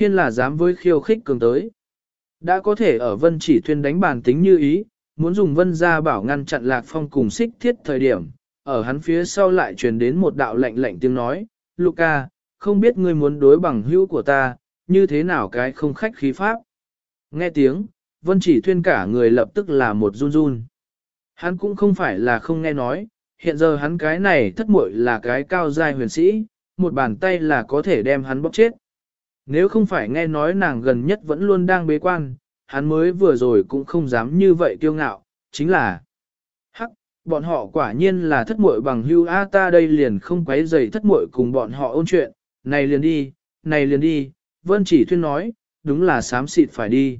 Hiên là dám với khiêu khích cường tới. Đã có thể ở Vân Chỉ Thuyên đánh bàn tính như ý, muốn dùng Vân Gia Bảo ngăn chặn Lạc Phong cùng Xích Thiết thời điểm, ở hắn phía sau lại truyền đến một đạo lạnh lạnh tiếng nói, Luca, không biết ngươi muốn đối bằng hữu của ta, như thế nào cái không khách khí pháp. Nghe tiếng, Vân Chỉ Thuyên cả người lập tức là một run run. Hắn cũng không phải là không nghe nói, hiện giờ hắn cái này thất muội là cái cao giai huyền sĩ, một bàn tay là có thể đem hắn bóp chết. Nếu không phải nghe nói nàng gần nhất vẫn luôn đang bế quan, hắn mới vừa rồi cũng không dám như vậy kiêu ngạo, chính là hắc, bọn họ quả nhiên là thất muội bằng hưu a, ta đây liền không quấy rầy thất muội cùng bọn họ ôn chuyện, này liền đi, Vân Chỉ Thuyên nói, đúng là xám xịt phải đi.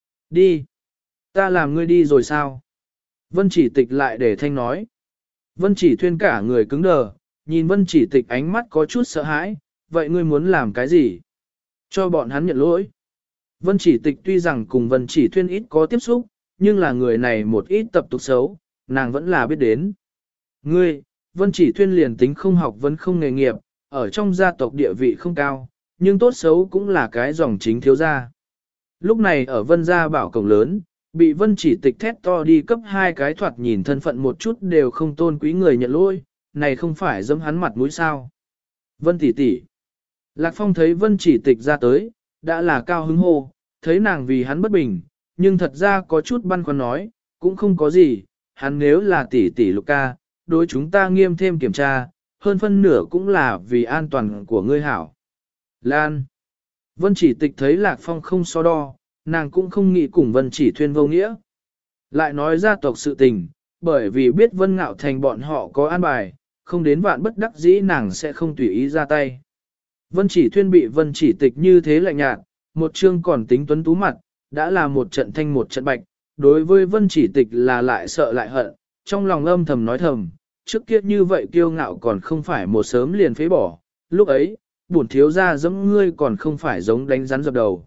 Đi, ta làm ngươi đi rồi sao? Vân Chỉ Tịch lại để thanh nói. Vân Chỉ Thuyên cả người cứng đờ, nhìn Vân Chỉ Tịch ánh mắt có chút sợ hãi, vậy ngươi muốn làm cái gì? Cho bọn hắn nhận lỗi. Vân Chỉ Tịch tuy rằng cùng Vân Chỉ Thuyên ít có tiếp xúc, nhưng là người này một ít tập tục xấu, nàng vẫn là biết đến. Ngươi, Vân Chỉ Thuyên liền tính không học vẫn không nghề nghiệp, ở trong gia tộc địa vị không cao, nhưng tốt xấu cũng là cái dòng chính thiếu gia. Lúc này ở Vân Gia Bảo cổng lớn, bị Vân Chỉ Tịch thét to đi cấp hai cái thoạt nhìn thân phận một chút đều không tôn quý người nhận lỗi, này không phải dẫm hắn mặt mũi sao. Vân tỷ tỷ. Lạc Phong thấy Vân Chỉ Tịch ra tới, đã là cao hứng hô, thấy nàng vì hắn bất bình, nhưng thật ra có chút băn khoăn nói, cũng không có gì, hắn nếu là tỷ tỷ Luca, đối chúng ta nghiêm thêm kiểm tra, hơn phân nửa cũng là vì an toàn của ngươi hảo. Lan. Vân Chỉ Tịch thấy Lạc Phong không so đo, nàng cũng không nghĩ cùng Vân Chỉ Thuyên vô nghĩa. Lại nói gia tộc sự tình, bởi vì biết Vân Ngạo Thành bọn họ có an bài, không đến vạn bất đắc dĩ nàng sẽ không tùy ý ra tay. Vân Chỉ Thuyên bị Vân Chỉ Tịch như thế lạnh nhạt, một chương còn tính tuấn tú mặt, đã là một trận thanh một trận bạch, đối với Vân Chỉ Tịch là lại sợ lại hận, trong lòng âm thầm nói thầm, trước kia như vậy kiêu ngạo còn không phải một sớm liền phế bỏ, lúc ấy, bổn thiếu gia giống ngươi còn không phải giống đánh rắn dập đầu.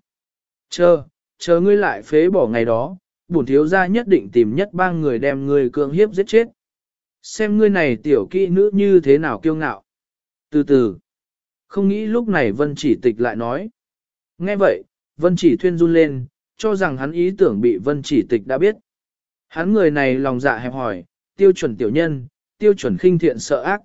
Chờ ngươi lại phế bỏ ngày đó, bổn thiếu gia nhất định tìm nhất ba người đem ngươi cưỡng hiếp giết chết. Xem ngươi này tiểu kỹ nữ như thế nào kiêu ngạo. Từ từ, không nghĩ lúc này Vân Chỉ Tịch lại nói. Nghe vậy, Vân Chỉ Thuyên run lên, cho rằng hắn ý tưởng bị Vân Chỉ Tịch đã biết. Hắn người này lòng dạ hẹp hỏi, tiêu chuẩn tiểu nhân, tiêu chuẩn khinh thiện sợ ác.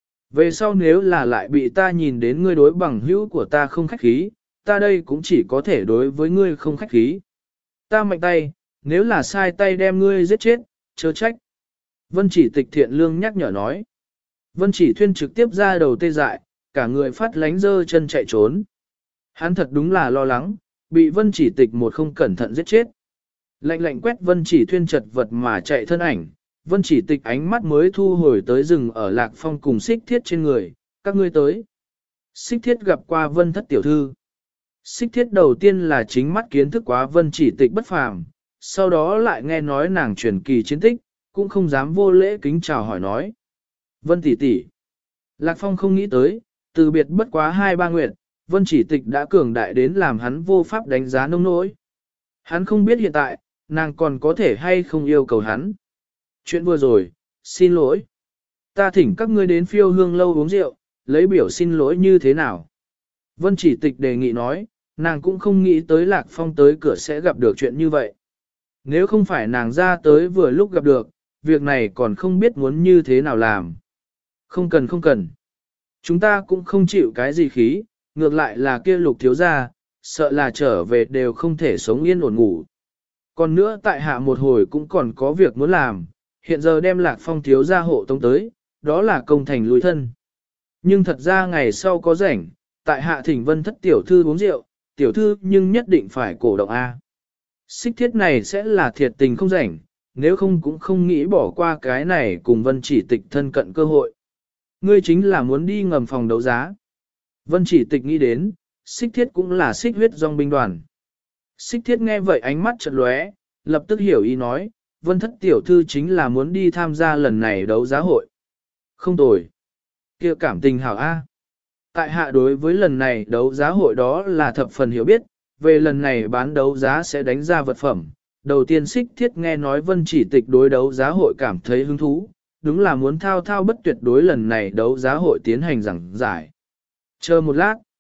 Về sau nếu là lại bị ta nhìn đến ngươi đối bằng hữu của ta không khách khí, ta đây cũng chỉ có thể đối với ngươi không khách khí. Ta mạnh tay, nếu là sai tay đem ngươi giết chết, chớ trách. Vân Chỉ Tịch thiện lương nhắc nhở nói. Vân Chỉ Thuyên trực tiếp ra đầu tê dại, cả người phát lánh dơ chân chạy trốn. Hắn thật đúng là lo lắng, bị Vân Chỉ Tịch một không cẩn thận giết chết. Lạnh lạnh quét Vân Chỉ Thuyên chật vật mà chạy thân ảnh, Vân Chỉ Tịch ánh mắt mới thu hồi tới rừng ở Lạc Phong cùng Xích Thiết trên người, các ngươi tới. Xích Thiết gặp qua Vân Thất tiểu thư. Xích Thiết đầu tiên là chính mắt kiến thức quá Vân Chỉ Tịch bất phàm, sau đó lại nghe nói nàng truyền kỳ chiến tích, cũng không dám vô lễ kính chào hỏi nói. Vân tỷ tỷ. Lạc Phong không nghĩ tới, từ biệt bất quá 2-3 nguyệt, Vân Chỉ Tịch đã cường đại đến làm hắn vô pháp đánh giá nông nỗi. Hắn không biết hiện tại, nàng còn có thể hay không yêu cầu hắn. Chuyện vừa rồi, xin lỗi. Ta thỉnh các ngươi đến Phiêu Hương lâu uống rượu, lấy biểu xin lỗi như thế nào. Vân Chỉ Tịch đề nghị nói, nàng cũng không nghĩ tới Lạc Phong tới cửa sẽ gặp được chuyện như vậy. Nếu không phải nàng ra tới vừa lúc gặp được, việc này còn không biết muốn như thế nào làm. Không cần. Chúng ta cũng không chịu cái gì khí, ngược lại là kia Lục thiếu gia, sợ là trở về đều không thể sống yên ổn ngủ. Còn nữa tại hạ một hồi cũng còn có việc muốn làm, hiện giờ đem Lạc Phong thiếu gia hộ tống tới, đó là công thành lùi thân. Nhưng thật ra ngày sau có rảnh, tại hạ thỉnh Vân Thất tiểu thư uống rượu, tiểu thư nhưng nhất định phải cổ động A. Xích Thiết này sẽ là thiệt tình không rảnh, nếu không cũng không nghĩ bỏ qua cái này cùng Vân Chỉ Tịch thân cận cơ hội. Ngươi chính là muốn đi ngầm phòng đấu giá. Vân Chỉ Tịch nghĩ đến, Xích Thiết cũng là xích huyết dòng binh đoàn. Xích Thiết nghe vậy ánh mắt chợt lóe, lập tức hiểu ý nói, Vân Thất tiểu thư chính là muốn đi tham gia lần này đấu giá hội. Không tồi. Kia cảm tình hảo A. Tại hạ đối với lần này đấu giá hội đó là thập phần hiểu biết, về lần này bán đấu giá sẽ đánh ra vật phẩm. Đầu tiên Xích Thiết nghe nói Vân Chỉ Tịch đối đấu giá hội cảm thấy hứng thú, đúng là muốn thao thao bất tuyệt đối lần này đấu giá hội tiến hành giảng giải. Chờ một lát.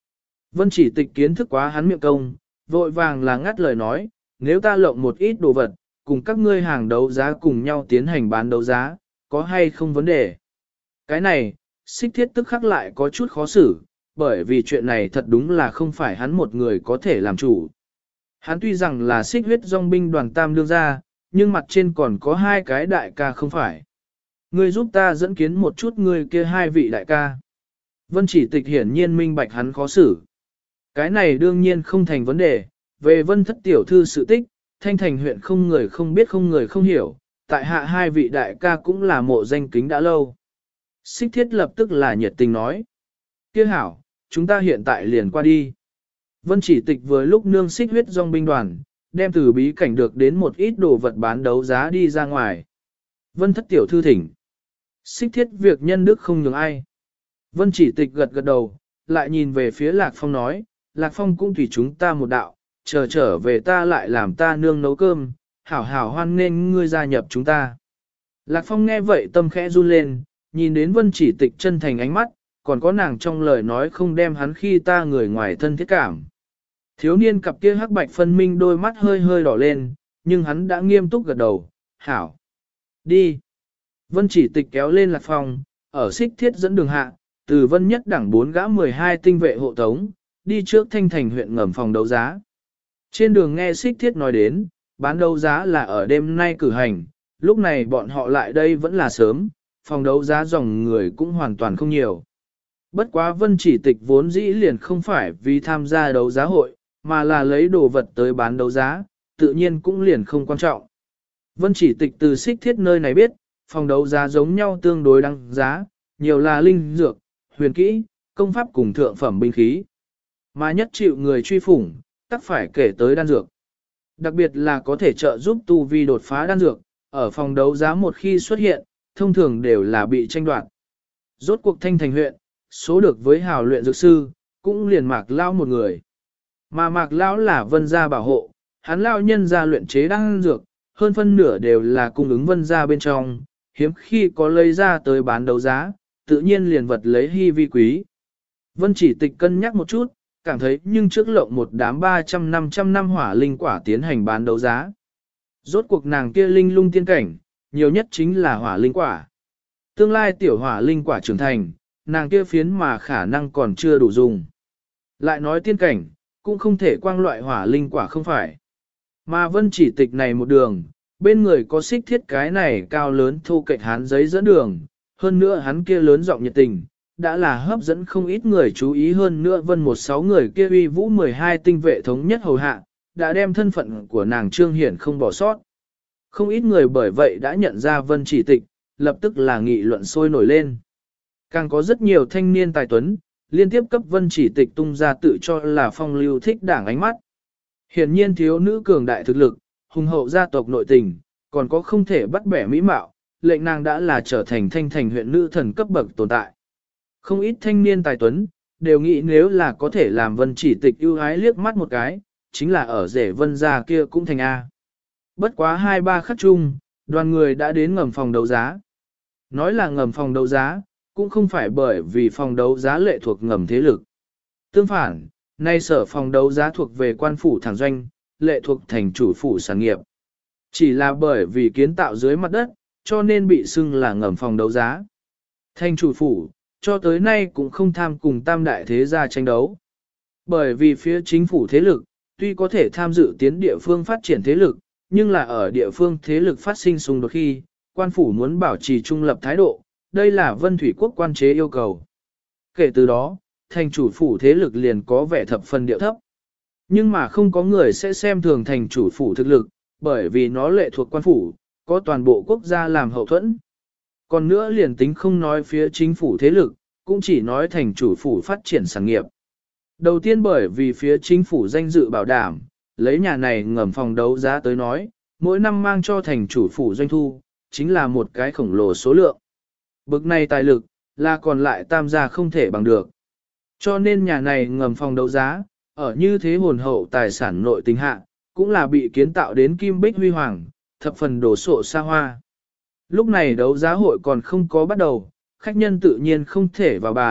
Vân chỉ tịch kiến thức quá hắn miệng công, vội vàng là ngắt lời nói, nếu ta lộng một ít đồ vật, cùng các ngươi hàng đấu giá cùng nhau tiến hành bán đấu giá, có hay không vấn đề. Cái này, Xích Thiết tức khắc lại có chút khó xử, bởi vì chuyện này thật đúng là không phải hắn một người có thể làm chủ. Hắn tuy rằng là Xích Huyết Dòng binh đoàn tam đương ra, nhưng mặt trên còn có hai cái đại ca không phải. Ngươi giúp ta dẫn kiến một chút ngươi kia hai vị đại ca. Vân chỉ tịch hiển nhiên minh bạch hắn khó xử. Cái này đương nhiên không thành vấn đề, về Vân thất tiểu thư sự tích, Thanh Thành huyện không người không biết không người không hiểu, tại hạ hai vị đại ca cũng là mộ danh kính đã lâu. Xích Thiết lập tức là nhiệt tình nói. Kia hảo, chúng ta hiện tại liền qua đi. Vân chỉ tịch vừa lúc nương Xích Huyết Dòng binh đoàn, đem từ bí cảnh được đến một ít đồ vật bán đấu giá đi ra ngoài. Vân thất tiểu thư thỉnh. Xích Thiết việc nhân đức không nhường ai. Vân chỉ tịch gật gật đầu, lại nhìn về phía Lạc Phong nói, Lạc Phong cũng tùy chúng ta một đạo, trở về ta lại làm ta nương nấu cơm, hảo hảo hoan nghênh ngươi gia nhập chúng ta. Lạc Phong nghe vậy tâm khẽ run lên, nhìn đến Vân chỉ tịch chân thành ánh mắt, còn có nàng trong lời nói không đem hắn khi ta người ngoài thân thiết cảm. Thiếu niên cặp kia hắc bạch phân minh đôi mắt hơi hơi đỏ lên, nhưng hắn đã nghiêm túc gật đầu, hảo. Đi. Vân chỉ tịch kéo lên Lạc Phong, ở Xích Thiết dẫn đường hạ, từ Vân nhất đẳng 4 gã 12 tinh vệ hộ tống, đi trước Thanh Thành huyện ngầm phòng đấu giá. Trên đường nghe Xích Thiết nói đến, bán đấu giá là ở đêm nay cử hành, lúc này bọn họ lại đây vẫn là sớm, phòng đấu giá dòng người cũng hoàn toàn không nhiều. Bất quá Vân chỉ tịch vốn dĩ liền không phải vì tham gia đấu giá hội, mà là lấy đồ vật tới bán đấu giá, tự nhiên cũng liền không quan trọng. Vân chỉ tịch từ Xích Thiết nơi này biết, phòng đấu giá giống nhau tương đối đăng giá, nhiều là linh dược, huyền kỹ, công pháp cùng thượng phẩm binh khí. Mà nhất chịu người truy phủng, tắc phải kể tới đan dược. Đặc biệt là có thể trợ giúp tu vi đột phá đan dược, ở phòng đấu giá một khi xuất hiện, thông thường đều là bị tranh đoạt. Rốt cuộc Thanh Thành huyện, số được với hào luyện dược sư, cũng liền Mạc Lão một người. Mà Mạc Lão là Vân gia bảo hộ, hắn lão nhân gia luyện chế đan dược, hơn phân nửa đều là cung ứng Vân gia bên trong, hiếm khi có lấy ra tới bán đấu giá, tự nhiên liền vật lấy hy vi quý. Vân chỉ tịch cân nhắc một chút, cảm thấy nhưng trước lộng một đám 300-500 năm hỏa linh quả tiến hành bán đấu giá. Rốt cuộc nàng kia linh lung tiên cảnh, nhiều nhất chính là hỏa linh quả. Tương lai tiểu hỏa linh quả trưởng thành, nàng kia phiến mà khả năng còn chưa đủ dùng. Lại nói tiên cảnh, cũng không thể quang loại hỏa linh quả không phải. Mà Vân chỉ tịch này một đường, bên người có Xích Thiết cái này cao lớn thu cạnh hắn giấy dẫn đường, hơn nữa hắn kia lớn giọng nhiệt tình, đã là hấp dẫn không ít người chú ý hơn nữa Vân 16 người kia uy vũ 12 tinh vệ thống nhất hầu hạ, đã đem thân phận của nàng trương hiển không bỏ sót. Không ít người bởi vậy đã nhận ra Vân chỉ tịch, lập tức là nghị luận sôi nổi lên. Càng có rất nhiều thanh niên tài tuấn, liên tiếp cấp Vân chỉ tịch tung ra tự cho là phong lưu thích đảng ánh mắt. Hiển nhiên thiếu nữ cường đại thực lực, hùng hậu gia tộc nội tình, còn có không thể bắt bẻ mỹ mạo, lệnh nàng đã là trở thành Thanh Thành huyện nữ thần cấp bậc tồn tại. Không ít thanh niên tài tuấn, đều nghĩ nếu là có thể làm Vân chỉ tịch ưu ái liếc mắt một cái, chính là ở rể Vân gia kia cũng thành A. Bất quá 2-3 khắc chung, đoàn người đã đến ngầm phòng đấu giá. Nói là ngầm phòng đấu giá, cũng không phải bởi vì phòng đấu giá lệ thuộc ngầm thế lực. Tương phản, nay sở phòng đấu giá thuộc về quan phủ thẳng doanh, lệ thuộc thành chủ phủ sản nghiệp. Chỉ là bởi vì kiến tạo dưới mặt đất, cho nên bị xưng là ngầm phòng đấu giá. Thành chủ phủ, cho tới nay cũng không tham cùng tam đại thế gia tranh đấu. Bởi vì phía chính phủ thế lực, tuy có thể tham dự tiến địa phương phát triển thế lực, nhưng là ở địa phương thế lực phát sinh xung đột khi, quan phủ muốn bảo trì trung lập thái độ, đây là Vân Thủy Quốc quan chế yêu cầu. Kể từ đó, thành chủ phủ thế lực liền có vẻ thập phần điệu thấp. Nhưng mà không có người sẽ xem thường thành chủ phủ thực lực, bởi vì nó lệ thuộc quan phủ, có toàn bộ quốc gia làm hậu thuẫn. Còn nữa liền tính không nói phía chính phủ thế lực, cũng chỉ nói thành chủ phủ phát triển sản nghiệp. Đầu tiên bởi vì phía chính phủ danh dự bảo đảm, lấy nhà này ngầm phòng đấu giá tới nói, mỗi năm mang cho thành chủ phủ doanh thu, chính là một cái khổng lồ số lượng. Bực này tài lực, là còn lại tam gia không thể bằng được. Cho nên nhà này ngầm phòng đấu giá, ở như thế hồn hậu tài sản nội tình hạ, cũng là bị kiến tạo đến kim bích huy hoàng, thập phần đổ sộ xa hoa. Lúc này đấu giá hội còn không có bắt đầu, khách nhân tự nhiên không thể vào bàn,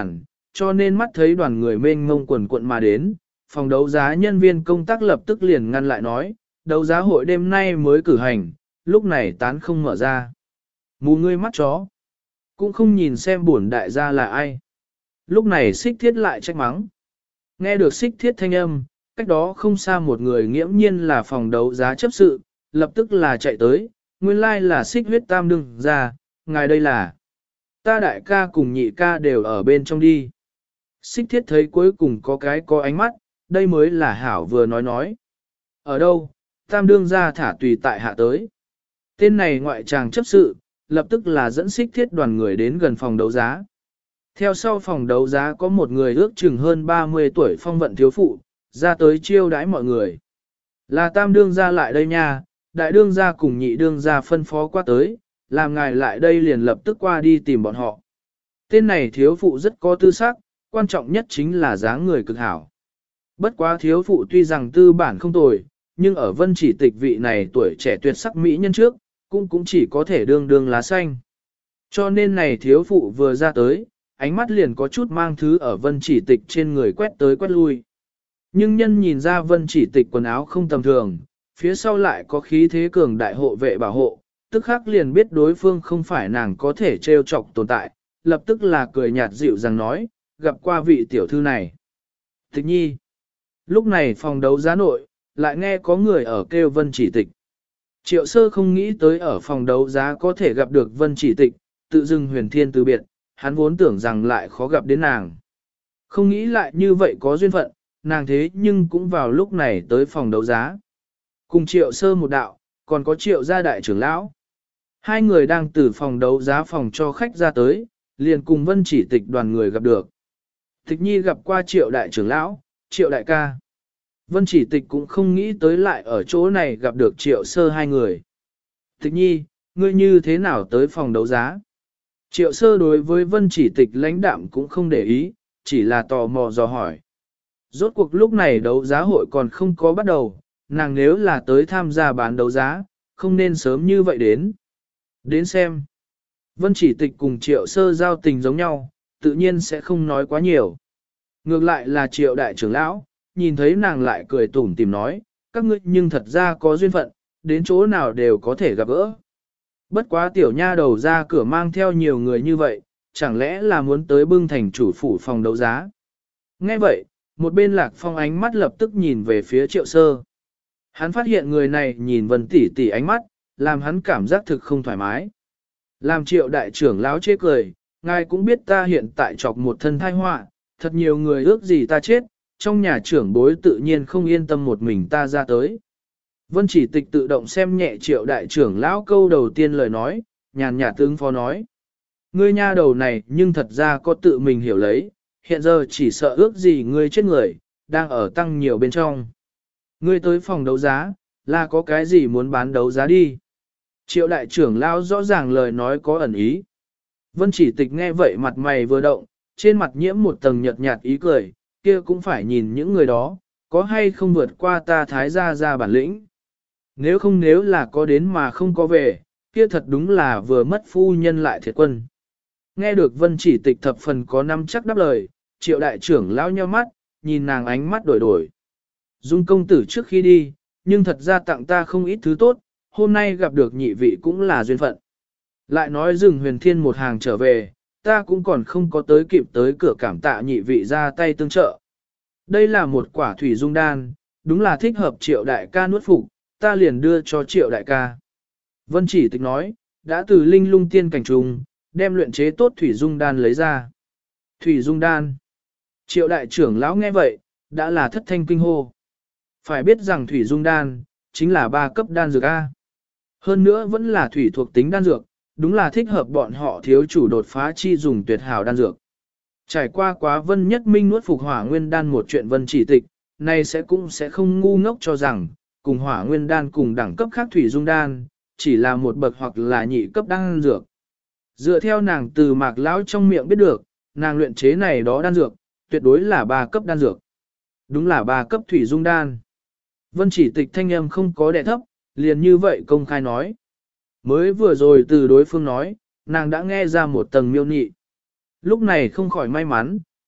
cho nên mắt thấy đoàn người mênh mông quần quận mà đến, phòng đấu giá nhân viên công tác lập tức liền ngăn lại nói, đấu giá hội đêm nay mới cử hành, lúc này tán không mở ra. Mù ngươi mắt chó, cũng không nhìn xem bổn đại gia là ai. Lúc này Xích Thiết lại trách mắng. Nghe được Xích Thiết thanh âm, cách đó không xa một người nghiễm nhiên là phòng đấu giá chấp sự, lập tức là chạy tới, nguyên lai là Xích Huyết Tam đương ra, ngài đây là. Ta đại ca cùng nhị ca đều ở bên trong đi. Xích Thiết thấy cuối cùng có ánh mắt, đây mới là hảo vừa nói. Ở đâu, Tam đương ra thả tùy tại hạ tới. Tên này ngoại tràng chấp sự, lập tức là dẫn Xích Thiết đoàn người đến gần phòng đấu giá. Theo sau phòng đấu giá có một người ước chừng hơn 30 tuổi phong vận thiếu phụ, ra tới chiêu đãi mọi người. Là Tam đương ra lại đây nha, đại đương ra cùng nhị đương ra phân phó qua tới, làm ngài lại đây liền lập tức qua đi tìm bọn họ. Tên này thiếu phụ rất có tư sắc, quan trọng nhất chính là dáng người cực hảo. Bất quá thiếu phụ tuy rằng tư bản không tồi, nhưng ở Vân Chỉ Tịch vị này tuổi trẻ tuyệt sắc mỹ nhân trước, cũng chỉ có thể đương lá xanh. Cho nên này thiếu phụ vừa ra tới, ánh mắt liền có chút mang thứ ở Vân Chỉ Tịch trên người quét tới quét lui. Nhưng nhân nhìn ra Vân Chỉ Tịch quần áo không tầm thường, phía sau lại có khí thế cường đại hộ vệ bảo hộ, tức khắc liền biết đối phương không phải nàng có thể trêu chọc tồn tại, lập tức là cười nhạt dịu dàng nói, gặp qua vị tiểu thư này. Tịch nhi. Lúc này phòng đấu giá nội, lại nghe có người ở kêu Vân Chỉ Tịch. Triệu sơ không nghĩ tới ở phòng đấu giá có thể gặp được Vân Chỉ Tịch, tự dưng huyền thiên từ biệt, hắn vốn tưởng rằng lại khó gặp đến nàng. Không nghĩ lại như vậy có duyên phận, nàng thế nhưng cũng vào lúc này tới phòng đấu giá. Cùng triệu sơ một đạo, còn có triệu gia đại trưởng lão. Hai người đang từ phòng đấu giá phòng cho khách ra tới, liền cùng Vân Chỉ Tịch đoàn người gặp được. Tịch nhi gặp qua triệu đại trưởng lão, triệu đại ca. Vân Chỉ Tịch cũng không nghĩ tới lại ở chỗ này gặp được triệu sơ hai người. Tịch nhi, ngươi như thế nào tới phòng đấu giá? Triệu sơ đối với Vân Chỉ Tịch lãnh đạm cũng không để ý, chỉ là tò mò dò hỏi. Rốt cuộc lúc này đấu giá hội còn không có bắt đầu, nàng nếu là tới tham gia bán đấu giá, không nên sớm như vậy đến. Đến xem. Vân Chỉ Tịch cùng triệu sơ giao tình giống nhau, tự nhiên sẽ không nói quá nhiều. Ngược lại là triệu đại trưởng lão, nhìn thấy nàng lại cười tủm tìm nói, các ngươi nhưng thật ra có duyên phận, đến chỗ nào đều có thể gặp gỡ. Bất quá tiểu nha đầu ra cửa mang theo nhiều người như vậy, chẳng lẽ là muốn tới bưng thành chủ phủ phòng đấu giá. Nghe vậy, một bên Lạc Phong ánh mắt lập tức nhìn về phía triệu sơ. Hắn phát hiện người này nhìn Vân tỷ tỷ ánh mắt, làm hắn cảm giác thực không thoải mái. Làm triệu đại trưởng lão chế cười, ngài cũng biết ta hiện tại chọc một thân thai họa, thật nhiều người ước gì ta chết, trong nhà trưởng bối tự nhiên không yên tâm một mình ta ra tới. Vân Chỉ Tịch tự động xem nhẹ triệu đại trưởng lão câu đầu tiên lời nói, nhàn nhạt ứng phó nói. Ngươi nha đầu này nhưng thật ra có tự mình hiểu lấy, hiện giờ chỉ sợ ước gì ngươi chết người, đang ở tăng nhiều bên trong. Ngươi tới phòng đấu giá, là có cái gì muốn bán đấu giá đi. Triệu đại trưởng lão rõ ràng lời nói có ẩn ý. Vân Chỉ Tịch nghe vậy mặt mày vừa động, trên mặt nhiễm một tầng nhợt nhạt ý cười, kia cũng phải nhìn những người đó, có hay không vượt qua ta thái gia ra bản lĩnh. Nếu là có đến mà không có về, kia thật đúng là vừa mất phu nhân lại thiệt quân. Nghe được Vân Chỉ Tịch thập phần có năm chắc đáp lời, triệu đại trưởng lão nheo mắt, nhìn nàng ánh mắt đổi. Dung công tử trước khi đi, nhưng thật ra tặng ta không ít thứ tốt, hôm nay gặp được nhị vị cũng là duyên phận. Lại nói rừng huyền thiên một hàng trở về, ta cũng còn không có tới kịp tới cửa cảm tạ nhị vị ra tay tương trợ. Đây là một quả thủy dung đan, đúng là thích hợp triệu đại ca nuốt phục, ta liền đưa cho triệu đại ca. Vân Chỉ Tịch nói, đã từ linh lung tiên cảnh trùng, đem luyện chế tốt thủy dung đan lấy ra. Thủy dung đan. Triệu đại trưởng lão nghe vậy, đã là thất thanh kinh hô. Phải biết rằng thủy dung đan, chính là 3 cấp đan dược A. Hơn nữa vẫn là thủy thuộc tính đan dược, đúng là thích hợp bọn họ thiếu chủ đột phá chi dùng tuyệt hảo đan dược. Trải qua quá Vân Nhất Minh nuốt phục hỏa nguyên đan một chuyện Vân Chỉ Tịch, nay cũng sẽ không ngu ngốc cho rằng, cùng hỏa nguyên đan cùng đẳng cấp khác thủy dung đan, chỉ là một bậc hoặc là nhị cấp đan dược. Dựa theo nàng từ Mạc lão trong miệng biết được, nàng luyện chế này đó đan dược, tuyệt đối là 3 cấp đan dược. Đúng là 3 cấp thủy dung đan. Vân Chỉ Tịch thanh âm không có đè thấp, liền như vậy công khai nói. Mới vừa rồi từ đối phương nói, nàng đã nghe ra một tầng miêu nhị. Lúc này không khỏi may mắn,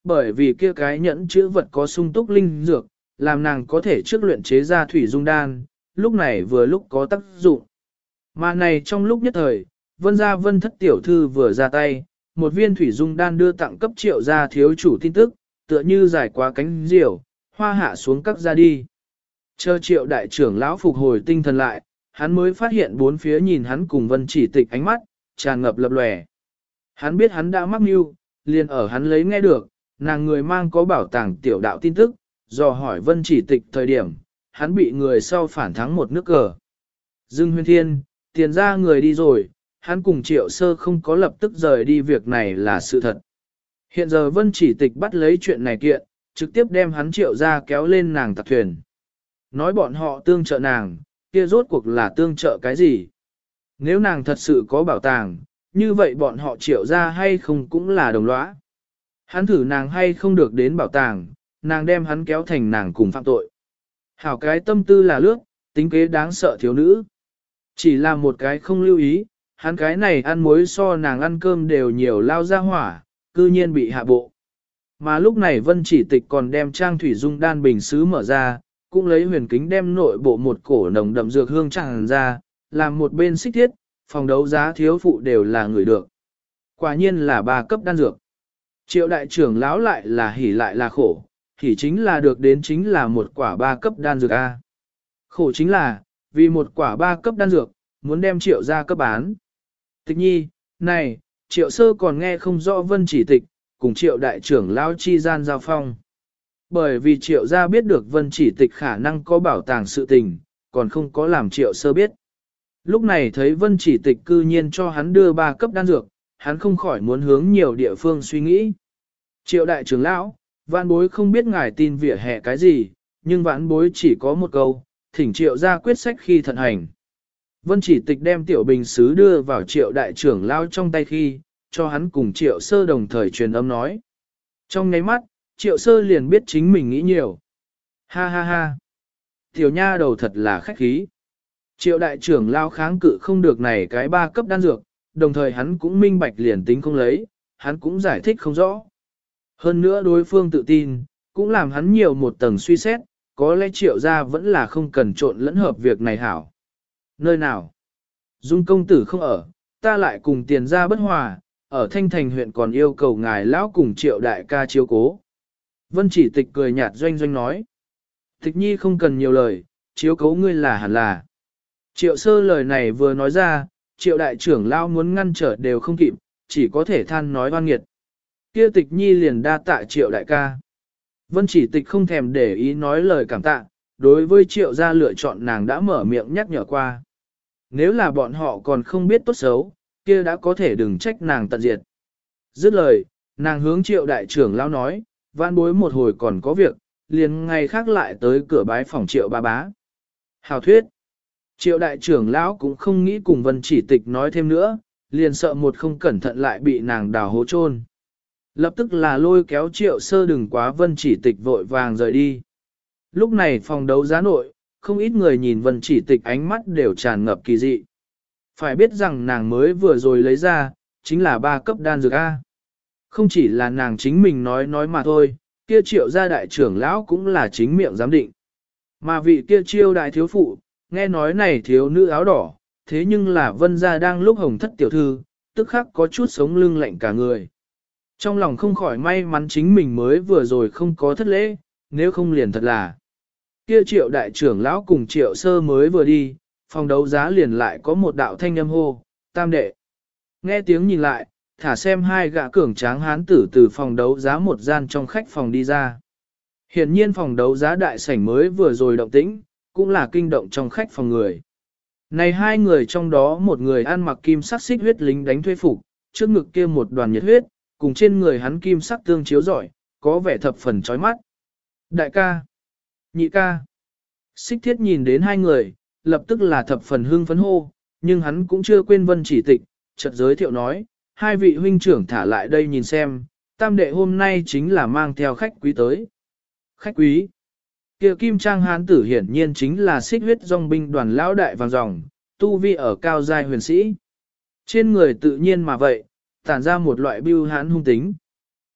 bởi vì kia cái nhẫn chữ vật có sung túc linh dược, làm nàng có thể trước luyện chế ra thủy dung đan, lúc này vừa lúc có tác dụng. Mà này trong lúc nhất thời, Vân gia Vân thất tiểu thư vừa ra tay, một viên thủy dung đan đưa tặng cấp Triệu gia thiếu chủ tin tức, tựa như dài quá cánh diều, hoa hạ xuống các gia đi. Chờ Triệu đại trưởng lão phục hồi tinh thần lại, hắn mới phát hiện bốn phía nhìn hắn cùng Vân Chỉ Tịch ánh mắt, tràn ngập lập lòe. Hắn biết hắn đã mắc mưu, liền ở hắn lấy nghe được, nàng người mang có bảo tàng tiểu đạo tin tức, dò hỏi Vân Chỉ Tịch thời điểm, hắn bị người sau phản thắng một nước cờ. Dương Huyên Thiên, tiền ra người đi rồi, hắn cùng Triệu Sơ không có lập tức rời đi, việc này là sự thật. Hiện giờ Vân Chỉ Tịch bắt lấy chuyện này kiện, trực tiếp đem hắn Triệu ra kéo lên nàng tặc thuyền. Nói bọn họ tương trợ nàng, kia rốt cuộc là tương trợ cái gì? Nếu nàng thật sự có bảo tàng, như vậy bọn họ Triệu ra hay không cũng là đồng lõa. Hắn thử nàng hay không được đến bảo tàng, nàng đem hắn kéo thành nàng cùng phạm tội. Hảo cái tâm tư là lướt, tính kế đáng sợ thiếu nữ. Chỉ là một cái không lưu ý, hắn cái này ăn muối so nàng ăn cơm đều nhiều lao ra hỏa, cư nhiên bị hạ bộ. Mà lúc này Vân Chỉ Tịch còn đem trang thủy dung đan bình sứ mở ra, cũng lấy huyền kính đem nội bộ một cổ nồng đậm dược hương tràn ra, làm một bên xích thiết, phòng đấu giá thiếu phụ đều là người được. Quả nhiên là 3 cấp đan dược. Triệu đại trưởng lão lại là hỉ lại là khổ, hỉ chính là được đến chính là một quả 3 cấp đan dược A. Khổ chính là, vì một quả 3 cấp đan dược, muốn đem Triệu ra cấp bán. Tịch nhi, này, Triệu sơ còn nghe không rõ Vân Chỉ Tịch, cùng Triệu đại trưởng lão chi gian giao phong. Bởi vì Triệu gia biết được Vân Chỉ Tịch khả năng có bảo tàng sự tình, còn không có làm Triệu sơ biết. Lúc này thấy Vân Chỉ Tịch cư nhiên cho hắn đưa 3 cấp đan dược, hắn không khỏi muốn hướng nhiều địa phương suy nghĩ. Triệu đại trưởng lão, vãn bối không biết ngài tin vỉa hè cái gì, nhưng vãn bối chỉ có một câu, thỉnh Triệu gia quyết sách khi thận hành. Vân Chỉ Tịch đem tiểu bình sứ đưa vào Triệu đại trưởng lão trong tay khi, cho hắn cùng Triệu sơ đồng thời truyền âm nói. Trong nháy mắt, Triệu sơ liền biết chính mình nghĩ nhiều. Ha ha ha. Tiểu nha đầu thật là khách khí. Triệu đại trưởng lao kháng cự không được này cái 3 cấp đan dược, đồng thời hắn cũng minh bạch liền tính không lấy, hắn cũng giải thích không rõ. Hơn nữa đối phương tự tin, cũng làm hắn nhiều một tầng suy xét, có lẽ Triệu gia vẫn là không cần trộn lẫn hợp việc này hảo. Nơi nào? Dung công tử không ở, ta lại cùng tiền gia bất hòa, ở Thanh Thành huyện còn yêu cầu ngài lão cùng Triệu đại ca chiếu cố. Vân Chỉ Tịch cười nhạt doanh doanh nói. Tịch nhi không cần nhiều lời, chiếu cố ngươi là hẳn là. Triệu sơ lời này vừa nói ra, Triệu đại trưởng lao muốn ngăn trở đều không kịp, chỉ có thể than nói oan nghiệt. Kia Tịch nhi liền đa tạ Triệu đại ca. Vân Chỉ Tịch không thèm để ý nói lời cảm tạ, đối với Triệu gia lựa chọn nàng đã mở miệng nhắc nhở qua. Nếu là bọn họ còn không biết tốt xấu, kia đã có thể đừng trách nàng tận diệt. Dứt lời, nàng hướng Triệu đại trưởng lao nói, vãn bối một hồi còn có việc, liền ngày khác lại tới cửa bái phòng Triệu ba bá. Hào thuyết. Triệu đại trưởng lão cũng không nghĩ cùng Vân Chỉ Tịch nói thêm nữa, liền sợ một không cẩn thận lại bị nàng đào hố chôn. Lập tức là lôi kéo Triệu sơ đừng quá Vân Chỉ Tịch vội vàng rời đi. Lúc này phòng đấu giá nội, không ít người nhìn Vân Chỉ Tịch ánh mắt đều tràn ngập kỳ dị. Phải biết rằng nàng mới vừa rồi lấy ra, chính là 3 cấp đan dược A. Không chỉ là nàng chính mình nói mà thôi, kia Triệu gia đại trưởng lão cũng là chính miệng giám định. Mà vị kia Triệu đại thiếu phụ, nghe nói này thiếu nữ áo đỏ, thế nhưng là Vân gia đang lúc hồng thất tiểu thư, tức khắc có chút sống lưng lạnh cả người. Trong lòng không khỏi may mắn chính mình mới vừa rồi không có thất lễ, nếu không liền thật là. Kia Triệu đại trưởng lão cùng Triệu sơ mới vừa đi, phòng đấu giá liền lại có một đạo thanh âm hô, tam đệ. Nghe tiếng nhìn lại, thả xem 2 gã cường tráng hán tử từ phòng đấu giá một gian trong khách phòng đi ra. Hiển nhiên phòng đấu giá đại sảnh mới vừa rồi động tĩnh, cũng là kinh động trong khách phòng người. Này 2 người trong đó một người ăn mặc kim sắc xích huyết lính đánh thuê phục, trước ngực kia một đoàn nhiệt huyết, cùng trên người hắn kim sắc tương chiếu rọi, có vẻ thập phần chói mắt. Đại ca, nhị ca, xích thiết nhìn đến 2 người, lập tức là thập phần hưng phấn hô, nhưng hắn cũng chưa quên Vân Chỉ Tịch, chợt giới thiệu nói, 2 vị huynh trưởng thả lại đây nhìn xem, tam đệ hôm nay chính là mang theo khách quý tới. Khách quý? Kia kim trang hán tử hiển nhiên chính là xích huyết dòng binh đoàn lão đại vàng dòng, tu vi ở cao giai huyền sĩ. Trên người tự nhiên mà vậy, tản ra một loại bưu hán hung tính.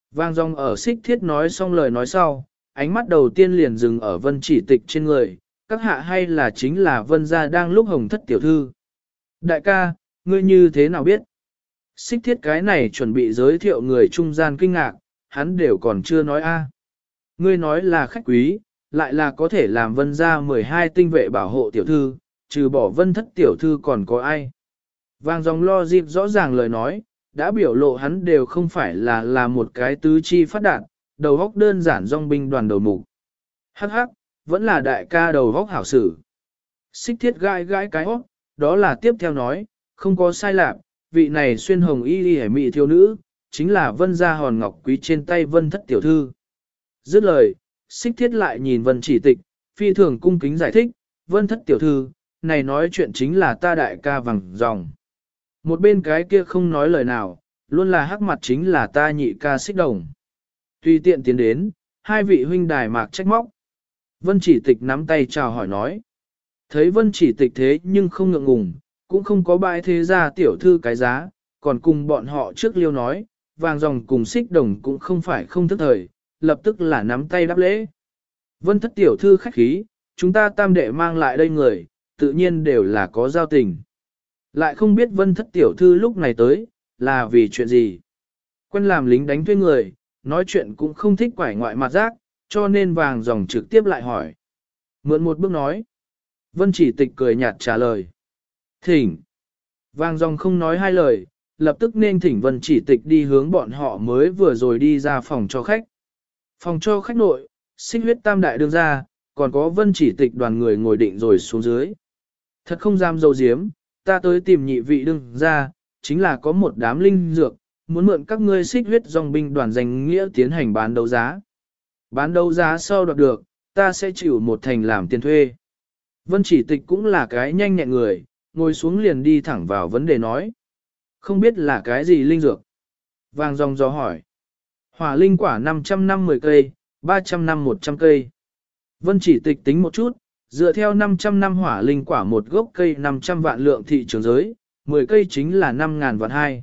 Vang dòng ở xích thiết nói xong lời nói sau, ánh mắt đầu tiên liền dừng ở vân chỉ tịch trên người, các hạ hay là chính là vân gia đang lúc hồng thất tiểu thư. Đại ca, ngươi như thế nào biết? Xích thiết cái này chuẩn bị giới thiệu người trung gian kinh ngạc, hắn đều còn chưa nói a. Ngươi nói là khách quý, lại là có thể làm vân gia 12 tinh vệ bảo hộ tiểu thư, trừ bỏ vân thất tiểu thư còn có ai. Vang dòng lo dịp rõ ràng lời nói, đã biểu lộ hắn đều không phải là một cái tứ chi phát đạt, đầu góc đơn giản dòng binh đoàn đầu mục. Hắc hắc, vẫn là đại ca đầu góc hảo sử. Xích thiết gãi gãi cái óc, đó là tiếp theo nói, không có sai lạc, vị này xuyên hồng y đi hẻ mị thiếu nữ, chính là vân gia hòn ngọc quý trên tay vân thất tiểu thư. Dứt lời, xích thiết lại nhìn vân chỉ tịch, phi thường cung kính giải thích, vân thất tiểu thư, này nói chuyện chính là ta đại ca vàng dòng. Một bên cái kia không nói lời nào, luôn là hắc mặt chính là ta nhị ca xích đồng. Tùy tiện tiến đến, hai vị huynh đài mạc trách móc. Vân chỉ tịch nắm tay chào hỏi nói. Thấy vân chỉ tịch thế nhưng không ngượng ngùng, cũng không có bãi thế ra tiểu thư cái giá, còn cùng bọn họ trước liêu nói, vàng dòng cùng xích đồng cũng không phải không thức thời, lập tức là nắm tay đáp lễ. Vân thất tiểu thư khách khí, chúng ta tam đệ mang lại đây người, tự nhiên đều là có giao tình. Lại không biết vân thất tiểu thư lúc này tới, là vì chuyện gì. Quen làm lính đánh thuê người, nói chuyện cũng không thích quải ngoại mặt giác, cho nên vàng dòng trực tiếp lại hỏi. Mượn một bước nói. Vân chỉ tịch cười nhạt trả lời. Thỉnh. Vàng dòng không nói hai lời, lập tức nên thỉnh vân chỉ tịch đi hướng bọn họ mới vừa rồi đi ra phòng cho khách. Phòng cho khách nội, xích huyết tam đại đương ra, còn có vân chỉ tịch đoàn người ngồi định rồi xuống dưới. Thật không dám dâu diếm, ta tới tìm nhị vị đương ra, chính là có một đám linh dược, muốn mượn các ngươi xích huyết dòng binh đoàn danh nghĩa tiến hành bán đấu giá. Bán đấu giá sau đoạt được, ta sẽ chịu một thành làm tiền thuê. Vân chỉ tịch cũng là cái nhanh nhẹn người, ngồi xuống liền đi thẳng vào vấn đề nói. Không biết là cái gì linh dược. Vàng dòng gió hỏi. Hỏa linh quả 500 năm 10 cây, 300 năm 100 cây. Vân chỉ tịch tính một chút, dựa theo 500 năm hỏa linh quả một gốc cây 500 vạn lượng thị trường giới, 10 cây chính là 5.000 vạn 2.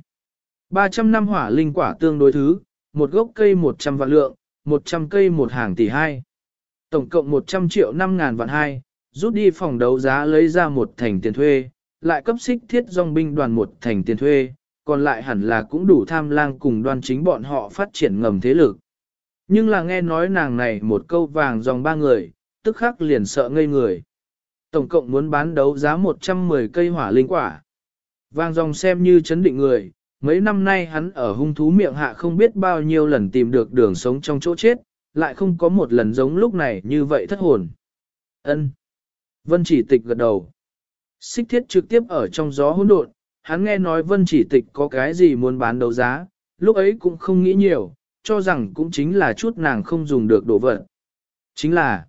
300 năm hỏa linh quả tương đối thứ, một gốc cây 100 vạn lượng, 100 cây một hàng tỷ 2. Tổng cộng 100 triệu 5.000 vạn 2, rút đi phòng đấu giá lấy ra một thành tiền thuê, lại cấp xích thiết dòng binh đoàn một thành tiền thuê, còn lại hẳn là cũng đủ tham lang cùng đoan chính bọn họ phát triển ngầm thế lực. Nhưng là nghe nói nàng này một câu vàng dòng ba người, tức khắc liền sợ ngây người. Tổng cộng muốn bán đấu giá 110 cây hỏa linh quả. Vàng dòng xem như chấn định người, mấy năm nay hắn ở hung thú miệng hạ không biết bao nhiêu lần tìm được đường sống trong chỗ chết, lại không có một lần giống lúc này như vậy thất hồn. Ân. Vân chỉ tịch gật đầu. Xích thiết trực tiếp ở trong gió hỗn độn, hắn nghe nói vân chỉ tịch có cái gì muốn bán đấu giá, lúc ấy cũng không nghĩ nhiều, cho rằng cũng chính là chút nàng không dùng được đồ vật. Chính là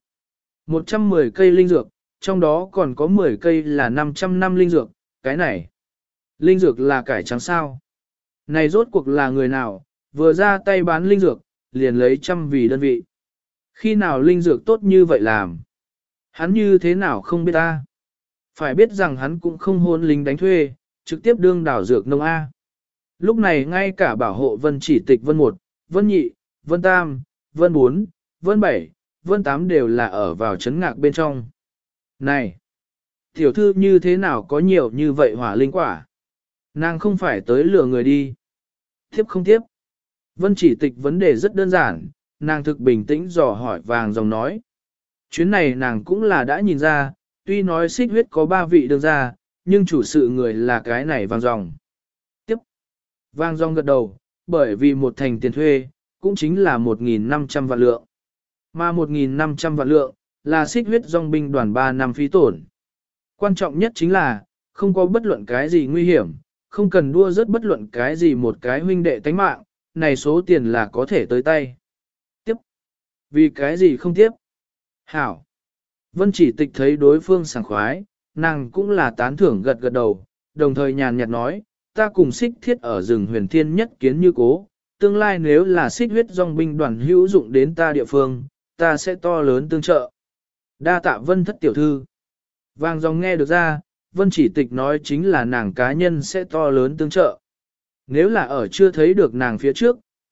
110 cây linh dược, trong đó còn có 10 cây là 500 năm linh dược, cái này. Linh dược là cải trắng sao? Này rốt cuộc là người nào, vừa ra tay bán linh dược, liền lấy trăm vì đơn vị. Khi nào linh dược tốt như vậy làm? Hắn như thế nào không biết ta? Phải biết rằng hắn cũng không hôn lính đánh thuê, trực tiếp đương đảo dược nông A. Lúc này ngay cả bảo hộ vân chỉ tịch vân 1, vân nhị, vân tam, vân 4, vân 7, vân 8 đều là ở vào chấn ngạc bên trong. Này! Tiểu thư như thế nào có nhiều như vậy hỏa linh quả? Nàng không phải tới lừa người đi. Tiếp không tiếp? Vân chỉ tịch vấn đề rất đơn giản, nàng thực bình tĩnh dò hỏi vàng dòng nói. Chuyến này nàng cũng là đã nhìn ra, tuy nói xích huyết có 3 vị đương ra, nhưng chủ sự người là cái này vàng dòng. Tiếp. Vàng dòng gật đầu, bởi vì một thành tiền thuê, cũng chính là 1.500 vạn lượng. Mà 1.500 vạn lượng, là xích huyết dòng binh đoàn 3 năm phí tổn. Quan trọng nhất chính là, không có bất luận cái gì nguy hiểm, không cần đua rớt bất luận cái gì một cái huynh đệ tánh mạng, này số tiền là có thể tới tay. Tiếp. Vì cái gì không tiếp? Hảo. Vân chỉ tịch thấy đối phương sảng khoái, nàng cũng là tán thưởng gật gật đầu, đồng thời nhàn nhạt nói, ta cùng xích thiết ở rừng huyền thiên nhất kiến như cố, tương lai nếu là xích huyết dòng binh đoàn hữu dụng đến ta địa phương, ta sẽ to lớn tương trợ. Đa tạ vân thất tiểu thư. Vàng dòng nghe được ra, vân chỉ tịch nói chính là nàng cá nhân sẽ to lớn tương trợ. Nếu là ở chưa thấy được nàng phía trước,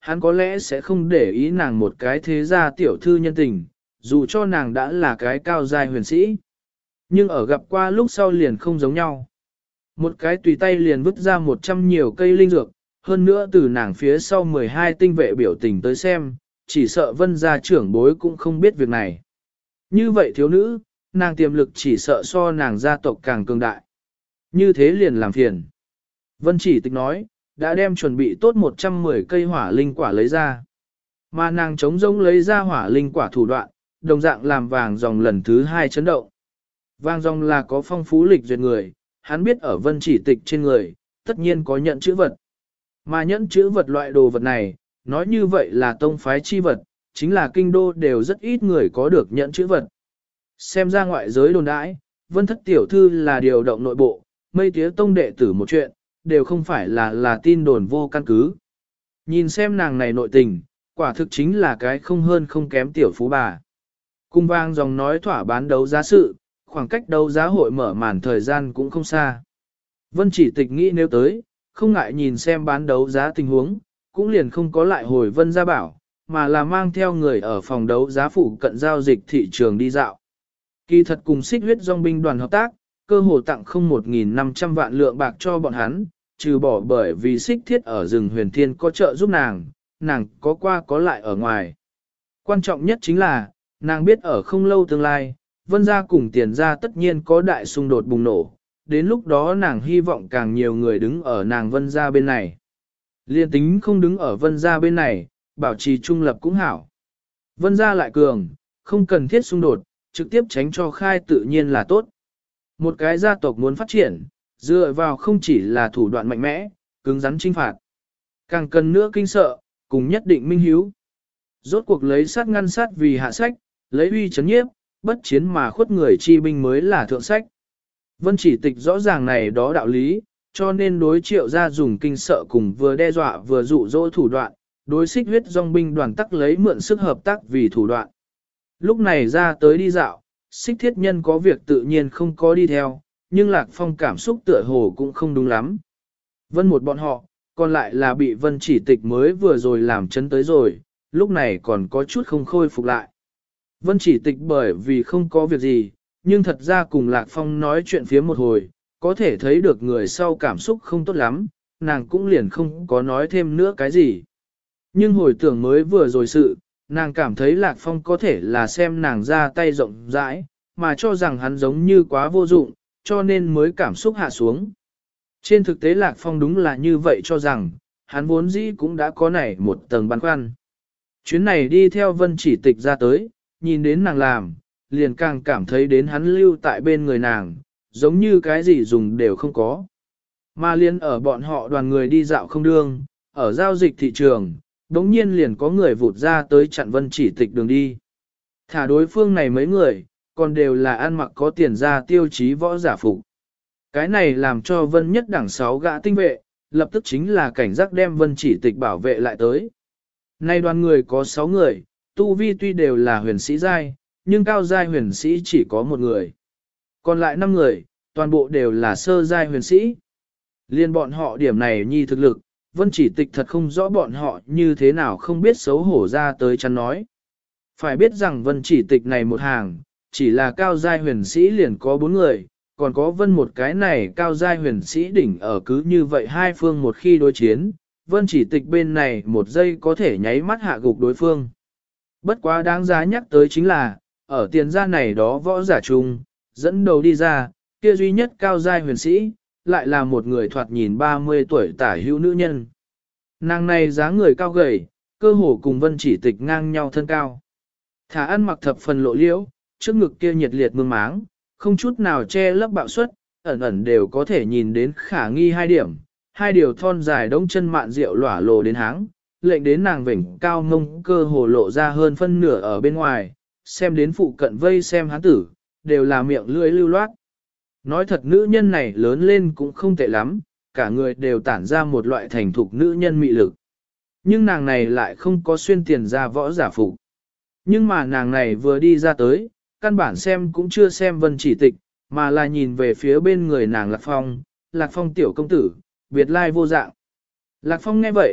hắn có lẽ sẽ không để ý nàng một cái thế gia tiểu thư nhân tình, dù cho nàng đã là cái cao giai huyền sĩ. Nhưng ở gặp qua lúc sau liền không giống nhau. Một cái tùy tay liền vứt ra 100 nhiều cây linh dược, hơn nữa từ nàng phía sau 12 tinh vệ biểu tình tới xem, chỉ sợ Vân gia trưởng bối cũng không biết việc này. Như vậy thiếu nữ, nàng tiềm lực chỉ sợ so nàng gia tộc càng cường đại. Như thế liền làm phiền. Vân Chỉ Tịch nói, đã đem chuẩn bị tốt 110 cây hỏa linh quả lấy ra. Mà nàng chống rỗng lấy ra hỏa linh quả thủ đoạn, đồng dạng làm vàng dòng lần thứ 2 chấn động. Vàng dòng là có phong phú lịch duyệt người, hắn biết ở Vân Chỉ Tịch trên người, tất nhiên có nhận chữ vật. Mà nhẫn chữ vật loại đồ vật này, nói như vậy là tông phái chi vật, chính là kinh đô đều rất ít người có được nhẫn chữ vật. Xem ra ngoại giới đồn đãi, Vân Thất tiểu thư là điều động nội bộ, mây tía tông đệ tử một chuyện, đều không phải là tin đồn vô căn cứ. Nhìn xem nàng này nội tình, quả thực chính là cái không hơn không kém tiểu phú bà. Cung vang dòng nói thỏa bán đấu giá sự, khoảng cách đấu giá hội mở màn thời gian cũng không xa. Vân Chỉ Tịch nghĩ nếu tới, không ngại nhìn xem bán đấu giá tình huống, cũng liền không có lại hồi Vân gia bảo, mà là mang theo người ở phòng đấu giá phụ cận giao dịch thị trường đi dạo. Kỳ thật cùng Xích Huyết Dòng binh đoàn hợp tác, cơ hồ tặng không 1.500 vạn lượng bạc cho bọn hắn, trừ bỏ bởi vì Xích Thiết ở rừng Huyền Thiên có trợ giúp nàng có qua có lại ở ngoài. Quan trọng nhất chính là, nàng biết ở không lâu tương lai, Vân gia cùng Tiền gia tất nhiên có đại xung đột bùng nổ, đến lúc đó nàng hy vọng càng nhiều người đứng ở nàng Vân gia bên này. Liên tính không đứng ở Vân gia bên này, bảo trì trung lập cũng hảo. Vân gia lại cường, không cần thiết xung đột, trực tiếp tránh cho khai tự nhiên là tốt. Một cái gia tộc muốn phát triển, dựa vào không chỉ là thủ đoạn mạnh mẽ, cứng rắn chinh phạt. Càng cần nữa kinh sợ, cùng nhất định minh hiếu. Rốt cuộc lấy sát ngăn sát vì hạ sách, lấy uy chấn nhiếp, bất chiến mà khuất người chi binh mới là thượng sách. Vân Chỉ Tịch rõ ràng này đó đạo lý, cho nên đối Triệu gia dùng kinh sợ cùng vừa đe dọa vừa dụ dỗ thủ đoạn, đối Xích Huyết Dòng binh đoàn tắc lấy mượn sức hợp tác vì thủ đoạn. Lúc này ra tới đi dạo, Xích Thiết Nhân có việc tự nhiên không có đi theo, nhưng Lạc Phong cảm xúc tựa hồ cũng không đúng lắm. Vân một bọn họ, còn lại là bị Vân Chỉ Tịch mới vừa rồi làm chấn tới rồi, lúc này còn có chút không khôi phục lại. Vân Chỉ Tịch bởi vì không có việc gì, nhưng thật ra cùng Lạc Phong nói chuyện phía một hồi, có thể thấy được người sau cảm xúc không tốt lắm, nàng cũng liền không có nói thêm nữa cái gì. Nhưng hồi tưởng mới vừa rồi sự, nàng cảm thấy Lạc Phong có thể là xem nàng ra tay rộng rãi, mà cho rằng hắn giống như quá vô dụng, cho nên mới cảm xúc hạ xuống. Trên thực tế Lạc Phong đúng là như vậy cho rằng, hắn vốn dĩ cũng đã có nảy một tầng băn khoăn. Chuyến này đi theo Vân Chỉ Tịch ra tới, nhìn đến nàng làm, liền càng cảm thấy đến hắn lưu tại bên người nàng, giống như cái gì dùng đều không có. Mà liên ở bọn họ đoàn người đi dạo không đương, ở giao dịch thị trường, đống nhiên liền có người vụt ra tới chặn Vân Chỉ Tịch đường đi. Thả đối phương này mấy người, còn đều là ăn mặc có tiền ra tiêu chí võ giả phục. Cái này làm cho Vân nhất đẳng 6 gã tinh vệ, lập tức chính là cảnh giác đem Vân Chỉ Tịch bảo vệ lại tới. Nay đoàn người có 6 người, tu vi tuy đều là huyền sĩ giai, nhưng cao giai huyền sĩ chỉ có một người. Còn lại 5 người, toàn bộ đều là sơ giai huyền sĩ. Liên bọn họ điểm này nhi thực lực, Vân Chỉ Tịch thật không rõ bọn họ như thế nào không biết xấu hổ ra tới chắn nói. Phải biết rằng Vân Chỉ Tịch này một hàng, chỉ là cao giai huyền sĩ liền có 4 người, còn có Vân một cái này cao giai huyền sĩ đỉnh ở cứ như vậy hai phương một khi đối chiến, Vân Chỉ Tịch bên này một giây có thể nháy mắt hạ gục đối phương. Bất quá đáng giá nhắc tới chính là, ở tiền gia này đó võ giả chung, dẫn đầu đi ra, kia duy nhất cao giai huyền sĩ, lại là một người thoạt nhìn 30 tuổi tả hữu nữ nhân. Nàng này dáng người cao gầy, cơ hồ cùng Vân Chỉ Tịch ngang nhau thân cao. Thả ăn mặc thập phần lộ liễu, trước ngực kia nhiệt liệt mương máng, không chút nào che lấp bạo suất, ẩn ẩn đều có thể nhìn đến khả nghi hai điểm, hai điều thon dài đông chân mạn rượu lỏa lồ đến háng, lệnh đến nàng vểnh cao ngông cơ hồ lộ ra hơn phân nửa ở bên ngoài, xem đến phụ cận vây xem hán tử, đều là miệng lưỡi lưu loát. Nói thật nữ nhân này lớn lên cũng không tệ lắm, cả người đều tản ra một loại thành thục nữ nhân mị lực. Nhưng nàng này lại không có xuyên tiền ra võ giả phục. Nhưng mà nàng này vừa đi ra tới, căn bản xem cũng chưa xem Vân Chỉ Tịch, mà là nhìn về phía bên người nàng Lạc Phong tiểu công tử, biệt lai vô dạng. Lạc Phong nghe vậy,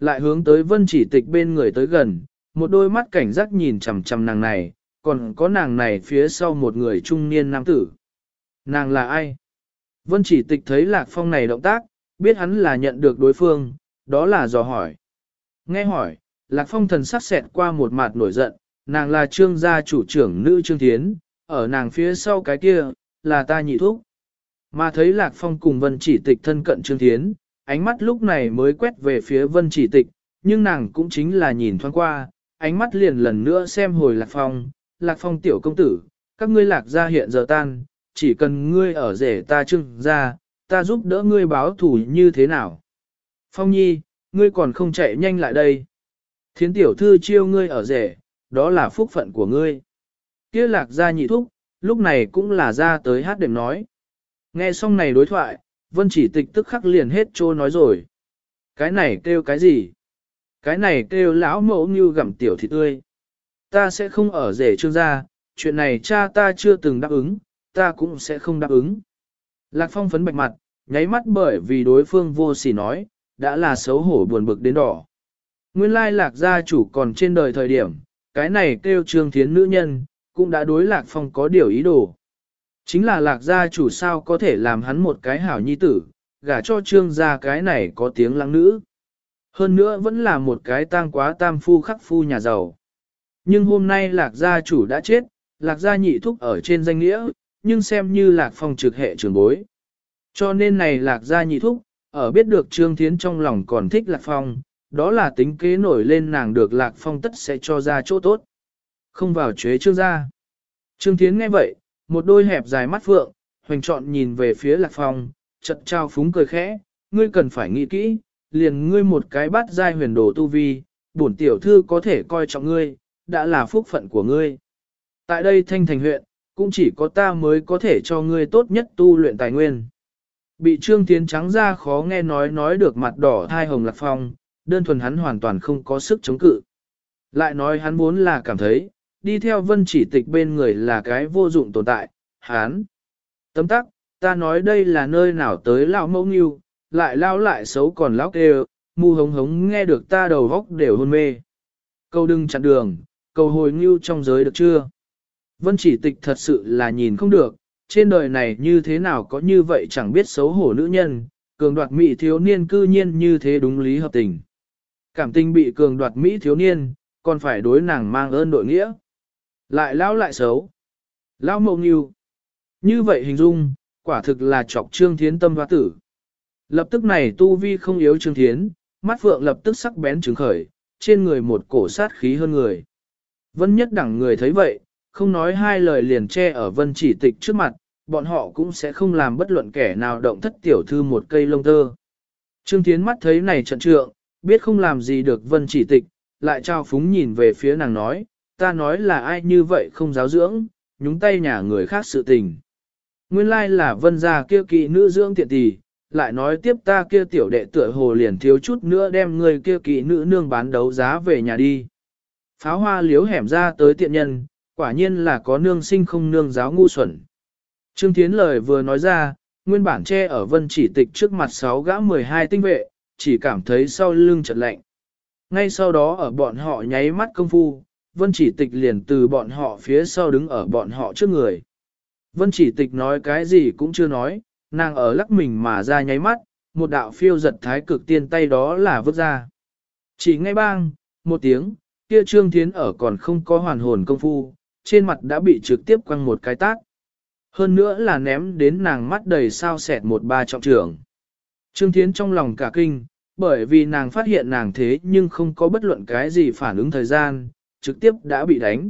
lại hướng tới Vân Chỉ Tịch bên người tới gần, một đôi mắt cảnh giác nhìn chằm chằm nàng này, còn có nàng này phía sau một người trung niên nam tử. Nàng là ai? Vân Chỉ Tịch thấy Lạc Phong này động tác, biết hắn là nhận được đối phương, đó là dò hỏi. Nghe hỏi, Lạc Phong thần sắc xẹt qua một mặt nổi giận, nàng là Trương gia chủ trưởng nữ Trương Thiến, ở nàng phía sau cái kia, là ta nhị thúc. Mà thấy Lạc Phong cùng Vân Chỉ Tịch thân cận Trương Thiến, ánh mắt lúc này mới quét về phía Vân Chỉ Tịch, nhưng nàng cũng chính là nhìn thoáng qua, ánh mắt liền lần nữa xem hồi Lạc Phong tiểu công tử, các ngươi Lạc gia hiện giờ tan, chỉ cần ngươi ở rể ta Trương gia, ta giúp đỡ ngươi báo thủ như thế nào. Phong nhi, ngươi còn không chạy nhanh lại đây. Thiến tiểu thư chiêu ngươi ở rể, đó là phúc phận của ngươi. Kia Lạc gia nhị thúc, lúc này cũng là ra tới hát đệm nói. Nghe xong này đối thoại, Vân Chỉ Tịch tức khắc liền hết trô nói rồi. Cái này kêu cái gì? Cái này kêu lão mẫu như gặm tiểu thịt tươi. Ta sẽ không ở rể Trương gia, chuyện này cha ta chưa từng đáp ứng, ta cũng sẽ không đáp ứng. Lạc Phong phấn bạch mặt, nháy mắt bởi vì đối phương vô sỉ nói, đã là xấu hổ buồn bực đến đỏ. Nguyên lai Lạc gia chủ còn trên đời thời điểm, cái này kêu Trương Thiến nữ nhân, cũng đã đối Lạc Phong có điều ý đồ. Chính là Lạc gia chủ sao có thể làm hắn một cái hảo nhi tử, gả cho Trương gia cái này có tiếng lăng nữ. Hơn nữa vẫn là một cái tang quá tam phu khắc phu nhà giàu. Nhưng hôm nay Lạc gia chủ đã chết, Lạc gia nhị thúc ở trên danh nghĩa, nhưng xem như Lạc Phong trực hệ trưởng bối. Cho nên này Lạc gia nhị thúc, ở biết được Trương Thiến trong lòng còn thích Lạc Phong, đó là tính kế nổi lên nàng được Lạc Phong tất sẽ cho ra chỗ tốt. Không vào chế Trương gia. Trương Thiến nghe vậy, một đôi hẹp dài mắt phượng, hoành trọn nhìn về phía Lạc Phong, chật trao phúng cười khẽ, ngươi cần phải nghĩ kỹ, liền ngươi một cái bát giai huyền đồ tu vi, bổn tiểu thư có thể coi trọng ngươi, đã là phúc phận của ngươi. Tại đây Thanh Thành huyện, cũng chỉ có ta mới có thể cho ngươi tốt nhất tu luyện tài nguyên. Bị Trương Thiến trắng ra khó nghe nói được mặt đỏ thai hồng Lạc Phong, đơn thuần hắn hoàn toàn không có sức chống cự. Lại nói hắn vốn là cảm thấy, đi theo Vân Chỉ Tịch bên người là cái vô dụng tồn tại, hắn. Tấm tắc, ta nói đây là nơi nào tới lão mẫu nghiêu, lại lao lại xấu còn lão kêu, mù hống hống nghe được ta đầu góc đều hôn mê. Câu đừng chặn đường, cầu hồi nghiêu trong giới được chưa? Vân Chỉ Tịch thật sự là nhìn không được, trên đời này như thế nào có như vậy chẳng biết xấu hổ nữ nhân, cường đoạt mỹ thiếu niên cư nhiên như thế đúng lý hợp tình. Cảm tình bị cường đoạt mỹ thiếu niên, còn phải đối nàng mang ơn đội nghĩa. Lại lão lại xấu. Lão mộng nghiêu. Như vậy hình dung, quả thực là chọc Trương Thiến tâm hoa tử. Lập tức này tu vi không yếu Trương Thiến, mắt phượng lập tức sắc bén trứng khởi, trên người một cổ sát khí hơn người. Vân Nhất Đẳng người thấy vậy, không nói hai lời liền che ở Vân Chỉ Tịch trước mặt, bọn họ cũng sẽ không làm bất luận kẻ nào động thất tiểu thư một cây lông tơ. Trương Thiến mắt thấy này trận trượng, biết không làm gì được Vân Chỉ Tịch, lại trao phúng nhìn về phía nàng nói, ta nói là ai như vậy không giáo dưỡng, nhúng tay nhà người khác sự tình. Nguyên lai là Vân gia kia kỵ nữ dưỡng tiện tỷ, lại nói tiếp ta kia tiểu đệ tựa hồ liền thiếu chút nữa đem người kia kỵ nữ nương bán đấu giá về nhà đi. Pháo hoa liếu hẻm ra tới tiện nhân, quả nhiên là có nương sinh không nương giáo ngu xuẩn. Trương Thiến lời vừa nói ra, nguyên bản che ở Vân Chỉ Tịch trước mặt 6 gã 12 tinh vệ, chỉ cảm thấy sau lưng chợt lạnh. Ngay sau đó ở bọn họ nháy mắt công phu, Vân Chỉ Tịch liền từ bọn họ phía sau đứng ở bọn họ trước người. Vân Chỉ Tịch nói cái gì cũng chưa nói, nàng ở lắc mình mà ra nháy mắt, một đạo phiêu giật thái cực tiên tay đó là vứt ra. Chỉ ngay bang, một tiếng, kia Trương Thiến ở còn không có hoàn hồn công phu, trên mặt đã bị trực tiếp quăng một cái tát. Hơn nữa là ném đến nàng mắt đầy sao sẹt một ba trọng trưởng. Trương Thiến trong lòng cả kinh, bởi vì nàng phát hiện nàng thế nhưng không có bất luận cái gì phản ứng thời gian, trực tiếp đã bị đánh.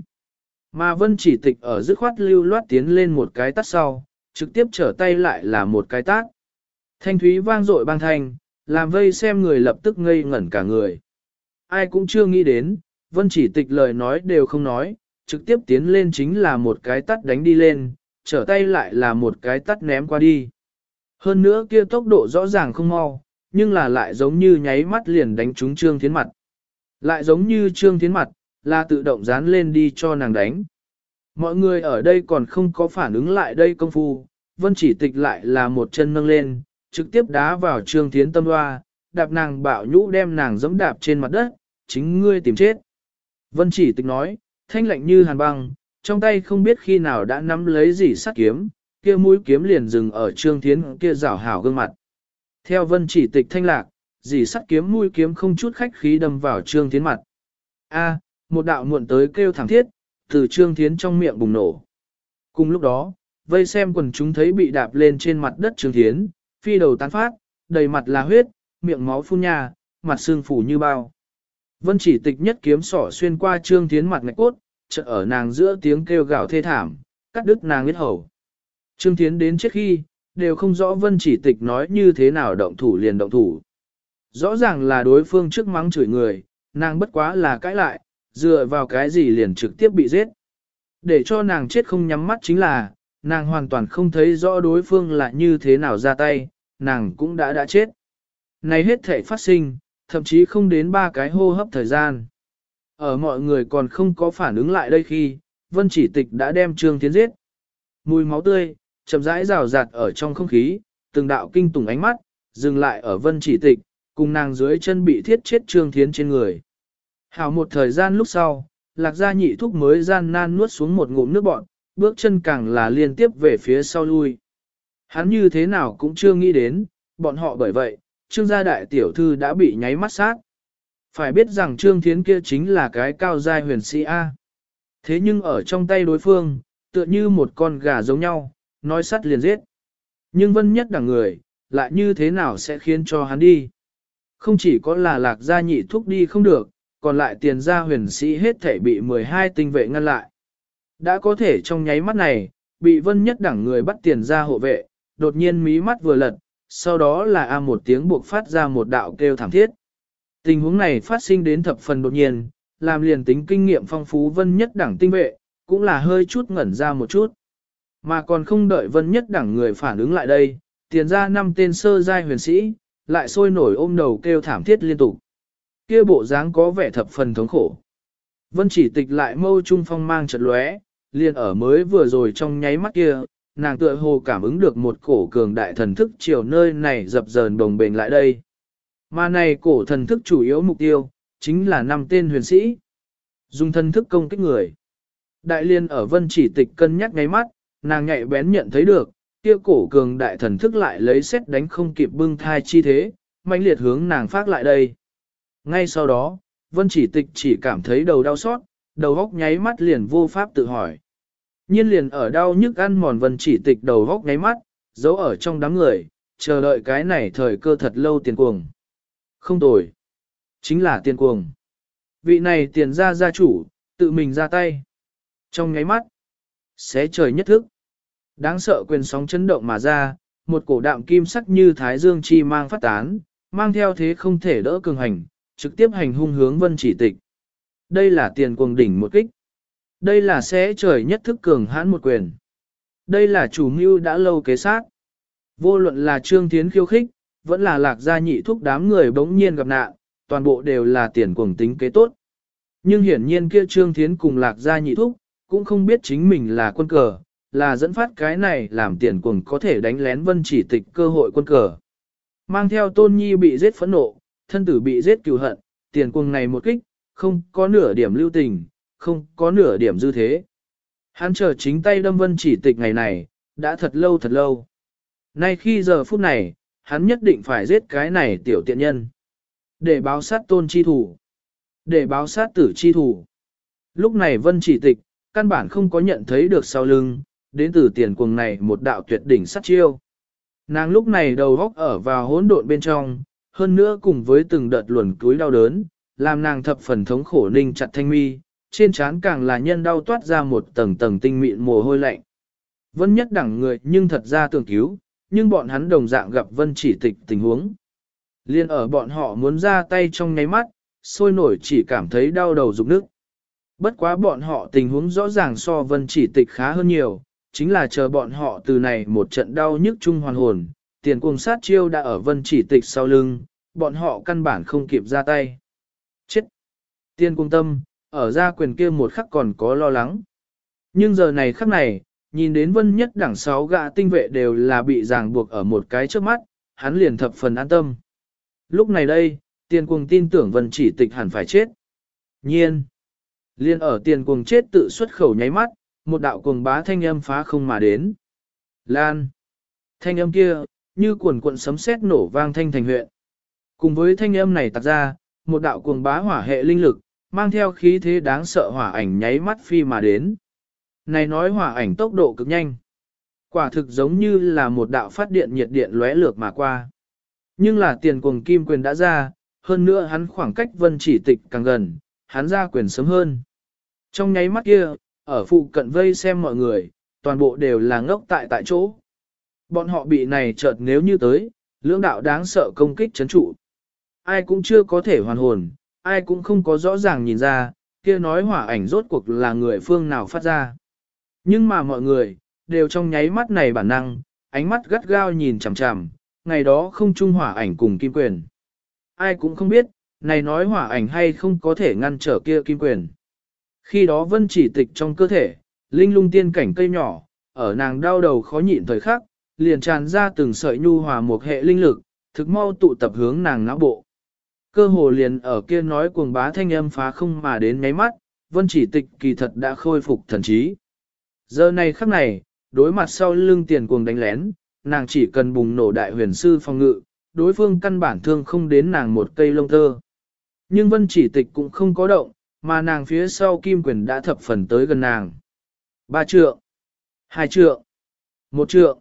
Mà Vân Chỉ Tịch ở dứt khoát lưu loát tiến lên một cái tát sau, trực tiếp trở tay lại là một cái tát. Thanh thúy vang dội bang thanh, làm vây xem người lập tức ngây ngẩn cả người. Ai cũng chưa nghĩ đến, Vân Chỉ Tịch lời nói đều không nói, trực tiếp tiến lên chính là một cái tát đánh đi lên, trở tay lại là một cái tát ném qua đi. Hơn nữa kia tốc độ rõ ràng không mau, nhưng là lại giống như nháy mắt liền đánh trúng Trương Thiến mặt. Lại giống như Trương Thiến mặt, là tự động dán lên đi cho nàng đánh. Mọi người ở đây còn không có phản ứng lại đây công phu, Vân Chỉ Tịch lại là một chân nâng lên, trực tiếp đá vào Trương Thiến tâm hoa, đạp nàng bạo nhũ đem nàng giẫm đạp trên mặt đất, chính ngươi tìm chết. Vân Chỉ Tịch nói, thanh lạnh như hàn băng, trong tay không biết khi nào đã nắm lấy gì sắt kiếm, kia mũi kiếm liền dừng ở Trương Thiến kia rảo hảo gương mặt. Theo Vân Chỉ Tịch thanh lạc, dì sắt kiếm mũi kiếm không chút khách khí đâm vào Trương Thiến mặt. A, một đạo muộn tới kêu thảm thiết, từ Trương Thiến trong miệng bùng nổ. Cùng lúc đó, vây xem quần chúng thấy bị đạp lên trên mặt đất Trương Thiến, phi đầu tán phát, đầy mặt là huyết, miệng máu phun nha, mặt xương phủ như bao. Vân Chỉ Tịch nhất kiếm sỏ xuyên qua Trương Thiến mặt ngạch cốt, chợt ở nàng giữa tiếng kêu gào thê thảm, cắt đứt nàng huyết hầu. Trương Thiến đến chết khi, đều không rõ Vân Chỉ Tịch nói như thế nào động thủ liền động thủ. Rõ ràng là đối phương trước mắng chửi người, nàng bất quá là cãi lại, dựa vào cái gì liền trực tiếp bị giết. Để cho nàng chết không nhắm mắt chính là, nàng hoàn toàn không thấy rõ đối phương là như thế nào ra tay, nàng cũng đã chết. Này hết thể phát sinh, thậm chí không đến 3 cái hô hấp thời gian. Ở mọi người còn không có phản ứng lại đây khi, Vân Chỉ Tịch đã đem Trương Thiến giết. Mùi máu tươi, chậm rãi rào rạt ở trong không khí, từng đạo kinh tủng ánh mắt, dừng lại ở Vân Chỉ Tịch, cùng nàng dưới chân bị thiết chết Trương Thiến trên người. Hảo một thời gian lúc sau, Lạc Gia Nhị Thúc mới gian nan nuốt xuống một ngụm nước bọt, bước chân càng là liên tiếp về phía sau lui. Hắn như thế nào cũng chưa nghĩ đến, bọn họ bởi vậy, Trương gia đại tiểu thư đã bị nháy mắt sát. Phải biết rằng Trương Thiến kia chính là cái cao giai huyền sĩ A. Thế nhưng ở trong tay đối phương, tựa như một con gà giống nhau, nói sắt liền giết. Nhưng Vân Nhất Đẳng người, lại như thế nào sẽ khiến cho hắn đi? Không chỉ có là Lạc Gia Nhị Thúc đi không được, còn lại Tiền gia huyền sĩ hết thể bị 12 tinh vệ ngăn lại. Đã có thể trong nháy mắt này, bị Vân Nhất Đẳng người bắt Tiền gia hộ vệ, đột nhiên mí mắt vừa lật, sau đó là một tiếng buộc phát ra một đạo kêu thảm thiết. Tình huống này phát sinh đến thập phần đột nhiên, làm liền tính kinh nghiệm phong phú Vân Nhất Đẳng tinh vệ, cũng là hơi chút ngẩn ra một chút. Mà còn không đợi Vân Nhất Đẳng người phản ứng lại đây, Tiền gia 5 tên sơ giai huyền sĩ, lại sôi nổi ôm đầu kêu thảm thiết liên tục. Kia bộ dáng có vẻ thập phần thống khổ. Vân Chỉ Tịch lại mâu trung phong mang chợt lóe, liền ở mới vừa rồi trong nháy mắt kia, nàng tựa hồ cảm ứng được một cổ cường đại thần thức chiều nơi này dập dờn đồng bền lại đây. Mà này cổ thần thức chủ yếu mục tiêu, chính là 5 tên huyền sĩ. Dùng thần thức công kích người. Đại liên ở Vân Chỉ Tịch cân nhắc ngáy mắt, nàng nhạy bén nhận thấy được, kia cổ cường đại thần thức lại lấy xét đánh không kịp bưng thai chi thế, mãnh liệt hướng nàng phát lại đây. Ngay sau đó, Vân Chỉ Tịch chỉ cảm thấy đầu đau xót, đầu góc nháy mắt liền vô pháp tự hỏi. Nhiên liền ở đau nhức ăn mòn Vân Chỉ Tịch đầu góc nháy mắt, giấu ở trong đám người, chờ đợi cái này thời cơ thật lâu Tiền Cuồng. Không tồi. Chính là Tiền Cuồng. Vị này Tiền gia gia chủ, tự mình ra tay. Trong nháy mắt, xé trời nhất thức. Đáng sợ quyền sóng chấn động mà ra, một cổ đạm kim sắc như thái dương chi mang phát tán, mang theo thế không thể đỡ cường hành, trực tiếp hành hung hướng Vân Chỉ Tịch. Đây là Tiền Cuồng đỉnh một kích. Đây là xé trời nhất thức cường hãn một quyền. Đây là chủ mưu đã lâu kế sát. Vô luận là Trương Thiến khiêu khích, vẫn là Lạc Gia Nhị Thúc đám người bỗng nhiên gặp nạn, toàn bộ đều là Tiền Cuồng tính kế tốt. Nhưng hiển nhiên kia Trương Thiến cùng Lạc Gia Nhị Thúc, cũng không biết chính mình là quân cờ, là dẫn phát cái này làm Tiền Cuồng có thể đánh lén Vân Chỉ Tịch cơ hội quân cờ. Mang theo Tôn Nhi bị giết phẫn nộ, thân tử bị giết cừu hận, Tiền Cuồng này một kích, không có nửa điểm lưu tình, không có nửa điểm dư thế. Hắn chờ chính tay đâm Vân Chỉ Tịch ngày này, đã thật lâu thật lâu. Nay khi giờ phút này, hắn nhất định phải giết cái này tiểu tiện nhân. Để báo sát Tôn chi thủ. Để báo sát tử chi thủ. Lúc này Vân Chỉ Tịch, căn bản không có nhận thấy được sau lưng, đến từ Tiền Cuồng này một đạo tuyệt đỉnh sát chiêu. Nàng lúc này đầu góc ở vào hỗn độn bên trong, hơn nữa cùng với từng đợt luồn túi đau đớn, làm nàng thập phần thống khổ ninh chặt thanh mi, trên trán càng là nhân đau toát ra một tầng tầng tinh mịn mồ hôi lạnh. Vân Nhất Đẳng người nhưng thật ra tưởng cứu, nhưng bọn hắn đồng dạng gặp Vân Chỉ Tịch tình huống. Liên ở bọn họ muốn ra tay trong nháy mắt, sôi nổi chỉ cảm thấy đau đầu rụng nước. Bất quá bọn họ tình huống rõ ràng so Vân Chỉ Tịch khá hơn nhiều, chính là chờ bọn họ từ này một trận đau nhức chung hoàn hồn, Tiền Cuồng sát chiêu đã ở Vân Chỉ Tịch sau lưng, bọn họ căn bản không kịp ra tay. Chết! Tiền Cuồng tâm, ở ra quyền kia một khắc còn có lo lắng. Nhưng giờ này khắc này, nhìn đến Vân Nhất Đẳng 6 gã tinh vệ đều là bị ràng buộc ở một cái trước mắt, hắn liền thập phần an tâm. Lúc này đây, tiền cuồng tin tưởng Vân Chỉ Tịch hẳn phải chết. Nhiên, liên ở tiền cuồng chết tự xuất khẩu nháy mắt, một đạo cuồng bá thanh âm phá không mà đến. Lan, thanh âm kia, như cuồn cuộn sấm sét nổ vang thanh thành huyện. Cùng với thanh âm này tạc ra, một đạo cuồng bá hỏa hệ linh lực, mang theo khí thế đáng sợ hỏa ảnh nháy mắt phi mà đến. Này nói hỏa ảnh tốc độ cực nhanh. Quả thực giống như là một đạo phát điện nhiệt điện lóe lược mà qua. Nhưng là tiền cuồng kim quyền đã ra, hơn nữa hắn khoảng cách Vân Chỉ Tịch càng gần, hắn ra quyền sớm hơn. Trong nháy mắt kia, ở phụ cận vây xem mọi người, toàn bộ đều là ngốc tại chỗ. Bọn họ bị này chợt nếu như tới, lưỡng đạo đáng sợ công kích chấn trụ. Ai cũng chưa có thể hoàn hồn, ai cũng không có rõ ràng nhìn ra, kia nói hỏa ảnh rốt cuộc là người phương nào phát ra. Nhưng mà mọi người, đều trong nháy mắt này bản năng, ánh mắt gắt gao nhìn chằm chằm, ngày đó không chung hỏa ảnh cùng kim quyền. Ai cũng không biết, này nói hỏa ảnh hay không có thể ngăn trở kia kim quyền. Khi đó Vân Chỉ Tịch trong cơ thể, linh lung tiên cảnh cây nhỏ, ở nàng đau đầu khó nhịn thời khắc, liền tràn ra từng sợi nhu hòa một hệ linh lực, thực mau tụ tập hướng nàng não bộ. Cơ hồ liền ở kia nói cuồng bá thanh âm phá không mà đến nháy mắt, Vân Chỉ Tịch kỳ thật đã khôi phục thần trí. Giờ này khắc này, đối mặt sau lưng tiền cuồng đánh lén, nàng chỉ cần bùng nổ đại huyền sư phòng ngự, đối phương căn bản thương không đến nàng một cây lông tơ. Nhưng Vân Chỉ Tịch cũng không có động, mà nàng phía sau kim quyền đã thập phần tới gần nàng. 3 trượng, 2 trượng, 1 trượng,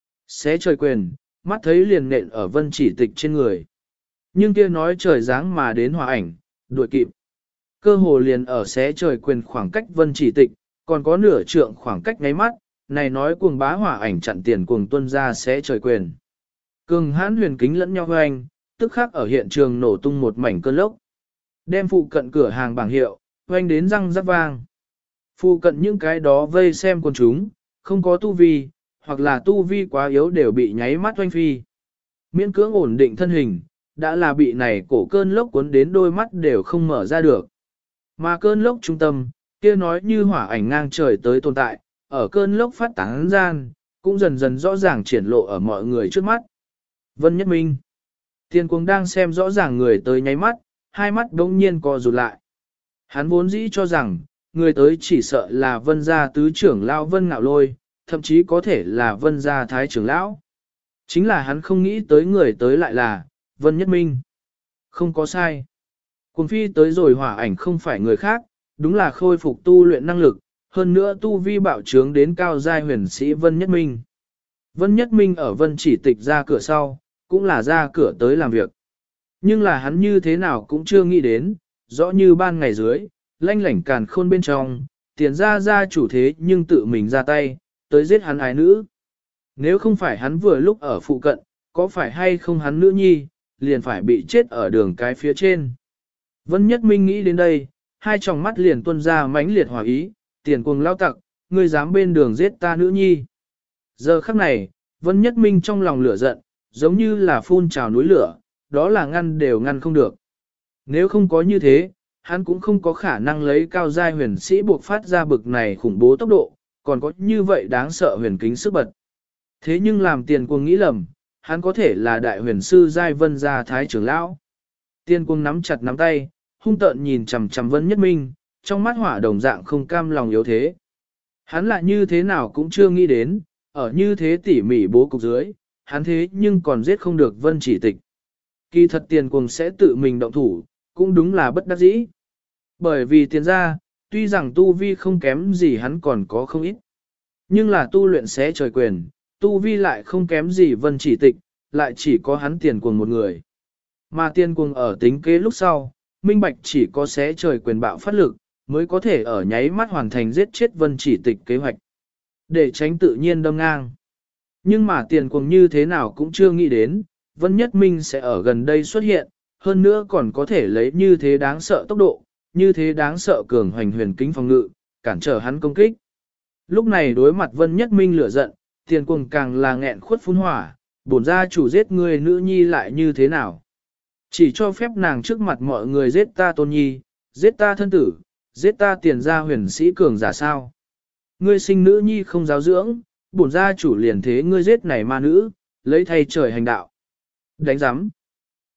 xé trời quyền, mắt thấy liền nện ở Vân Chỉ Tịch trên người. Nhưng kia nói trời dáng mà đến hòa ảnh, đuổi kịp. Cơ hồ liền ở xé trời quyền khoảng cách Vân Chỉ Tịch, còn có nửa trượng khoảng cách ngáy mắt, này nói cuồng bá hỏa ảnh chặn tiền cuồng tuân ra xé trời quyền. Cường hãn huyền kính lẫn nhau hoành, tức khắc ở hiện trường nổ tung một mảnh cơn lốc. Đem phụ cận cửa hàng bảng hiệu, hoành đến răng rắc vang. Phụ cận những cái đó vây xem quần chúng, không có tu vi, hoặc là tu vi quá yếu đều bị nháy mắt hoành phi. Miễn cưỡng ổn định thân hình, đã là bị này cổ cơn lốc cuốn đến đôi mắt đều không mở ra được. Mà cơn lốc trung tâm, kia nói như hỏa ảnh ngang trời tới tồn tại, ở cơn lốc phát tán gian, cũng dần dần rõ ràng triển lộ ở mọi người trước mắt. Vân Nhất Minh. Tiền Cuồng đang xem rõ ràng người tới nháy mắt, hai mắt đống nhiên co rụt lại. Hắn vốn dĩ cho rằng, người tới chỉ sợ là Vân gia tứ trưởng lão Vân Ngạo Lôi, thậm chí có thể là Vân gia thái trưởng lão. Chính là hắn không nghĩ tới người tới lại là Vân Nhất Minh. Không có sai. Cuồng phi tới rồi hỏa ảnh không phải người khác, đúng là khôi phục tu luyện năng lực, hơn nữa tu vi bạo trướng đến cao giai huyền sĩ Vân Nhất Minh. Vân Nhất Minh ở Vân Chỉ Tịch ra cửa sau, cũng là ra cửa tới làm việc. Nhưng là hắn như thế nào cũng chưa nghĩ đến, rõ như ban ngày dưới, lanh lảnh càn khôn bên trong, tiền ra chủ thế nhưng tự mình ra tay, tới giết hắn ái nữ. Nếu không phải hắn vừa lúc ở phụ cận, có phải hay không hắn nữ nhi, liền phải bị chết ở đường cái phía trên. Vân Nhất Minh nghĩ đến đây, hai tròng mắt liền tuôn ra mãnh liệt hỏa ý, tiền cuồng lao tặc, ngươi dám bên đường giết ta nữ nhi. Giờ khắc này, Vân Nhất Minh trong lòng lửa giận, giống như là phun trào núi lửa, đó là ngăn đều ngăn không được. Nếu không có như thế, hắn cũng không có khả năng lấy cao giai huyền sĩ buộc phát ra bực này khủng bố tốc độ, còn có như vậy đáng sợ huyền kính sức bật. Thế nhưng làm tiền cuồng nghĩ lầm, hắn có thể là đại huyền sư giai Vân gia thái trưởng lão. Tiền cuồng nắm chặt nắm tay, hung tợn nhìn chằm chằm Vân Nhất Minh, trong mắt hỏa đồng dạng không cam lòng yếu thế. Hắn lại như thế nào cũng chưa nghĩ đến, ở như thế tỉ mỉ bố cục dưới, hắn thế nhưng còn giết không được Vân Chỉ Tịch. Kỳ thật tiền cuồng sẽ tự mình động thủ, cũng đúng là bất đắc dĩ. Bởi vì tiền ra, tuy rằng tu vi không kém gì hắn còn có không ít. Nhưng là tu luyện xé trời quyền, tu vi lại không kém gì Vân Chỉ Tịch, lại chỉ có hắn tiền cuồng một người. Mà tiền cuồng ở tính kế lúc sau, minh bạch chỉ có xé trời quyền bạo phát lực, mới có thể ở nháy mắt hoàn thành giết chết Vân Chỉ Tịch kế hoạch. Để tránh tự nhiên đâm ngang. Nhưng mà tiền cuồng như thế nào cũng chưa nghĩ đến, Vân Nhất Minh sẽ ở gần đây xuất hiện, hơn nữa còn có thể lấy như thế đáng sợ tốc độ, như thế đáng sợ cường hoành huyền kính phòng ngự, cản trở hắn công kích. Lúc này đối mặt Vân Nhất Minh lửa giận, tiền cuồng càng là nghẹn khuất phun hỏa, bổn gia chủ giết người nữ nhi lại như thế nào. Chỉ cho phép nàng trước mặt mọi người giết ta tôn nhi, giết ta thân tử, giết ta tiền gia huyền sĩ cường giả sao. Ngươi sinh nữ nhi không giáo dưỡng, bổn gia chủ liền thế ngươi giết này ma nữ, lấy thay trời hành đạo. Đánh giám.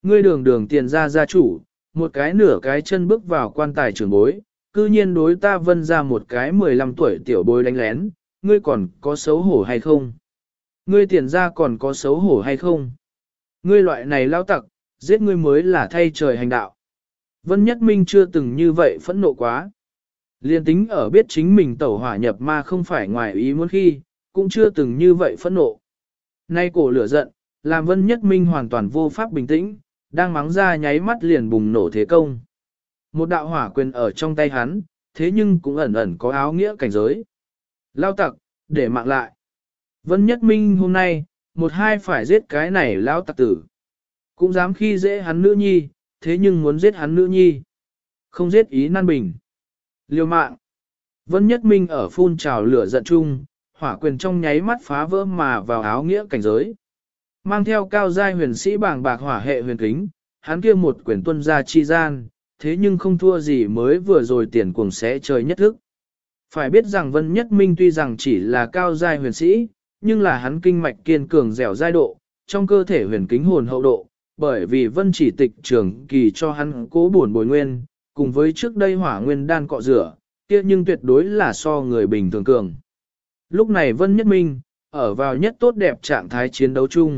Ngươi đường đường tiền gia gia chủ, một cái nửa cái chân bước vào quan tài trưởng bối, cư nhiên đối ta vân ra một cái 15 tuổi tiểu bối đánh lén, ngươi còn có xấu hổ hay không? Ngươi tiền gia còn có xấu hổ hay không? Ngươi loại này lao tặc, giết ngươi mới là thay trời hành đạo. Vân Nhất Minh chưa từng như vậy phẫn nộ quá. Liên tính ở biết chính mình tẩu hỏa nhập ma không phải ngoài ý muốn khi, cũng chưa từng như vậy phẫn nộ. Nay cổ lửa giận, làm Vân Nhất Minh hoàn toàn vô pháp bình tĩnh, đang mắng ra nháy mắt liền bùng nổ thế công. Một đạo hỏa quyền ở trong tay hắn, thế nhưng cũng ẩn ẩn có áo nghĩa cảnh giới. Lao tặc, để mạng lại. Vân Nhất Minh hôm nay, một hai phải giết cái này lão tặc tử. Cũng dám khi dễ hắn nữ nhi, thế nhưng muốn giết hắn nữ nhi. Không giết ý nan bình. Liêu mạng. Vân Nhất Minh ở phun trào lửa giận chung, hỏa quyền trong nháy mắt phá vỡ mà vào áo nghĩa cảnh giới. Mang theo cao giai huyền sĩ bảng bạc hỏa hệ huyền kính, hắn kia một quyền tuân ra chi gian, thế nhưng không thua gì mới vừa rồi tiền cuồng xé trời nhất thức. Phải biết rằng Vân Nhất Minh tuy rằng chỉ là cao giai huyền sĩ, nhưng là hắn kinh mạch kiên cường dẻo dai độ, trong cơ thể huyền kính hồn hậu độ, bởi vì Vân chỉ tịch trường kỳ cho hắn cố bổn bồi nguyên, cùng với trước đây hỏa nguyên đan cọ rửa, kia nhưng tuyệt đối là so người bình thường cường. Lúc này Vân Nhất Minh, ở vào nhất tốt đẹp trạng thái chiến đấu chung.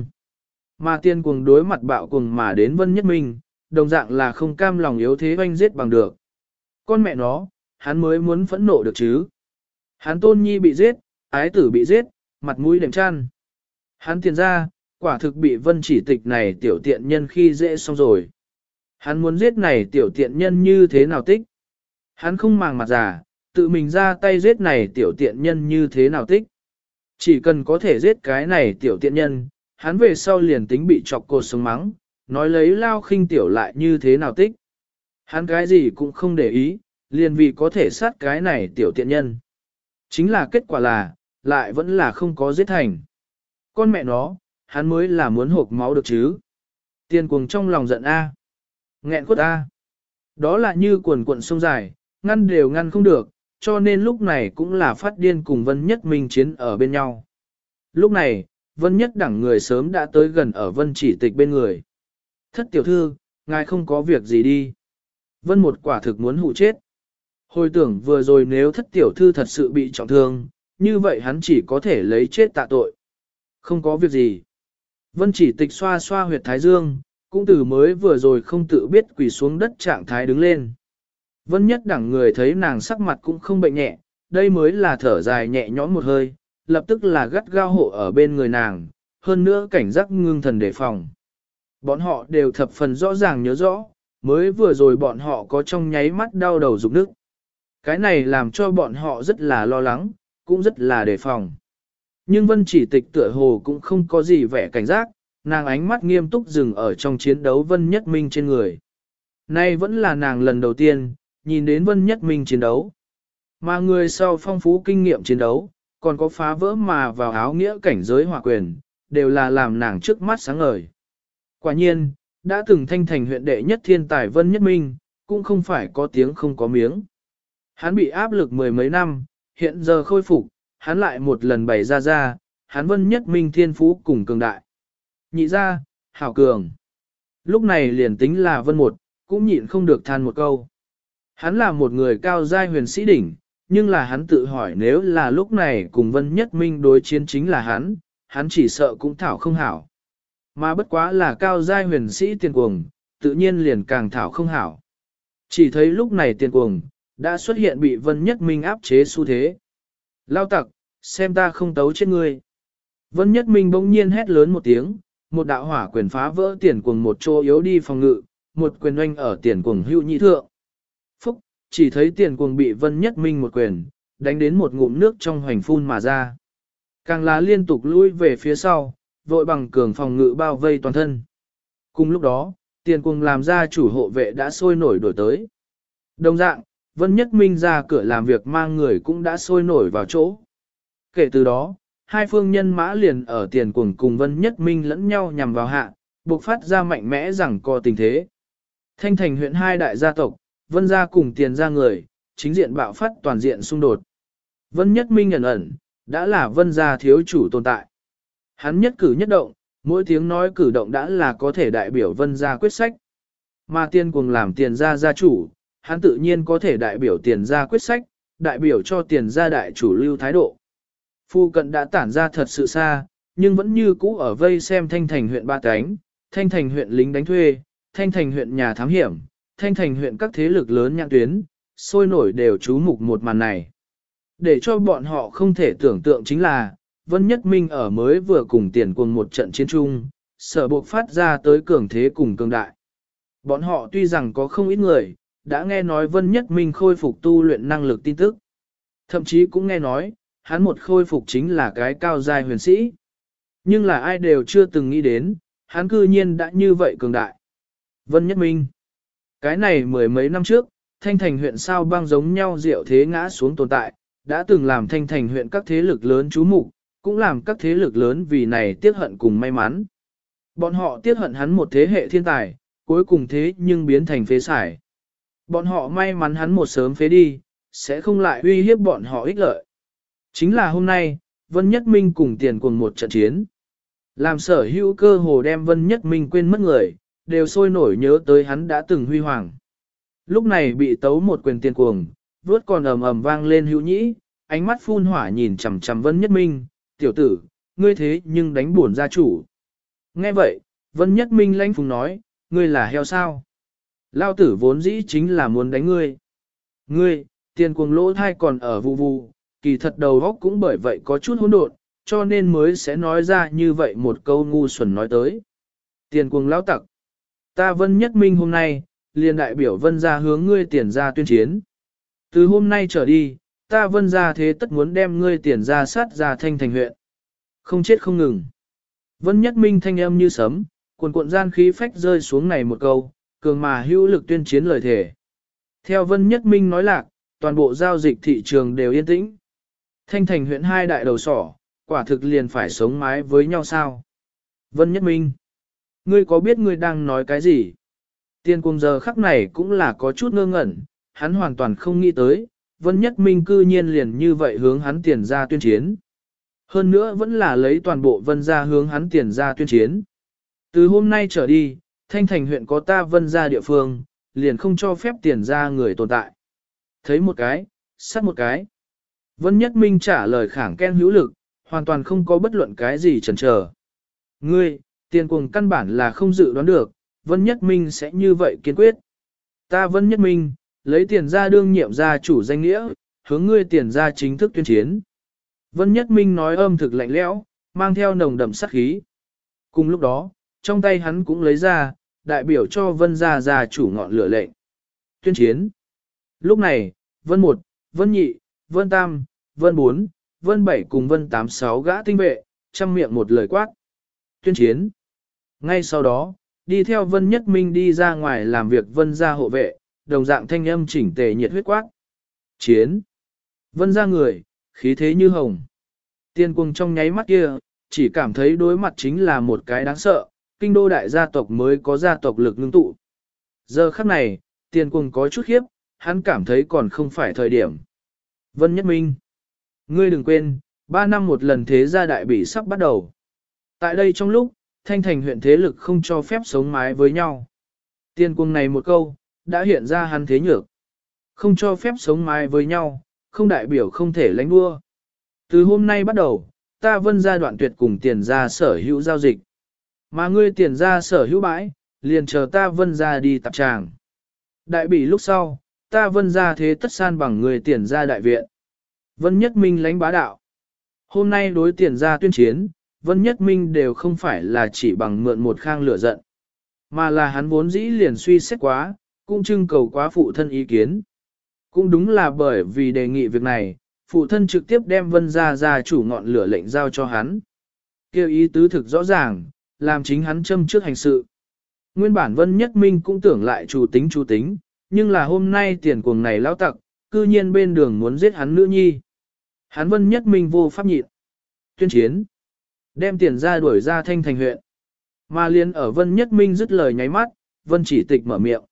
Mà tiên cuồng đối mặt bạo cuồng mà đến Vân Nhất Minh, đồng dạng là không cam lòng yếu thế oanh giết bằng được. Con mẹ nó, hắn mới muốn phẫn nộ được chứ. Hắn tôn nhi bị giết, ái tử bị giết, mặt mũi đệm chăn. Hắn tiền ra, quả thực bị Vân chỉ tịch này tiểu tiện nhân khi dễ xong rồi. Hắn muốn giết này tiểu tiện nhân như thế nào tích. Hắn không màng mặt giả, tự mình ra tay giết này tiểu tiện nhân như thế nào tích. Chỉ cần có thể giết cái này tiểu tiện nhân, hắn về sau liền tính bị chọc cột sống mắng, nói lấy lao khinh tiểu lại như thế nào tích. Hắn cái gì cũng không để ý, liền vì có thể sát cái này tiểu tiện nhân. Chính là kết quả là, lại vẫn là không có giết thành. Con mẹ nó, hắn mới là muốn hộp máu được chứ. Tiên cuồng trong lòng giận A. Nghẹn quất A. Đó là như quần quận sông dài, ngăn đều ngăn không được, cho nên lúc này cũng là phát điên cùng Vân Nhất Minh chiến ở bên nhau. Lúc này, Vân Nhất đẳng người sớm đã tới gần ở Vân chỉ tịch bên người. Thất tiểu thư, ngài không có việc gì đi. Vân một quả thực muốn hụ chết. Hồi tưởng vừa rồi nếu thất tiểu thư thật sự bị trọng thương, như vậy hắn chỉ có thể lấy chết tạ tội. Không có việc gì. Vân chỉ tịch xoa xoa huyệt thái dương, cũng từ mới vừa rồi không tự biết quỳ xuống đất trạng thái đứng lên. Vân Nhất đẳng người thấy nàng sắc mặt cũng không bệnh nhẹ, đây mới là thở dài nhẹ nhõm một hơi, lập tức là gắt gao hộ ở bên người nàng, hơn nữa cảnh giác ngưng thần đề phòng. Bọn họ đều thập phần rõ ràng nhớ rõ, mới vừa rồi bọn họ có trong nháy mắt đau đầu rụng nước. Cái này làm cho bọn họ rất là lo lắng, cũng rất là đề phòng. Nhưng Vân chỉ tịch tựa hồ cũng không có gì vẻ cảnh giác, nàng ánh mắt nghiêm túc dừng ở trong chiến đấu Vân Nhất Minh trên người. Nay vẫn là nàng lần đầu tiên, nhìn đến Vân Nhất Minh chiến đấu. Mà người sau phong phú kinh nghiệm chiến đấu, còn có phá vỡ mà vào áo nghĩa cảnh giới hỏa quyền, đều là làm nàng trước mắt sáng ngời. Quả nhiên, đã từng thanh thành huyện đệ nhất thiên tài Vân Nhất Minh, cũng không phải có tiếng không có miếng. Hắn bị áp lực mười mấy năm, hiện giờ khôi phục, hắn lại một lần bày ra, hắn Vân Nhất Minh thiên phú cùng cường đại. Nhị ra, hảo cường. Lúc này liền tính là Vân một, cũng nhịn không được than một câu. Hắn là một người cao giai huyền sĩ đỉnh, nhưng là hắn tự hỏi nếu là lúc này cùng Vân Nhất Minh đối chiến chính là hắn chỉ sợ cũng thảo không hảo. Mà bất quá là cao giai huyền sĩ tiền cuồng, tự nhiên liền càng thảo không hảo. Chỉ thấy lúc này tiền cuồng, đã xuất hiện bị Vân Nhất Minh áp chế xu thế. Lao tặc, xem ta không tấu chết ngươi. Vân Nhất Minh bỗng nhiên hét lớn một tiếng, một đạo hỏa quyền phá vỡ tiền cuồng một chỗ yếu đi phòng ngự, một quyền oanh ở tiền cuồng hữu nhị thượng. Phúc, chỉ thấy tiền cuồng bị Vân Nhất Minh một quyền, đánh đến một ngụm nước trong hoành phun mà ra. Càng là liên tục lui về phía sau, vội bằng cường phòng ngự bao vây toàn thân. Cùng lúc đó, tiền cuồng làm ra chủ hộ vệ đã sôi nổi đổi tới. Đồng dạng, Vân Nhất Minh ra cửa làm việc mang người cũng đã sôi nổi vào chỗ. Kể từ đó, hai phương nhân mã liền ở tiền cuồng cùng Vân Nhất Minh lẫn nhau nhằm vào hạ, buộc phát ra mạnh mẽ rằng co tình thế. Thanh thành huyện hai đại gia tộc, Vân gia cùng tiền gia người, chính diện bạo phát toàn diện xung đột. Vân Nhất Minh ẩn ẩn, đã là Vân gia thiếu chủ tồn tại. Hắn nhất cử nhất động, Mỗi tiếng nói cử động đã là có thể đại biểu Vân gia quyết sách. Mà Tiền Cuồng làm Tiền gia gia chủ, hắn tự nhiên có thể đại biểu Tiền gia quyết sách, đại biểu cho Tiền gia đại chủ lưu thái độ. Phu cận đã tản ra thật sự xa, nhưng vẫn như cũ ở vây xem Thanh Thành huyện ba cánh, Thanh Thành huyện lính đánh thuê, Thanh Thành huyện nhà thám hiểm, Thanh Thành huyện các thế lực lớn nhãn tuyến, sôi nổi đều chú mục một màn này. Để cho bọn họ không thể tưởng tượng chính là, Vân Nhất Minh ở mới vừa cùng Tiền Cuồng một trận chiến chung, sở buộc phát ra tới cường thế cùng cường đại. Bọn họ tuy rằng có không ít người, đã nghe nói Vân Nhất Minh khôi phục tu luyện năng lực tin tức. Thậm chí cũng nghe nói, hắn một khôi phục chính là cái cao giai huyền sĩ. Nhưng là ai đều chưa từng nghĩ đến, hắn cư nhiên đã như vậy cường đại. Vân Nhất Minh. Cái này mười mấy năm trước, Thanh Thành huyện sao băng giống nhau diệu thế ngã xuống tồn tại, đã từng làm Thanh Thành huyện các thế lực lớn chú mục, cũng làm các thế lực lớn vì này tiếc hận cùng may mắn. Bọn họ tiếc hận hắn một thế hệ thiên tài, cuối cùng thế nhưng biến thành phế sải. Bọn họ may mắn hắn một sớm phế đi, sẽ không lại uy hiếp bọn họ ích lợi. Chính là hôm nay, Vân Nhất Minh cùng Tiền Cuồng một trận chiến. Làm sở hữu cơ hồ đem Vân Nhất Minh quên mất người, đều sôi nổi nhớ tới hắn đã từng huy hoàng. Lúc này bị tấu một quyền Tiền Cuồng, vớt còn ầm ầm vang lên hữu nhĩ, ánh mắt phun hỏa nhìn chằm chằm Vân Nhất Minh, tiểu tử, ngươi thế nhưng đánh buồn gia chủ. Nghe vậy, Vân Nhất Minh lãnh phùng nói, ngươi là heo sao? Lao tử vốn dĩ chính là muốn đánh ngươi. Ngươi, Tiền Cuồng lỗ thai còn ở vụ vụ, kỳ thật đầu óc cũng bởi vậy có chút hỗn độn, cho nên mới sẽ nói ra như vậy một câu ngu xuẩn nói tới. Tiền Cuồng lão tặc. Ta Vân Nhất Minh hôm nay, liền đại biểu Vân gia hướng ngươi Tiền gia tuyên chiến. Từ hôm nay trở đi, ta Vân gia thế tất muốn đem ngươi Tiền gia sát ra Thanh Thành huyện. Không chết không ngừng. Vân Nhất Minh thanh âm như sấm, cuồn cuộn gian khí phách rơi xuống này một câu, cường mà hữu lực tuyên chiến lời thể. Theo Vân Nhất Minh nói lạc, toàn bộ giao dịch thị trường đều yên tĩnh. Thanh Thành huyện hai đại đầu sỏ, quả thực liền phải sống mái với nhau sao? Vân Nhất Minh, ngươi có biết ngươi đang nói cái gì? Tiền Cuồng giờ khắc này cũng là có chút ngơ ngẩn, hắn hoàn toàn không nghĩ tới, Vân Nhất Minh cư nhiên liền như vậy hướng hắn Tiền gia tuyên chiến. Hơn nữa vẫn là lấy toàn bộ Vân gia hướng hắn Tiền gia tuyên chiến. Từ hôm nay trở đi, Thanh Thành huyện có ta Vân gia địa phương, liền không cho phép Tiền gia người tồn tại. Thấy một cái, sát một cái. Vân Nhất Minh trả lời khẳng khen hữu lực, hoàn toàn không có bất luận cái gì chần chờ. Ngươi, Tiền Cuồng căn bản là không dự đoán được, Vân Nhất Minh sẽ như vậy kiên quyết. Ta Vân Nhất Minh, lấy Tiền gia đương nhiệm gia chủ danh nghĩa, hướng ngươi Tiền gia chính thức tuyên chiến. Vân Nhất Minh nói âm thực lạnh lẽo, mang theo nồng đậm sát khí. Cùng lúc đó, trong tay hắn cũng lấy ra, đại biểu cho Vân gia gia chủ ngọn lửa lệnh. Tuyên chiến. Lúc này, Vân 1, Vân Nhị, Vân Tam, Vân 4, Vân 7 cùng Vân 8 6 gã tinh vệ, trăm miệng một lời quát. Tuyên chiến. Ngay sau đó, đi theo Vân Nhất Minh đi ra ngoài làm việc Vân gia hộ vệ, đồng dạng thanh âm chỉnh tề nhiệt huyết quát. Chiến. Vân gia người, khí thế như hồng. Tiền Cuồng trong nháy mắt kia, chỉ cảm thấy đối mặt chính là một cái đáng sợ, kinh đô đại gia tộc mới có gia tộc lực ngưng tụ. Giờ khắc này, Tiền Cuồng có chút khiếp, hắn cảm thấy còn không phải thời điểm. Vân Nhất Minh, ngươi đừng quên, 3 năm một lần thế gia đại bỉ sắp bắt đầu. Tại đây trong lúc, Thanh Thành huyện thế lực không cho phép sống mái với nhau. Tiền Cuồng này một câu, đã hiện ra hắn thế nhược. Không cho phép sống mái với nhau, không đại biểu không thể lãnh đua. Từ hôm nay bắt đầu, ta Vân gia đoạn tuyệt cùng Tiền gia sở hữu giao dịch. Mà ngươi Tiền gia sở hữu bãi, liền chờ ta Vân gia đi tạp tràng. Đại bỉ lúc sau, ta Vân gia thế tất san bằng người Tiền gia đại viện. Vân Nhất Minh lãnh bá đạo. Hôm nay đối Tiền gia tuyên chiến, Vân Nhất Minh đều không phải là chỉ bằng mượn một khang lửa giận, mà là hắn vốn dĩ liền suy xét quá, cũng trưng cầu quá phụ thân ý kiến. Cũng đúng là bởi vì đề nghị việc này, phụ thân trực tiếp đem Vân gia gia chủ ngọn lửa lệnh giao cho hắn. Kêu ý tứ thực rõ ràng, làm chính hắn châm trước hành sự. Nguyên bản Vân Nhất Minh cũng tưởng lại chủ tính, nhưng là hôm nay Tiền Cuồng này lão tặc, cư nhiên bên đường muốn giết hắn nữ nhi. Hắn Vân Nhất Minh vô pháp nhịn. Tuyên chiến. Đem Tiền gia đuổi ra Thanh Thành huyện. Mà liền ở Vân Nhất Minh dứt lời nháy mắt, Vân Chỉ Tịch mở miệng.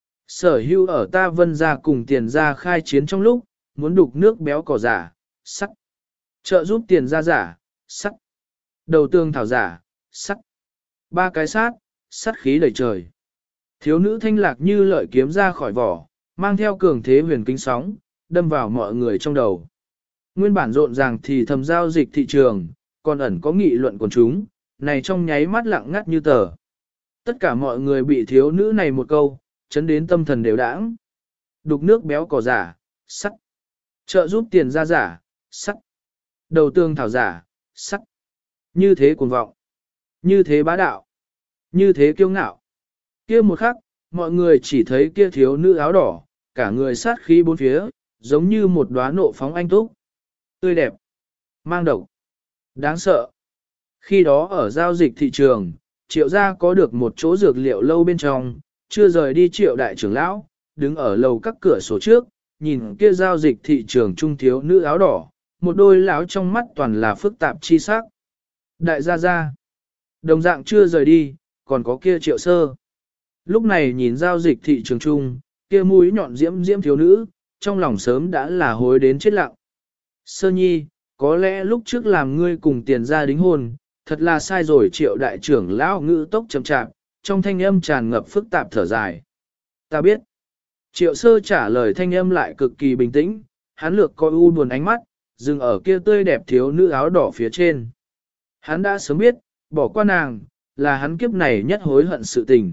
Sở hữu ở ta Vân gia cùng Tiền gia khai chiến trong lúc, muốn đục nước béo cỏ giả, sắt. Trợ giúp Tiền gia giả, sắt. Đầu tương thảo giả, sắt. Ba cái sát khí đầy trời. Thiếu nữ thanh lạc như lợi kiếm ra khỏi vỏ, mang theo cường thế huyền kinh sóng, đâm vào mọi người trong đầu. Nguyên bản rộn ràng thì thầm giao dịch thị trường, còn ẩn có nghị luận của chúng, này trong nháy mắt lặng ngắt như tờ. Tất cả mọi người bị thiếu nữ này một câu, chấn đến tâm thần đều đãng. Đục nước béo cỏ giả, sắt. Trợ giúp tiền ra giả, sắt. Đầu tương thảo giả, sắt. Như thế cuồng vọng. Như thế bá đạo. Như thế kiêu ngạo. Kia một khắc, mọi người chỉ thấy kia thiếu nữ áo đỏ, cả người sát khí bốn phía, giống như một đóa nộ phóng anh túc. Tươi đẹp. Mang độc. Đáng sợ. Khi đó ở giao dịch thị trường, Triệu gia có được một chỗ dược liệu lâu bên trong, chưa rời đi Triệu đại trưởng lão, đứng ở lầu các cửa sổ trước, nhìn kia giao dịch thị trường trung thiếu nữ áo đỏ, một đôi lão trong mắt toàn là phức tạp chi sắc. Đại gia gia, đồng dạng chưa rời đi, còn có kia Triệu sơ. Lúc này nhìn giao dịch thị trường trung, kia mũi nhọn diễm diễm thiếu nữ, trong lòng sớm đã là hối đến chết lặng. Sơ nhi, có lẽ lúc trước làm ngươi cùng tiền gia đính hôn, thật là sai rồi. Triệu đại trưởng lão ngữ tốc chậm chạp, trong thanh âm tràn ngập phức tạp thở dài. Ta biết. Triệu sơ trả lời thanh âm lại cực kỳ bình tĩnh, hắn lược coi u buồn ánh mắt, dừng ở kia tươi đẹp thiếu nữ áo đỏ phía trên. Hắn đã sớm biết, bỏ qua nàng, là hắn kiếp này nhất hối hận sự tình.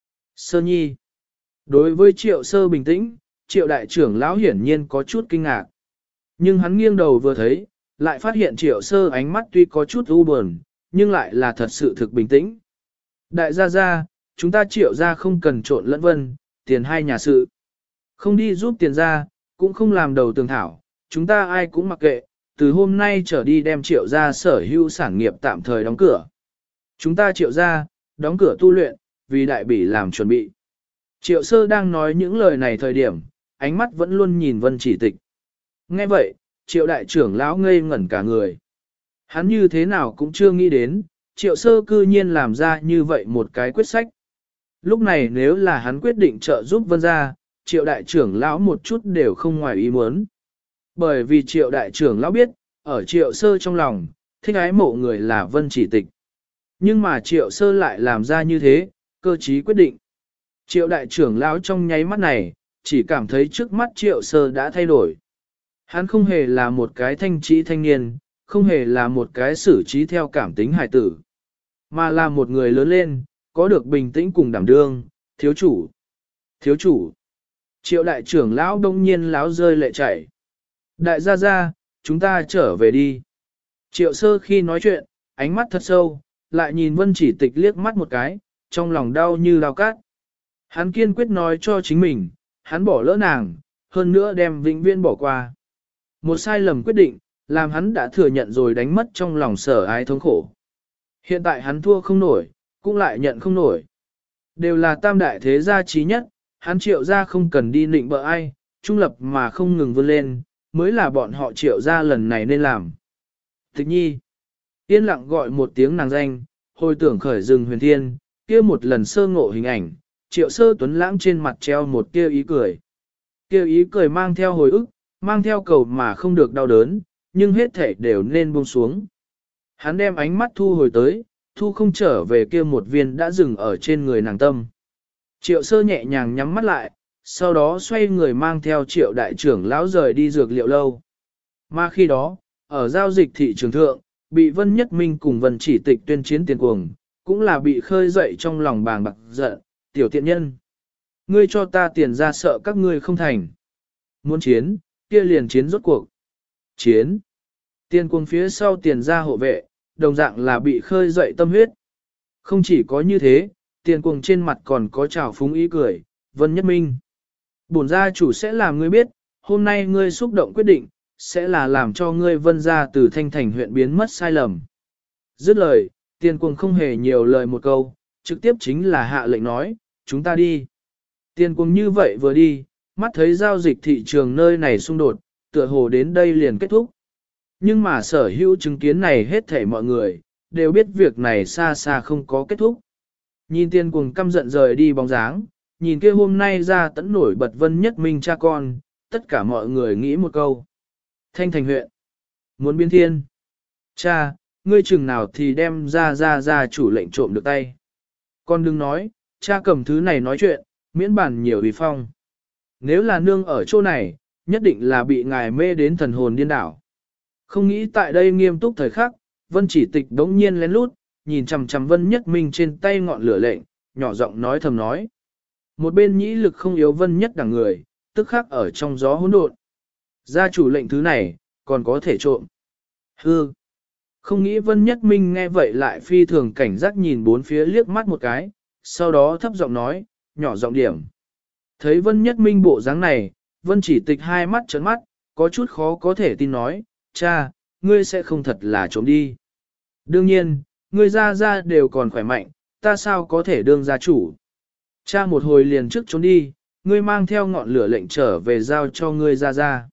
Sơ nhi. Đối với triệu sơ bình tĩnh, triệu đại trưởng lão hiển nhiên có chút kinh ngạc. Nhưng hắn nghiêng đầu vừa thấy, lại phát hiện triệu sơ ánh mắt tuy có chút u buồn, nhưng lại là thật sự thực bình tĩnh. Đại gia gia, chúng ta triệu gia không cần trộn lẫn vân, tiền hai nhà sự. Không đi giúp tiền gia, cũng không làm đầu tường thảo, chúng ta ai cũng mặc kệ, từ hôm nay trở đi đem triệu gia sở hữu sản nghiệp tạm thời đóng cửa. Chúng ta triệu gia, đóng cửa tu luyện, vì đại bỉ làm chuẩn bị. Triệu sơ đang nói những lời này thời điểm, ánh mắt vẫn luôn nhìn vân chỉ tịch. Nghe vậy, triệu đại trưởng lão ngây ngẩn cả người. Hắn như thế nào cũng chưa nghĩ đến, triệu sơ cư nhiên làm ra như vậy một cái quyết sách. Lúc này nếu là hắn quyết định trợ giúp vân gia, triệu đại trưởng lão một chút đều không ngoài ý muốn. Bởi vì triệu đại trưởng lão biết, ở triệu sơ trong lòng, thích ái mộ người là vân chỉ tịch. Nhưng mà triệu sơ lại làm ra như thế, cơ trí quyết định. Triệu đại trưởng lão trong nháy mắt này, chỉ cảm thấy trước mắt triệu sơ đã thay đổi. Hắn không hề là một cái thanh trí thanh niên, không hề là một cái xử trí theo cảm tính hài tử, mà là một người lớn lên, có được bình tĩnh cùng đảm đương, thiếu chủ. Thiếu chủ. Triệu đại trưởng lão đông nhiên láo rơi lệ chảy. Đại gia gia, chúng ta trở về đi. Triệu sơ khi nói chuyện, ánh mắt thật sâu, lại nhìn vân chỉ tịch liếc mắt một cái, trong lòng đau như lao cát. Hắn kiên quyết nói cho chính mình, hắn bỏ lỡ nàng, hơn nữa đem vĩnh viễn bỏ qua. Một sai lầm quyết định, làm hắn đã thừa nhận rồi đánh mất trong lòng sở ái thống khổ. Hiện tại hắn thua không nổi, cũng lại nhận không nổi. Đều là tam đại thế gia trí nhất, hắn triệu gia không cần đi nịnh bợ ai, trung lập mà không ngừng vươn lên, mới là bọn họ triệu gia lần này nên làm. Tịch nhi, yên lặng gọi một tiếng nàng danh, hồi tưởng khởi rừng huyền thiên, kia một lần sơ ngộ hình ảnh, triệu sơ tuấn lãng trên mặt treo một kia ý cười. Kia ý cười mang theo hồi ức, mang theo cầu mà không được đau đớn, nhưng hết thể đều nên buông xuống. Hắn đem ánh mắt thu hồi tới, thu không trở về kia một viên đã dừng ở trên người nàng tâm. Triệu sơ nhẹ nhàng nhắm mắt lại, sau đó xoay người mang theo triệu đại trưởng lão rời đi dược liệu lâu. Mà khi đó, ở giao dịch thị trường thượng, bị Vân Nhất Minh cùng Vân Chỉ Tịch tuyên chiến tiền cuồng, cũng là bị khơi dậy trong lòng bàng bạc giận, tiểu tiện nhân. Ngươi cho ta tiền ra sợ các ngươi không thành. Muốn chiến, kia liền chiến rốt cuộc. Chiến. Tiền cuồng phía sau tiền ra hộ vệ, đồng dạng là bị khơi dậy tâm huyết. Không chỉ có như thế, tiền cuồng trên mặt còn có trào phúng ý cười, Vân Nhất Minh. Bổn gia chủ sẽ làm ngươi biết, hôm nay ngươi xúc động quyết định, sẽ là làm cho ngươi Vân gia từ Thanh Thành huyện biến mất sai lầm. Dứt lời, tiền cuồng không hề nhiều lời một câu, trực tiếp chính là hạ lệnh nói, chúng ta đi. Tiền cuồng như vậy vừa đi, mắt thấy giao dịch thị trường nơi này xung đột, tựa hồ đến đây liền kết thúc. Nhưng mà sở hữu chứng kiến này hết thảy mọi người, đều biết việc này xa xa không có kết thúc. Nhìn tiền cuồng căm giận rời đi bóng dáng, nhìn kia hôm nay ra tẫn nổi bật Vân Nhất Minh cha con, tất cả mọi người nghĩ một câu. Thanh Thành huyện, muốn biến thiên. Cha, ngươi chừng nào thì đem ra chủ lệnh trộm được tay. Con đừng nói, cha cầm thứ này nói chuyện, miễn bàn nhiều uy phong. Nếu là nương ở chỗ này, nhất định là bị ngài mê đến thần hồn điên đảo. Không nghĩ tại đây nghiêm túc thời khắc, Vân Chỉ Tịch đống nhiên lén lút, nhìn chằm chằm Vân Nhất Minh trên tay ngọn lửa lệnh, nhỏ giọng nói thầm nói. Một bên nhĩ lực không yếu Vân Nhất đẳng người, tức khắc ở trong gió hỗn độn. Gia chủ lệnh thứ này, còn có thể trộm. Hư! Không nghĩ Vân Nhất Minh nghe vậy lại phi thường cảnh giác nhìn bốn phía liếc mắt một cái, sau đó thấp giọng nói, nhỏ giọng điểm. Thấy Vân Nhất Minh bộ dáng này, Vân Chỉ Tịch hai mắt trợn mắt, có chút khó có thể tin nói, cha, ngươi sẽ không thật là trộm đi. Đương nhiên, ngươi ra đều còn khỏe mạnh, ta sao có thể đương gia chủ. Cha một hồi liền trước trốn đi, ngươi mang theo ngọn lửa lệnh trở về giao cho ngươi ra.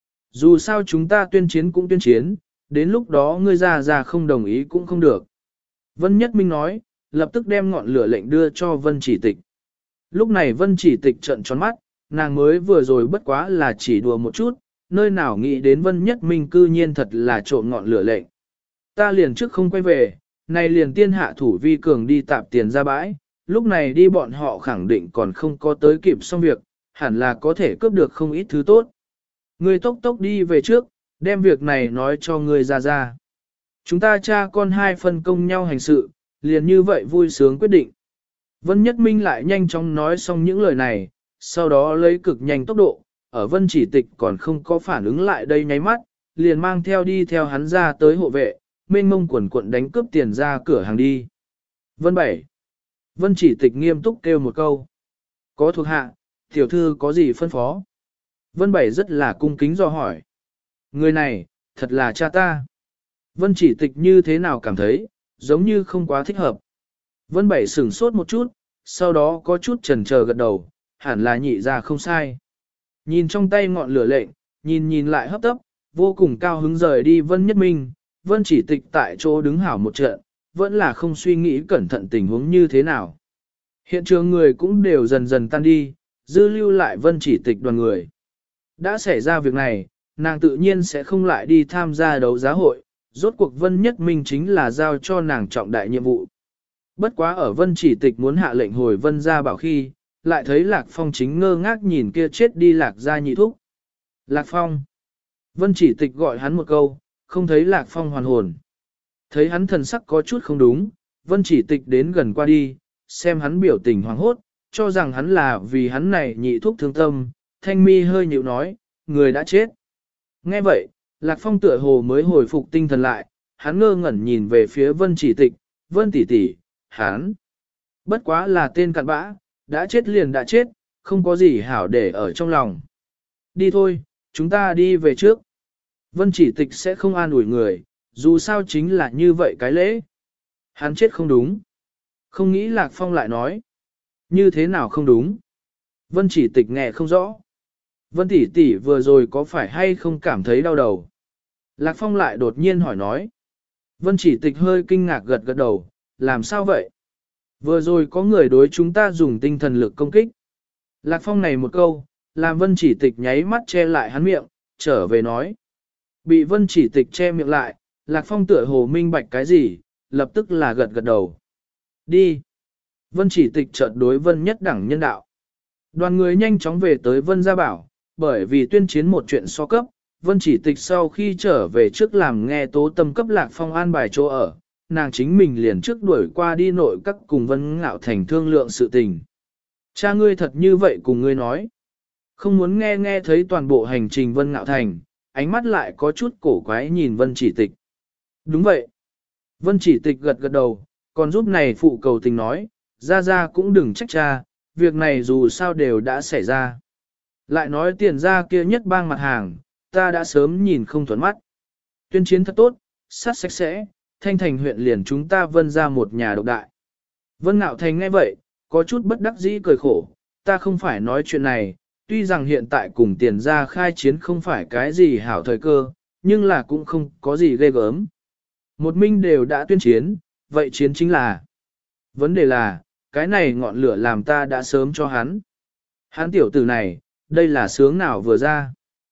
Dù sao chúng ta tuyên chiến cũng tuyên chiến, đến lúc đó ngươi ra không đồng ý cũng không được. Vân Nhất Minh nói, lập tức đem ngọn lửa lệnh đưa cho Vân Chỉ Tịch. Lúc này Vân Chỉ Tịch trợn tròn mắt, nàng mới vừa rồi bất quá là chỉ đùa một chút, nơi nào nghĩ đến Vân Nhất Minh cư nhiên thật là trộm ngọn lửa lệnh. Ta liền trước không quay về, này liền tiên hạ thủ vi cường đi tạp tiền ra bãi, lúc này đi bọn họ khẳng định còn không có tới kịp xong việc, hẳn là có thể cướp được không ít thứ tốt. Ngươi tốc tốc đi về trước, đem việc này nói cho ngươi ra. Chúng ta cha con hai phân công nhau hành sự, liền như vậy vui sướng quyết định. Vân Nhất Minh lại nhanh chóng nói xong những lời này, sau đó lấy cực nhanh tốc độ, ở Vân Chỉ Tịch còn không có phản ứng lại đây nháy mắt, liền mang theo đi theo hắn ra tới hộ vệ, mênh mông quần cuộn đánh cướp tiền ra cửa hàng đi. Vân Bảy. Vân Chỉ Tịch nghiêm túc kêu một câu. Có thuộc hạ, tiểu thư có gì phân phó? Vân Bảy rất là cung kính do hỏi. Người này, thật là cha ta. Vân Chỉ Tịch như thế nào cảm thấy, giống như không quá thích hợp. Vân Bảy sửng sốt một chút, sau đó có chút chần chờ gật đầu, hẳn là nhị ra không sai. Nhìn trong tay ngọn lửa lệnh, nhìn lại hấp tấp, vô cùng cao hứng rời đi Vân Nhất Minh, Vân Chỉ Tịch tại chỗ đứng hảo một trận, vẫn là không suy nghĩ cẩn thận tình huống như thế nào. Hiện trường người cũng đều dần dần tan đi, dư lưu lại Vân Chỉ Tịch đoàn người. Đã xảy ra việc này, nàng tự nhiên sẽ không lại đi tham gia đấu giá hội, rốt cuộc Vân Nhất Minh chính là giao cho nàng trọng đại nhiệm vụ. Bất quá ở Vân Chỉ Tịch muốn hạ lệnh hồi Vân gia bảo khi, lại thấy Lạc Phong chính ngơ ngác nhìn kia chết đi Lạc gia nhị thúc. Lạc Phong. Vân Chỉ Tịch gọi hắn một câu, không thấy Lạc Phong hoàn hồn. Thấy hắn thần sắc có chút không đúng, Vân Chỉ Tịch đến gần qua đi, xem hắn biểu tình hoảng hốt, cho rằng hắn là vì hắn này nhị thúc thương tâm, thanh mi hơi nhịu nói, người đã chết. Nghe vậy, Lạc Phong tựa hồ mới hồi phục tinh thần lại, hắn ngơ ngẩn nhìn về phía Vân Chỉ Tịch, Vân tỷ tỷ, hắn. Bất quá là tên cặn bã, đã chết liền đã chết, không có gì hảo để ở trong lòng. Đi thôi, chúng ta đi về trước. Vân Chỉ Tịch sẽ không an ủi người, dù sao chính là như vậy cái lễ. Hắn chết không đúng. Không nghĩ Lạc Phong lại nói. Như thế nào không đúng? Vân Chỉ Tịch nghe không rõ. Vân tỷ tỷ vừa rồi có phải hay không cảm thấy đau đầu? Lạc Phong lại đột nhiên hỏi nói. Vân Chỉ Tịch hơi kinh ngạc gật gật đầu, làm sao vậy? Vừa rồi có người đối chúng ta dùng tinh thần lực công kích. Lạc Phong này một câu, làm Vân Chỉ Tịch nháy mắt che lại hắn miệng, trở về nói. Bị Vân Chỉ Tịch che miệng lại, Lạc Phong tựa hồ minh bạch cái gì, lập tức là gật gật đầu. Đi. Vân Chỉ Tịch chợt đối Vân Nhất Đẳng nhân đạo. Đoàn người nhanh chóng về tới Vân Gia Bảo, bởi vì tuyên chiến một chuyện so cấp, Vân Chỉ Tịch sau khi trở về trước làm nghe tố tâm cấp Lạc Phong an bài chỗ ở, nàng chính mình liền trước đuổi qua đi nội các cùng Vân Ngạo Thành thương lượng sự tình. Cha ngươi thật như vậy cùng ngươi nói. Không muốn nghe thấy toàn bộ hành trình Vân Ngạo Thành, ánh mắt lại có chút cổ quái nhìn Vân Chỉ Tịch. Đúng vậy. Vân Chỉ Tịch gật gật đầu, còn giúp này phụ cầu tình nói, ra cũng đừng trách cha, việc này dù sao đều đã xảy ra. Lại nói tiền ra kia nhất bang mặt hàng, ta đã sớm nhìn không thuận mắt. Tuyên chiến thật tốt, sát sạch sẽ, Thanh Thành huyện liền chúng ta Vân ra một nhà độc đại. Vân Ngạo Thành nghe vậy, có chút bất đắc dĩ cười khổ, ta không phải nói chuyện này, tuy rằng hiện tại cùng tiền ra khai chiến không phải cái gì hảo thời cơ, nhưng là cũng không có gì ghê gớm. Một minh đều đã tuyên chiến, vậy chiến chính là. Vấn đề là, cái này ngọn lửa làm ta đã sớm cho hắn. Hắn tiểu tử này, đây là sướng nào vừa ra.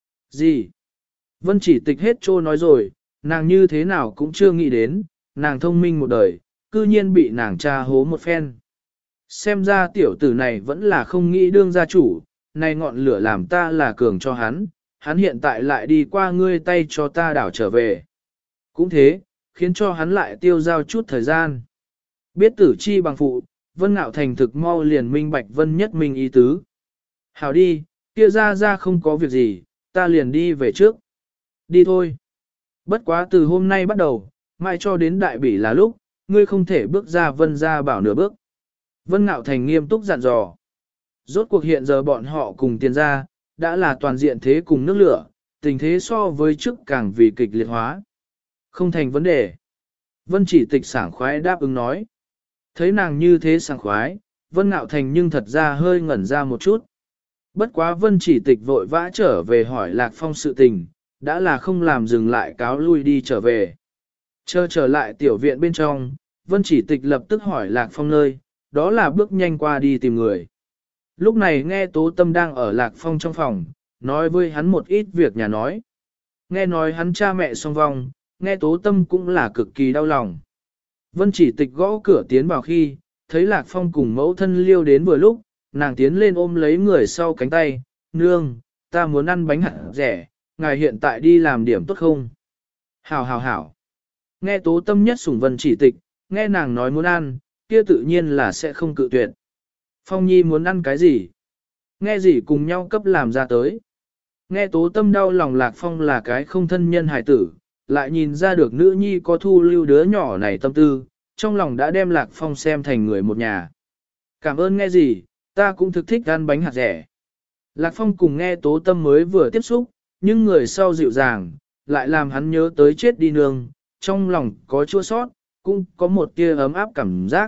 Gì? Vân Chỉ Tịch hết trô nói rồi, nàng như thế nào cũng chưa nghĩ đến, nàng thông minh một đời, cư nhiên bị nàng cha hố một phen. xem ra tiểu tử này vẫn là không nghĩ đương gia chủ, này ngọn lửa làm ta là cường cho hắn hiện tại lại đi qua ngươi tay cho ta đảo trở về. Cũng thế, khiến cho hắn lại tiêu giao chút thời gian. Biết tử chi bằng phụ, Vân Ngạo Thành thực mau liền minh bạch Vân Nhất Minh ý tứ. Hảo đi, kia ra không có việc gì, ta liền đi về trước. Đi thôi. Bất quá từ hôm nay bắt đầu, mãi cho đến đại bỉ là lúc, ngươi không thể bước ra Vân gia bảo nửa bước. Vân Ngạo Thành nghiêm túc dặn dò. Rốt cuộc hiện giờ bọn họ cùng tiền gia, đã là toàn diện thế cùng nước lửa, tình thế so với trước càng vì kịch liệt hóa. Không thành vấn đề. Vân Chỉ Tịch sảng khoái đáp ứng nói. Thấy nàng như thế sảng khoái, Vân Ngạo Thành nhưng thật ra hơi ngẩn ra một chút. Bất quá Vân Chỉ Tịch vội vã trở về hỏi Lạc Phong sự tình, đã là không làm dừng lại cáo lui đi trở về. Chờ trở lại tiểu viện bên trong, Vân Chỉ Tịch lập tức hỏi Lạc Phong nơi, đó là bước nhanh qua đi tìm người. Lúc này nghe Tố Tâm đang ở Lạc Phong trong phòng, nói với hắn một ít việc nhà nói. Nghe nói hắn cha mẹ song vong, nghe Tố Tâm cũng là cực kỳ đau lòng. Vân Chỉ Tịch gõ cửa tiến vào khi, thấy Lạc Phong cùng mẫu thân Liêu đến vừa lúc, nàng tiến lên ôm lấy người sau cánh tay, nương, ta muốn ăn bánh hạt rẻ, ngài hiện tại đi làm điểm tốt không? Hảo hảo hảo. Nghe Tố Tâm nhất sủng Vân Chỉ Tịch, nghe nàng nói muốn ăn, kia tự nhiên là sẽ không cự tuyệt. Phong Nhi muốn ăn cái gì? Nghe gì cùng nhau cấp làm ra tới. Nghe Tố Tâm đau lòng Lạc Phong là cái không thân nhân hài tử, lại nhìn ra được nữ nhi có thu lưu đứa nhỏ này tâm tư, trong lòng đã đem Lạc Phong xem thành người một nhà. Cảm ơn nghe gì, ta cũng thực thích ăn bánh hạt rẻ. Lạc Phong cùng nghe Tố Tâm mới vừa tiếp xúc, nhưng người sau dịu dàng, lại làm hắn nhớ tới chết đi nương, trong lòng có chua sót, cũng có một tia ấm áp cảm giác.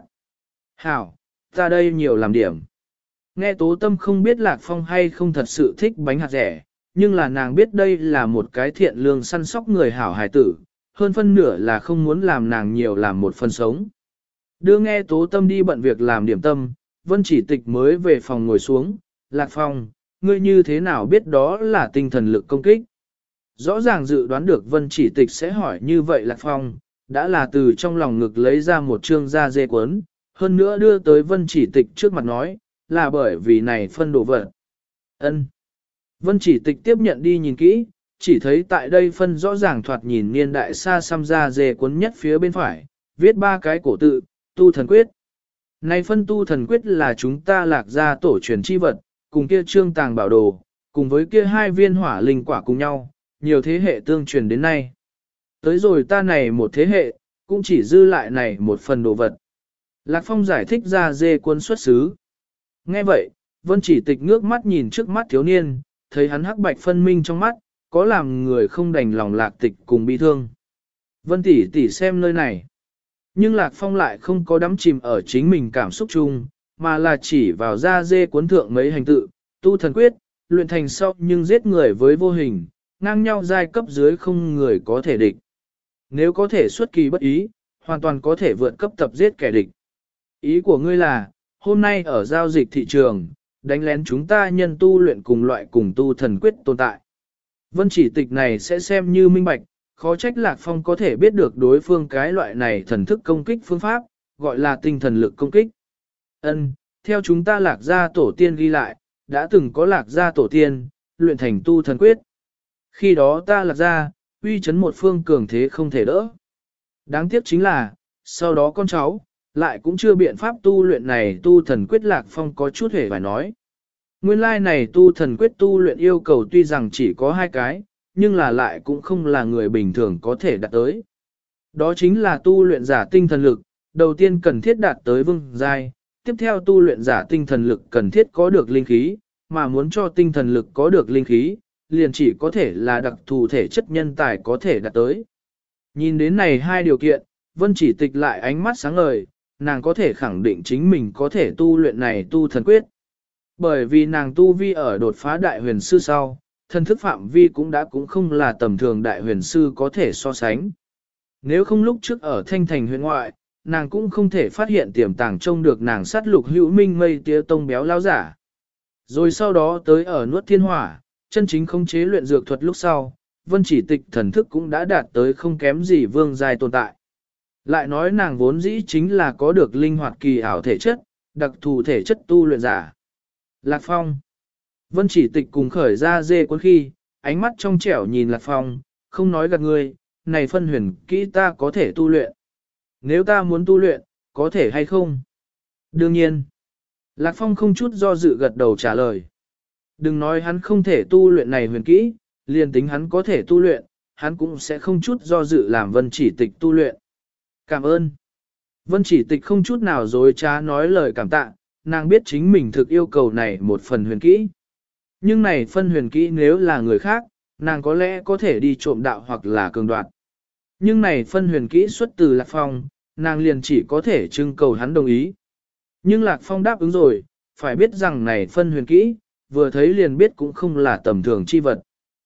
Hảo, ta đây nhiều làm điểm. Nghe Tố Tâm không biết Lạc Phong hay không thật sự thích bánh hạt rẻ, nhưng là nàng biết đây là một cái thiện lương săn sóc người hảo hài tử, hơn phân nửa là không muốn làm nàng nhiều làm một phần sống. Đưa nghe Tố Tâm đi bận việc làm điểm tâm, Vân Chỉ Tịch mới về phòng ngồi xuống, Lạc Phong, ngươi như thế nào biết đó là tinh thần lực công kích? Rõ ràng dự đoán được Vân Chỉ Tịch sẽ hỏi như vậy Lạc Phong, đã là từ trong lòng ngực lấy ra một trương da dê cuốn, hơn nữa đưa tới Vân Chỉ Tịch trước mặt nói, là bởi vì này phân đồ vật. Ân. Vân Chỉ Tịch tiếp nhận đi nhìn kỹ, chỉ thấy tại đây phân rõ ràng thoạt nhìn niên đại xa xăm da dê cuốn nhất phía bên phải, viết 3 cái cổ tự, tu thần quyết. Này phân tu thần quyết là chúng ta Lạc gia tổ truyền chi vật, cùng kia trương tàng bảo đồ, cùng với kia 2 viên hỏa linh quả cùng nhau, nhiều thế hệ tương truyền đến nay. Tới rồi ta này một thế hệ, cũng chỉ dư lại này một phần đồ vật. Lạc Phong giải thích ra dê cuốn xuất xứ. Nghe vậy, Vân Chỉ Tịch ngước mắt nhìn trước mắt thiếu niên, thấy hắn hắc bạch phân minh trong mắt, có làm người không đành lòng Lạc Tịch cùng bi thương. Vân tỷ xem nơi này. Nhưng Lạc Phong lại không có đắm chìm ở chính mình cảm xúc chung, mà là chỉ vào da dê cuốn thượng mấy hành tự, tu thần quyết, luyện thành sau nhưng giết người với vô hình, ngang nhau giai cấp dưới không người có thể địch. Nếu có thể xuất kỳ bất ý, hoàn toàn có thể vượt cấp tập giết kẻ địch. Ý của ngươi là, hôm nay ở giao dịch thị trường, đánh lén chúng ta nhân tu luyện cùng loại cùng tu thần quyết tồn tại. Vân Chỉ Tịch này sẽ xem như minh bạch, khó trách Lạc Phong có thể biết được đối phương cái loại này thần thức công kích phương pháp, gọi là tinh thần lực công kích. Ân, theo chúng ta Lạc gia tổ tiên ghi lại, đã từng có Lạc gia tổ tiên, luyện thành tu thần quyết. Khi đó ta Lạc gia, uy chấn một phương cường thế không thể đỡ. Đáng tiếc chính là, sau đó con cháu, lại cũng chưa biện pháp tu luyện này tu thần quyết. Lạc Phong có chút hề phải nói. Nguyên lai này tu thần quyết tu luyện yêu cầu tuy rằng chỉ có 2 cái, nhưng là lại cũng không là người bình thường có thể đạt tới. Đó chính là tu luyện giả tinh thần lực, đầu tiên cần thiết đạt tới vương giai, tiếp theo tu luyện giả tinh thần lực cần thiết có được linh khí, mà muốn cho tinh thần lực có được linh khí, liền chỉ có thể là đặc thù thể chất nhân tài có thể đạt tới. Nhìn đến này 2 điều kiện, Vân Chỉ Tịch lại ánh mắt sáng ngời, nàng có thể khẳng định chính mình có thể tu luyện này tu thần quyết. Bởi vì nàng tu vi ở đột phá đại huyền sư sau, thần thức phạm vi cũng không là tầm thường đại huyền sư có thể so sánh. Nếu không lúc trước ở Thanh Thành huyện ngoại, nàng cũng không thể phát hiện tiềm tàng trông được nàng sát lục hữu minh mây tía tông béo lao giả. Rồi sau đó tới ở nuốt thiên hỏa, chân chính khống chế luyện dược thuật lúc sau, Vân Chỉ Tịch thần thức cũng đã đạt tới không kém gì vương giai tồn tại. Lại nói nàng vốn dĩ chính là có được linh hoạt kỳ ảo thể chất, đặc thù thể chất tu luyện giả. Lạc Phong. Vân Chỉ Tịch cùng khởi ra dê cuốn khi, ánh mắt trong trẻo nhìn Lạc Phong, không nói gạt người, này phân huyền kỹ ta có thể tu luyện. Nếu ta muốn tu luyện, có thể hay không? Đương nhiên. Lạc Phong không chút do dự gật đầu trả lời. Đừng nói hắn không thể tu luyện này huyền kỹ, liền tính hắn có thể tu luyện, hắn cũng sẽ không chút do dự làm Vân Chỉ Tịch tu luyện. Cảm ơn. Vân Chỉ Tịch không chút nào dối trá nói lời cảm tạ, nàng biết chính mình thực yêu cầu này một phần huyền kỹ. Nhưng này phân huyền kỹ nếu là người khác, nàng có lẽ có thể đi trộm đạo hoặc là cường đoạt. Nhưng này phân huyền kỹ xuất từ Lạc Phong, nàng liền chỉ có thể trưng cầu hắn đồng ý. Nhưng Lạc Phong đáp ứng rồi, phải biết rằng này phân huyền kỹ, vừa thấy liền biết cũng không là tầm thường chi vật.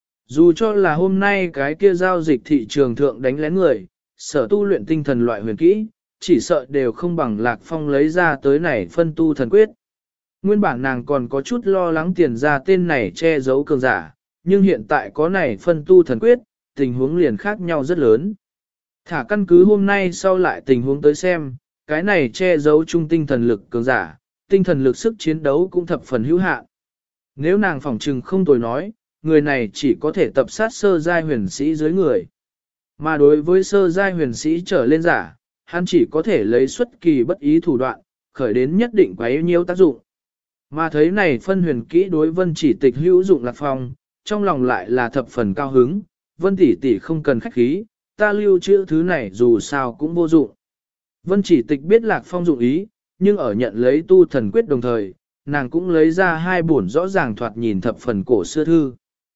Dù cho là hôm nay cái kia giao dịch thị trường thượng đánh lén người, sở tu luyện tinh thần loại huyền kỹ, chỉ sợ đều không bằng Lạc Phong lấy ra tới này phân tu thần quyết. Nguyên bản nàng còn có chút lo lắng tiền ra tên này che giấu cường giả, nhưng hiện tại có này phân tu thần quyết, tình huống liền khác nhau rất lớn. Thả căn cứ hôm nay sau lại tình huống tới xem, cái này che giấu trung tinh thần lực cường giả, tinh thần lực sức chiến đấu cũng thập phần hữu hạn. Nếu nàng phỏng trừng không tồi nói, người này chỉ có thể tập sát sơ giai huyền sĩ dưới người. Mà đối với sơ giai huyền sĩ trở lên giả, hắn chỉ có thể lấy xuất kỳ bất ý thủ đoạn, khởi đến nhất định quấy nhiêu tác dụng. Mà thấy này phân huyền kỹ đối Vân Chỉ Tịch hữu dụng Lạc Phong, trong lòng lại là thập phần cao hứng, Vân tỷ tỷ không cần khách khí, ta lưu trữ thứ này dù sao cũng vô dụng. Vân Chỉ Tịch biết Lạc Phong dụng ý, nhưng ở nhận lấy tu thần quyết đồng thời, nàng cũng lấy ra hai bổn rõ ràng thoạt nhìn thập phần cổ xưa thư.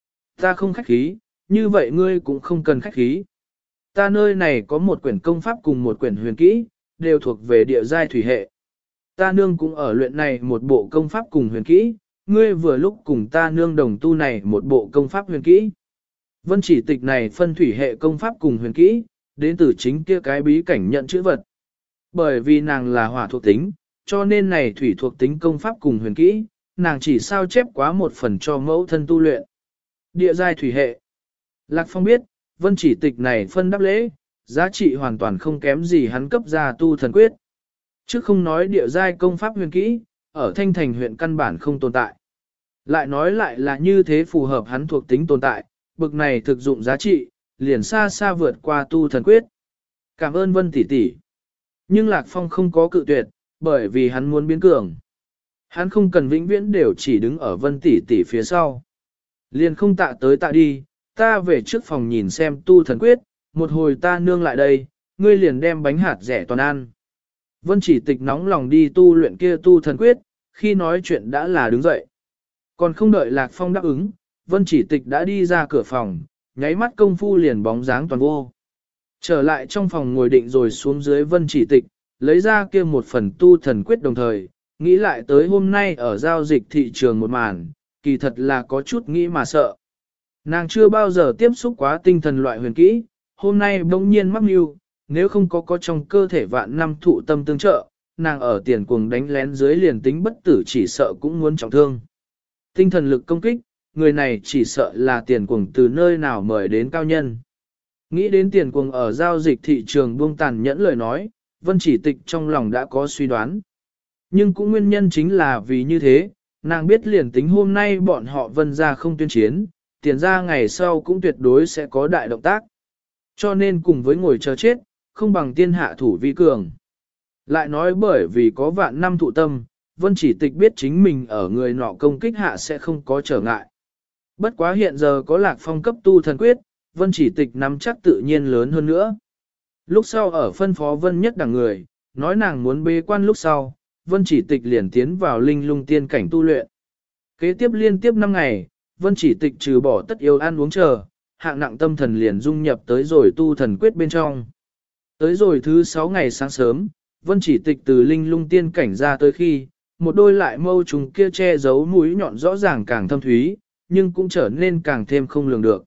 Ta không khách khí, như vậy ngươi cũng không cần khách khí. Ta nơi này có một quyển công pháp cùng một quyển huyền kỹ, đều thuộc về địa giai thủy hệ. Ta nương cũng ở luyện này một bộ công pháp cùng huyền kỹ, ngươi vừa lúc cùng ta nương đồng tu này một bộ công pháp huyền kỹ. Vân Chỉ Tịch này phân thủy hệ công pháp cùng huyền kỹ, đến từ chính kia cái bí cảnh nhận chữ vật. Bởi vì nàng là hỏa thuộc tính, cho nên này thủy thuộc tính công pháp cùng huyền kỹ, nàng chỉ sao chép quá một phần cho mẫu thân tu luyện. Địa giai thủy hệ. Lạc Phong biết, Vân Chỉ Tịch này phân đáp lễ, giá trị hoàn toàn không kém gì hắn cấp ra tu thần quyết. Chứ không nói địa giai công pháp huyền kỹ, ở Thanh Thành huyện căn bản không tồn tại. Lại nói lại là như thế phù hợp hắn thuộc tính tồn tại, bực này thực dụng giá trị, liền xa xa vượt qua tu thần quyết. Cảm ơn Vân tỷ tỷ. Nhưng Lạc Phong không có cự tuyệt, bởi vì hắn muốn biến cường. Hắn không cần vĩnh viễn đều chỉ đứng ở Vân tỷ tỷ phía sau. Liền không tạ tới tạ đi, ta về trước phòng nhìn xem tu thần quyết, một hồi ta nương lại đây, ngươi liền đem bánh hạt rẻ toàn ăn. Vân Chỉ Tịch nóng lòng đi tu luyện kia tu thần quyết, khi nói chuyện đã là đứng dậy. Còn không đợi Lạc Phong đáp ứng, Vân Chỉ Tịch đã đi ra cửa phòng, nháy mắt công phu liền bóng dáng toàn vô. Trở lại trong phòng ngồi định rồi xuống dưới Vân Chỉ Tịch, lấy ra kia một phần tu thần quyết đồng thời, nghĩ lại tới hôm nay ở giao dịch thị trường một màn, kỳ thật là có chút nghĩ mà sợ. Nàng chưa bao giờ tiếp xúc quá tinh thần loại huyền kỹ, hôm nay bỗng nhiên mắc mưu, nếu không có trong cơ thể vạn năm thụ tâm tương trợ, nàng ở tiền cuồng đánh lén dưới liền tính bất tử chỉ sợ cũng muốn trọng thương. Tinh thần lực công kích, người này chỉ sợ là tiền cuồng từ nơi nào mời đến cao nhân. Nghĩ đến tiền cuồng ở giao dịch thị trường buông tàn nhẫn lời nói, Vân Chỉ Tịch trong lòng đã có suy đoán. Nhưng cũng nguyên nhân chính là vì như thế, nàng biết liền tính hôm nay bọn họ Vân ra không tuyên chiến, tiền ra ngày sau cũng tuyệt đối sẽ có đại động tác. Cho nên cùng với ngồi chờ chết, không bằng tiên hạ thủ vi cường. Lại nói bởi vì có vạn năm thụ tâm, Vân Chỉ Tịch biết chính mình ở người nọ công kích hạ sẽ không có trở ngại. Bất quá hiện giờ có Lạc Phong cấp tu thần quyết, Vân Chỉ Tịch nắm chắc tự nhiên lớn hơn nữa. Lúc sau ở phân phó Vân Nhất đẳng người, nói nàng muốn bế quan lúc sau, Vân Chỉ Tịch liền tiến vào linh lung tiên cảnh tu luyện. Kế tiếp liên tiếp 5 ngày, Vân Chỉ Tịch trừ bỏ tất yếu ăn uống chờ, hạng nặng tâm thần liền dung nhập tới rồi tu thần quyết bên trong. Tới rồi thứ 6 ngày sáng sớm, Vân Chỉ Tịch từ linh lung tiên cảnh ra tới khi, một đôi lại mâu trùng kia che giấu mũi nhọn rõ ràng càng thâm thúy, nhưng cũng trở nên càng thêm không lường được.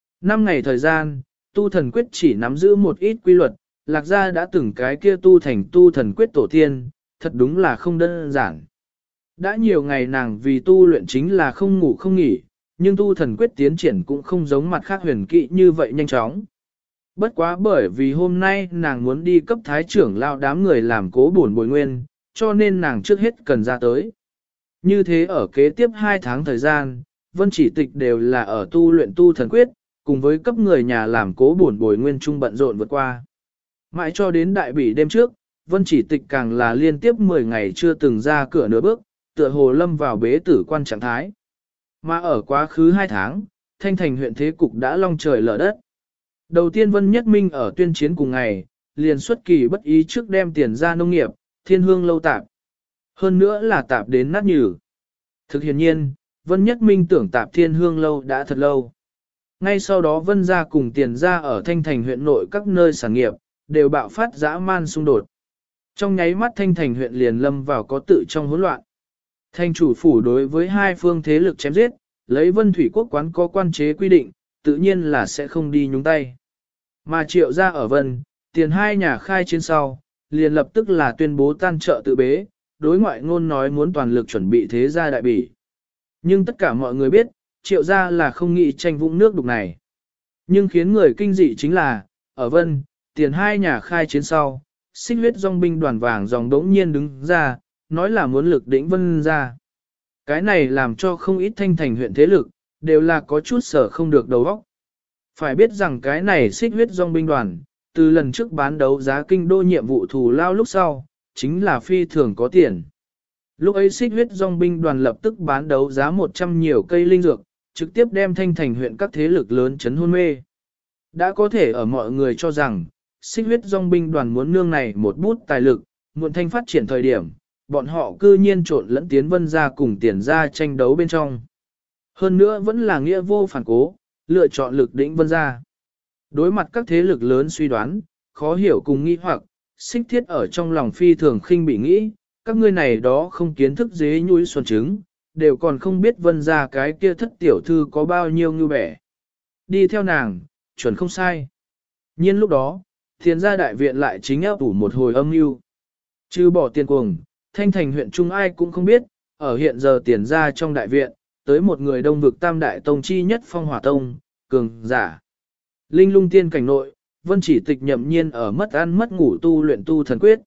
5 ngày thời gian, tu thần quyết chỉ nắm giữ một ít quy luật, Lạc gia đã từng cái kia tu thành tu thần quyết tổ tiên, thật đúng là không đơn giản. Đã nhiều ngày nàng vì tu luyện chính là không ngủ không nghỉ, nhưng tu thần quyết tiến triển cũng không giống mặt khác huyền kỵ như vậy nhanh chóng. Bất quá bởi vì hôm nay nàng muốn đi cấp thái trưởng lao đám người làm cố bổn bồi nguyên, cho nên nàng trước hết cần ra tới. Như thế ở kế tiếp 2 tháng thời gian, Vân Chỉ Tịch đều là ở tu luyện tu thần quyết, cùng với cấp người nhà làm cố bổn bồi nguyên trung bận rộn vượt qua. Mãi cho đến đại bỉ đêm trước, Vân Chỉ Tịch càng là liên tiếp 10 ngày chưa từng ra cửa nửa bước, tựa hồ lâm vào bế tử quan trạng thái. Mà ở quá khứ 2 tháng, Thanh Thành huyện thế cục đã long trời lở đất. Đầu tiên Vân Nhất Minh ở tuyên chiến cùng ngày, liền xuất kỳ bất ý trước đem tiền ra nông nghiệp, thiên hương lâu tạp. Hơn nữa là tạp đến nát nhừ. Thực hiện nhiên, Vân Nhất Minh tưởng tạp thiên hương lâu đã thật lâu. Ngay sau đó Vân gia cùng tiền gia ở Thanh Thành huyện nội các nơi sản nghiệp, đều bạo phát dã man xung đột. Trong nháy mắt Thanh Thành huyện liền lâm vào có tự trong hỗn loạn. Thành chủ phủ đối với hai phương thế lực chém giết, lấy Vân Thủy Quốc quán có quan chế quy định, tự nhiên là sẽ không đi nhúng tay. Mà Triệu gia ở Vân, tiền hai nhà khai chiến sau, liền lập tức là tuyên bố tan trợ tự bế, đối ngoại ngôn nói muốn toàn lực chuẩn bị thế gia đại bỉ. Nhưng tất cả mọi người biết, Triệu gia là không nghĩ tranh vũng nước đục này. Nhưng khiến người kinh dị chính là, ở Vân, tiền hai nhà khai chiến sau, Xích huyết dòng binh đoàn vàng dòng đống nhiên đứng ra, nói là muốn lực đỉnh Vân gia. Cái này làm cho không ít Thanh Thành huyện thế lực, đều là có chút sở không được đầu óc. Phải biết rằng cái này Xích huyết dòng binh đoàn, từ lần trước bán đấu giá kinh đô nhiệm vụ thù lao lúc sau, chính là phi thường có tiền. Lúc ấy Xích huyết dòng binh đoàn lập tức bán đấu giá 100 nhiều cây linh dược, trực tiếp đem Thanh Thành huyện các thế lực lớn chấn hôn mê. Đã có thể ở mọi người cho rằng, Xích huyết dòng binh đoàn muốn nương này một bút tài lực, muộn thanh phát triển thời điểm, bọn họ cư nhiên trộn lẫn tiến Vân gia cùng tiền gia tranh đấu bên trong. Hơn nữa vẫn là nghĩa vô phản cố, lựa chọn lực đỉnh Vân gia. Đối mặt các thế lực lớn suy đoán, khó hiểu cùng nghi hoặc, Xích thiết ở trong lòng phi thường khinh bị nghĩ, các ngươi này đó không kiến thức dế nhúi xuân trứng, đều còn không biết Vân gia cái kia thất tiểu thư có bao nhiêu ngưu bẻ. Đi theo nàng, chuẩn không sai. Nhiên lúc đó, tiền gia đại viện lại chính áp ủ một hồi âm mưu. Trừ bỏ tiền cuồng, Thanh Thành huyện trung ai cũng không biết, ở hiện giờ tiền gia trong đại viện, tới một người đông vực tam đại tông chi nhất Phong Hỏa Tông, cường giả. Linh lung tiên cảnh nội, Vân Chỉ Tịch nhậm nhiên ở mất ăn mất ngủ tu luyện tu thần quyết.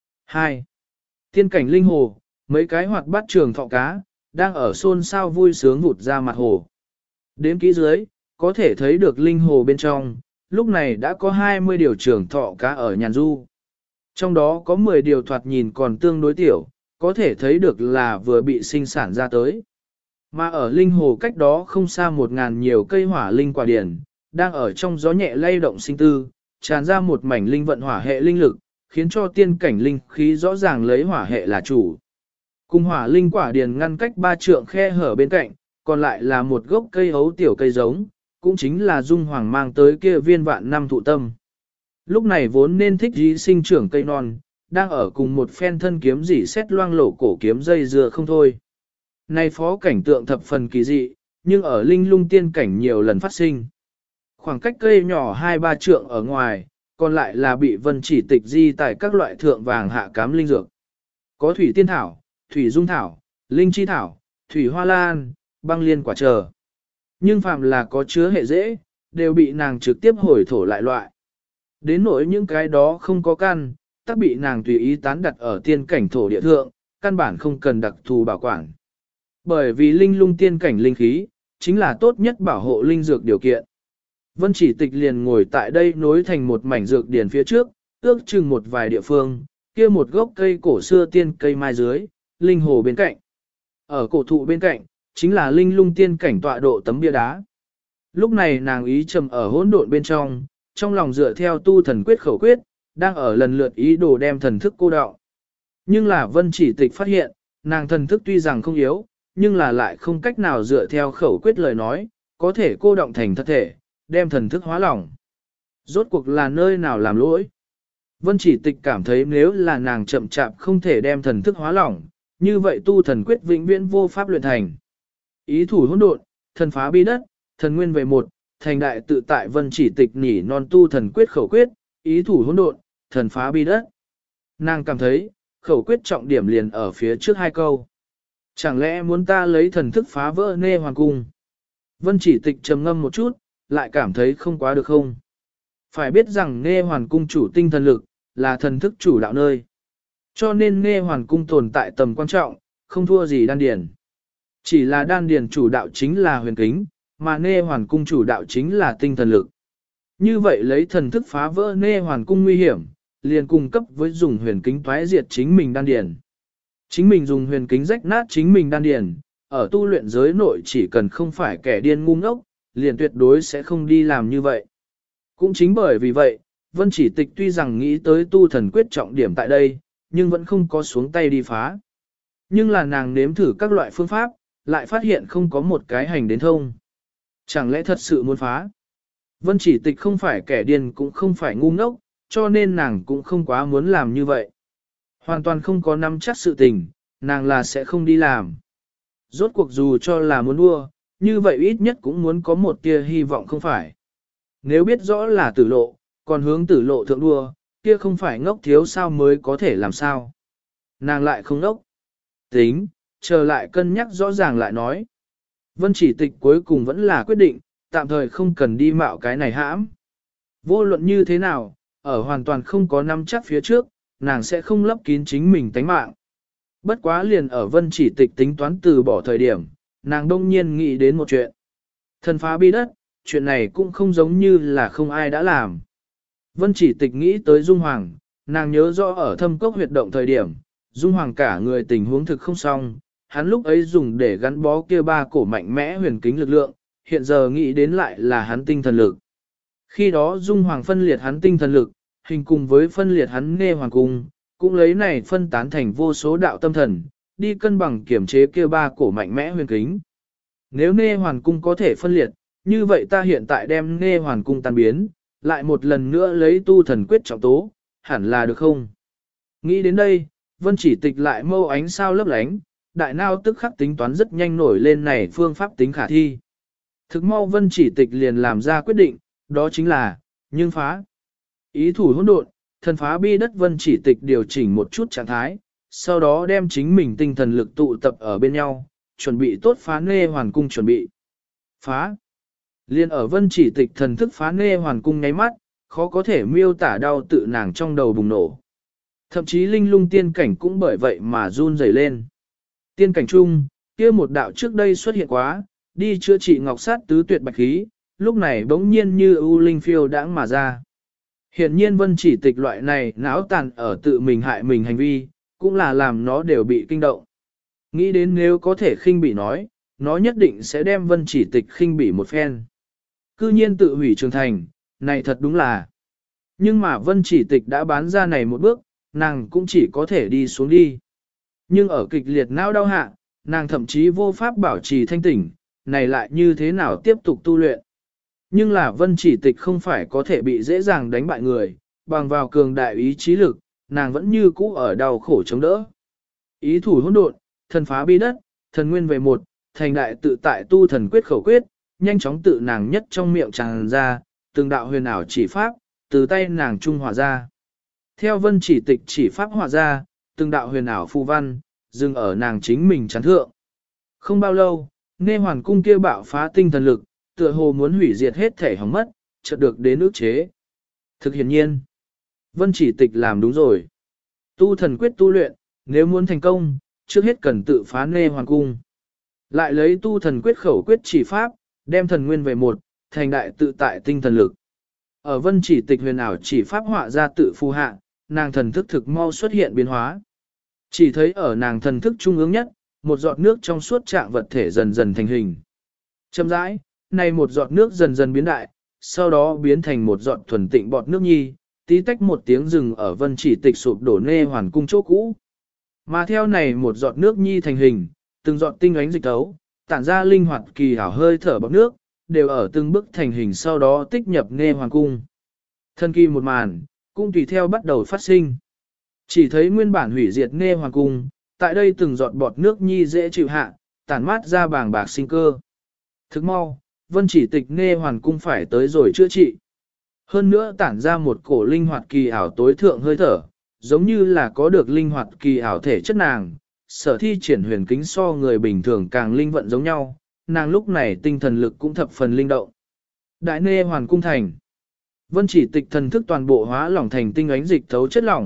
2. Tiên cảnh linh hồ, mấy cái hoạt bát trường thọ cá, đang ở xôn xao vui sướng vụt ra mặt hồ. Đếm kỹ dưới, có thể thấy được linh hồ bên trong, lúc này đã có 20 điều trường thọ cá ở nhàn du. Trong đó có 10 điều thoạt nhìn còn tương đối tiểu, có thể thấy được là vừa bị sinh sản ra tới. Mà ở linh hồ cách đó không xa 1.000 nhiều cây hỏa linh quả điển, đang ở trong gió nhẹ lay động sinh tư, tràn ra một mảnh linh vận hỏa hệ linh lực, khiến cho tiên cảnh linh khí rõ ràng lấy hỏa hệ là chủ. Cùng hỏa linh quả điển ngăn cách 3 trượng khe hở bên cạnh, còn lại là một gốc cây hấu tiểu cây giống, cũng chính là Dung Hoàng mang tới kia viên vạn năm thụ tâm. Lúc này vốn nên thích dí sinh trưởng cây non, đang ở cùng một phen thân kiếm dỉ xét loang lổ cổ kiếm dây dưa không thôi. Này phó cảnh tượng thập phần kỳ dị, nhưng ở linh lung tiên cảnh nhiều lần phát sinh. Khoảng cách cây nhỏ 2-3 trượng ở ngoài, còn lại là bị Vân Chỉ Tịch di tại các loại thượng vàng hạ cám linh dược. Có thủy tiên thảo, thủy dung thảo, linh chi thảo, thủy hoa lan, băng liên quả chờ. Nhưng phàm là có chứa hệ dễ, đều bị nàng trực tiếp hồi thổ lại loại. Đến nỗi những cái đó không có căn, tắc bị nàng tùy ý tán đặt ở tiên cảnh thổ địa thượng, căn bản không cần đặc thù bảo quản. Bởi vì linh lung tiên cảnh linh khí, chính là tốt nhất bảo hộ linh dược điều kiện. Vân Chỉ Tịch liền ngồi tại đây nối thành một mảnh dược điển phía trước, ước chừng một vài địa phương, kia một gốc cây cổ xưa tiên cây mai dưới, linh hồ bên cạnh. Ở cổ thụ bên cạnh, chính là linh lung tiên cảnh tọa độ tấm bia đá. Lúc này nàng ý trầm ở hỗn độn bên trong lòng dựa theo tu thần quyết khẩu quyết, đang ở lần lượt ý đồ đem thần thức cô đạo. Nhưng là Vân Chỉ Tịch phát hiện, nàng thần thức tuy rằng không yếu, nhưng là lại không cách nào dựa theo khẩu quyết lời nói, có thể cô động thành thật thể, đem thần thức hóa lỏng. Rốt cuộc là nơi nào làm lỗi? Vân Chỉ Tịch cảm thấy nếu là nàng chậm chạp không thể đem thần thức hóa lỏng, như vậy tu thần quyết vĩnh viễn vô pháp luyện thành. Ý thủ hỗn độn, thần phá bi đất, thần nguyên về một, thành đại tự tại Vân Chỉ Tịch nhỉ non tu thần quyết khẩu quyết, ý thủ hỗn độn, thần phá bi đất. Nàng cảm thấy, khẩu quyết trọng điểm liền ở phía trước 2 câu. Chẳng lẽ muốn ta lấy thần thức phá vỡ Nê Hoàng Cung? Vân Chỉ Tịch trầm ngâm một chút, lại cảm thấy không quá được không? Phải biết rằng Nê Hoàn Cung chủ tinh thần lực, là thần thức chủ đạo nơi. Cho nên nghe hoàn cung tồn tại tầm quan trọng, không thua gì đan điền. Chỉ là đan điền chủ đạo chính là huyền kính, mà nê hoàn cung chủ đạo chính là tinh thần lực. Như vậy lấy thần thức phá vỡ nê hoàn cung nguy hiểm, liền cung cấp với dùng huyền kính toái diệt chính mình đan điền. Chính mình dùng huyền kính rách nát chính mình đan điền, ở tu luyện giới nội chỉ cần không phải kẻ điên ngu ngốc, liền tuyệt đối sẽ không đi làm như vậy. Cũng chính bởi vì vậy, Vân Chỉ Tịch tuy rằng nghĩ tới tu thần quyết trọng điểm tại đây, nhưng vẫn không có xuống tay đi phá. Nhưng là nàng nếm thử các loại phương pháp, lại phát hiện không có một cái hành đến thông. Chẳng lẽ thật sự muốn phá? Vân Chỉ Tịch không phải kẻ điên cũng không phải ngu ngốc, cho nên nàng cũng không quá muốn làm như vậy. Hoàn toàn không có nắm chắc sự tình, nàng là sẽ không đi làm. Rốt cuộc dù cho là muốn đua, như vậy ít nhất cũng muốn có một tia hy vọng không phải. Nếu biết rõ là tử lộ, còn hướng tử lộ thượng đua, kia không phải ngốc thiếu sao mới có thể làm sao. Nàng lại không ngốc. Tính, chờ lại cân nhắc rõ ràng lại nói. Vân Chỉ Tịch cuối cùng vẫn là quyết định, tạm thời không cần đi mạo cái này hãm. Vô luận như thế nào, ở hoàn toàn không có nắm chắc phía trước, nàng sẽ không lấp kín chính mình tánh mạng. Bất quá liền ở Vân Chỉ Tịch tính toán từ bỏ thời điểm, nàng đông nhiên nghĩ đến một chuyện. Thần phá bi đất, chuyện này cũng không giống như là không ai đã làm. Vân Chỉ Tịch nghĩ tới Dung Hoàng, nàng nhớ rõ ở thâm cốc huyệt động thời điểm, Dung Hoàng cả người tình huống thực không xong, hắn lúc ấy dùng để gắn bó kia ba cổ mạnh mẽ huyền kính lực lượng, hiện giờ nghĩ đến lại là hắn tinh thần lực. Khi đó Dung Hoàng phân liệt hắn tinh thần lực, hình cùng với phân liệt hắn nghe hoàng cung, cũng lấy này phân tán thành vô số đạo tâm thần, đi cân bằng kiểm chế kia ba cổ mạnh mẽ huyền kính. Nếu nê hoàn cung có thể phân liệt, như vậy ta hiện tại đem nê hoàn cung tan biến, lại một lần nữa lấy tu thần quyết trọng tố, hẳn là được không? Nghĩ đến đây, Vân Chỉ Tịch lại mâu ánh sao lấp lánh, đại nao tức khắc tính toán rất nhanh nổi lên này phương pháp tính khả thi. Thực mau Vân Chỉ Tịch liền làm ra quyết định, đó chính là, nhưng phá. Ý thủ hỗn độn, thần phá bi đất. Vân Chỉ Tịch điều chỉnh một chút trạng thái, sau đó đem chính mình tinh thần lực tụ tập ở bên nhau, chuẩn bị tốt phá nê hoàn cung chuẩn bị. Phá. Liên ở Vân Chỉ Tịch thần thức phá nê hoàn cung nháy mắt, khó có thể miêu tả đau tự nàng trong đầu bùng nổ. Thậm chí linh lung tiên cảnh cũng bởi vậy mà run rẩy lên. Tiên cảnh chung, kia một đạo trước đây xuất hiện quá, đi chữa trị ngọc sát tứ tuyệt bạch khí, lúc này bỗng nhiên như ưu linh phiêu đãng mà ra. Hiện nhiên Vân Chỉ Tịch loại này não tàn ở tự mình hại mình hành vi, cũng là làm nó đều bị kinh động. Nghĩ đến nếu có thể khinh bỉ nói, nó nhất định sẽ đem Vân Chỉ Tịch khinh bỉ một phen. Cư nhiên tự hủy trường thành, này thật đúng là. Nhưng mà Vân Chỉ Tịch đã bán ra này một bước, nàng cũng chỉ có thể đi xuống đi. Nhưng ở kịch liệt não đau hạ, nàng thậm chí vô pháp bảo trì thanh tỉnh, này lại như thế nào tiếp tục tu luyện. Nhưng là Vân Chỉ Tịch không phải có thể bị dễ dàng đánh bại người, bằng vào cường đại ý chí lực, nàng vẫn như cũ ở đau khổ chống đỡ. Ý thủ hỗn độn, thần phá bi đất, thần nguyên về một, thành đại tự tại tu thần quyết khẩu quyết, nhanh chóng tự nàng nhất trong miệng tràn ra, từng đạo huyền ảo chỉ pháp, từ tay nàng trung hòa ra. Theo Vân Chỉ Tịch chỉ pháp hòa ra, từng đạo huyền ảo phù văn, dừng ở nàng chính mình chán thượng. Không bao lâu, nghe hoàn cung kia bạo phá tinh thần lực, tựa hồ muốn hủy diệt hết thể hỏng mất, chợt được đến ước chế. Thực hiện nhiên, Vân Chỉ Tịch làm đúng rồi. Tu thần quyết tu luyện, nếu muốn thành công, trước hết cần tự phá nghe hoàn cung. Lại lấy tu thần quyết khẩu quyết chỉ pháp, đem thần nguyên về một, thành đại tự tại tinh thần lực. Ở Vân Chỉ Tịch huyền ảo chỉ pháp họa ra tự phù hạ, nàng thần thức thực mau xuất hiện biến hóa. Chỉ thấy ở nàng thần thức trung ương nhất, một giọt nước trong suốt trạng vật thể dần dần thành hình. Chậm rãi, này một giọt nước dần dần biến đại, sau đó biến thành một giọt thuần tịnh bọt nước nhi, tí tách một tiếng rừng ở Vân Chỉ Tịch sụp đổ nê hoàn cung chỗ cũ. Mà theo này một giọt nước nhi thành hình, từng giọt tinh ánh dịch tấu, tản ra linh hoạt kỳ hảo hơi thở bọt nước, đều ở từng bước thành hình sau đó tích nhập nê hoàn cung. Thân kỳ một màn, cũng tùy theo bắt đầu phát sinh. Chỉ thấy nguyên bản hủy diệt nê hoàn cung, tại đây từng giọt bọt nước nhi dễ chịu hạ, tản mát ra bàng bạc sinh cơ. Thức mau, Vân Chỉ Tịch nê hoàn cung phải tới rồi chữa trị. Hơn nữa tản ra một cổ linh hoạt kỳ ảo tối thượng hơi thở, giống như là có được linh hoạt kỳ ảo thể chất nàng, sở thi triển huyền kính so người bình thường càng linh vận giống nhau, nàng lúc này tinh thần lực cũng thập phần linh động. Đại nê hoàn cung thành. Vân Chỉ Tịch thần thức toàn bộ hóa lỏng thành tinh ánh dịch thấu chất lỏng,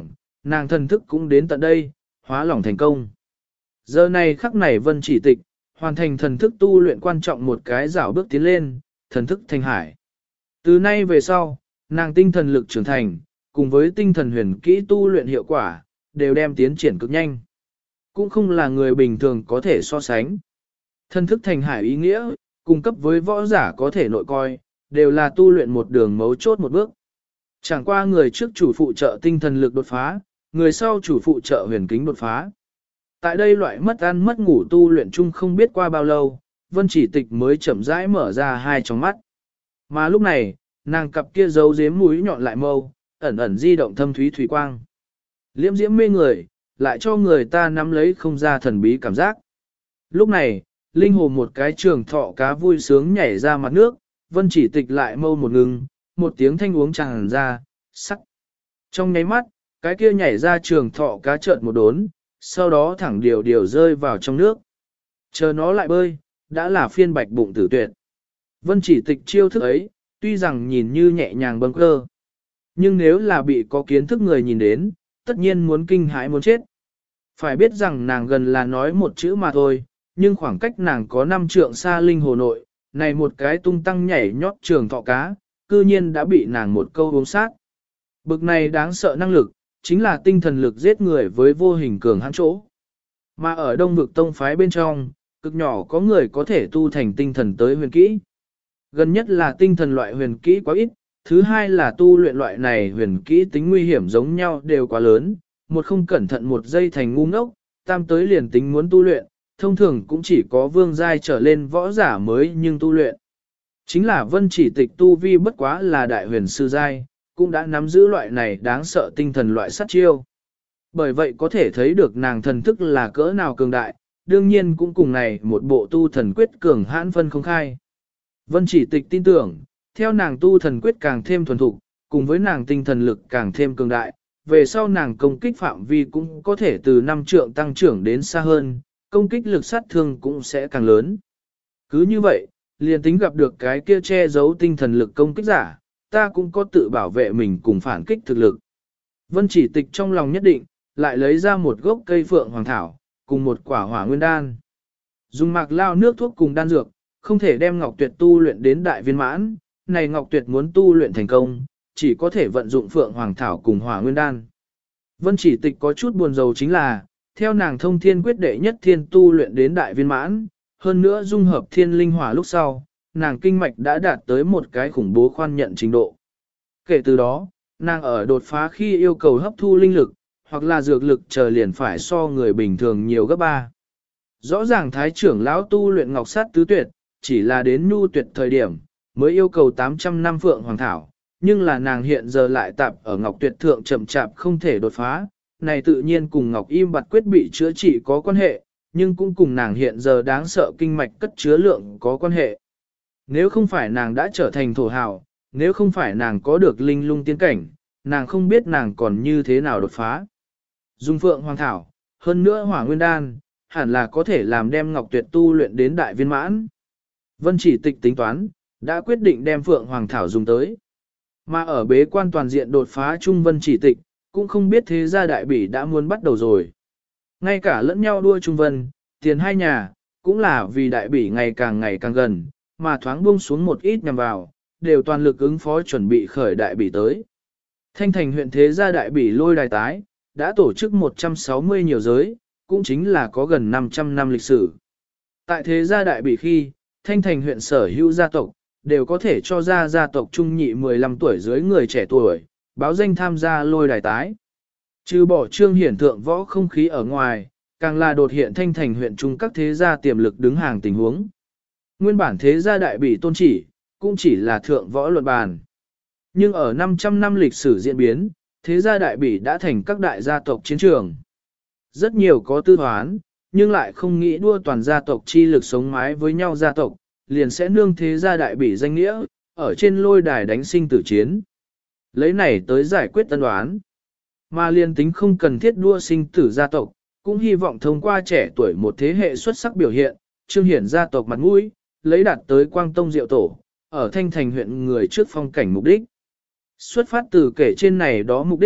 nàng thần thức cũng đến tận đây, hóa lỏng thành công. Giờ này khắc này Vân Chỉ Tịch, hoàn thành thần thức tu luyện quan trọng một cái rảo bước tiến lên, thần thức thành hải. Từ nay về sau, nàng tinh thần lực trưởng thành, cùng với tinh thần huyền kỹ tu luyện hiệu quả, đều đem tiến triển cực nhanh. Cũng không là người bình thường có thể so sánh. Thần thức thành hải ý nghĩa, cung cấp với võ giả có thể nội coi, đều là tu luyện một đường mấu chốt một bước. Chẳng qua người trước chủ phụ trợ tinh thần lực đột phá, người sau chủ phụ trợ huyền kính đột phá. Tại đây loại mất ăn mất ngủ tu luyện chung không biết qua bao lâu, Vân Chỉ Tịch mới chậm rãi mở ra hai tròng mắt. Mà lúc này, nàng cặp kia giấu giếm mũi nhọn lại mâu, ẩn ẩn di động thâm thúy thủy quang. Liễm diễm mê người, lại cho người ta nắm lấy không ra thần bí cảm giác. Lúc này, linh hồ một cái trường thọ cá vui sướng nhảy ra mặt nước, Vân Chỉ Tịch lại mâu một ngừng, một tiếng thanh uống tràn ra, sắc. Trong nháy mắt, cái kia nhảy ra trường thọ cá trợn một đốn, sau đó thẳng điều rơi vào trong nước. Chờ nó lại bơi, đã là phiên bạch bụng tử tuyệt. Vân Chỉ Tịch chiêu thức ấy, tuy rằng nhìn như nhẹ nhàng bâng cơ, nhưng nếu là bị có kiến thức người nhìn đến, tất nhiên muốn kinh hãi muốn chết. Phải biết rằng nàng gần là nói một chữ mà thôi, nhưng khoảng cách nàng có 5 trượng xa linh hồ nội, này một cái tung tăng nhảy nhót trường thọ cá, cư nhiên đã bị nàng một câu uống sát. Bực này đáng sợ năng lực, chính là tinh thần lực giết người với vô hình cường hãn chỗ. Mà ở Đông Vực Tông phái bên trong, cực nhỏ có người có thể tu thành tinh thần tới huyền kỹ. Gần nhất là tinh thần loại huyền kỹ quá ít, thứ hai là tu luyện loại này huyền kỹ tính nguy hiểm giống nhau đều quá lớn, một không cẩn thận một giây thành ngu ngốc, tam tới liền tính muốn tu luyện, thông thường cũng chỉ có vương giai trở lên võ giả mới nhưng tu luyện. Chính là Vân Chỉ Tịch tu vi bất quá là đại huyền sư giai, cũng đã nắm giữ loại này đáng sợ tinh thần loại sát chiêu. Bởi vậy có thể thấy được nàng thần thức là cỡ nào cường đại, đương nhiên cũng cùng này một bộ tu thần quyết cường hãn phân không khai. Vân Chỉ Tịch tin tưởng, theo nàng tu thần quyết càng thêm thuần thục, cùng với nàng tinh thần lực càng thêm cường đại, về sau nàng công kích phạm vi cũng có thể từ 5 trượng tăng trưởng đến xa hơn, công kích lực sát thương cũng sẽ càng lớn. Cứ như vậy, liền tính gặp được cái kia che giấu tinh thần lực công kích giả, ta cũng có tự bảo vệ mình cùng phản kích thực lực. Vân Chỉ Tịch trong lòng nhất định, lại lấy ra một gốc cây phượng hoàng thảo, cùng một quả hỏa nguyên đan. Dùng mạc lao nước thuốc cùng đan dược, không thể đem Ngọc Tuyệt tu luyện đến đại viên mãn, này Ngọc Tuyệt muốn tu luyện thành công, chỉ có thể vận dụng phượng hoàng thảo cùng hỏa nguyên đan. Vân Chỉ Tịch có chút buồn rầu chính là, theo nàng thông thiên quyết đệ nhất thiên tu luyện đến đại viên mãn, hơn nữa dung hợp thiên linh hỏa lúc sau, nàng kinh mạch đã đạt tới một cái khủng bố khoan nhận trình độ. Kể từ đó, nàng ở đột phá khi yêu cầu hấp thu linh lực, hoặc là dược lực chờ liền phải so người bình thường nhiều gấp 3. Rõ ràng thái trưởng lão tu luyện ngọc sát tứ tuyệt, chỉ là đến nhu tuyệt thời điểm, mới yêu cầu 800 năm phượng hoàng thảo, nhưng là nàng hiện giờ lại tạp ở ngọc tuyệt thượng chậm chạp không thể đột phá, này tự nhiên cùng ngọc im bặt quyết bị chữa trị có quan hệ, nhưng cũng cùng nàng hiện giờ đáng sợ kinh mạch cất chứa lượng có quan hệ. Nếu không phải nàng đã trở thành thổ hào, nếu không phải nàng có được linh lung tiên cảnh, nàng không biết nàng còn như thế nào đột phá. Dung phượng hoàng thảo, hơn nữa hỏa nguyên đan, hẳn là có thể làm đem ngọc tuyệt tu luyện đến đại viên mãn. Vân Chỉ Tịch tính toán, đã quyết định đem phượng hoàng thảo dùng tới. Mà ở bế quan toàn diện đột phá trung Vân Chỉ Tịch, cũng không biết thế gia đại bỉ đã muốn bắt đầu rồi. Ngay cả lẫn nhau đua trung vân, tiền hai nhà, cũng là vì đại bỉ ngày càng gần, mà thoáng buông xuống một ít nhằm vào, đều toàn lực ứng phó chuẩn bị khởi đại bỉ tới. Thanh Thành huyện thế gia đại bỉ lôi đài tái, đã tổ chức 160 nhiều giới, cũng chính là có gần 500 năm lịch sử. Tại thế gia đại bỉ khi, Thanh Thành huyện sở hữu gia tộc, đều có thể cho ra gia tộc trung nhị 15 tuổi dưới người trẻ tuổi, báo danh tham gia lôi đài tái. Trừ bỏ trương hiển thượng võ không khí ở ngoài, càng là đột hiện Thanh Thành huyện trung các thế gia tiềm lực đứng hàng tình huống. Nguyên bản thế gia đại bỉ tôn chỉ, cũng chỉ là thượng võ luận bàn. Nhưng ở 500 năm lịch sử diễn biến, thế gia đại bỉ đã thành các đại gia tộc chiến trường. Rất nhiều có tư toán, nhưng lại không nghĩ đua toàn gia tộc chi lực sống mái với nhau gia tộc, liền sẽ nương thế gia đại bỉ danh nghĩa, ở trên lôi đài đánh sinh tử chiến. Lấy này tới giải quyết tân đoán. Mà liên tính không cần thiết đua sinh tử gia tộc, cũng hy vọng thông qua trẻ tuổi một thế hệ xuất sắc biểu hiện, trương hiển gia tộc mặt mũi, lấy đạt tới quang tông diệu tổ, ở Thanh Thành huyện người trước phong cảnh mục đích. Xuất phát từ kể trên này đó mục đích,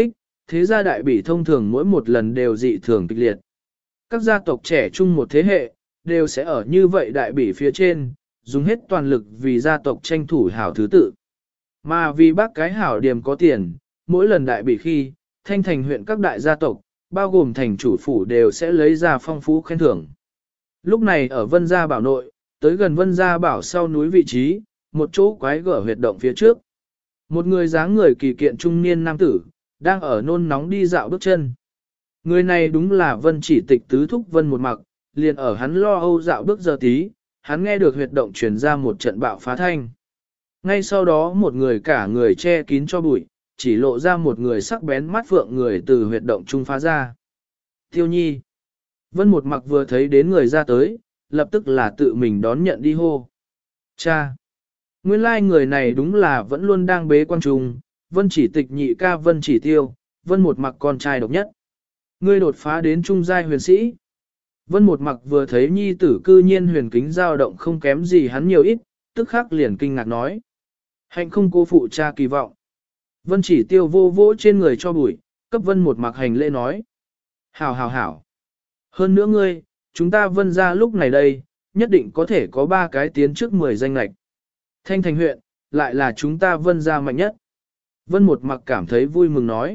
thế gia đại bỉ thông thường mỗi một lần đều dị thường kịch liệt. Các gia tộc trẻ chung một thế hệ, đều sẽ ở như vậy đại bỉ phía trên, dùng hết toàn lực vì gia tộc tranh thủ hảo thứ tự. Mà vì bác cái hảo điểm có tiền, mỗi lần đại bỉ khi, Thanh Thành huyện các đại gia tộc, bao gồm thành chủ phủ đều sẽ lấy ra phong phú khen thưởng. Lúc này ở Vân Gia Bảo nội, tới gần Vân Gia Bảo sau núi vị trí, một chỗ quái gở huyệt động phía trước. Một người dáng người kỳ kiện trung niên nam tử, đang ở nôn nóng đi dạo bước chân. Người này đúng là Vân Chỉ Tịch tứ thúc Vân một mặc, liền ở hắn lo âu dạo bước giờ tí, hắn nghe được huyệt động truyền ra một trận bạo phá thanh. Ngay sau đó một người cả người che kín cho bụi, chỉ lộ ra một người sắc bén mắt phượng người từ huyệt động trung phá ra. Tiêu Nhi. Vân một mặc vừa thấy đến người ra tới, lập tức là tự mình đón nhận đi hô. Cha. Nguyên lai người này đúng là vẫn luôn đang bế quan trùng, Vân Chỉ Tịch nhị ca Vân Chỉ Tiêu, Vân một mặc con trai độc nhất. Ngươi đột phá đến trung giai huyền sĩ. Vân một mặc vừa thấy nhi tử cư nhiên huyền kính dao động không kém gì hắn nhiều ít, tức khắc liền kinh ngạc nói. Hạnh không cô phụ cha kỳ vọng. Vân Chỉ Tiêu vô vỗ trên người cho bụi, cấp Vân một mặc hành lễ nói. Hảo hảo hảo. Hơn nữa ngươi, chúng ta Vân ra lúc này đây, nhất định có thể có 3 cái tiến trước 10 danh lạch. Thanh Thành huyện, lại là chúng ta Vân ra mạnh nhất. Vân một mặc cảm thấy vui mừng nói.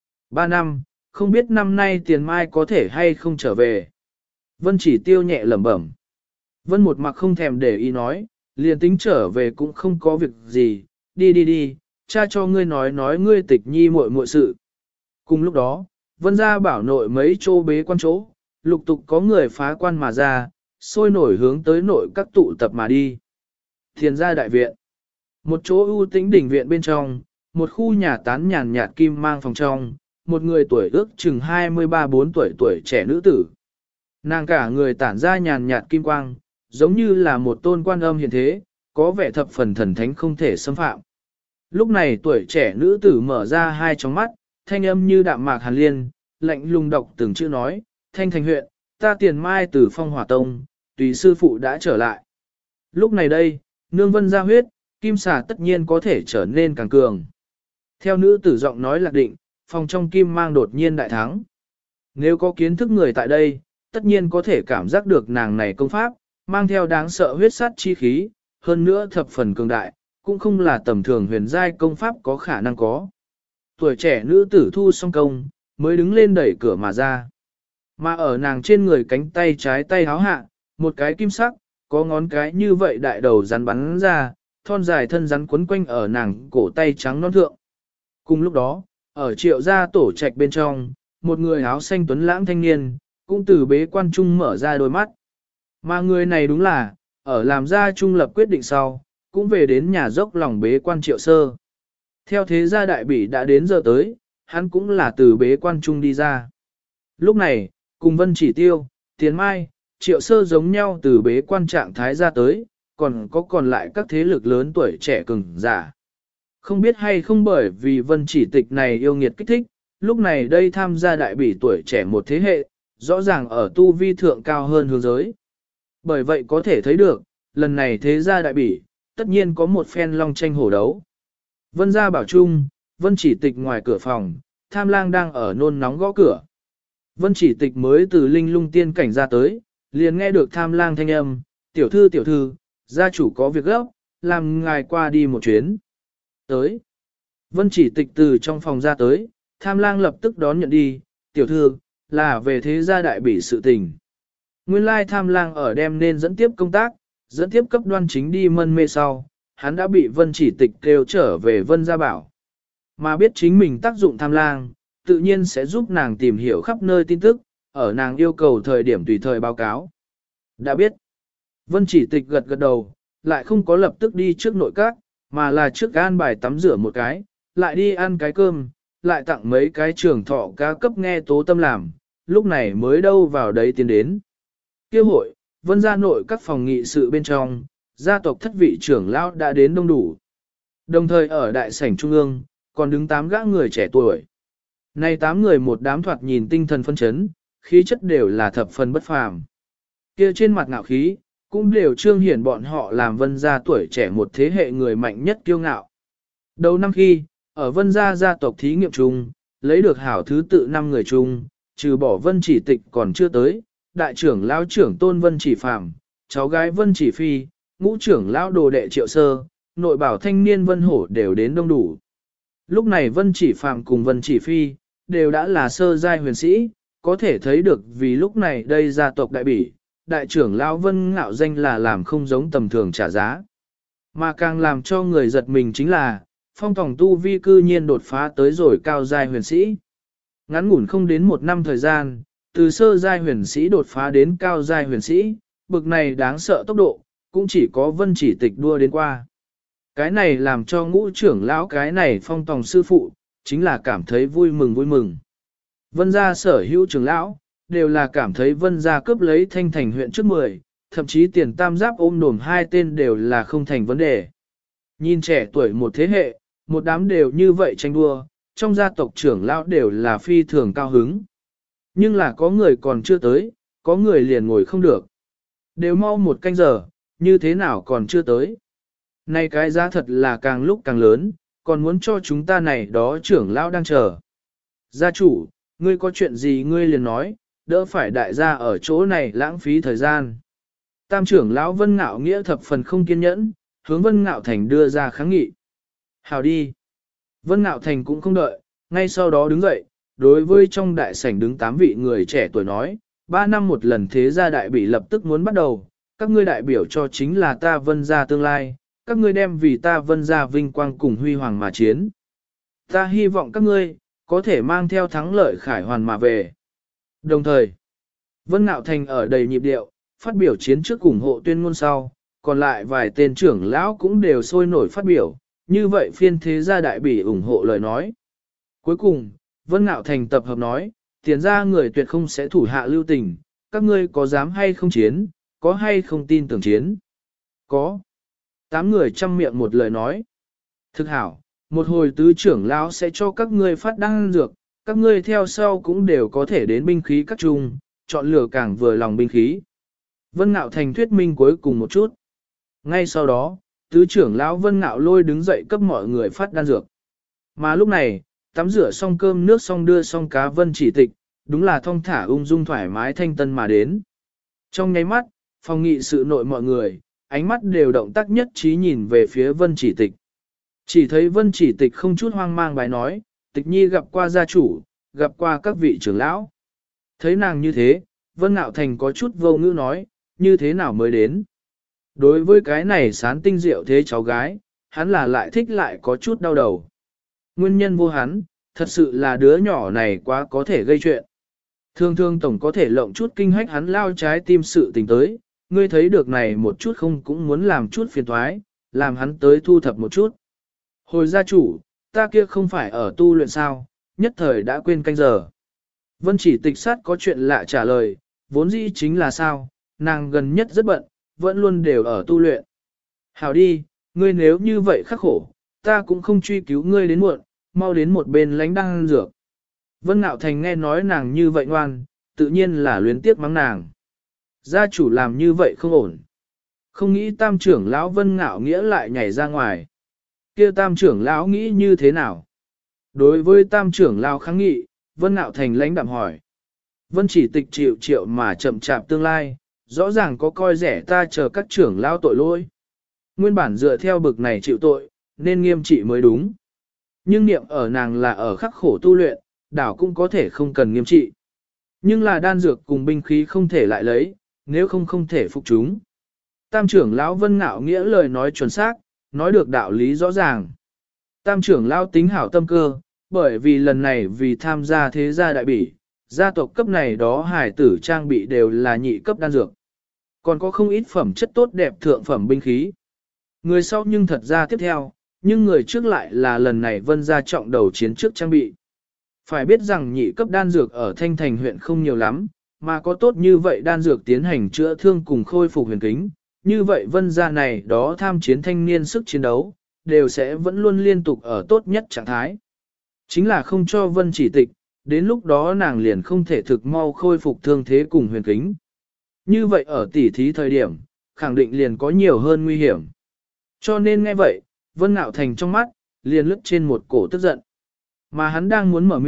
3 năm, không biết năm nay tiền mai có thể hay không trở về. Vân Chỉ Tiêu nhẹ lẩm bẩm. Vân một mặc không thèm để ý nói, liền tính trở về cũng không có việc gì, đi đi đi, cha cho ngươi nói ngươi Tịch Nhi muội muội sự. Cùng lúc đó, Vân gia bảo nội mấy chỗ bế quan chỗ, lục tục có người phá quan mà ra, sôi nổi hướng tới nội các tụ tập mà đi. Thiền gia đại viện. Một chỗ ưu tĩnh đỉnh viện bên trong, một khu nhà tán nhàn nhạt kim mang phòng trong, một người tuổi ước chừng 23-4 tuổi trẻ nữ tử. Nàng cả người tản ra nhàn nhạt kim quang, giống như là một tôn quan âm hiện thế, có vẻ thập phần thần thánh không thể xâm phạm. Lúc này tuổi trẻ nữ tử mở ra hai tròng mắt, thanh âm như đạm mạc hàn liên, lạnh lùng đọc từng chữ nói, Thanh Thành huyện, ta Tiền Mai từ Phong Hỏa Tông, tùy sư phụ đã trở lại. Lúc này đây, nương Vân ra huyết, kim xà tất nhiên có thể trở nên càng cường. Theo nữ tử giọng nói lạc định, phòng trong kim mang đột nhiên đại thắng. Nếu có kiến thức người tại đây, tất nhiên có thể cảm giác được nàng này công pháp, mang theo đáng sợ huyết sát chi khí, hơn nữa thập phần cường đại, cũng không là tầm thường huyền giai công pháp có khả năng có. Tuổi trẻ nữ tử thu xong công, mới đứng lên đẩy cửa mà ra. Mà ở nàng trên người cánh tay trái tay háo hạ, một cái kim sắc, có ngón cái như vậy đại đầu rắn bắn ra, thon dài thân rắn quấn quanh ở nàng cổ tay trắng non thượng. Cùng lúc đó, ở Triệu gia tổ trạch bên trong, một người áo xanh tuấn lãng thanh niên, cũng từ bế quan trung mở ra đôi mắt. Mà người này đúng là, ở làm ra trung lập quyết định sau, cũng về đến nhà dốc lòng bế quan Triệu sơ. Theo thế gia đại bỉ đã đến giờ tới, hắn cũng là từ bế quan trung đi ra. Lúc này, cùng Vân Chỉ Tiêu, Tiền Mai, Triệu sơ giống nhau từ bế quan trạng thái ra tới, còn lại các thế lực lớn tuổi trẻ cường giả. Không biết hay không bởi vì Vân Chỉ Tịch này yêu nghiệt kích thích, lúc này đây tham gia đại bỉ tuổi trẻ một thế hệ, rõ ràng ở tu vi thượng cao hơn hướng giới. Bởi vậy có thể thấy được, lần này thế gia đại bỉ, tất nhiên có một phen long tranh hổ đấu. Vân gia bảo trung, Vân Chỉ Tịch ngoài cửa phòng, Tham Lang đang ở nôn nóng gõ cửa. Vân Chỉ Tịch mới từ linh lung tiên cảnh ra tới, liền nghe được Tham Lang thanh âm, tiểu thư, gia chủ có việc gấp, làm ngài qua đi một chuyến. Tới. Vân Chỉ Tịch từ trong phòng ra tới, Tham Lang lập tức đón nhận đi, tiểu thư, là về thế gia đại bỉ sự tình. Nguyên lai Tham Lang ở đem nên dẫn tiếp công tác, dẫn tiếp cấp Đoan Chính đi mân mê sau, hắn đã bị Vân Chỉ Tịch kêu trở về Vân gia bảo. Mà biết chính mình tác dụng Tham Lang, tự nhiên sẽ giúp nàng tìm hiểu khắp nơi tin tức, ở nàng yêu cầu thời điểm tùy thời báo cáo. Đã biết. Vân Chỉ Tịch gật gật đầu, lại không có lập tức đi trước nội các, mà là trước an bài tắm rửa một cái, lại đi ăn cái cơm, lại tặng mấy cái trưởng thọ ca cấp nghe Tố Tâm làm, lúc này mới đâu vào đấy tiến đến. Kêu hội, Vân gia nội các phòng nghị sự bên trong, gia tộc thất vị trưởng lão đã đến đông đủ. Đồng thời ở đại sảnh trung ương, còn đứng 8 gã người trẻ tuổi. Này 8 người một đám thoạt nhìn tinh thần phân chấn, khí chất đều là thập phần bất phàm. Kia trên mặt ngạo khí, cũng đều trương hiển bọn họ làm Vân gia tuổi trẻ một thế hệ người mạnh nhất kiêu ngạo. Đầu năm khi, ở Vân gia gia tộc thí nghiệm chung, lấy được hảo thứ tự 5 người chung, trừ bỏ Vân Chỉ Tịch còn chưa tới, đại trưởng lão trưởng tôn Vân Chỉ Phạm, cháu gái Vân Chỉ Phi, ngũ trưởng lão đồ đệ Triệu Sơ, nội bảo thanh niên Vân Hổ đều đến đông đủ. Lúc này Vân Chỉ Phạm cùng Vân Chỉ Phi, đều đã là sơ giai huyền sĩ, có thể thấy được vì lúc này đây gia tộc đại bỉ, đại trưởng lão Vân Ngạo danh là làm không giống tầm thường trả giá. Mà càng làm cho người giật mình chính là, phong tòng tu vi cư nhiên đột phá tới rồi cao giai huyền sĩ. Ngắn ngủn không đến 1 năm thời gian, từ sơ giai huyền sĩ đột phá đến cao giai huyền sĩ, bực này đáng sợ tốc độ, cũng chỉ có Vân Chỉ Tịch đua đến qua. Cái này làm cho ngũ trưởng lão cái này phong tòng sư phụ, chính là cảm thấy vui mừng vui mừng. Vân gia sở hữu trưởng lão, đều là cảm thấy Vân gia cướp lấy Thanh Thành huyện trước 10, thậm chí tiền tam giáp ôm đồm 2 tên đều là không thành vấn đề. Nhìn trẻ tuổi một thế hệ, một đám đều như vậy tranh đua, trong gia tộc trưởng lão đều là phi thường cao hứng. Nhưng là có người còn chưa tới, có người liền ngồi không được. Đều mau 1 canh giờ, như thế nào còn chưa tới. Này cái giá thật là càng lúc càng lớn, còn muốn cho chúng ta này đó trưởng lão đang chờ. Gia chủ, ngươi có chuyện gì ngươi liền nói, đỡ phải đại gia ở chỗ này lãng phí thời gian. Tam trưởng lão Vân Ngạo Nghĩa thập phần không kiên nhẫn, hướng Vân Ngạo Thành đưa ra kháng nghị. Hào đi. Vân Ngạo Thành cũng không đợi, ngay sau đó đứng dậy, đối với trong đại sảnh đứng 8 vị người trẻ tuổi nói, 3 năm một lần thế gia đại bỉ lập tức muốn bắt đầu, các ngươi đại biểu cho chính là ta Vân gia tương lai, các ngươi đem vì ta Vân gia vinh quang cùng huy hoàng mà chiến. Ta hy vọng các ngươi, có thể mang theo thắng lợi khải hoàn mà về. Đồng thời, Vân Ngạo Thành ở đầy nhịp điệu, phát biểu chiến trước ủng hộ tuyên ngôn sau, còn lại vài tên trưởng lão cũng đều sôi nổi phát biểu, như vậy phiên thế gia đại bỉ ủng hộ lời nói. Cuối cùng, Vân Ngạo Thành tập hợp nói, tiền ra người tuyệt không sẽ thủ hạ lưu tình, các ngươi có dám hay không chiến, có hay không tin tưởng chiến. Có. 8 người chăm miệng một lời nói. Thực hảo, một hồi tứ trưởng lão sẽ cho các ngươi phát đan dược, các ngươi theo sau cũng đều có thể đến binh khí các trung, chọn lựa càng vừa lòng binh khí. Vân Ngạo Thành thuyết minh cuối cùng một chút. Ngay sau đó, tứ trưởng lão Vân Ngạo Lôi đứng dậy cấp mọi người phát đan dược. Mà lúc này, tắm rửa xong cơm nước xong đưa xong cá Vân Chỉ Tịch, đúng là thong thả ung dung thoải mái thanh tân mà đến. Trong nháy mắt, phòng nghị sự nội mọi người, ánh mắt đều động tác nhất trí nhìn về phía Vân Chỉ Tịch. Chỉ thấy Vân Chỉ Tịch không chút hoang mang bài nói, Tịch Nhi gặp qua gia chủ, gặp qua các vị trưởng lão. Thấy nàng như thế, Vân Ngạo Thành có chút vô ngữ nói, như thế nào mới đến. Đối với cái này sán tinh diệu thế cháu gái, hắn là lại thích lại có chút đau đầu. Nguyên nhân vô hắn, thật sự là đứa nhỏ này quá có thể gây chuyện. Thường thường tổng có thể lộng chút kinh hách hắn lao trái tim sự tình tới, ngươi thấy được này một chút không cũng muốn làm chút phiền toái, làm hắn tới thu thập một chút. Hồi gia chủ, ta kia không phải ở tu luyện sao, nhất thời đã quên canh giờ. Vân Chỉ Tịch sát có chuyện lạ trả lời, vốn dĩ chính là sao, nàng gần nhất rất bận, vẫn luôn đều ở tu luyện. Hảo đi, ngươi nếu như vậy khắc khổ, ta cũng không truy cứu ngươi đến muộn, mau đến một bên lánh đăng dược. Vân Ngạo Thành nghe nói nàng như vậy ngoan, tự nhiên là luyến tiếc mắng nàng. Gia chủ làm như vậy không ổn. Không nghĩ tam trưởng lão Vân Ngạo Nghĩa lại nhảy ra ngoài. Kia tam trưởng lão nghĩ như thế nào? Đối với tam trưởng lão kháng nghị, Vân Ngạo Thành lãnh đạm hỏi. Vân Chỉ Tịch chịu triệu mà chậm chạp tương lai, rõ ràng có coi rẻ ta chờ các trưởng lão tội lỗi. Nguyên bản dựa theo bực này chịu tội, nên nghiêm trị mới đúng. Nhưng niệm ở nàng là ở khắc khổ tu luyện, đảo cũng có thể không cần nghiêm trị. Nhưng là đan dược cùng binh khí không thể lại lấy, nếu không thể phục chúng. Tam trưởng lão Vân Ngạo Nghĩa lời nói chuẩn xác, nói được đạo lý rõ ràng. Tam trưởng lão tính hảo tâm cơ, bởi vì lần này vì tham gia thế gia đại bỉ, gia tộc cấp này đó hải tử trang bị đều là nhị cấp đan dược. Còn có không ít phẩm chất tốt đẹp thượng phẩm binh khí. Người sau nhưng thật ra tiếp theo, nhưng người trước lại là lần này Vân gia trọng đầu chiến trước trang bị. Phải biết rằng nhị cấp đan dược ở Thanh Thành huyện không nhiều lắm, mà có tốt như vậy đan dược tiến hành chữa thương cùng khôi phục huyền kính. Như vậy Vân gia này đó tham chiến thanh niên sức chiến đấu, đều sẽ vẫn luôn liên tục ở tốt nhất trạng thái. Chính là không cho Vân Chỉ Tịch, đến lúc đó nàng liền không thể thực mau khôi phục thương thế cùng huyền kính. Như vậy ở tỉ thí thời điểm, khẳng định liền có nhiều hơn nguy hiểm. Cho nên nghe vậy, Vân Ngạo Thành trong mắt, liền lướt trên một cổ tức giận. Mà hắn đang muốn mở miệng,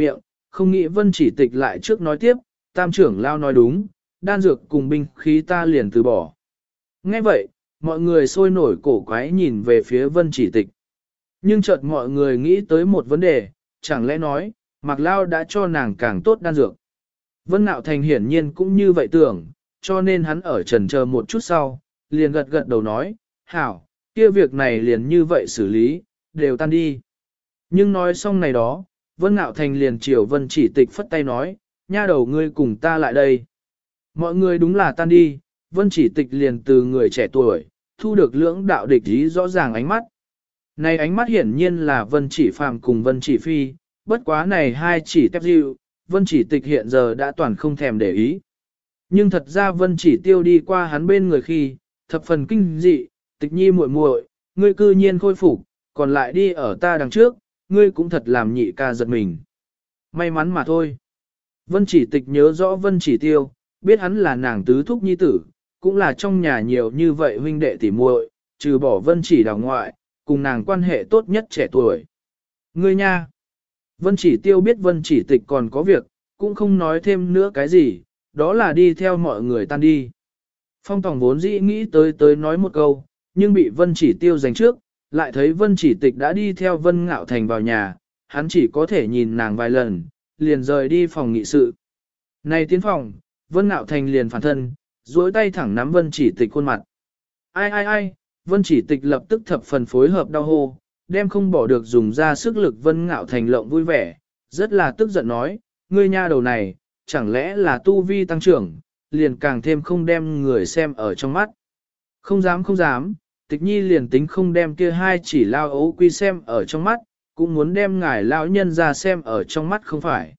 không nghĩ Vân Chỉ Tịch lại trước nói tiếp, tam trưởng lao nói đúng, đan dược cùng binh khí ta liền từ bỏ. Nghe vậy, mọi người sôi nổi cổ quái nhìn về phía Vân Chỉ Tịch. Nhưng chợt mọi người nghĩ tới một vấn đề, chẳng lẽ nói, Mạc Lao đã cho nàng càng tốt đan dược. Vân Nạo Thành hiển nhiên cũng như vậy tưởng, cho nên hắn ở chần chờ một chút sau, liền gật gật đầu nói, hảo, kia việc này liền như vậy xử lý, đều tan đi. Nhưng nói xong này đó, Vân Nạo Thành liền chiều Vân Chỉ Tịch phất tay nói, nha đầu ngươi cùng ta lại đây. Mọi người đúng là tan đi, Vân Chỉ Tịch liền từ người trẻ tuổi, thu được lưỡng đạo địch ý rõ ràng ánh mắt. Này ánh mắt hiển nhiên là Vân Chỉ Phàm cùng Vân Chỉ Phi, bất quá này hai chỉ tép dịu, Vân Chỉ Tịch hiện giờ đã toàn không thèm để ý. Nhưng thật ra Vân Chỉ Tiêu đi qua hắn bên người khi, thập phần kinh dị, Tịch nhi muội muội, ngươi cư nhiên khôi phục, còn lại đi ở ta đằng trước, ngươi cũng thật làm nhị ca giật mình. May mắn mà thôi. Vân Chỉ Tịch nhớ rõ Vân Chỉ Tiêu, biết hắn là nàng tứ thúc nhi tử, cũng là trong nhà nhiều như vậy huynh đệ tỉ muội, trừ bỏ Vân Chỉ đào ngoại, cùng nàng quan hệ tốt nhất trẻ tuổi. Ngươi nha! Vân Chỉ Tiêu biết Vân Chỉ Tịch còn có việc, cũng không nói thêm nữa cái gì, đó là đi theo mọi người tan đi. Phong Tòng vốn dĩ nghĩ tới nói một câu, nhưng bị Vân Chỉ Tiêu giành trước, lại thấy Vân Chỉ Tịch đã đi theo Vân Ngạo Thành vào nhà, hắn chỉ có thể nhìn nàng vài lần, liền rời đi phòng nghị sự. Này tiến phòng, Vân Ngạo Thành liền phản thân, duỗi tay thẳng nắm Vân Chỉ Tịch khuôn mặt. Ai ai ai, Vân Chỉ Tịch lập tức thập phần phối hợp đau hô, đem không bỏ được dùng ra sức lực Vân Ngạo Thành lộng vui vẻ, rất là tức giận nói, ngươi nha đầu này, chẳng lẽ là tu vi tăng trưởng, liền càng thêm không đem người xem ở trong mắt. Không dám không dám, Tịch nhi liền tính không đem kia hai chỉ lao ấu quy xem ở trong mắt, cũng muốn đem ngài lão nhân ra xem ở trong mắt không phải.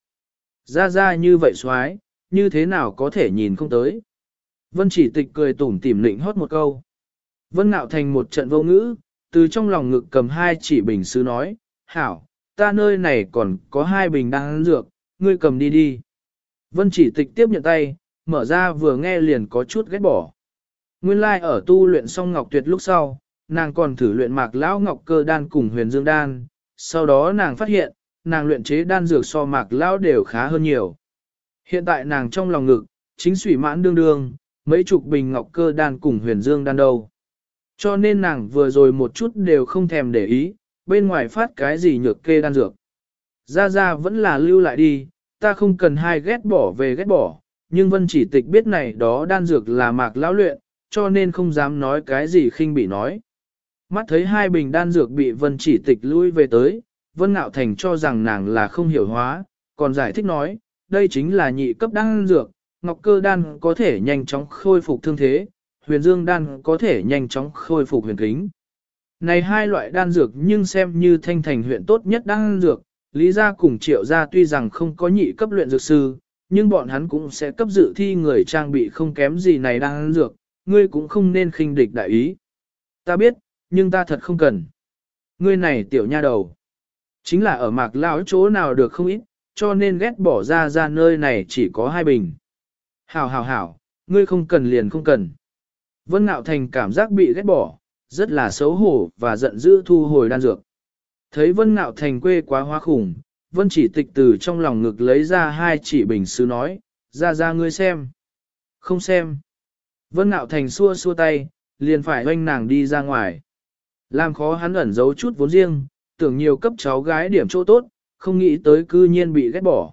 Ra như vậy xoái, như thế nào có thể nhìn không tới. Vân Chỉ Tịch cười tủm tỉm lịnh hót một câu. Vân Nạo Thành một trận vô ngữ, từ trong lòng ngực cầm hai chỉ bình sứ nói, hảo, ta nơi này còn có hai bình đan dược, ngươi cầm đi đi. Vân Chỉ Tịch tiếp nhận tay, mở ra vừa nghe liền có chút ghét bỏ. Nguyên lai ở tu luyện xong Ngọc Tuyệt lúc sau, nàng còn thử luyện Mạc Lão Ngọc Cơ đan cùng Huyền Dương đan, sau đó nàng phát hiện, nàng luyện chế đan dược so Mạc Lão đều khá hơn nhiều. Hiện tại nàng trong lòng ngực, chính sủy mãn đương đương, mấy chục bình Ngọc Cơ đan cùng Huyền Dương đan đâu. Cho nên nàng vừa rồi một chút đều không thèm để ý, bên ngoài phát cái gì nhược kê đan dược. Ra vẫn là lưu lại đi, ta không cần hai ghét bỏ về ghét bỏ, nhưng Vân Chỉ Tịch biết này đó đan dược là Mạc Lão luyện, cho nên không dám nói cái gì khinh bị nói. Mắt thấy hai bình đan dược bị Vân Chỉ Tịch lui về tới, Vân Ngạo Thành cho rằng nàng là không hiểu hóa, còn giải thích nói, đây chính là nhị cấp đan dược, Ngọc Cơ đan có thể nhanh chóng khôi phục thương thế, Huyền Dương đan có thể nhanh chóng khôi phục huyền kính. Này hai loại đan dược nhưng xem như Thanh Thành huyện tốt nhất đan dược, Lý gia cùng Triệu gia tuy rằng không có nhị cấp luyện dược sư, nhưng bọn hắn cũng sẽ cấp dự thi người trang bị không kém gì này đan dược, ngươi cũng không nên khinh địch đại ý. Ta biết, nhưng ta thật không cần. Ngươi này tiểu nha đầu, chính là ở Mạc Lão chỗ nào được không ít, cho nên ghét bỏ ra nơi này chỉ có hai bình. Hảo, ngươi không cần liền không cần. Vân Nạo Thành cảm giác bị ghét bỏ, rất là xấu hổ và giận dữ thu hồi đan dược. Thấy Vân Nạo Thành quê quá hoa khủng, Vân Chỉ Tịch từ trong lòng ngực lấy ra hai chỉ bình sứ nói, ra ngươi xem. Không xem. Vân Nạo Thành xua xua tay, liền phải oanh nàng đi ra ngoài. Làm khó hắn ẩn giấu chút vốn riêng, tưởng nhiều cấp cháu gái điểm chỗ tốt, không nghĩ tới cư nhiên bị ghét bỏ.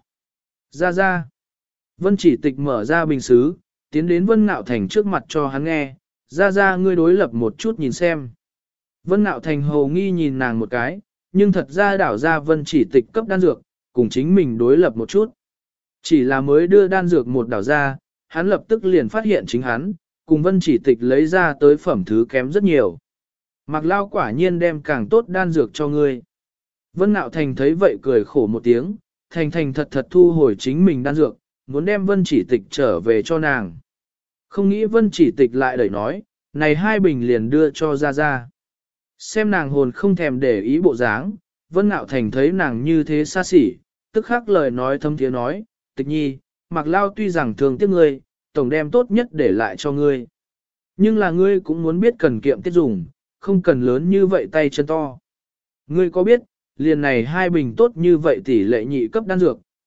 Ra. Vân Chỉ Tịch mở ra bình sứ, tiến đến Vân Nạo Thành trước mặt cho hắn nghe, ra ngươi đối lập một chút nhìn xem. Vân Nạo Thành hầu nghi nhìn nàng một cái, nhưng thật ra đảo ra Vân Chỉ Tịch cấp đan dược, cùng chính mình đối lập một chút. Chỉ là mới đưa đan dược một đảo ra, hắn lập tức liền phát hiện chính hắn, cùng Vân Chỉ Tịch lấy ra tới phẩm thứ kém rất nhiều. Mạc Lao quả nhiên đem càng tốt đan dược cho ngươi. Vân Nạo Thành thấy vậy cười khổ một tiếng, thành thật thu hồi chính mình đan dược, muốn đem Vân Chỉ Tịch trở về cho nàng. Không nghĩ Vân Chỉ Tịch lại đẩy nói, này hai bình liền đưa cho ra. Xem nàng hồn không thèm để ý bộ dáng, Vân Nạo Thành thấy nàng như thế xa xỉ, tức khắc lời nói thâm tiếng nói, Tịch nhi, Mạc Lao tuy rằng thường tiếc ngươi, tổng đem tốt nhất để lại cho ngươi. Nhưng là ngươi cũng muốn biết cần kiệm tiết dùng, không cần lớn như vậy tay chân to. Ngươi có biết, liền này hai bình tốt như vậy tỷ lệ nhị cấp đan dược,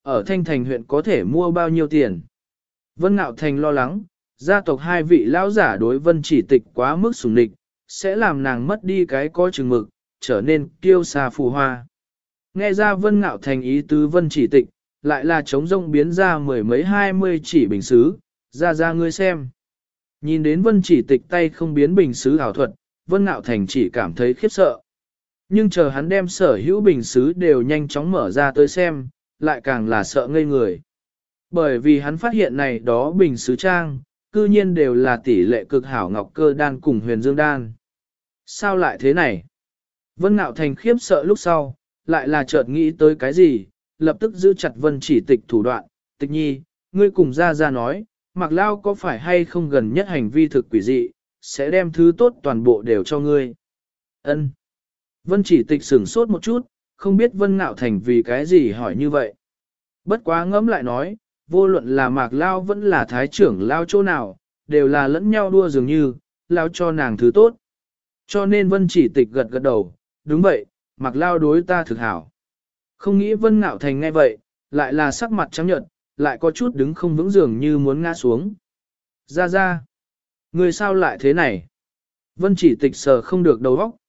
ở Thanh Thành huyện có thể mua bao nhiêu tiền. Vân Ngạo Thành lo lắng, gia tộc hai vị lão giả đối Vân Chỉ Tịch quá mức sủng địch, sẽ làm nàng mất đi cái có chừng mực, trở nên kiêu xà phù hoa. Nghe ra Vân Ngạo Thành ý tứ Vân Chỉ Tịch, lại là trống rông biến ra mười mấy 20 chỉ bình xứ, ra ngươi xem. Nhìn đến Vân Chỉ Tịch tay không biến bình xứ ảo thuật, Vân Ngạo Thành chỉ cảm thấy khiếp sợ. Nhưng chờ hắn đem sở hữu bình xứ đều nhanh chóng mở ra tới xem, lại càng là sợ ngây người. Bởi vì hắn phát hiện này đó bình xứ trang, cư nhiên đều là tỷ lệ cực hảo ngọc cơ đan cùng huyền dương đan. Sao lại thế này? Vân Ngạo Thành khiếp sợ lúc sau, lại là chợt nghĩ tới cái gì, lập tức giữ chặt Vân Chỉ Tịch thủ đoạn. Tịch nhi, ngươi cùng ra nói, Mạc Lao có phải hay không gần nhất hành vi thực quỷ dị, sẽ đem thứ tốt toàn bộ đều cho ngươi. Ân. Vân Chỉ Tịch sửng sốt một chút, không biết Vân Ngạo Thành vì cái gì hỏi như vậy. Bất quá ngẫm lại nói, vô luận là Mạc Lao vẫn là Thái trưởng Lao chỗ nào, đều là lẫn nhau đua dường như, Lao cho nàng thứ tốt. Cho nên Vân Chỉ Tịch gật gật đầu, đúng vậy, Mạc Lao đối ta thực hảo. Không nghĩ Vân Ngạo Thành nghe vậy, lại là sắc mặt trắng nhợt, lại có chút đứng không vững dường như muốn ngã xuống. Ra, người sao lại thế này? Vân Chỉ Tịch sờ không được đầu óc.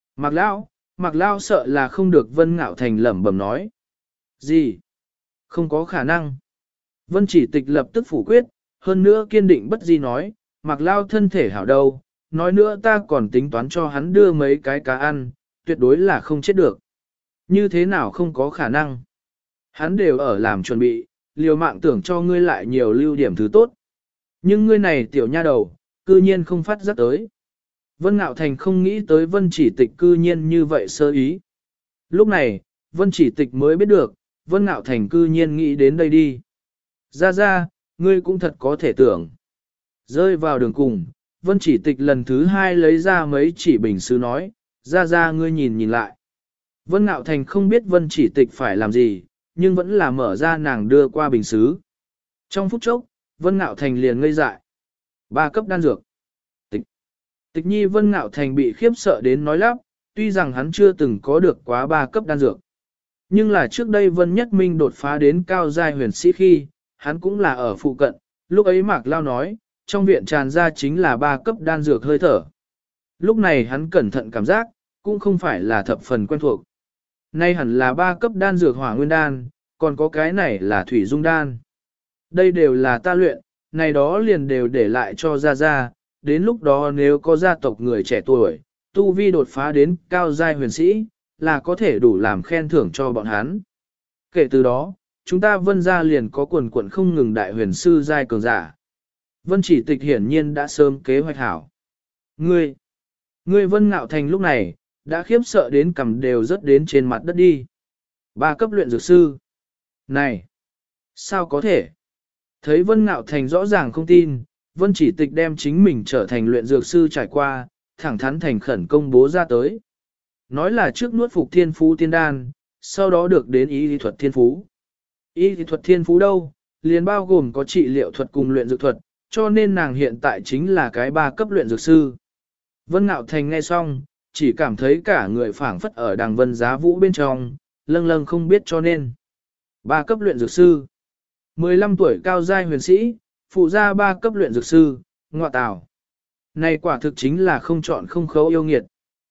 Mạc Lao sợ là không được Vân Ngạo Thành lẩm bẩm nói. Gì? Không có khả năng. Vân Chỉ Tịch lập tức phủ quyết, hơn nữa kiên định bất di nói, Mạc Lao thân thể hảo đâu, nói nữa ta còn tính toán cho hắn đưa mấy cái cá ăn, tuyệt đối là không chết được. Như thế nào không có khả năng? Hắn đều ở làm chuẩn bị, liều mạng tưởng cho ngươi lại nhiều lưu điểm thứ tốt. Nhưng ngươi này tiểu nha đầu, cư nhiên không phát giác tới. Vân Ngạo Thành không nghĩ tới Vân Chỉ Tịch cư nhiên như vậy sơ ý. Lúc này, Vân Chỉ Tịch mới biết được, Vân Ngạo Thành cư nhiên nghĩ đến đây đi. Ra, ngươi cũng thật có thể tưởng. Rơi vào đường cùng, Vân Chỉ Tịch lần thứ hai lấy ra mấy chỉ bình sứ nói, ra ngươi nhìn lại. Vân Ngạo Thành không biết Vân Chỉ Tịch phải làm gì, nhưng vẫn là mở ra nàng đưa qua bình sứ. Trong phút chốc, Vân Ngạo Thành liền ngây dại. 3 cấp đan dược. Tịch nhi Vân Ngạo Thành bị khiếp sợ đến nói lắp, tuy rằng hắn chưa từng có được quá 3 cấp đan dược. Nhưng là trước đây Vân Nhất Minh đột phá đến cao giai huyền sĩ khi, hắn cũng là ở phụ cận, lúc ấy Mạc Lao nói, trong viện tràn ra chính là 3 cấp đan dược hơi thở. Lúc này hắn cẩn thận cảm giác, cũng không phải là thập phần quen thuộc. Nay hẳn là 3 cấp đan dược hỏa nguyên đan, còn có cái này là thủy dung đan. Đây đều là ta luyện, này đó liền đều để lại cho ra, đến lúc đó nếu có gia tộc người trẻ tuổi, tu vi đột phá đến cao giai huyền sĩ, là có thể đủ làm khen thưởng cho bọn hắn. Kể từ đó, chúng ta Vân gia liền có quần quận không ngừng đại huyền sư giai cường giả. Vân Chỉ Tịch hiển nhiên đã sớm kế hoạch hảo. Ngươi Vân Ngạo Thành lúc này, đã khiếp sợ đến cằm đều rớt đến trên mặt đất đi. 3 cấp luyện dược sư. Này! Sao có thể? Thấy Vân Ngạo Thành rõ ràng không tin, Vân Chỉ Tịch đem chính mình trở thành luyện dược sư trải qua, thẳng thắn thành khẩn công bố ra tới. Nói là trước nuốt phục thiên phú tiên đan, sau đó được đến y lý thuật thiên phú. Y lý thuật thiên phú đâu, liền bao gồm có trị liệu thuật cùng luyện dược thuật, cho nên nàng hiện tại chính là cái 3 cấp luyện dược sư. Vân Ngạo Thành nghe xong, chỉ cảm thấy cả người phảng phất ở đàng vân giá vũ bên trong, lâng lâng không biết cho nên. 3 cấp luyện dược sư, 15 tuổi cao giai huyền sĩ, phụ gia 3 cấp luyện dược sư, ngọa tào. Này quả thực chính là không chọn không khấu yêu nghiệt.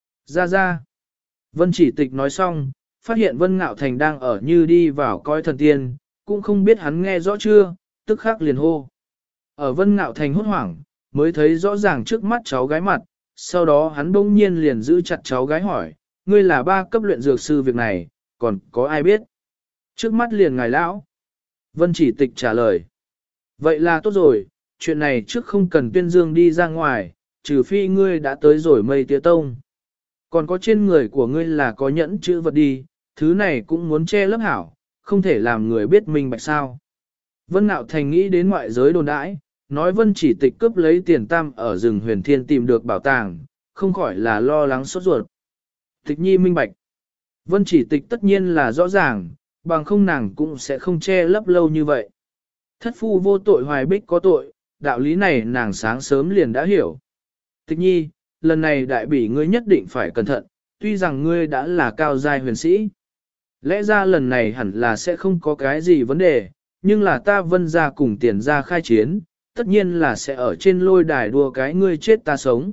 Ra. Vân Chỉ Tịch nói xong, phát hiện Vân Ngạo Thành đang ở như đi vào coi thần tiên, cũng không biết hắn nghe rõ chưa, tức khắc liền hô. Ở Vân Ngạo Thành hốt hoảng, mới thấy rõ ràng trước mắt cháu gái mặt, sau đó hắn bỗng nhiên liền giữ chặt cháu gái hỏi, ngươi là 3 cấp luyện dược sư việc này, còn có ai biết? Trước mắt liền ngài lão. Vân Chỉ Tịch trả lời. Vậy là tốt rồi, chuyện này trước không cần tuyên dương đi ra ngoài, trừ phi ngươi đã tới rồi mây tía tông. Còn có trên người của ngươi là có nhẫn chữ vật đi, thứ này cũng muốn che lấp hảo, không thể làm người biết mình bạch sao. Vân Nạo Thành nghĩ đến ngoại giới đồn đãi, nói Vân Chỉ Tịch cướp lấy tiền tam ở rừng huyền thiên tìm được bảo tàng, không khỏi là lo lắng sốt ruột. Tịch nhi minh bạch. Vân Chỉ Tịch tất nhiên là rõ ràng, bằng không nàng cũng sẽ không che lấp lâu như vậy. Thất phu vô tội hoài bích có tội, đạo lý này nàng sáng sớm liền đã hiểu. Tịch nhi, lần này đại bỉ ngươi nhất định phải cẩn thận, tuy rằng ngươi đã là cao giai huyền sĩ. Lẽ ra lần này hẳn là sẽ không có cái gì vấn đề, nhưng là ta Vân gia cùng Tiền gia khai chiến, tất nhiên là sẽ ở trên lôi đài đua cái ngươi chết ta sống.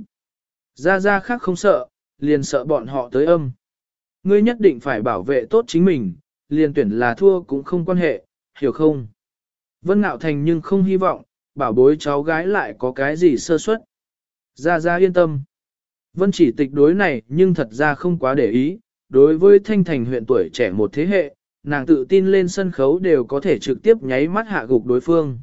Gia khác không sợ, liền sợ bọn họ tới âm. Ngươi nhất định phải bảo vệ tốt chính mình, liền tuyển là thua cũng không quan hệ, hiểu không? Vân Nạo Thành nhưng không hy vọng, bảo bối cháu gái lại có cái gì sơ suất. Gia yên tâm. Vân chỉ tịch đối này nhưng thật ra không quá để ý, đối với Thanh Thành huyện tuổi trẻ một thế hệ, nàng tự tin lên sân khấu đều có thể trực tiếp nháy mắt hạ gục đối phương.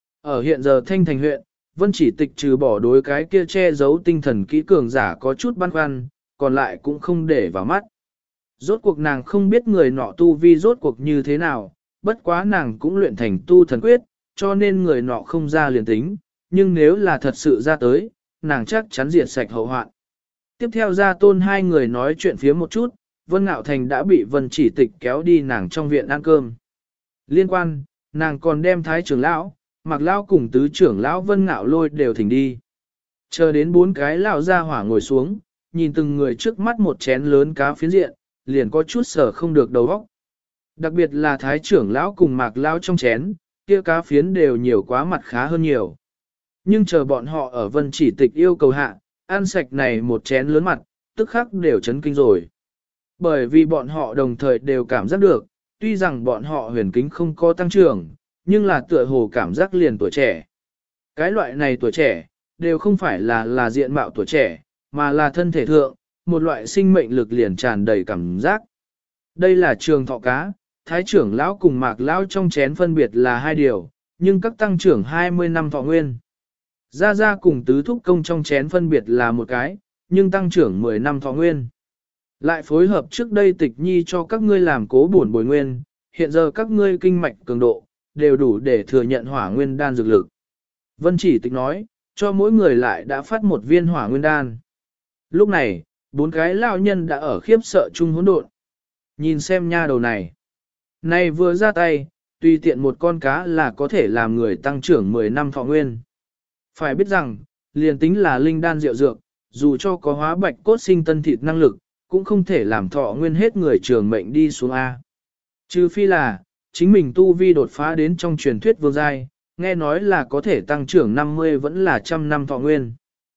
Ở hiện giờ Thanh Thành huyện, Vân chỉ tịch trừ bỏ đối cái kia che giấu tinh thần kỹ cường giả có chút băn khoăn, còn lại cũng không để vào mắt. Rốt cuộc nàng không biết người nọ tu vi rốt cuộc như thế nào, bất quá nàng cũng luyện thành tu thần quyết, cho nên người nọ không ra liền tính, nhưng nếu là thật sự ra tới, nàng chắc chắn diệt sạch hậu hoạn. Tiếp theo Gia Tôn hai người nói chuyện phía một chút, Vân Nạo Thành đã bị Vân chỉ tịch kéo đi nàng trong viện ăn cơm. Liên quan, nàng còn đem Thái trưởng lão, Mạc lão cùng tứ trưởng lão Vân Nạo Lôi đều thỉnh đi. Chờ đến bốn cái lão gia hỏa ngồi xuống, nhìn từng người trước mắt một chén lớn cá phiến diện, liền có chút sở không được đầu óc. Đặc biệt là Thái trưởng lão cùng Mạc lão trong chén, kia cá phiến đều nhiều quá mặt khá hơn nhiều. Nhưng chờ bọn họ ở Vân chỉ tịch yêu cầu hạ, ăn sạch này một chén lớn mặt, tức khắc đều chấn kinh rồi. Bởi vì bọn họ đồng thời đều cảm giác được, tuy rằng bọn họ huyền kính không có tăng trưởng, nhưng là tựa hồ cảm giác liền tuổi trẻ. Cái loại này tuổi trẻ, đều không phải là diện mạo tuổi trẻ, mà là thân thể thượng, một loại sinh mệnh lực liền tràn đầy cảm giác. Đây là trường thọ cá, Thái trưởng lão cùng Mạc lão trong chén phân biệt là hai điều, nhưng các tăng trưởng 20 năm thọ nguyên. Gia cùng tứ thúc công trong chén phân biệt là một cái, nhưng tăng trưởng 10 năm thọ nguyên. Lại phối hợp trước đây tịch nhi cho các ngươi làm cố bổn bồi nguyên, hiện giờ các ngươi kinh mạch cường độ, đều đủ để thừa nhận hỏa nguyên đan dược lực. Vân chỉ tịch nói, cho mỗi người lại đã phát một viên hỏa nguyên đan. Lúc này, bốn cái lão nhân đã ở khiếp sợ chung hỗn độn. Nhìn xem nha đầu này. Này vừa ra tay, tùy tiện một con cá là có thể làm người tăng trưởng 10 năm thọ nguyên. Phải biết rằng, liền tính là linh đan rượu dược, dù cho có hóa bạch cốt sinh tân thịt năng lực, cũng không thể làm thọ nguyên hết người trường mệnh đi xuống A. Trừ phi là, chính mình tu vi đột phá đến trong truyền thuyết vương giai, nghe nói là có thể tăng trưởng 50 vẫn là 100 năm thọ nguyên.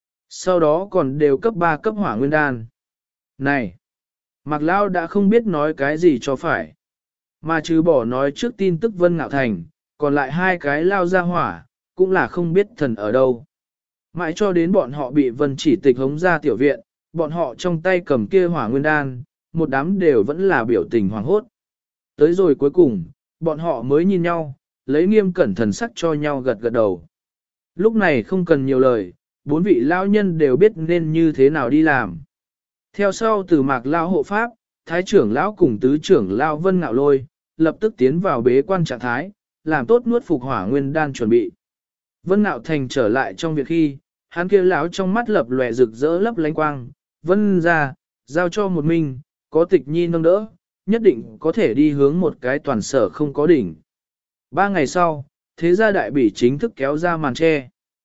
Sau đó còn đều cấp 3 cấp hỏa nguyên đan. Này! Mạc Lao đã không biết nói cái gì cho phải. Mà trừ bỏ nói trước tin tức Vân Ngạo Thành, còn lại hai cái lao ra hỏa, cũng là không biết thần ở đâu. Mãi cho đến bọn họ bị Vân chỉ tịch hống ra tiểu viện, bọn họ trong tay cầm kia hỏa nguyên đan, một đám đều vẫn là biểu tình hoàng hốt. Tới rồi cuối cùng, bọn họ mới nhìn nhau, lấy nghiêm cẩn thần sắc cho nhau gật gật đầu. Lúc này không cần nhiều lời, bốn vị lão nhân đều biết nên như thế nào đi làm. Theo sau từ Mạc lão hộ pháp, Thái trưởng lão cùng tứ trưởng lão Vân Ngạo Lôi, lập tức tiến vào bế quan trạng thái, làm tốt nuốt phục hỏa nguyên đan chuẩn bị. Vân Ngạo Thành trở lại trong việc khi, hắn kia lão trong mắt lập lòe rực rỡ lấp lánh quang, Vân ra, giao cho một mình, có tịch nhi nâng đỡ, nhất định có thể đi hướng một cái toàn sở không có đỉnh. 3 ngày sau, thế gia đại bỉ chính thức kéo ra màn che.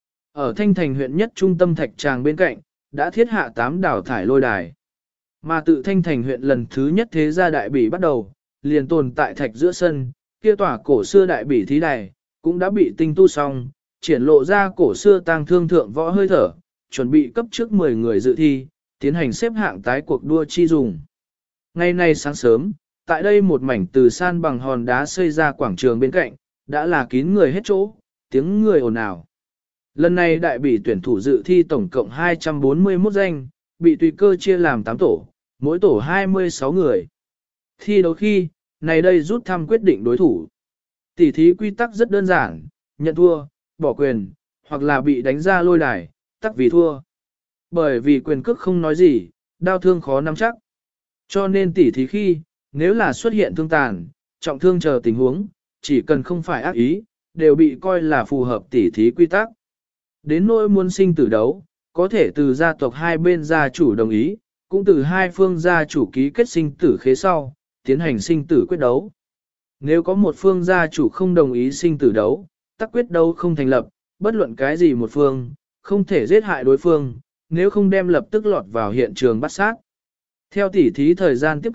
Ở Thanh Thành huyện nhất trung tâm thạch tràng bên cạnh, đã thiết hạ 8 đảo thải lôi đài. Mà tự Thanh Thành huyện lần thứ nhất thế gia đại bỉ bắt đầu, liền tồn tại thạch giữa sân, kia tỏa cổ xưa đại bỉ thí đài, cũng đã bị tinh tu xong, triển lộ ra cổ xưa tang thương thượng võ hơi thở, chuẩn bị cấp trước 10 người dự thi, tiến hành xếp hạng tái cuộc đua chi dùng. Ngày nay sáng sớm, tại đây một mảnh từ san bằng hòn đá xây ra quảng trường bên cạnh, đã là kín người hết chỗ, tiếng người ồn ào. Lần này đại bỉ tuyển thủ dự thi tổng cộng 241 danh, bị tùy cơ chia làm 8 tổ, mỗi tổ 26 người. Thi đấu khi, này đây rút thăm quyết định đối thủ. Tỉ thí quy tắc rất đơn giản, nhận thua, bỏ quyền, hoặc là bị đánh ra lôi đài, tắc vì thua. Bởi vì quyền cước không nói gì, đau thương khó nắm chắc. Cho nên tỉ thí khi, nếu là xuất hiện thương tàn, trọng thương chờ tình huống, chỉ cần không phải ác ý, đều bị coi là phù hợp tỉ thí quy tắc. Đến nỗi muốn sinh tử đấu, có thể từ gia tộc hai bên gia chủ đồng ý, cũng từ hai phương gia chủ ký kết sinh tử khế sau, tiến hành sinh tử quyết đấu. Nếu có một phương gia chủ không đồng ý sinh tử đấu, tắc quyết đấu không thành lập, bất luận cái gì một phương, không thể giết hại đối phương, nếu không đem lập tức lọt vào hiện trường bắt sát. Theo tỉ thí thời gian tiếp cận,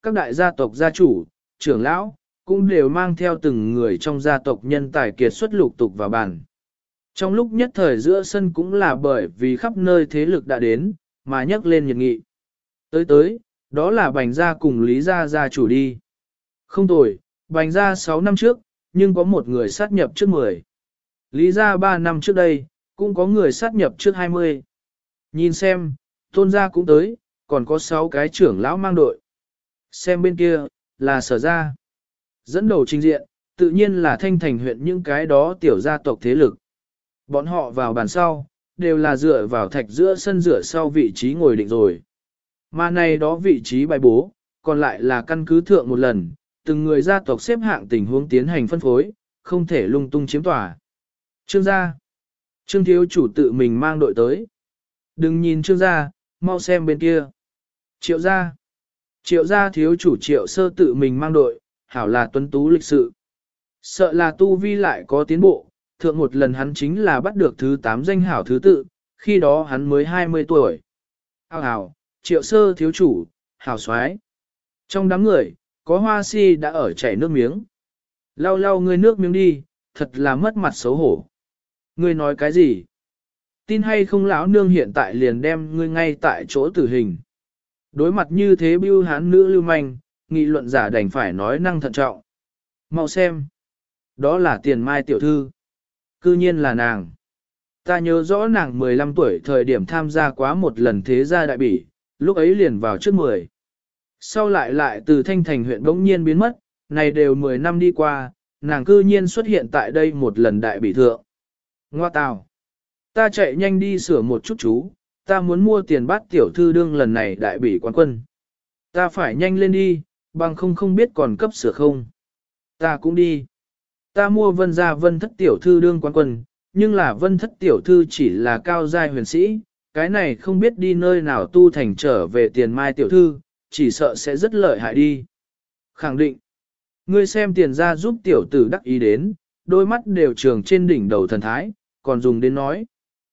các đại gia tộc gia chủ, trưởng lão, cũng đều mang theo từng người trong gia tộc nhân tài kiệt xuất lục tục vào bàn. Trong lúc nhất thời giữa sân cũng là bởi vì khắp nơi thế lực đã đến, mà nhắc lên nhiệt nghị. Tới, đó là Bành gia cùng Lý gia gia chủ đi. Không tồi, Bành gia 6 năm trước, nhưng có một người sát nhập trước 10. Lý gia 3 năm trước đây, cũng có người sát nhập trước 20. Nhìn xem, Tôn gia cũng tới, còn có 6 cái trưởng lão mang đội. Xem bên kia, là Sở gia. Dẫn đầu trình diện, tự nhiên là Thanh Thành huyện những cái đó tiểu gia tộc thế lực. Bọn họ vào bàn sau, đều là dựa vào thạch giữa sân dựa sau vị trí ngồi định rồi. Mà này đó vị trí bài bố, còn lại là căn cứ thượng một lần, từng người gia tộc xếp hạng tình huống tiến hành phân phối, không thể lung tung chiếm tòa. Trương gia. Trương thiếu chủ tự mình mang đội tới. Đừng nhìn Trương gia, mau xem bên kia. Triệu gia. Triệu gia thiếu chủ Triệu sơ tự mình mang đội, hảo là tuấn tú lịch sự. Sợ là tu vi lại có tiến bộ, thượng một lần hắn chính là bắt được thứ 8 danh hảo thứ tự, khi đó hắn mới 20 tuổi. Hảo, Triệu sơ thiếu chủ, hảo soái. Trong đám người, có hoa si đã ở chảy nước miếng. Lau lau ngươi nước miếng đi, thật là mất mặt xấu hổ. Ngươi nói cái gì? Tin hay không lão nương hiện tại liền đem ngươi ngay tại chỗ tử hình. Đối mặt như thế bưu hán nữ lưu manh, nghị luận giả đành phải nói năng thận trọng. Mau xem. Đó là Tiền Mai tiểu thư. Cư nhiên là nàng. Ta nhớ rõ nàng 15 tuổi thời điểm tham gia quá một lần thế gia đại bỉ, lúc ấy liền vào trước 10. Sau lại từ Thanh Thành huyện bỗng nhiên biến mất, này đều 10 năm đi qua, nàng cư nhiên xuất hiện tại đây một lần đại bỉ thượng. Ngoa tào. Ta chạy nhanh đi sửa một chút chú, ta muốn mua tiền bát tiểu thư đương lần này đại bỉ quán quân. Ta phải nhanh lên đi, bằng không biết còn cấp sửa không. Ta cũng đi. Ta mua Vân gia Vân thất tiểu thư đương quán quân, nhưng là Vân thất tiểu thư chỉ là cao giai huyền sĩ, cái này không biết đi nơi nào tu thành trở về Tiền Mai tiểu thư, chỉ sợ sẽ rất lợi hại đi. Khẳng định. Ngươi xem Tiền gia giúp tiểu tử đắc ý đến, đôi mắt đều trường trên đỉnh đầu thần thái, còn dùng đến nói.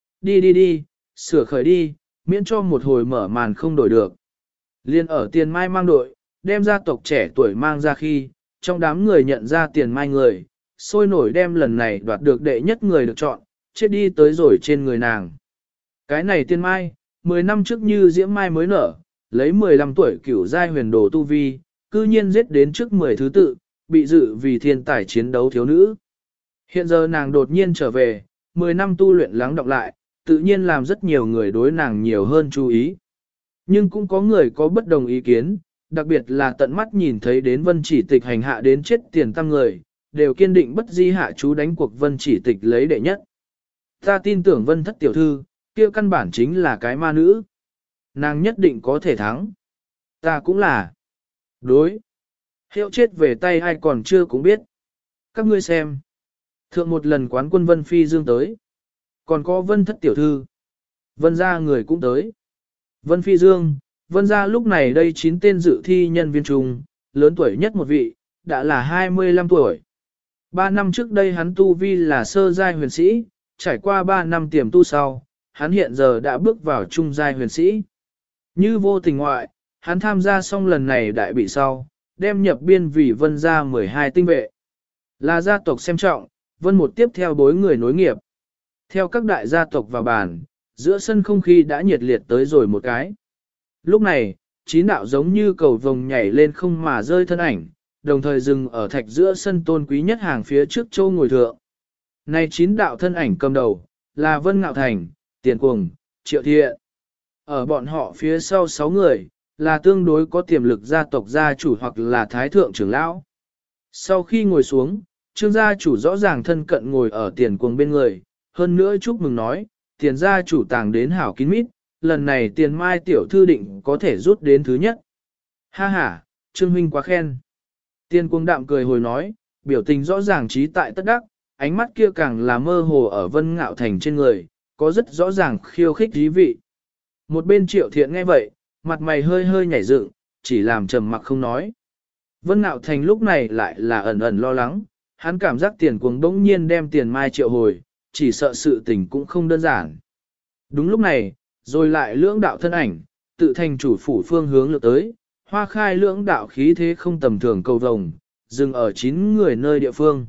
Đi, sửa khởi đi, miễn cho một hồi mở màn không đổi được. Liên ở Tiền Mai mang đội, đem gia tộc trẻ tuổi mang ra khi, trong đám người nhận ra Tiền Mai người, sôi nổi đem lần này đoạt được đệ nhất người được chọn, chết đi tới rồi trên người nàng. Cái này Tiền Mai, 10 năm trước như diễm mai mới nở, lấy 15 tuổi cửu giai huyền đồ tu vi, cư nhiên giết đến trước 10 thứ tự, bị dự vì thiên tài chiến đấu thiếu nữ. Hiện giờ nàng đột nhiên trở về, 10 năm tu luyện lắng đọng lại, tự nhiên làm rất nhiều người đối nàng nhiều hơn chú ý. Nhưng cũng có người có bất đồng ý kiến, đặc biệt là tận mắt nhìn thấy đến Vân Chỉ Tịch hành hạ đến chết Tiền Tăng người, đều kiên định bất di hạ chú đánh cuộc Vân Chỉ Tịch lấy đệ nhất. Ta tin tưởng Vân thất tiểu thư, kia căn bản chính là cái ma nữ. Nàng nhất định có thể thắng. Ta cũng là. Đối. Hiệu chết về tay ai còn chưa cũng biết. Các ngươi xem. Thượng một lần quán quân Vân Phi Dương tới. Còn có Vân thất tiểu thư. Vân gia người cũng tới. Vân Phi Dương, Vân gia lúc này đây 9 tên dự thi nhân viên trung, lớn tuổi nhất một vị, đã là 25 tuổi. 3 năm trước đây hắn tu vi là sơ giai huyền sĩ, trải qua 3 năm tiềm tu sau, hắn hiện giờ đã bước vào trung giai huyền sĩ. Như vô tình ngoại, hắn tham gia xong lần này đại bị sau, đem nhập biên vì Vân gia 12 tinh vệ. Là gia tộc xem trọng, Vân một tiếp theo bối người nối nghiệp. Theo các đại gia tộc vào bàn, giữa sân không khí đã nhiệt liệt tới rồi một cái. Lúc này, 9 đạo giống như cầu vồng nhảy lên không mà rơi thân ảnh, đồng thời dừng ở thạch giữa sân tôn quý nhất hàng phía trước châu ngồi thượng. Này 9 đạo thân ảnh cầm đầu, là Vân Ngạo Thành, Tiền Cuồng, Triệu Thiện. Ở bọn họ phía sau 6 người, là tương đối có tiềm lực gia tộc gia chủ hoặc là thái thượng trưởng lão. Sau khi ngồi xuống, Trương gia chủ rõ ràng thân cận ngồi ở Tiền Cuồng bên người, hơn nữa chúc mừng nói, Tiền gia chủ tàng đến hảo kín mít, lần này Tiền Mai tiểu thư định có thể rút đến thứ nhất. Ha ha, Trương huynh quá khen. Tiền Cuồng đạm cười hồi nói, biểu tình rõ ràng trí tại tất đắc, ánh mắt kia càng là mơ hồ ở Vân Ngạo Thành trên người, có rất rõ ràng khiêu khích dí vị. Một bên Triệu Thiện nghe vậy, mặt mày hơi hơi nhảy dựng, chỉ làm trầm mặc không nói. Vân Ngạo Thành lúc này lại là ẩn ẩn lo lắng, hắn cảm giác Tiền Cuồng bỗng nhiên đem Tiền Mai triệu hồi, chỉ sợ sự tình cũng không đơn giản. Đúng lúc này, rồi lại lưỡng đạo thân ảnh, tự thành chủ phủ phương hướng lược tới, Hoa khai lưỡng đạo khí thế không tầm thường cầu vồng, dừng ở 9 người nơi địa phương.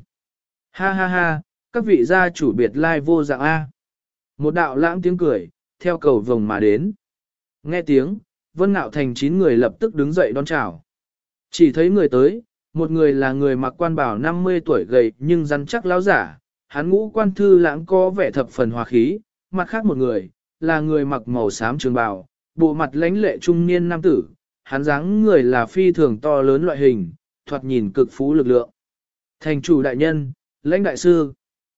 Ha ha ha, các vị gia chủ biệt lai vô dạng A. Một đạo lãng tiếng cười, theo cầu vồng mà đến. Nghe tiếng, Vân Nạo Thành 9 người lập tức đứng dậy đón chào. Chỉ thấy người tới, một người là người mặc quan bào 50 tuổi gầy nhưng rắn chắc lão giả, hắn ngũ quan thư lãng có vẻ thập phần hòa khí, mặt khác một người, là người mặc màu xám trường bào, bộ mặt lãnh lệ trung niên nam tử, hắn dáng người là phi thường to lớn loại hình, thoạt nhìn cực phú lực lượng. Thành chủ đại nhân, lãnh đại sư.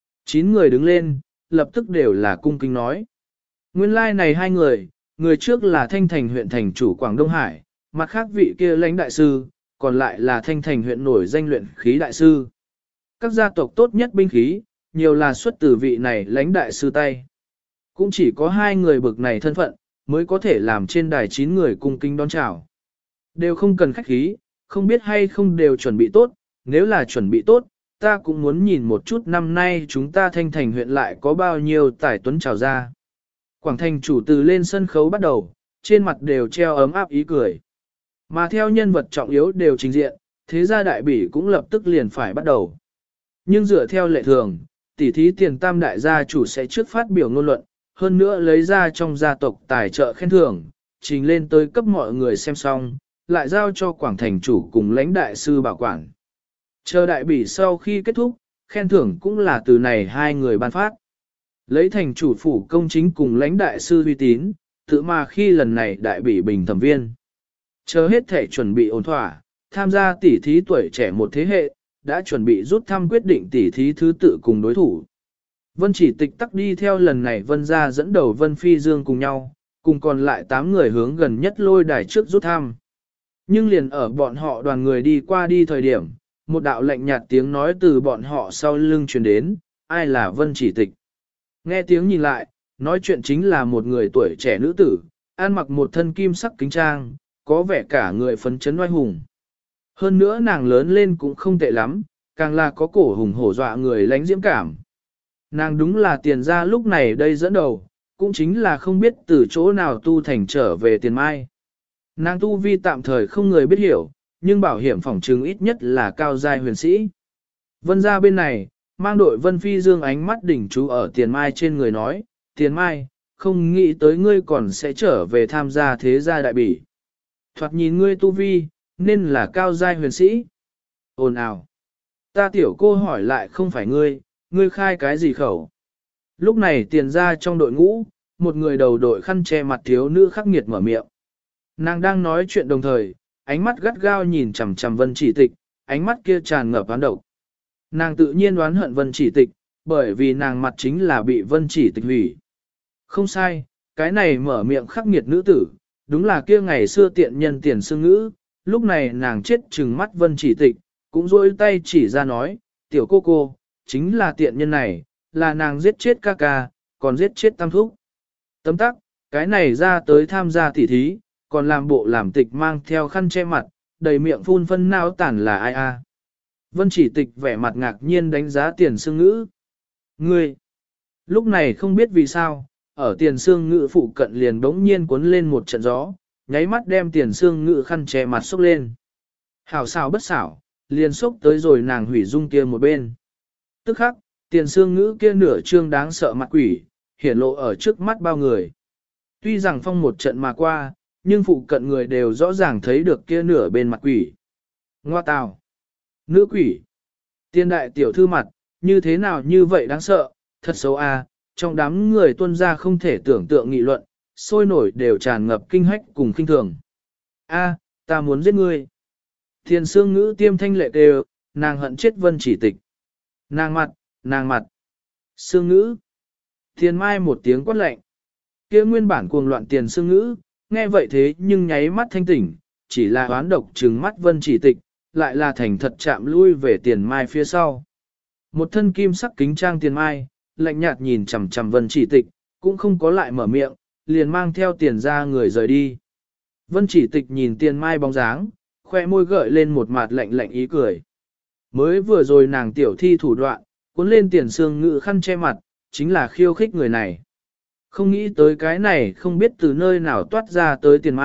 9 người đứng lên, lập tức đều là cung kính nói. Nguyên lai này hai người, người trước là Thanh Thành huyện thành chủ Quảng Đông Hải, mặt khác vị kia lãnh đại sư, còn lại là Thanh Thành huyện nổi danh luyện khí đại sư. Các gia tộc tốt nhất binh khí, nhiều là xuất từ vị này lãnh đại sư tay. Cũng chỉ có hai người bực này thân phận, mới có thể làm trên đài 9 người cung kính đón chào. Đều không cần khách khí, không biết hay không đều chuẩn bị tốt, nếu là chuẩn bị tốt, ta cũng muốn nhìn một chút năm nay chúng ta Thanh Thành huyện lại có bao nhiêu tài tuấn trào ra. Quảng Thành chủ từ lên sân khấu bắt đầu, trên mặt đều treo ấm áp ý cười. Mà theo nhân vật trọng yếu đều trình diện, thế gia đại bỉ cũng lập tức liền phải bắt đầu. Nhưng dựa theo lệ thường, tỷ thí tiền tam đại gia chủ sẽ trước phát biểu ngôn luận, hơn nữa lấy ra trong gia tộc tài trợ khen thưởng, trình lên tới cấp mọi người xem xong, lại giao cho Quảng Thành chủ cùng lãnh đại sư bảo quản. Chờ đại bỉ sau khi kết thúc, khen thưởng cũng là từ này hai người ban phát. Lấy thành chủ phủ công chính cùng lãnh đại sư uy tín, tự mà khi lần này đại bỉ bình thẩm viên. Chờ hết thể chuẩn bị ổn thỏa, tham gia tỉ thí tuổi trẻ một thế hệ, đã chuẩn bị rút thăm quyết định tỉ thí thứ tự cùng đối thủ. Vân Chỉ Tịch tắc đi theo lần này Vân gia dẫn đầu Vân Phi Dương cùng nhau, cùng còn lại 8 người hướng gần nhất lôi đài trước rút thăm. Nhưng liền ở bọn họ đoàn người đi qua đi thời điểm, một đạo lạnh nhạt tiếng nói từ bọn họ sau lưng truyền đến, ai là Vân Chỉ Tịch. Nghe tiếng nhìn lại, nói chuyện chính là một người tuổi trẻ nữ tử, ăn mặc một thân kim sắc kính trang, có vẻ cả người phấn chấn oai hùng. Hơn nữa nàng lớn lên cũng không tệ lắm, càng là có cổ hùng hổ dọa người lánh diễm cảm. Nàng đúng là tiền ra lúc này đây dẫn đầu, cũng chính là không biết từ chỗ nào tu thành trở về tiền mai. Nàng tu vi tạm thời không người biết hiểu, nhưng bảo hiểm phòng trừng ít nhất là cao giai huyền sĩ. Vân ra bên này, mang đội Vân Phi Dương ánh mắt đỉnh chú ở tiền mai trên người nói, tiền mai, không nghĩ tới ngươi còn sẽ trở về tham gia thế gia đại bỉ. Thoạt nhìn ngươi tu vi, nên là cao giai huyền sĩ. Ồn ào. Ta tiểu cô hỏi lại không phải ngươi khai cái gì khẩu. Lúc này tiền ra trong đội ngũ, một người đầu đội khăn che mặt thiếu nữ khắc nghiệt mở miệng. Nàng đang nói chuyện đồng thời, ánh mắt gắt gao nhìn chằm chằm Vân Chỉ Tịch, ánh mắt kia tràn ngập oán độc. Nàng tự nhiên đoán hận Vân Chỉ Tịch, bởi vì nàng mặt chính là bị Vân Chỉ Tịch hủy. Không sai, cái này mở miệng khắc nghiệt nữ tử, đúng là kia ngày xưa tiện nhân Tiền Sương Ngữ, lúc này nàng chết trừng mắt Vân Chỉ Tịch, cũng rôi tay chỉ ra nói, tiểu cô, chính là tiện nhân này, là nàng giết chết ca ca, còn giết chết tam thúc. Tấm tắc, cái này ra tới tham gia tỉ thí, còn làm bộ làm tịch mang theo khăn che mặt, đầy miệng phun phân nao tản là ai a? Vân Chỉ Tịch vẻ mặt ngạc nhiên đánh giá Tiền Sương Ngữ. Ngươi! Lúc này không biết vì sao, ở Tiền Sương Ngữ phụ cận liền bỗng nhiên cuốn lên một trận gió, nháy mắt đem Tiền Sương Ngữ khăn che mặt xốc lên. Hảo xảo bất xảo, liền xốc tới rồi nàng hủy dung kia một bên. Tức khắc, Tiền Sương Ngữ kia nửa trương đáng sợ mặt quỷ, hiển lộ ở trước mắt bao người. Tuy rằng phong một trận mà qua, nhưng phụ cận người đều rõ ràng thấy được kia nửa bên mặt quỷ. Ngoa tào! Nữ quỷ! Tiên đại tiểu thư mặt, như thế nào như vậy đáng sợ, thật xấu a! Trong đám người tuân ra không thể tưởng tượng nghị luận, sôi nổi đều tràn ngập kinh hách cùng kinh thường. A, ta muốn giết ngươi! Tiền Sương Ngữ tiêm thanh lệ đều, nàng hận chết Vân Chỉ Tịch. Nàng mặt! Sương Ngữ! Tiền Mai một tiếng quát lạnh. Kia nguyên bản cuồng loạn Tiền Sương Ngữ, nghe vậy thế nhưng nháy mắt thanh tỉnh, chỉ là oán độc trừng mắt Vân Chỉ Tịch, lại là thành thật chạm lui về Tiền Mai phía sau. Một thân kim sắc kính trang Tiền Mai, lạnh nhạt nhìn chằm chằm Vân Chỉ Tịch, cũng không có lại mở miệng, liền mang theo Tiền ra người rời đi. Vân Chỉ Tịch nhìn Tiền Mai bóng dáng, khoe môi gợi lên một mặt lạnh lạnh ý cười. Mới vừa rồi nàng tiểu thi thủ đoạn, cuốn lên Tiền Sương Ngữ khăn che mặt, chính là khiêu khích người này. Không nghĩ tới cái này không biết từ nơi nào toát ra tới Tiền Mai,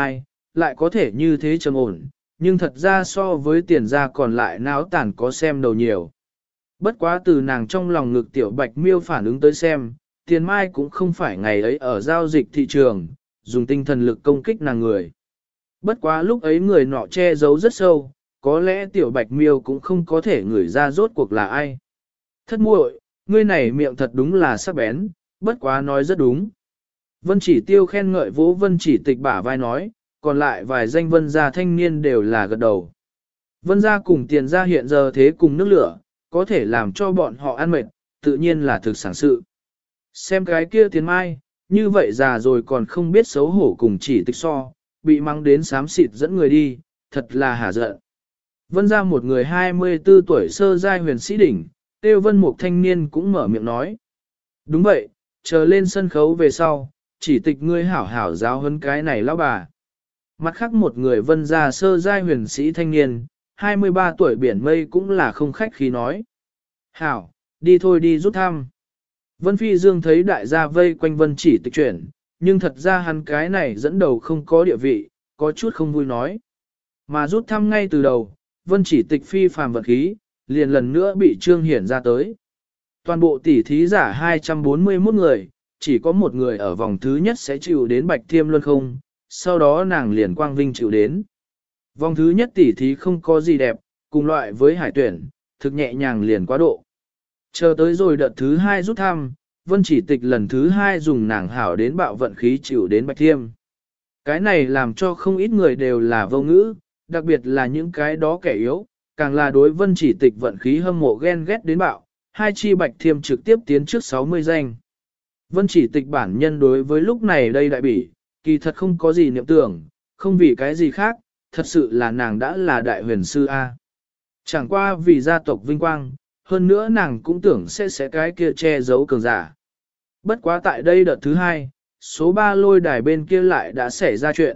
lại có thể như thế trầm ổn, nhưng thật ra so với tiền ra còn lại náo tản có xem đầu nhiều. Bất quá từ nàng trong lòng ngực tiểu bạch miêu phản ứng tới xem, tiền mai cũng không phải ngày ấy ở giao dịch thị trường, dùng tinh thần lực công kích nàng người. Bất quá lúc ấy người nọ che giấu rất sâu, có lẽ tiểu bạch miêu cũng không có thể ngửi ra rốt cuộc là ai. Thất muội, ngươi này miệng thật đúng là sắc bén, bất quá nói rất đúng. Vân Chỉ Tiêu khen ngợi vỗ Vân Chỉ Tịch bả vai nói, còn lại vài danh vân gia thanh niên đều là gật đầu. Vân gia cùng tiền gia hiện giờ thế cùng nước lửa, có thể làm cho bọn họ ăn mệt, tự nhiên là thực sản sự. Xem cái kia tiền mai, như vậy già rồi còn không biết xấu hổ cùng Chỉ Tịch so, bị mắng đến xám xịt dẫn người đi, thật là hả giận. Vân gia một người 24 tuổi sơ giai huyền sĩ đỉnh, Tiêu Vân một thanh niên cũng mở miệng nói. Đúng vậy, chờ lên sân khấu về sau, Chỉ Tịch ngươi hảo hảo giáo huấn cái này lão bà. Mặt khác một người vân gia sơ giai huyền sĩ thanh niên, 23 tuổi biển mây cũng là không khách khí nói. Hảo, đi thôi đi rút thăm. Vân Phi Dương thấy đại gia vây quanh Vân Chỉ Tịch chuyển, nhưng thật ra hắn cái này dẫn đầu không có địa vị, có chút không vui nói. Mà rút thăm ngay từ đầu, Vân Chỉ Tịch phi phàm vật khí, liền lần nữa bị trương hiển ra tới. Toàn bộ tỷ thí giả 241 người, chỉ có một người ở vòng thứ nhất sẽ chịu đến Bạch Thiêm Luân không, sau đó nàng liền quang vinh chịu đến. Vòng thứ nhất tỷ thí không có gì đẹp, cùng loại với hải tuyển, thực nhẹ nhàng liền quá độ. Chờ tới rồi đợt thứ hai rút thăm, Vân Chỉ Tịch lần thứ hai dùng nàng hảo đến bạo vận khí chịu đến Bạch Thiêm. Cái này làm cho không ít người đều là vô ngữ, đặc biệt là những cái đó kẻ yếu, càng là đối Vân Chỉ Tịch vận khí hâm mộ ghen ghét đến bạo, hai chi Bạch Thiêm trực tiếp tiến trước 60 danh. Vân Chỉ Tịch bản nhân đối với lúc này đây đại bỉ, kỳ thật không có gì niệm tưởng, không vì cái gì khác, thật sự là nàng đã là đại huyền sư A. Chẳng qua vì gia tộc vinh quang, hơn nữa nàng cũng tưởng sẽ cái kia che giấu cường giả. Bất quá tại đây đợt thứ hai, số 3 lôi đài bên kia lại đã xảy ra chuyện.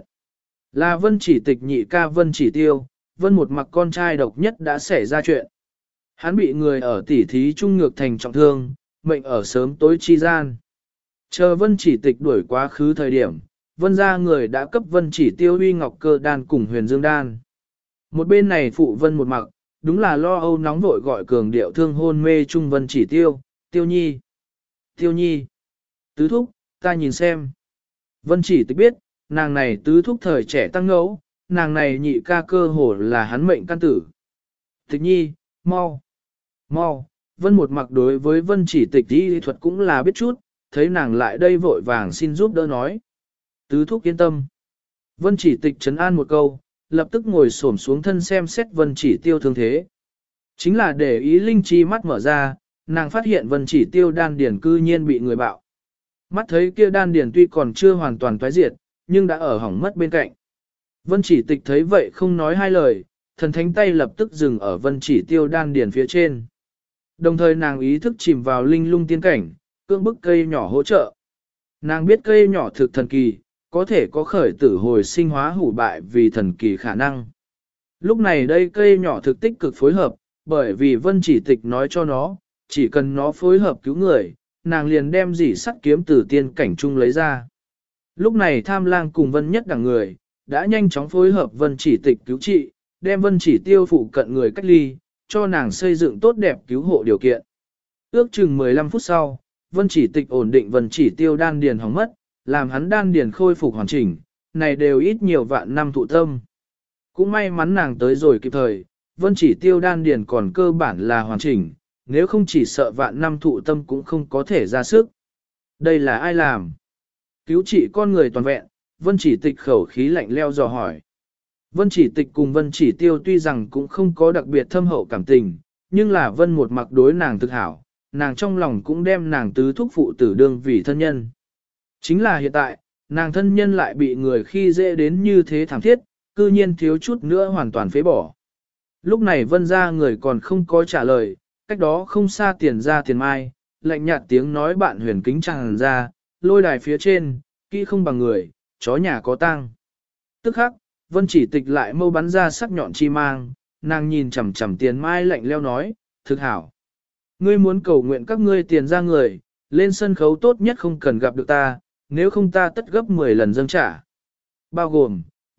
Là Vân Chỉ Tịch nhị ca Vân Chỉ Tiêu, Vân một mặc con trai độc nhất đã xảy ra chuyện. Hắn bị người ở tỉ thí trung ngược thành trọng thương, mệnh ở sớm tối chi gian. Chờ Vân Chỉ Tịch đuổi quá khứ thời điểm, Vân gia người đã cấp Vân Chỉ Tiêu uy ngọc cơ đan cùng huyền dương đan. Một bên này phụ Vân một mặc, đúng là lo âu nóng vội gọi cường điệu thương hôn mê trung Vân Chỉ Tiêu, Tiêu Nhi. Tiêu Nhi. Tứ thúc, ta nhìn xem. Vân Chỉ Tịch biết, nàng này tứ thúc thời trẻ tăng ngẫu, nàng này nhị ca cơ hồ là hắn mệnh căn tử. Tịch Nhi, mau. Mau. Vân một mặc đối với Vân Chỉ Tịch y thuật cũng là biết chút, thấy nàng lại đây vội vàng xin giúp đỡ nói. Tứ thúc yên tâm. Vân Chỉ Tịch trấn an một câu, lập tức ngồi xổm xuống thân xem xét Vân Chỉ Tiêu thương thế. Chính là để ý linh chi mắt mở ra, nàng phát hiện Vân Chỉ Tiêu đan điển cư nhiên bị người bạo. Mắt thấy kia đan điển tuy còn chưa hoàn toàn toái diệt, nhưng đã ở hỏng mất bên cạnh. Vân Chỉ Tịch thấy vậy không nói hai lời, thần thánh tay lập tức dừng ở Vân Chỉ Tiêu đan điển phía trên. Đồng thời nàng ý thức chìm vào linh lung tiên cảnh, cưỡng bức cây nhỏ hỗ trợ. Nàng biết cây nhỏ thực thần kỳ, có thể có khởi tử hồi sinh hóa hủ bại vì thần kỳ khả năng. Lúc này đây cây nhỏ thực tích cực phối hợp, bởi vì Vân Chỉ Tịch nói cho nó, chỉ cần nó phối hợp cứu người, nàng liền đem dỉ sắt kiếm từ tiên cảnh trung lấy ra. Lúc này Tham Lang cùng Vân Nhất đẳng người, đã nhanh chóng phối hợp Vân Chỉ Tịch cứu trị, đem Vân Chỉ Tiêu phụ cận người cách ly, cho nàng xây dựng tốt đẹp cứu hộ điều kiện. Ước chừng 15 phút sau, Vân Chỉ Tịch ổn định Vân Chỉ Tiêu đan điền hỏng mất, làm hắn đan điền khôi phục hoàn chỉnh, này đều ít nhiều vạn năm thụ tâm. Cũng may mắn nàng tới rồi kịp thời, Vân Chỉ Tiêu đan điền còn cơ bản là hoàn chỉnh, nếu không chỉ sợ vạn năm thụ tâm cũng không có thể ra sức. Đây là ai làm? Cứu trị con người toàn vẹn, Vân Chỉ Tịch khẩu khí lạnh leo dò hỏi. Vân Chỉ Tịch cùng Vân Chỉ Tiêu tuy rằng cũng không có đặc biệt thâm hậu cảm tình, nhưng là Vân một mặc đối nàng thực hảo, nàng trong lòng cũng đem nàng tứ thúc phụ tử đương vì thân nhân. Chính là hiện tại, nàng thân nhân lại bị người khi dễ đến như thế thảm thiết, cư nhiên thiếu chút nữa hoàn toàn phế bỏ. Lúc này Vân gia người còn không có trả lời, cách đó không xa tiền ra tiền mai, lạnh nhạt tiếng nói bạn huyền kính tràn ra, lôi đài phía trên, kỹ không bằng người, chó nhà có tang. Tức khắc, Vân Chỉ Tịch lại mâu bắn ra sắc nhọn chi mang, nàng nhìn chằm chằm tiền mai lạnh leo nói, thực hảo. Ngươi muốn cầu nguyện các ngươi tiền ra người, lên sân khấu tốt nhất không cần gặp được ta, nếu không ta tất gấp 10 lần dâng trả. Bao gồm,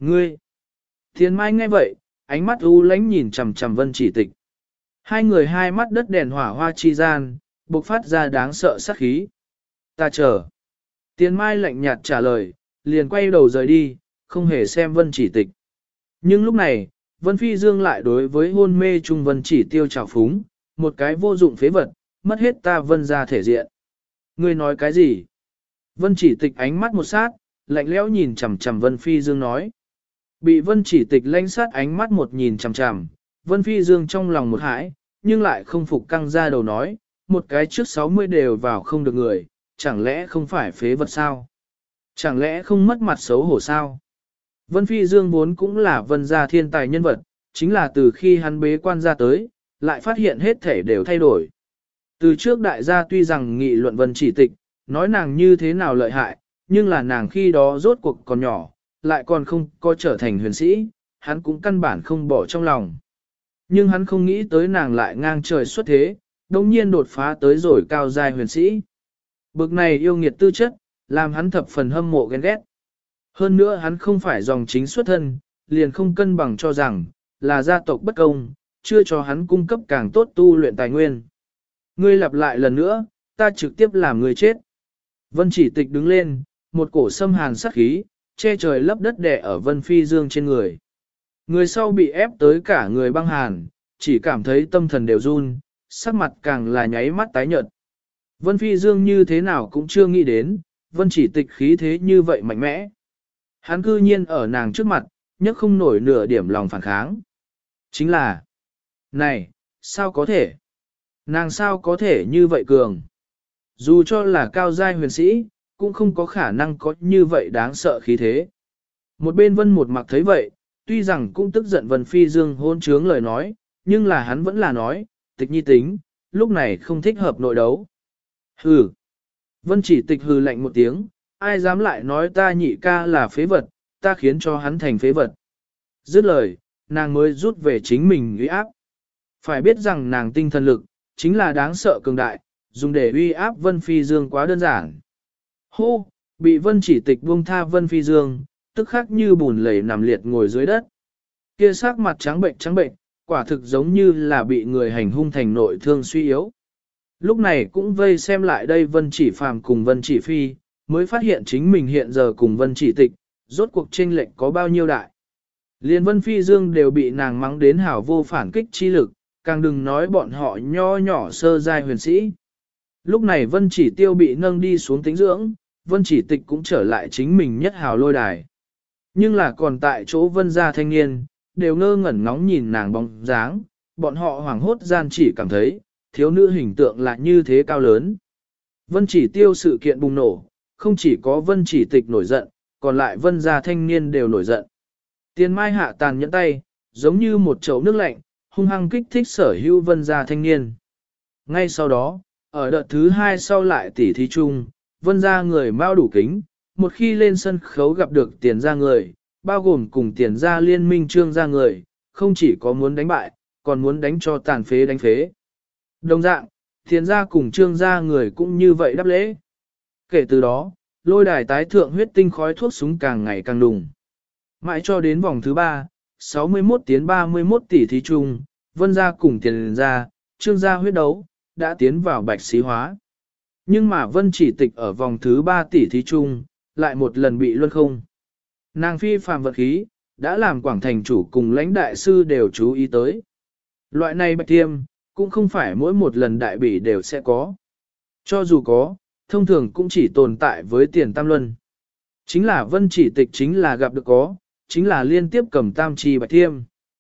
Ngươi! Tiền Mai nghe vậy, ánh mắt u lánh nhìn chằm chằm Vân Chỉ Tịch. Hai người hai mắt đất đèn hỏa hoa chi gian, bộc phát ra đáng sợ sát khí. Ta chờ. Tiền Mai lạnh nhạt trả lời, liền quay đầu rời đi, không hề xem Vân Chỉ Tịch. Nhưng lúc này, Vân Phi Dương lại đối với hôn mê Trung Vân Chỉ Tiêu trào phúng, một cái vô dụng phế vật, mất hết ta Vân ra thể diện. Ngươi nói cái gì? Vân Chỉ Tịch ánh mắt một sát, lạnh lẽo nhìn chằm chằm Vân Phi Dương nói. Bị Vân Chỉ Tịch lanh sát ánh mắt một nhìn chằm chằm, Vân Phi Dương trong lòng một hãi, nhưng lại không phục căng ra đầu nói, một cái trước 60 đều vào không được người, chẳng lẽ không phải phế vật sao? Chẳng lẽ không mất mặt xấu hổ sao? Vân Phi Dương vốn cũng là Vân gia thiên tài nhân vật, chính là từ khi hắn bế quan ra tới, lại phát hiện hết thể đều thay đổi. Từ trước đại gia tuy rằng nghị luận Vân Chỉ Tịch, nói nàng như thế nào lợi hại, nhưng là nàng khi đó rốt cuộc còn nhỏ, lại còn không có trở thành huyền sĩ, hắn cũng căn bản không bỏ trong lòng. Nhưng hắn không nghĩ tới nàng lại ngang trời xuất thế, đồng nhiên đột phá tới rồi cao giai huyền sĩ. Bực này yêu nghiệt tư chất, làm hắn thập phần hâm mộ ghen ghét. Hơn nữa hắn không phải dòng chính xuất thân, liền không cân bằng cho rằng, là gia tộc bất công, chưa cho hắn cung cấp càng tốt tu luyện tài nguyên. Ngươi lặp lại lần nữa, ta trực tiếp làm ngươi chết. Vân Chỉ Tịch đứng lên, một cổ xâm hàn sát khí, che trời lấp đất đè ở Vân Phi Dương trên người. Người sau bị ép tới cả người băng hàn, chỉ cảm thấy tâm thần đều run, sắc mặt càng là nháy mắt tái nhợt. Vân Phi Dương như thế nào cũng chưa nghĩ đến, Vân Chỉ Tịch khí thế như vậy mạnh mẽ. Hắn cư nhiên ở nàng trước mặt, nhất không nổi nửa điểm lòng phản kháng. Chính là, này, sao có thể? Nàng sao có thể như vậy cường? Dù cho là cao giai huyền sĩ, cũng không có khả năng có như vậy đáng sợ khí thế. Một bên Vân Một Mặc thấy vậy, tuy rằng cũng tức giận Vân Phi Dương hôn trướng lời nói, nhưng là hắn vẫn là nói, Tịch nhi tính, lúc này không thích hợp nội đấu. Hừ. Vân Chỉ Tịch hừ lạnh một tiếng, ai dám lại nói ta nhị ca là phế vật, ta khiến cho hắn thành phế vật. Dứt lời, nàng mới rút về chính mình uy áp. Phải biết rằng nàng tinh thần lực, chính là đáng sợ cường đại, dùng để uy áp Vân Phi Dương quá đơn giản. Hô, bị Vân Chỉ Tịch buông tha Vân Phi Dương, tức khắc như bùn lầy nằm liệt ngồi dưới đất. Kia sắc mặt trắng bệnh, quả thực giống như là bị người hành hung thành nội thương suy yếu. Lúc này cũng vây xem lại đây Vân Chỉ Phàm cùng Vân Chỉ Phi, mới phát hiện chính mình hiện giờ cùng Vân Chỉ Tịch, rốt cuộc chênh lệch có bao nhiêu đại. Liên Vân Phi Dương đều bị nàng mắng đến hảo vô phản kích chi lực, càng đừng nói bọn họ nho nhỏ sơ giai huyền sĩ. Lúc này Vân Chỉ Tiêu bị nâng đi xuống tĩnh dưỡng, Vân Chỉ Tịch cũng trở lại chính mình nhất hào lôi đài. Nhưng là còn tại chỗ Vân gia thanh niên, đều ngơ ngẩn ngóng nhìn nàng bóng dáng, bọn họ hoảng hốt gian chỉ cảm thấy, thiếu nữ hình tượng là như thế cao lớn. Vân Chỉ Tiêu sự kiện bùng nổ, không chỉ có Vân Chỉ Tịch nổi giận, còn lại Vân gia thanh niên đều nổi giận. Tiền Mai hạ tàn nhẫn tay, giống như một chậu nước lạnh, hung hăng kích thích sở hữu Vân gia thanh niên. Ngay sau đó, ở đợt thứ 2 sau lại tỉ thí chung, Vân gia người mau đủ kính, một khi lên sân khấu gặp được tiền gia người, bao gồm cùng tiền gia liên minh Trương gia người, không chỉ có muốn đánh bại, còn muốn đánh cho tàn phế đánh phế. Đồng dạng, tiền gia cùng Trương gia người cũng như vậy đáp lễ. Kể từ đó, lôi đài tái thượng huyết tinh khói thuốc súng càng ngày càng đùng. Mãi cho đến vòng thứ 3, 61 tiến 31 tỷ thí chung, Vân gia cùng tiền gia, Trương gia huyết đấu, đã tiến vào bạch xí hóa. Nhưng mà Vân Chỉ Tịch ở vòng thứ 3 tỷ thí chung, lại một lần bị luân không. Nàng phi phàm vật khí, đã làm Quảng Thành chủ cùng lãnh đại sư đều chú ý tới. Loại này bạch tiêm, cũng không phải mỗi một lần đại bỉ đều sẽ có. Cho dù có, thông thường cũng chỉ tồn tại với tiền tam luân. Chính là Vân Chỉ Tịch chính là gặp được có, chính là liên tiếp cầm tam chi bạch tiêm.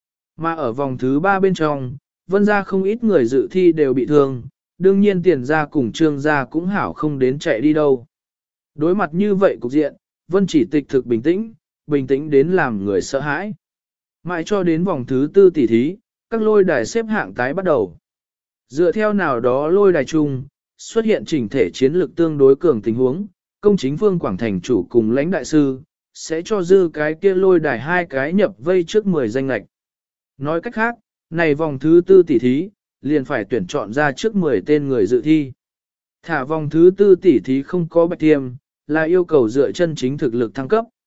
Mà ở vòng thứ 3 bên trong, Vân gia không ít người dự thi đều bị thương, đương nhiên tiền gia cùng Trương gia cũng hảo không đến chạy đi đâu. Đối mặt như vậy cục diện, Vân Chỉ Tịch thực bình tĩnh đến làm người sợ hãi. Mãi cho đến vòng thứ 4 tỷ thí, các lôi đài xếp hạng tái bắt đầu. Dựa theo nào đó lôi đài chung, xuất hiện chỉnh thể chiến lược tương đối cường tình huống, công chính Vương Quảng Thành chủ cùng lãnh đại sư, sẽ cho dư cái kia lôi đài 2 cái nhập vây trước 10 danh lạch. Nói cách khác, này vòng thứ 4 tỷ thí, liền phải tuyển chọn ra trước 10 tên người dự thi. Thả vòng thứ 4 tỷ thí không có bạch tiêm, là yêu cầu dựa chân chính thực lực thăng cấp.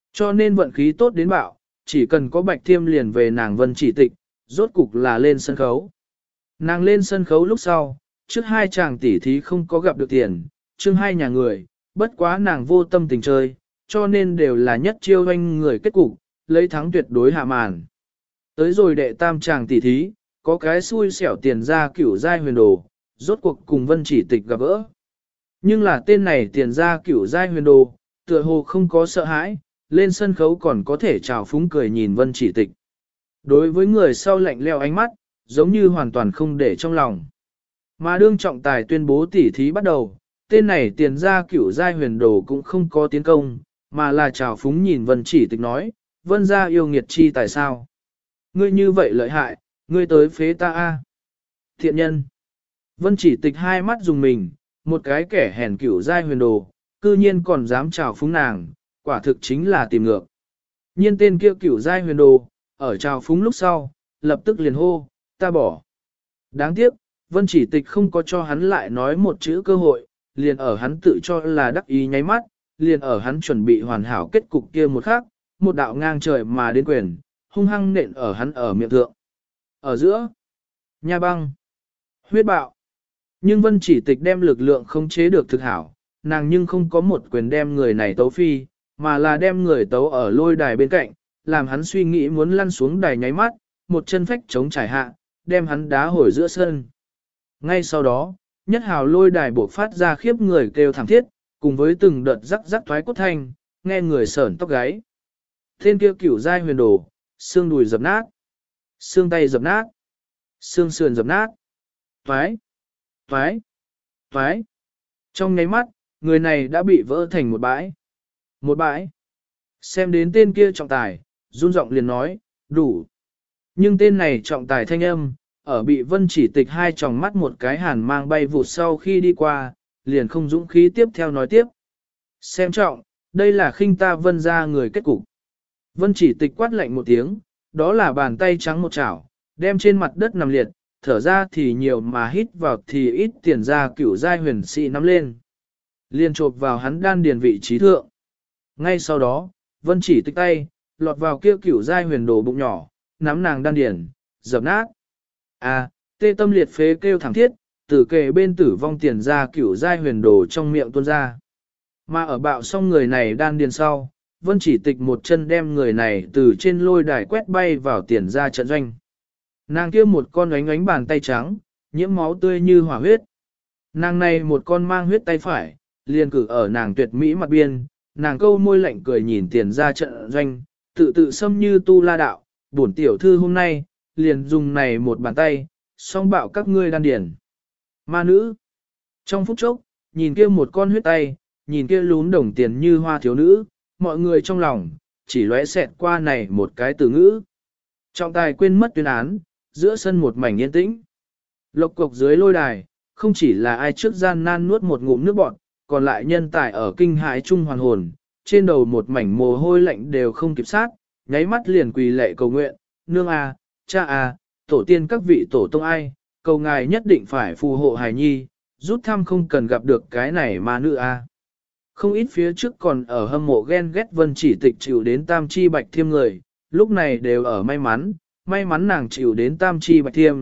Cho nên vận khí tốt đến bạo, chỉ cần có Bạch Thiêm liền về nàng Vân Chỉ Tịch, rốt cục là lên sân khấu. Nàng lên sân khấu lúc sau, trước hai chàng tỷ thí không có gặp được tiền, chương hai nhà người, bất quá nàng vô tâm tình chơi, cho nên đều là nhất chiêu doanh người kết cục, lấy thắng tuyệt đối hạ màn. Tới rồi đệ tam chàng tỷ thí, có cái xui xẻo tiền ra cửu giai huyền đồ, rốt cuộc cùng Vân Chỉ Tịch gặp gỡ. Nhưng là tên này tiền ra cửu giai huyền đồ, tựa hồ không có sợ hãi, lên sân khấu còn có thể trào phúng cười nhìn Vân Chỉ Tịch. Đối với người sau lạnh leo ánh mắt, giống như hoàn toàn không để trong lòng. Mà đương trọng tài tuyên bố tỉ thí bắt đầu, tên này tiền ra cửu giai huyền đồ cũng không có tiến công, mà là trào phúng nhìn Vân Chỉ Tịch nói, Vân gia yêu nghiệt chi tại sao? Ngươi như vậy lợi hại, ngươi tới phế ta a. Thiện nhân. Vân Chỉ Tịch hai mắt dùng mình, một cái kẻ hèn cửu giai huyền đồ, cư nhiên còn dám trào phúng nàng, quả thực chính là tìm ngược. Nhiên tên kia cửu giai huyền đồ, ở trào phúng lúc sau, lập tức liền hô, ta bỏ. Đáng tiếc, Vân Chỉ Tịch không có cho hắn lại nói một chữ cơ hội, liền ở hắn tự cho là đắc ý nháy mắt, liền ở hắn chuẩn bị hoàn hảo kết cục kia một khắc, một đạo ngang trời mà đến quyền, hung hăng nện ở hắn ở miệng thượng. Ở giữa, nha băng, huyết bạo. Nhưng Vân Chỉ Tịch đem lực lượng không chế được thực hảo, nàng nhưng không có một quyền đem người này tấu phi, mà là đem người tấu ở lôi đài bên cạnh, làm hắn suy nghĩ muốn lăn xuống đài nháy mắt, một chân phách chống trải hạ, đem hắn đá hồi giữa sân. Ngay sau đó, nhất hào lôi đài bộc phát ra khiếp người kêu thảm thiết, cùng với từng đợt rắc rắc thoái cốt thanh, nghe người sởn tóc gáy. Tên kia cửu giai huyền đồ, xương đùi dập nát, xương tay dập nát, xương sườn dập nát, toái, toái, toái. Trong nháy mắt, người này đã bị vỡ thành một bãi. Một bãi. Xem đến tên kia trọng tài, run giọng liền nói, đủ. Nhưng tên này trọng tài thanh âm, ở bị Vân Chỉ Tịch hai tròng mắt một cái hàn mang bay vụt sau khi đi qua, liền không dũng khí tiếp theo nói tiếp. Xem trọng, đây là khinh ta Vân ra người kết cục. Vân Chỉ Tịch quát lạnh một tiếng, đó là bàn tay trắng một chảo, đem trên mặt đất nằm liệt, thở ra thì nhiều mà hít vào thì ít tiền ra cửu giai huyền sĩ nắm lên. Liên chộp vào hắn đan điền vị trí thượng. Ngay sau đó, Vân Chỉ Tịch tay, lọt vào kia cửu giai huyền đồ bụng nhỏ, nắm nàng đan điền, dập nát. Tê tâm liệt phế kêu thẳng thiết, từ kề bên tử vong tiền ra cửu giai huyền đồ trong miệng tuôn ra. Mà ở bạo xong người này đan điền sau, Vân Chỉ Tịch một chân đem người này từ trên lôi đài quét bay vào tiền ra trận doanh. Nàng kia một con ánh ánh bàn tay trắng, nhiễm máu tươi như hỏa huyết. Nàng này một con mang huyết tay phải, liền cử ở nàng tuyệt mỹ mặt biên, nàng câu môi lạnh cười nhìn tiền ra trận doanh, tự tự xâm như tu la đạo, bổn tiểu thư hôm nay, liền dùng này một bàn tay, song bạo các ngươi đan điển. Ma nữ. Trong phút chốc, nhìn kia một con huyết tay, nhìn kia lún đồng tiền như hoa thiếu nữ, mọi người trong lòng, chỉ lóe xẹt qua này một cái từ ngữ. Trọng tài quên mất tuyên án, giữa sân một mảnh yên tĩnh. Lộc cục dưới lôi đài, không chỉ là ai trước gian nan nuốt một ngụm nước bọt, còn lại nhân tài ở kinh hãi chung hoàn hồn, trên đầu một mảnh mồ hôi lạnh đều không kịp sát, nháy mắt liền quỳ lệ cầu nguyện, nương a, cha a, tổ tiên các vị tổ tông ai, cầu ngài nhất định phải phù hộ hài nhi, rút thăm không cần gặp được cái này mà nữ a. Không ít phía trước còn ở hâm mộ ghen ghét Vân Chỉ Tịch chịu đến tam chi bạch thiêm người, lúc này đều ở may mắn nàng chịu đến tam chi bạch thiêm,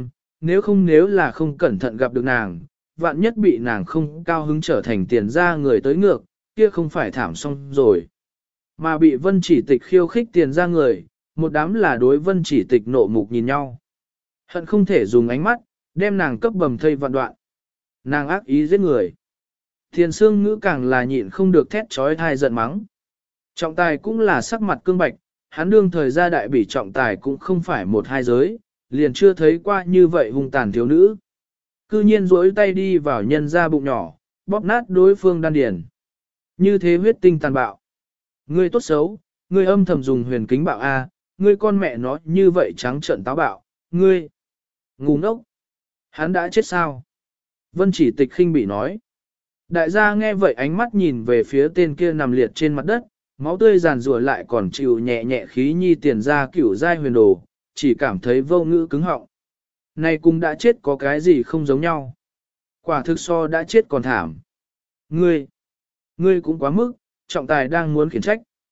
nếu là không cẩn thận gặp được nàng, vạn nhất bị nàng không cao hứng trở thành tiền ra người tới ngược, kia không phải thảm xong rồi. Mà bị Vân Chỉ Tịch khiêu khích tiền ra người, một đám là đối Vân Chỉ Tịch nộ mục nhìn nhau. Hận không thể dùng ánh mắt, đem nàng cấp bầm thây vạn đoạn. Nàng ác ý giết người. Thiền Sương Ngữ càng là nhịn không được thét trói thai giận mắng. Trọng tài cũng là sắc mặt cương bạch, hắn đương thời gia đại bỉ trọng tài cũng không phải một hai giới, liền chưa thấy qua như vậy hung tàn thiếu nữ. Cư nhiên duỗi tay đi vào nhân ra bụng nhỏ, bóp nát đối phương đan điền. Như thế huyết tinh tàn bạo. Ngươi tốt xấu, ngươi âm thầm dùng huyền kính bạo A, ngươi con mẹ nó như vậy trắng trợn táo bạo, ngươi ngu ngốc. Hắn đã chết sao? Vân Chỉ Tịch khinh bị nói. Đại gia nghe vậy ánh mắt nhìn về phía tên kia nằm liệt trên mặt đất, máu tươi giàn rùa lại còn chịu nhẹ nhẹ khí nhi tiền ra cửu giai huyền đồ, chỉ cảm thấy vô ngữ cứng họng. Này cũng đã chết có cái gì không giống nhau. Quả thực so đã chết còn thảm. Ngươi cũng quá mức, trọng tài đang muốn khiển trách.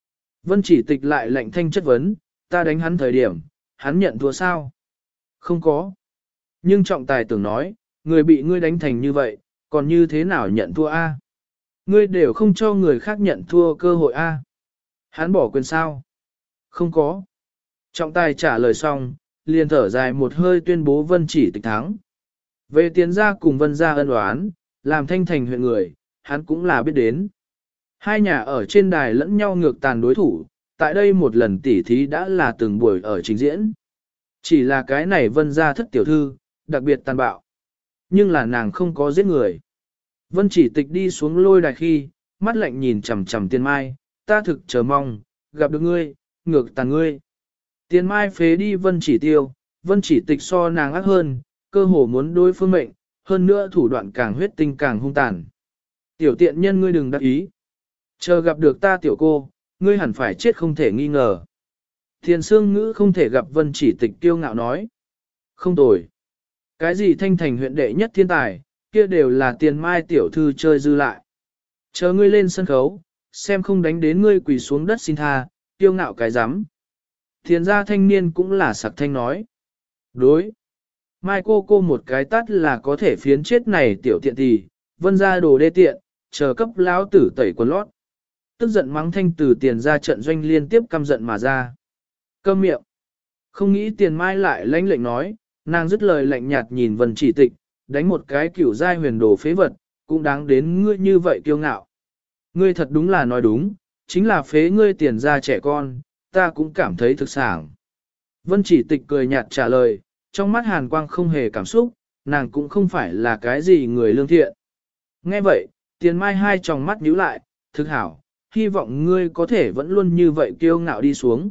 Vân chỉ tịch lại lạnh thanh chất vấn, ta đánh hắn thời điểm, hắn nhận thua sao? Không có. Nhưng trọng tài tưởng nói, người bị ngươi đánh thành như vậy, còn như thế nào nhận thua a? Ngươi đều không cho người khác nhận thua cơ hội a. Hắn bỏ quyền sao? Không có. Trọng tài trả lời xong, liền thở dài một hơi tuyên bố Vân chỉ tịch thắng. Về Tiền gia cùng Vân gia ân oán, làm Thanh Thành huyện người, hắn cũng là biết đến. Hai nhà ở trên đài lẫn nhau ngược tàn đối thủ, tại đây một lần tỉ thí đã là từng buổi ở trình diễn. Chỉ là cái này Vân gia thất tiểu thư, đặc biệt tàn bạo. Nhưng là nàng không có giết người. Vân chỉ tịch đi xuống lôi đài khi, mắt lạnh nhìn chằm chằm Tiền Mai, ta thực chờ mong, gặp được ngươi, ngược tàn ngươi. Tiền Mai phế đi Vân chỉ tiêu, Vân chỉ tịch so nàng ác hơn, cơ hồ muốn đối phương mệnh, hơn nữa thủ đoạn càng huyết tinh càng hung tàn. Tiểu tiện nhân ngươi đừng đắc ý. Chờ gặp được ta tiểu cô, ngươi hẳn phải chết không thể nghi ngờ. Thiền Sương Ngữ không thể gặp Vân chỉ tịch kiêu ngạo nói. Không tồi. Cái gì Thanh Thành huyện đệ nhất thiên tài, kia đều là Tiền Mai tiểu thư chơi dư lại. Chờ ngươi lên sân khấu, xem không đánh đến ngươi quỳ xuống đất xin tha, kiêu ngạo cái rắm. Thiền gia thanh niên cũng là sặc thanh nói. Đối. Mai cô một cái tát là có thể phiến chết này tiểu tiện tỷ, Vân gia đồ đê tiện, chờ cấp lão tử tẩy quần lót. Tức giận mắng thanh từ Tiền gia trận doanh liên tiếp căm giận mà ra. Câm miệng. Không nghĩ Tiền Mai lại lãnh lệnh nói, nàng dứt lời lạnh nhạt nhìn Vân chỉ tịch, đánh một cái kiểu giai huyền đồ phế vật, cũng đáng đến ngươi như vậy kiêu ngạo. Ngươi thật đúng là nói đúng, chính là phế ngươi Tiền gia trẻ con, ta cũng cảm thấy thực sảng. Vân chỉ tịch cười nhạt trả lời, trong mắt hàn quang không hề cảm xúc, nàng cũng không phải là cái gì người lương thiện. Nghe vậy, Tiền Mai hai tròng mắt nhíu lại, thực hảo, hy vọng ngươi có thể vẫn luôn như vậy kiêu ngạo đi xuống.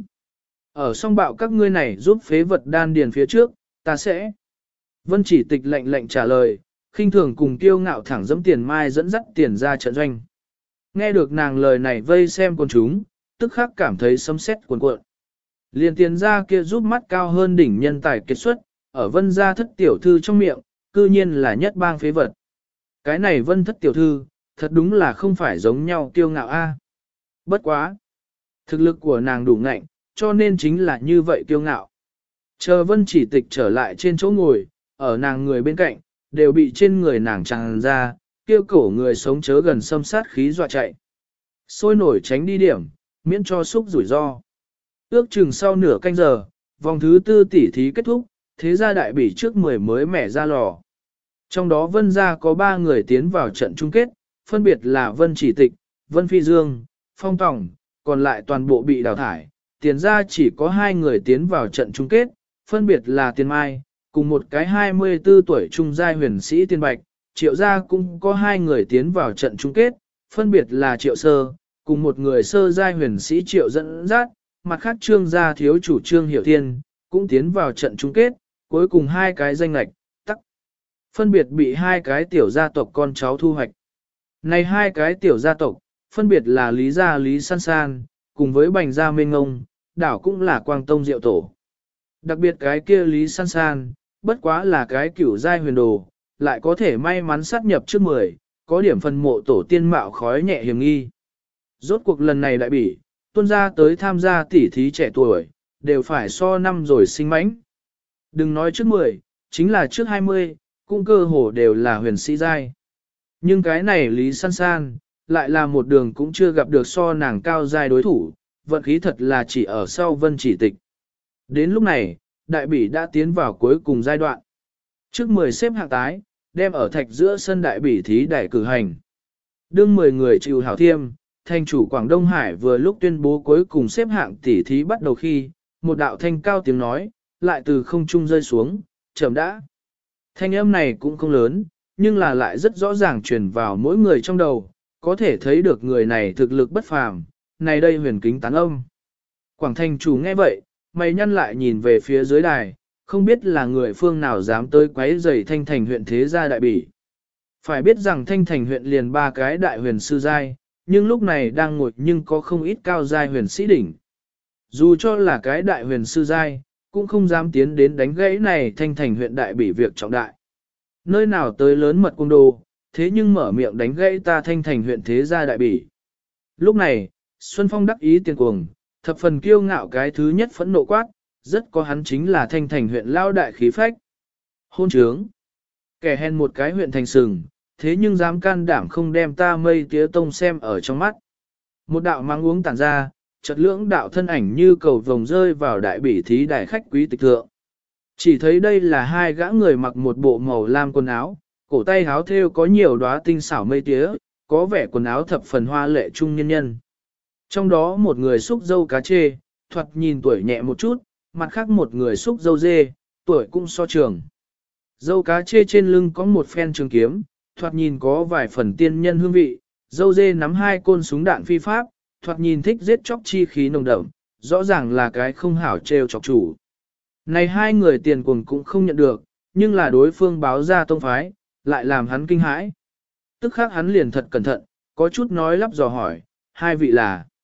Ở song bạo các ngươi này giúp phế vật đan điền phía trước, ta sẽ. Vân chỉ tịch lệnh trả lời, khinh thường cùng kiêu ngạo thẳng dẫm Tiền Mai dẫn dắt Tiền ra trận doanh. Nghe được nàng lời này vây xem con chúng, tức khắc cảm thấy sấm sét cuồn cuộn. Liền Tiền ra kia giúp mắt cao hơn đỉnh nhân tài kết xuất, ở Vân gia thất tiểu thư trong miệng, cư nhiên là nhất bang phế vật. Cái này Vân thất tiểu thư, thật đúng là không phải giống nhau kiêu ngạo a. Bất quá. Thực lực của nàng đủ ngạnh, cho nên chính là như vậy kiêu ngạo. Chờ Vân chỉ tịch trở lại trên chỗ ngồi, ở nàng người bên cạnh, đều bị trên người nàng tràn ra, kêu cổ người sống chớ gần xâm sát khí dọa chạy. Sôi nổi tránh đi điểm, miễn cho xúc rủi ro. Ước chừng sau nửa canh giờ, vòng thứ tư tỉ thí kết thúc, thế gia đại bỉ trước 10 mới mẻ ra lò. Trong đó Vân gia có 3 người tiến vào trận chung kết, phân biệt là Vân chỉ tịch, Vân phi dương, Phong Tòng, còn lại toàn bộ bị đào thải. Tiền gia chỉ có 2 người tiến vào trận chung kết, phân biệt là Tiền Mai, cùng một cái 24 tuổi trung giai huyền sĩ Tiền Bạch. Triệu gia cũng có 2 người tiến vào trận chung kết, phân biệt là Triệu Sơ, cùng một người sơ giai huyền sĩ Triệu dẫn dắt. Mặt khác Trương gia thiếu chủ Trương Hiểu Thiên, cũng tiến vào trận chung kết, cuối cùng 2 cái danh lạch, tắc. Phân biệt bị 2 cái tiểu gia tộc con cháu thu hoạch. Này 2 cái tiểu gia tộc, phân biệt là Lý gia Lý San San, cùng với Bành gia Mênh Ngông, đảo cũng là Quang Tông Diệu Tổ. Đặc biệt cái kia Lý San San, bất quá là cái cửu giai huyền đồ, lại có thể may mắn sát nhập trước 10, có điểm phần mộ tổ tiên mạo khói nhẹ hiểm nghi. Rốt cuộc lần này đại bỉ, tuân gia tới tham gia tỉ thí trẻ tuổi, đều phải so năm rồi sinh mãnh. Đừng nói trước 10, chính là trước 20, cũng cơ hồ đều là huyền sĩ giai. Nhưng cái này Lý San San, lại là một đường cũng chưa gặp được so nàng cao giai đối thủ, vận khí thật là chỉ ở sau Vân chỉ tịch. Đến lúc này, đại bỉ đã tiến vào cuối cùng giai đoạn. Trước 10 xếp hạng tái, đem ở thạch giữa sân đại bỉ thí đại cử hành. Đương 10 người chịu hảo thiêm, thành chủ Quảng Đông Hải vừa lúc tuyên bố cuối cùng xếp hạng tỉ thí bắt đầu khi, một đạo thanh cao tiếng nói, lại từ không trung rơi xuống, chậm đã. Thanh âm này cũng không lớn, nhưng là lại rất rõ ràng truyền vào mỗi người trong đầu, có thể thấy được người này thực lực bất phàm, này đây huyền kính tán âm. Quảng thành chủ nghe vậy, mày nhăn lại nhìn về phía dưới đài, không biết là người phương nào dám tới quấy rầy Thanh Thành huyện thế gia đại bỉ. Phải biết rằng Thanh Thành huyện liền 3 cái đại huyền sư giai, nhưng lúc này đang ngồi nhưng có không ít cao giai huyền sĩ đỉnh. Dù cho là cái đại huyền sư giai, cũng không dám tiến đến đánh gãy này Thanh Thành huyện đại bỉ việc trọng đại. Nơi nào tới lớn mật cung đồ, thế nhưng mở miệng đánh gãy ta Thanh Thành huyện thế gia đại bỉ. Lúc này, Xuân Phong đắc ý tiền cuồng, thập phần kiêu ngạo cái thứ nhất phẫn nộ quát, rất có hắn chính là Thanh Thành huyện lao đại khí phách. Hôn trướng! Kẻ hèn một cái huyện thành sừng, thế nhưng dám can đảm không đem ta Mây Tía Tông xem ở trong mắt. Một đạo mang uống tản ra, chợt lưỡng đạo thân ảnh như cầu vồng rơi vào đại bỉ thí đại khách quý tịch thượng. Chỉ thấy đây là hai gã người mặc một bộ màu lam quần áo, cổ tay áo thêu có nhiều đóa tinh xảo mây tía, có vẻ quần áo thập phần hoa lệ trung nhân nhân. Trong đó một người xúc dâu cá chê, thoạt nhìn tuổi nhẹ một chút, mặt khác một người xúc dâu dê, tuổi cũng so trường. Dâu cá chê trên lưng có một phen trường kiếm, thoạt nhìn có vài phần tiên nhân hương vị, dâu dê nắm hai côn súng đạn phi pháp, thoạt nhìn thích giết chóc chi khí nồng đậm, rõ ràng là cái không hảo trêu chọc chủ. Này hai người tiền cuồng cũng không nhận được, nhưng là đối phương báo ra tông phái, lại làm hắn kinh hãi. Tức khắc hắn liền thật cẩn thận, có chút nói lắp dò hỏi, hai vị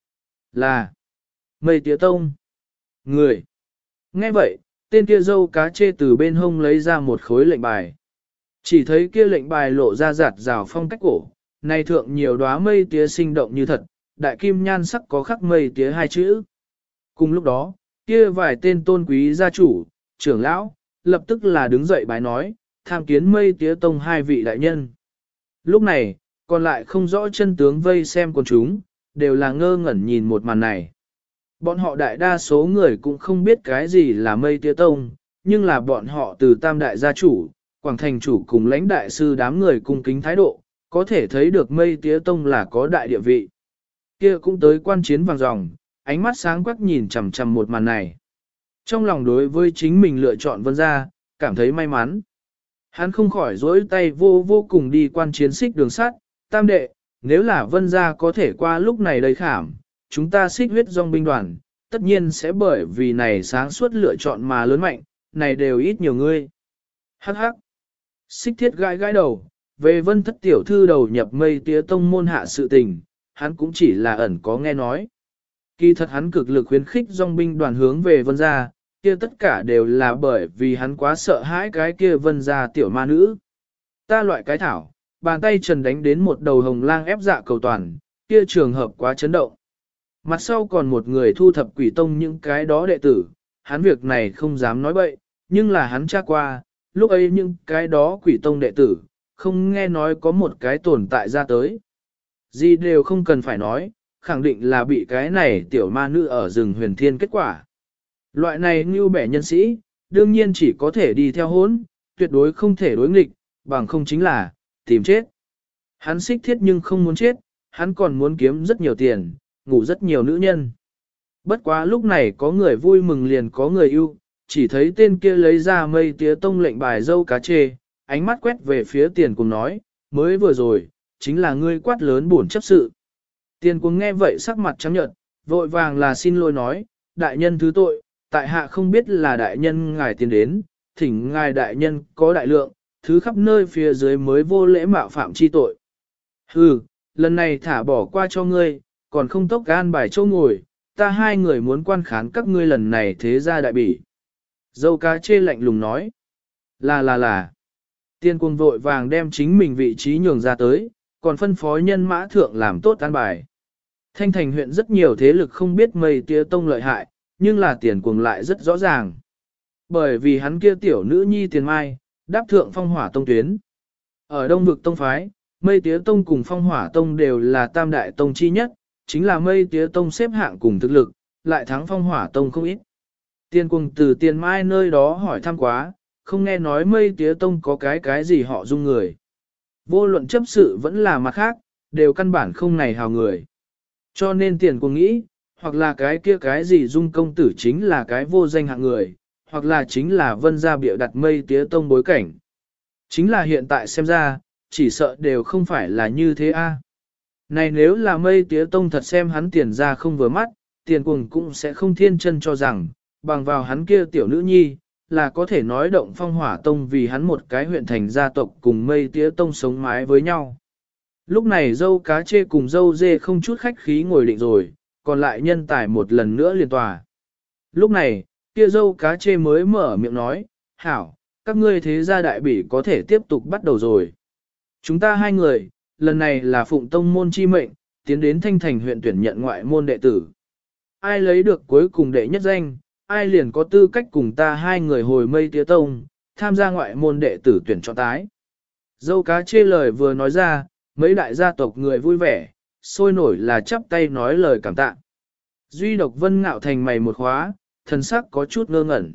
là Mây Tía Tông. Người. Nghe vậy, tên kia dâu cá chê từ bên hông lấy ra một khối lệnh bài. Chỉ thấy kia lệnh bài lộ ra giạt rào phong cách cổ, này thượng nhiều đóa mây tía sinh động như thật, đại kim nhan sắc có khắc mây tía hai chữ. Cùng lúc đó, kia vài tên tôn quý gia chủ, trưởng lão, lập tức là đứng dậy bái nói, tham kiến Mây Tía Tông hai vị đại nhân. Lúc này, còn lại không rõ chân tướng vây xem con chúng, đều là ngơ ngẩn nhìn một màn này. Bọn họ đại đa số người cũng không biết cái gì là Mây Tía Tông, nhưng là bọn họ từ tam đại gia chủ, Quảng Thành chủ cùng lãnh đại sư đám người cung kính thái độ, có thể thấy được Mây Tía Tông là có đại địa vị. Kia cũng tới quan chiến vàng dòng, ánh mắt sáng quắc nhìn chằm chằm một màn này. Trong lòng đối với chính mình lựa chọn Vân Gia, cảm thấy may mắn. Hắn không khỏi dối tay vô cùng đi quan chiến xích đường sắt, tam đệ, nếu là Vân Gia có thể qua lúc này đầy khảm, chúng ta xích huyết dòng binh đoàn, tất nhiên sẽ bởi vì này sáng suốt lựa chọn mà lớn mạnh, này đều ít nhiều ngươi. Hắc hắc. Xích thiết gãi đầu, về Vân thất tiểu thư đầu nhập Mây Tía Tông môn hạ sự tình, hắn cũng chỉ là ẩn có nghe nói. Kỳ thật hắn cực lực khuyến khích dòng binh đoàn hướng về Vân Gia, kia tất cả đều là bởi vì hắn quá sợ hãi cái kia Vân Gia tiểu ma nữ. Ta loại cái thảo, bàn tay trần đánh đến một đầu hồng lang ép dạ cầu toàn, kia trường hợp quá chấn động. Mặt sau còn một người thu thập quỷ tông những cái đó đệ tử, hắn việc này không dám nói bậy, nhưng là hắn tra qua, lúc ấy những cái đó quỷ tông đệ tử, không nghe nói có một cái tồn tại ra tới. Gì đều không cần phải nói, khẳng định là bị cái này tiểu ma nữ ở rừng huyền thiên kết quả. Loại này như bẻ nhân sĩ, đương nhiên chỉ có thể đi theo hốn, tuyệt đối không thể đối nghịch, bằng không chính là, tìm chết. Hắn xích thiết nhưng không muốn chết, hắn còn muốn kiếm rất nhiều tiền, ngủ rất nhiều nữ nhân. Bất quá lúc này có người vui mừng liền có người yêu, chỉ thấy tên kia lấy ra Mây Tía Tông lệnh bài dâu cá chê, ánh mắt quét về phía tiền cùng nói, mới vừa rồi, chính là ngươi quát lớn bổn chấp sự. Tiền cùng nghe vậy sắc mặt trắng nhợt, vội vàng là xin lỗi nói, đại nhân thứ tội, tại hạ không biết là đại nhân ngài tiến đến, thỉnh ngài đại nhân có đại lượng, thứ khắp nơi phía dưới mới vô lễ mạo phạm chi tội. Hừ, lần này thả bỏ qua cho ngươi, còn không tốc gan bài châu ngồi, ta hai người muốn quan khán các ngươi lần này thế ra đại bỉ. Dâu cá chê lạnh lùng nói, là. Tiên quân vội vàng đem chính mình vị trí nhường ra tới, còn phân phó nhân mã thượng làm tốt an bài. Thanh Thành huyện rất nhiều thế lực không biết Mây Tía Tông lợi hại, nhưng là tiền cuồng lại rất rõ ràng. Bởi vì hắn kia tiểu nữ nhi Tiền Mai, đáp thượng Phong Hỏa Tông tuyến. Ở Đông vực tông phái, Mây Tía Tông cùng Phong Hỏa Tông đều là tam đại tông chi nhất, chính là Mây Tía Tông xếp hạng cùng thực lực, lại thắng Phong Hỏa Tông không ít. Tiền cuồng từ Tiền Mai nơi đó hỏi thăm quá, không nghe nói Mây Tía Tông có cái gì họ dung người. Vô luận chấp sự vẫn là mặt khác, đều căn bản không này hào người. Cho nên tiền cuồng nghĩ, hoặc là cái kia cái gì dung công tử chính là cái vô danh hạng người, hoặc là chính là Vân gia bịa đặt Mây Tía Tông bối cảnh. Chính là hiện tại xem ra, chỉ sợ đều không phải là như thế a. Này nếu là Mây Tía Tông thật xem hắn tiền ra không vừa mắt, tiền cuồng cũng sẽ không thiên chân cho rằng, bằng vào hắn kia tiểu nữ nhi, là có thể nói động Phong Hỏa Tông vì hắn một cái huyện thành gia tộc cùng Mây Tía Tông sống mái với nhau. Lúc này dâu cá chê cùng dâu dê không chút khách khí ngồi định rồi, còn lại nhân tài một lần nữa liền tòa. Lúc này, kia dâu cá chê mới mở miệng nói, hảo, các ngươi thế gia đại bỉ có thể tiếp tục bắt đầu rồi. Chúng ta hai người, lần này là phụng tông môn chi mệnh, tiến đến Thanh Thành huyện tuyển nhận ngoại môn đệ tử. ai lấy được cuối cùng đệ nhất danh, ai liền có tư cách cùng ta hai người hồi mây tía tông, tham gia ngoại môn đệ tử tuyển chọn tái. Dâu cá chê lời vừa nói ra, mấy đại gia tộc người vui vẻ, sôi nổi là chắp tay nói lời cảm tạ. Duy độc Vân Ngạo Thành mày một khóa, thần sắc có chút ngơ ngẩn.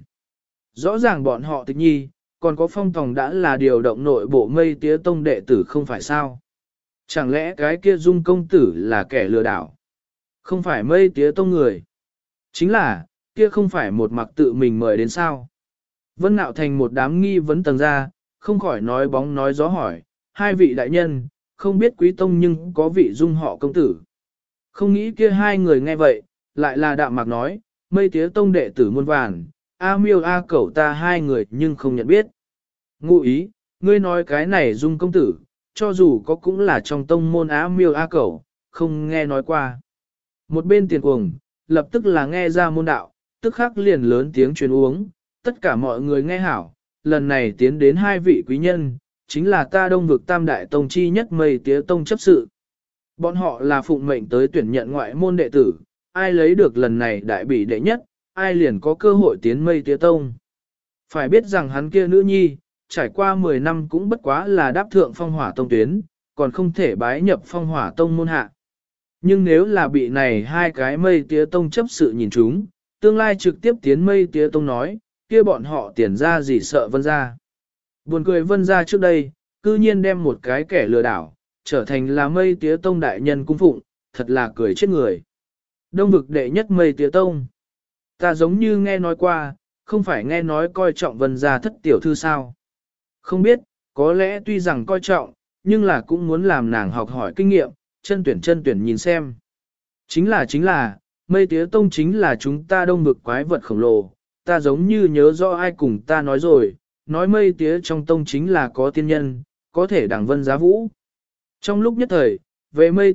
Rõ ràng bọn họ tịch nhi, còn có Phong Tòng đã là điều động nội bộ mây tía tông đệ tử không phải sao. Chẳng lẽ cái kia Dung công tử là kẻ lừa đảo? Không phải mây tía tông người. Chính là, kia không phải một mặc tự mình mời đến sao. Vân Nạo Thành một đám nghi vấn tầng ra, không khỏi nói bóng nói gió hỏi, hai vị đại nhân, không biết quý tông nhưng có vị Dung họ công tử. Không nghĩ kia hai người nghe vậy, lại là đạm mạc nói, mây tía tông đệ tử muôn vàn, A Miêu A Cẩu ta hai người nhưng không nhận biết. Ngụ ý, ngươi nói cái này Dung công tử, cho dù có cũng là trong tông môn A Miêu A Cẩu, không nghe nói qua. Một bên tiền cuồng, lập tức là nghe ra môn đạo, tức khắc liền lớn tiếng truyền uống, tất cả mọi người nghe hảo, lần này tiến đến hai vị quý nhân, chính là ta đông vực tam đại tông chi nhất mây tía tông chấp sự. Bọn họ là phụng mệnh tới tuyển nhận ngoại môn đệ tử, ai lấy được lần này đại bỉ đệ nhất, ai liền có cơ hội tiến mây tía tông. Phải biết rằng hắn kia nữ nhi, trải qua 10 năm cũng bất quá là đáp thượng phong hỏa tông tuyến, còn không thể bái nhập phong hỏa tông môn hạ. Nhưng nếu là bị này hai cái mây tía tông chấp sự nhìn chúng, tương lai trực tiếp tiến mây tía tông nói, kia bọn họ tiền ra gì sợ Vân gia. Buồn cười Vân gia trước đây, cư nhiên đem một cái kẻ lừa đảo, trở thành là mây tía tông đại nhân cung phụng, thật là cười chết người. Đông vực đệ nhất mây tía tông. Ta giống như nghe nói qua, không phải nghe nói coi trọng Vân gia thất tiểu thư sao. Không biết, có lẽ tuy rằng coi trọng, nhưng là cũng muốn làm nàng học hỏi kinh nghiệm, chân tuyển nhìn xem. Chính là, mây tía tông chính là chúng ta đông vực quái vật khổng lồ, ta giống như nhớ rõ ai cùng ta nói rồi, nói mây tía trong tông chính là có tiên nhân, có thể đẳng Vân giá vũ. Trong lúc nhất thời, về mây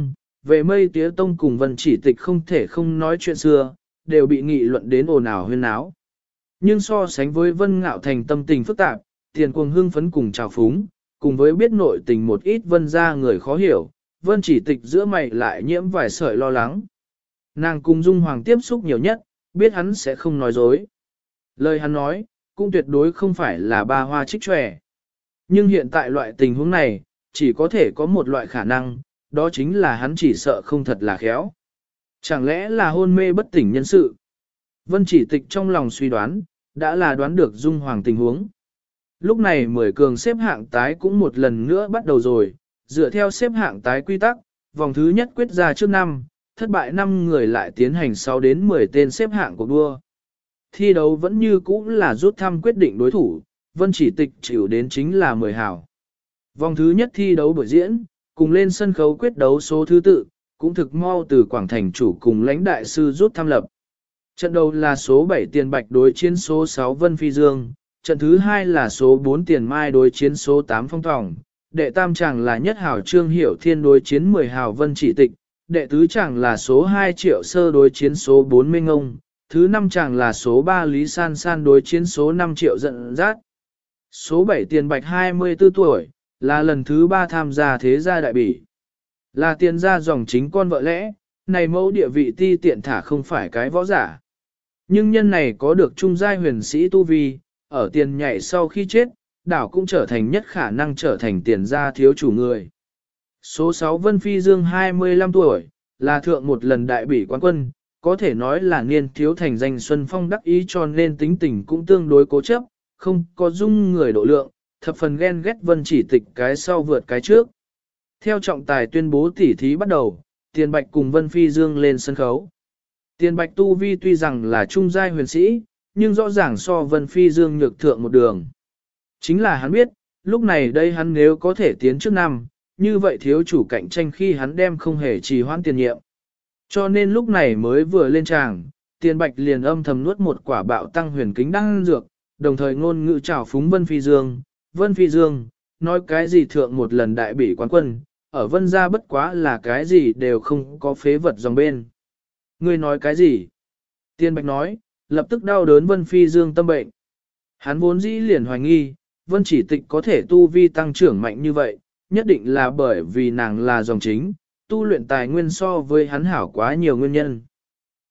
tía tông cùng Vân chỉ tịch không thể không nói chuyện xưa, đều bị nghị luận đến ồn ào huyên náo. Nhưng so sánh với Vân Ngạo Thành tâm tình phức tạp, tiền cuồng hưng phấn cùng trào phúng, cùng với biết nội tình một ít Vân gia người khó hiểu, Vân chỉ tịch giữa mày lại nhiễm vài sợi lo lắng. Nàng cùng Dung Hoàng tiếp xúc nhiều nhất, biết hắn sẽ không nói dối. Lời hắn nói, cũng tuyệt đối không phải là ba hoa trích tròe. Nhưng hiện tại loại tình huống này, chỉ có thể có một loại khả năng, đó chính là hắn chỉ sợ không thật là khéo. Chẳng lẽ là hôn mê bất tỉnh nhân sự? Vân chỉ tịch trong lòng suy đoán, đã là đoán được Dung Hoàng tình huống. Lúc này 10 cường xếp hạng tái cũng một lần nữa bắt đầu rồi, dựa theo xếp hạng tái quy tắc, vòng thứ nhất quyết ra trước năm, thất bại 5 người lại tiến hành 6 đến 10 tên xếp hạng cuộc đua. Thi đấu vẫn như cũ là rút thăm quyết định đối thủ, Vân chỉ tịch chịu đến chính là 10 hào. Vòng thứ nhất thi đấu buổi diễn, cùng lên sân khấu quyết đấu số thứ tự, cũng thực mau từ Quảng Thành chủ cùng lãnh đại sư rút thăm lập. Trận đầu là số 7 Tiền Bạch đối chiến số 6 Vân Phi Dương, trận thứ 2 là số 4 Tiền Mai đối chiến số 8 Phong Tòng, đệ tam chàng là nhất hảo Trương Hiểu Thiên đối chiến 10 hảo Vân Chỉ Tịch, đệ tứ chàng là số 2 Triệu Sơ đối chiến số 4 Minh Ngông, thứ 5 chàng là số 3 Lý San San đối chiến số 5 Triệu Dận Giác. Số 7 Tiền Bạch 24 tuổi, là lần thứ 3 tham gia thế gia đại bỉ. Là tiền gia dòng chính con vợ lẽ, này mẫu địa vị ti tiện thả không phải cái võ giả. Nhưng nhân này có được trung giai huyền sĩ tu vi, ở tiền nhảy sau khi chết, đảo cũng trở thành nhất khả năng trở thành tiền gia thiếu chủ người. Số 6 Vân Phi Dương 25 tuổi, là thượng một lần đại bỉ quán quân, có thể nói là niên thiếu thành danh Xuân Phong đắc ý cho nên tính tình cũng tương đối cố chấp, không có dung người độ lượng, thập phần ghen ghét Vân Chỉ Tịch cái sau vượt cái trước. Theo trọng tài tuyên bố tỉ thí bắt đầu, Tiền Bạch cùng Vân Phi Dương lên sân khấu. Tiền Bạch tu vi tuy rằng là trung giai huyền sĩ, nhưng rõ ràng so Vân Phi Dương nhược thượng một đường. Chính là hắn biết, lúc này đây hắn nếu có thể tiến trước năm, như vậy thiếu chủ cạnh tranh khi hắn đem không hề trì hoãn tiền nhiệm. Cho nên lúc này mới vừa lên tràng, Tiền Bạch liền âm thầm nuốt một quả bạo tăng huyền kính đăng dược, đồng thời ngôn ngữ trào phúng Vân Phi Dương. Vân Phi Dương, nói cái gì thượng một lần đại bỉ quán quân, ở Vân gia bất quá là cái gì đều không có phế vật dòng bên. Ngươi nói cái gì? Tiền Bạch nói, lập tức đau đớn Vân Phi Dương tâm bệnh. Hắn vốn dĩ liền hoài nghi, Vân Chỉ Tịch có thể tu vi tăng trưởng mạnh như vậy, nhất định là bởi vì nàng là dòng chính, tu luyện tài nguyên so với hắn hảo quá nhiều nguyên nhân.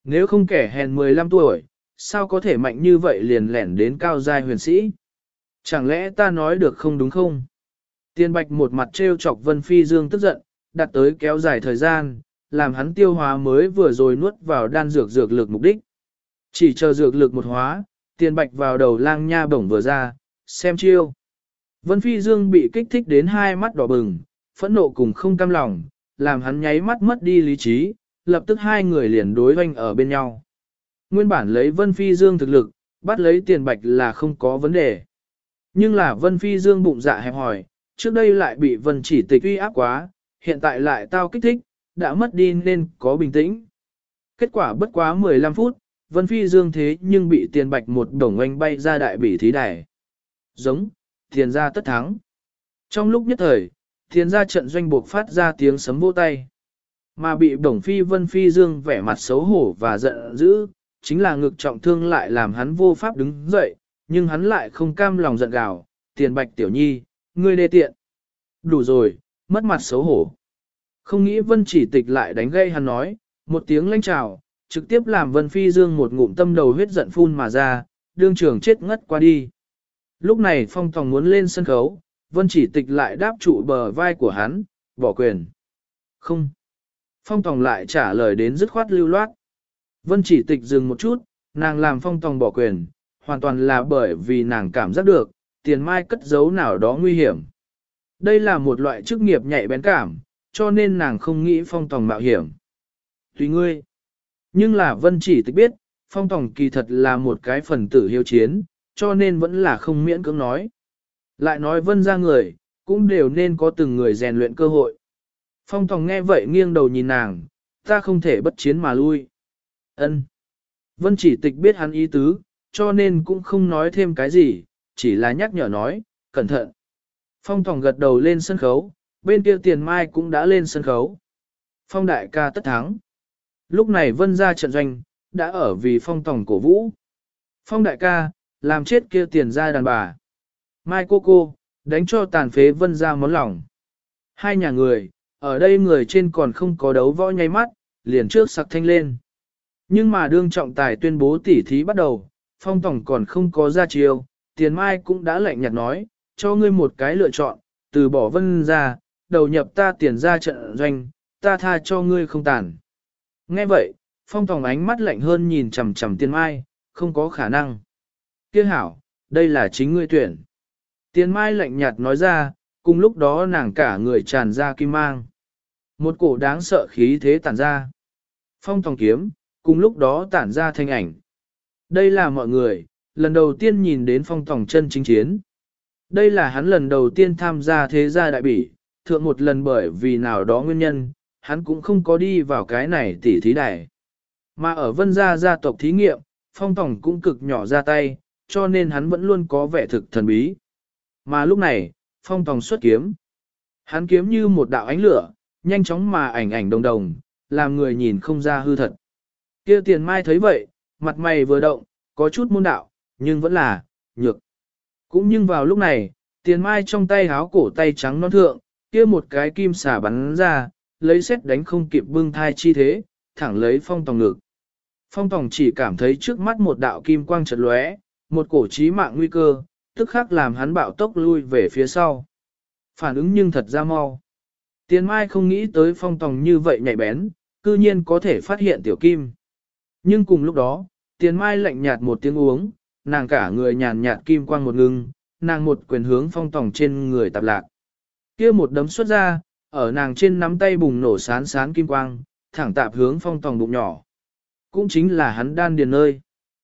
Nếu không kẻ hèn 15 tuổi, sao có thể mạnh như vậy liền lẻn đến cao giai huyền sĩ? Chẳng lẽ ta nói được không đúng không? Tiền Bạch một mặt trêu chọc Vân Phi Dương tức giận, đặt tới kéo dài thời gian, làm hắn tiêu hóa mới vừa rồi nuốt vào đan dược lực mục đích. Chỉ chờ dược lực một hóa, Tiền Bạch vào đầu lang nha bổng vừa ra, xem chiêu. Vân Phi Dương bị kích thích đến hai mắt đỏ bừng, phẫn nộ cùng không cam lòng, làm hắn nháy mắt mất đi lý trí, lập tức hai người liền đối hoanh ở bên nhau. Nguyên bản lấy Vân Phi Dương thực lực, bắt lấy Tiền Bạch là không có vấn đề. Nhưng là Vân Phi Dương bụng dạ hẹp hòi, trước đây lại bị Vân Chỉ Tịch uy áp quá, hiện tại lại tao kích thích, đã mất đi nên có bình tĩnh. Kết quả bất quá 15 phút, Vân Phi Dương thế nhưng bị Tiền Bạch một đồng oanh bay ra đại bỉ thí đài. Giống, Tiền gia tất thắng. Trong lúc nhất thời, Tiền gia trận doanh buộc phát ra tiếng sấm vỗ tay. Mà bị Đồng Phi Vân Phi Dương vẻ mặt xấu hổ và giận dữ, chính là ngực trọng thương lại làm hắn vô pháp đứng dậy, nhưng hắn lại không cam lòng giận gào, Tiền Bạch tiểu nhi, ngươi đê tiện. Đủ rồi, mất mặt xấu hổ. Không nghĩ Vân Chỉ Tịch lại đánh gây hắn nói, một tiếng lãnh trào, trực tiếp làm Vân Phi Dương một ngụm tâm đầu huyết giận phun mà ra, đương trường chết ngất qua đi. Lúc này Phong Tòng muốn lên sân khấu, Vân Chỉ Tịch lại đáp trụ bờ vai của hắn, bỏ quyền. Không. Phong Tòng lại trả lời đến dứt khoát lưu loát. Vân Chỉ Tịch dừng một chút, nàng làm Phong Tòng bỏ quyền, hoàn toàn là bởi vì nàng cảm giác được, Tiền Mai cất giấu nào đó nguy hiểm. Đây là một loại chức nghiệp nhạy bén cảm, cho nên nàng không nghĩ Phong Tòng mạo hiểm. Tùy ngươi. Nhưng là Vân Chỉ Tịch biết, Phong Tòng kỳ thật là một cái phần tử hiếu chiến, cho nên vẫn là không miễn cưỡng nói. Lại nói Vân ra người, cũng đều nên có từng người rèn luyện cơ hội. Phong Tòng nghe vậy nghiêng đầu nhìn nàng, ta không thể bất chiến mà lui. Ân. Vân Chỉ Tịch biết hắn ý tứ, cho nên cũng không nói thêm cái gì, chỉ là nhắc nhở nói, cẩn thận. Phong Tòng gật đầu lên sân khấu, bên kia Tiền Mai cũng đã lên sân khấu. Phong đại ca tất thắng. Lúc này Vân ra trận doanh, đã ở vì Phong Tòng cổ vũ. Phong đại ca, làm chết kia Tiền ra đàn bà. Mai cô, đánh cho tàn phế Vân ra món lòng. Hai nhà người, ở đây người trên còn không có đấu võ nháy mắt, liền trước sặc thanh lên. Nhưng mà đương trọng tài tuyên bố tỉ thí bắt đầu, Phong Tòng còn không có ra chiêu, Tiền Mai cũng đã lạnh nhạt nói, cho ngươi một cái lựa chọn, từ bỏ Vân ra, đầu nhập ta Tiền ra trận doanh, ta tha cho ngươi không tàn. Nghe vậy, Phong Tòng ánh mắt lạnh hơn nhìn chằm chằm Tiền Mai, không có khả năng. Kia hảo, đây là chính ngươi tuyển. Tiền Mai lạnh nhạt nói ra, cùng lúc đó nàng cả người tràn ra kim mang. Một cổ đáng sợ khí thế tản ra. Phong Tòng kiếm, cùng lúc đó tản ra thanh ảnh. Đây là mọi người, lần đầu tiên nhìn đến Phong Tòng chân chính chiến. Đây là hắn lần đầu tiên tham gia thế gia đại bỉ, thượng một lần bởi vì nào đó nguyên nhân, hắn cũng không có đi vào cái này tỉ thí đài. Mà ở Vân gia gia tộc thí nghiệm, Phong Tòng cũng cực nhỏ ra tay, cho nên hắn vẫn luôn có vẻ thực thần bí. Mà lúc này, Phong Tòng xuất kiếm. Hắn kiếm như một đạo ánh lửa, nhanh chóng mà ảnh ảnh đồng đồng, làm người nhìn không ra hư thật. Kia Tiền Mai thấy vậy, mặt mày vừa động, có chút môn đạo, nhưng vẫn là nhược. Cũng nhưng vào lúc này, Tiền Mai trong tay háo cổ tay trắng non thượng, kia một cái kim xà bắn ra, lấy xét đánh không kịp bưng thai chi thế, thẳng lấy Phong Tòng ngực. Phong Tòng chỉ cảm thấy trước mắt một đạo kim quang chợt lóe, một cổ chí mạng nguy cơ, tức khắc làm hắn bạo tốc lui về phía sau. Phản ứng nhưng thật ra mau. Tiền Mai không nghĩ tới Phong Tòng như vậy nhạy bén, cư nhiên có thể phát hiện tiểu kim. Nhưng cùng lúc đó, Tiền Mai lạnh nhạt một tiếng uống, nàng cả người nhàn nhạt kim quang một ngưng, nàng một quyền hướng Phong Tòng trên người tạp lạc. Kia một đấm xuất ra, ở nàng trên nắm tay bùng nổ sán sán kim quang, thẳng tạp hướng Phong Tòng bụng nhỏ. Cũng chính là hắn đan điền nơi.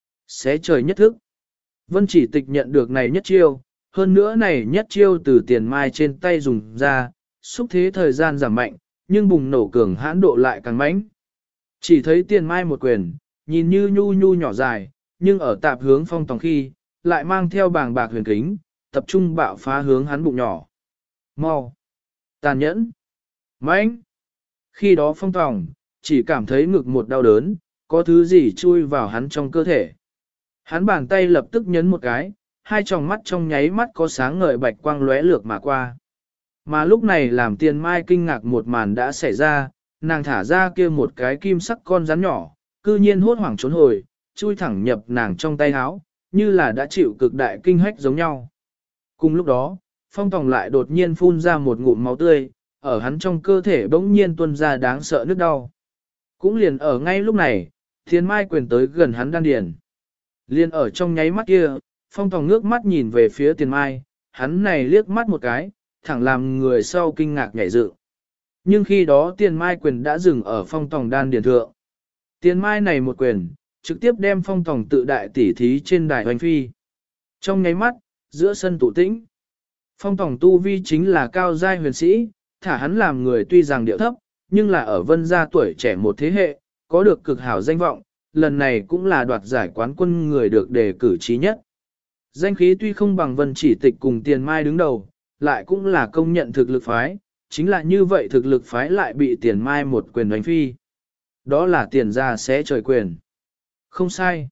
Xé trời nhất thức. Vân Chỉ Tịch nhận được này nhất chiêu, hơn nữa này nhất chiêu từ Tiền Mai trên tay dùng ra, xúc thế thời gian giảm mạnh, nhưng bùng nổ cường hãn độ lại càng mãnh. Chỉ thấy Tiền Mai một quyền, nhìn như nhu nhu nhỏ dài, nhưng ở tạp hướng Phong Tòng khi, lại mang theo bàng bạc huyền kính, tập trung bạo phá hướng hắn bụng nhỏ. Mau! Tàn nhẫn! Mãnh! Khi đó Phong Tòng, chỉ cảm thấy ngực một đau đớn, có thứ gì chui vào hắn trong cơ thể. Hắn bàn tay lập tức nhấn một cái, hai tròng mắt trong nháy mắt có sáng ngời bạch quang lóe lược mà qua. Mà lúc này làm Tiền Mai kinh ngạc một màn đã xảy ra, nàng thả ra kia một cái kim sắc con rắn nhỏ, cư nhiên hốt hoảng trốn hồi, chui thẳng nhập nàng trong tay áo, như là đã chịu cực đại kinh hách giống nhau. Cùng lúc đó, Phong Tòng lại đột nhiên phun ra một ngụm máu tươi, ở hắn trong cơ thể bỗng nhiên tuôn ra đáng sợ nhức đau. Cũng liền ở ngay lúc này, Thiên Mai Quyền tới gần hắn đan điền. Liền ở trong nháy mắt kia, Phong Tòng ngước mắt nhìn về phía Tiền Mai, hắn này liếc mắt một cái, thẳng làm người sau kinh ngạc nhảy dựng. Nhưng khi đó Tiền Mai Quyền đã dừng ở Phong Tòng đan điền thượng. Tiền Mai này một quyền, trực tiếp đem Phong Tòng tự đại tỉ thí trên đài hoành phi. Trong nháy mắt, giữa sân tụ tĩnh. Phong Tòng tu vi chính là cao giai huyền sĩ, thả hắn làm người tuy rằng điệu thấp, nhưng là ở Vân gia tuổi trẻ một thế hệ, có được cực hảo danh vọng, lần này cũng là đoạt giải quán quân người được đề cử trí nhất. Danh khí tuy không bằng Vân Chỉ Tịch cùng Tiền Mai đứng đầu, lại cũng là công nhận thực lực phái, chính là như vậy thực lực phái lại bị Tiền Mai một quyền đánh phi. Đó là Tiền gia xé trời quyền. Không sai.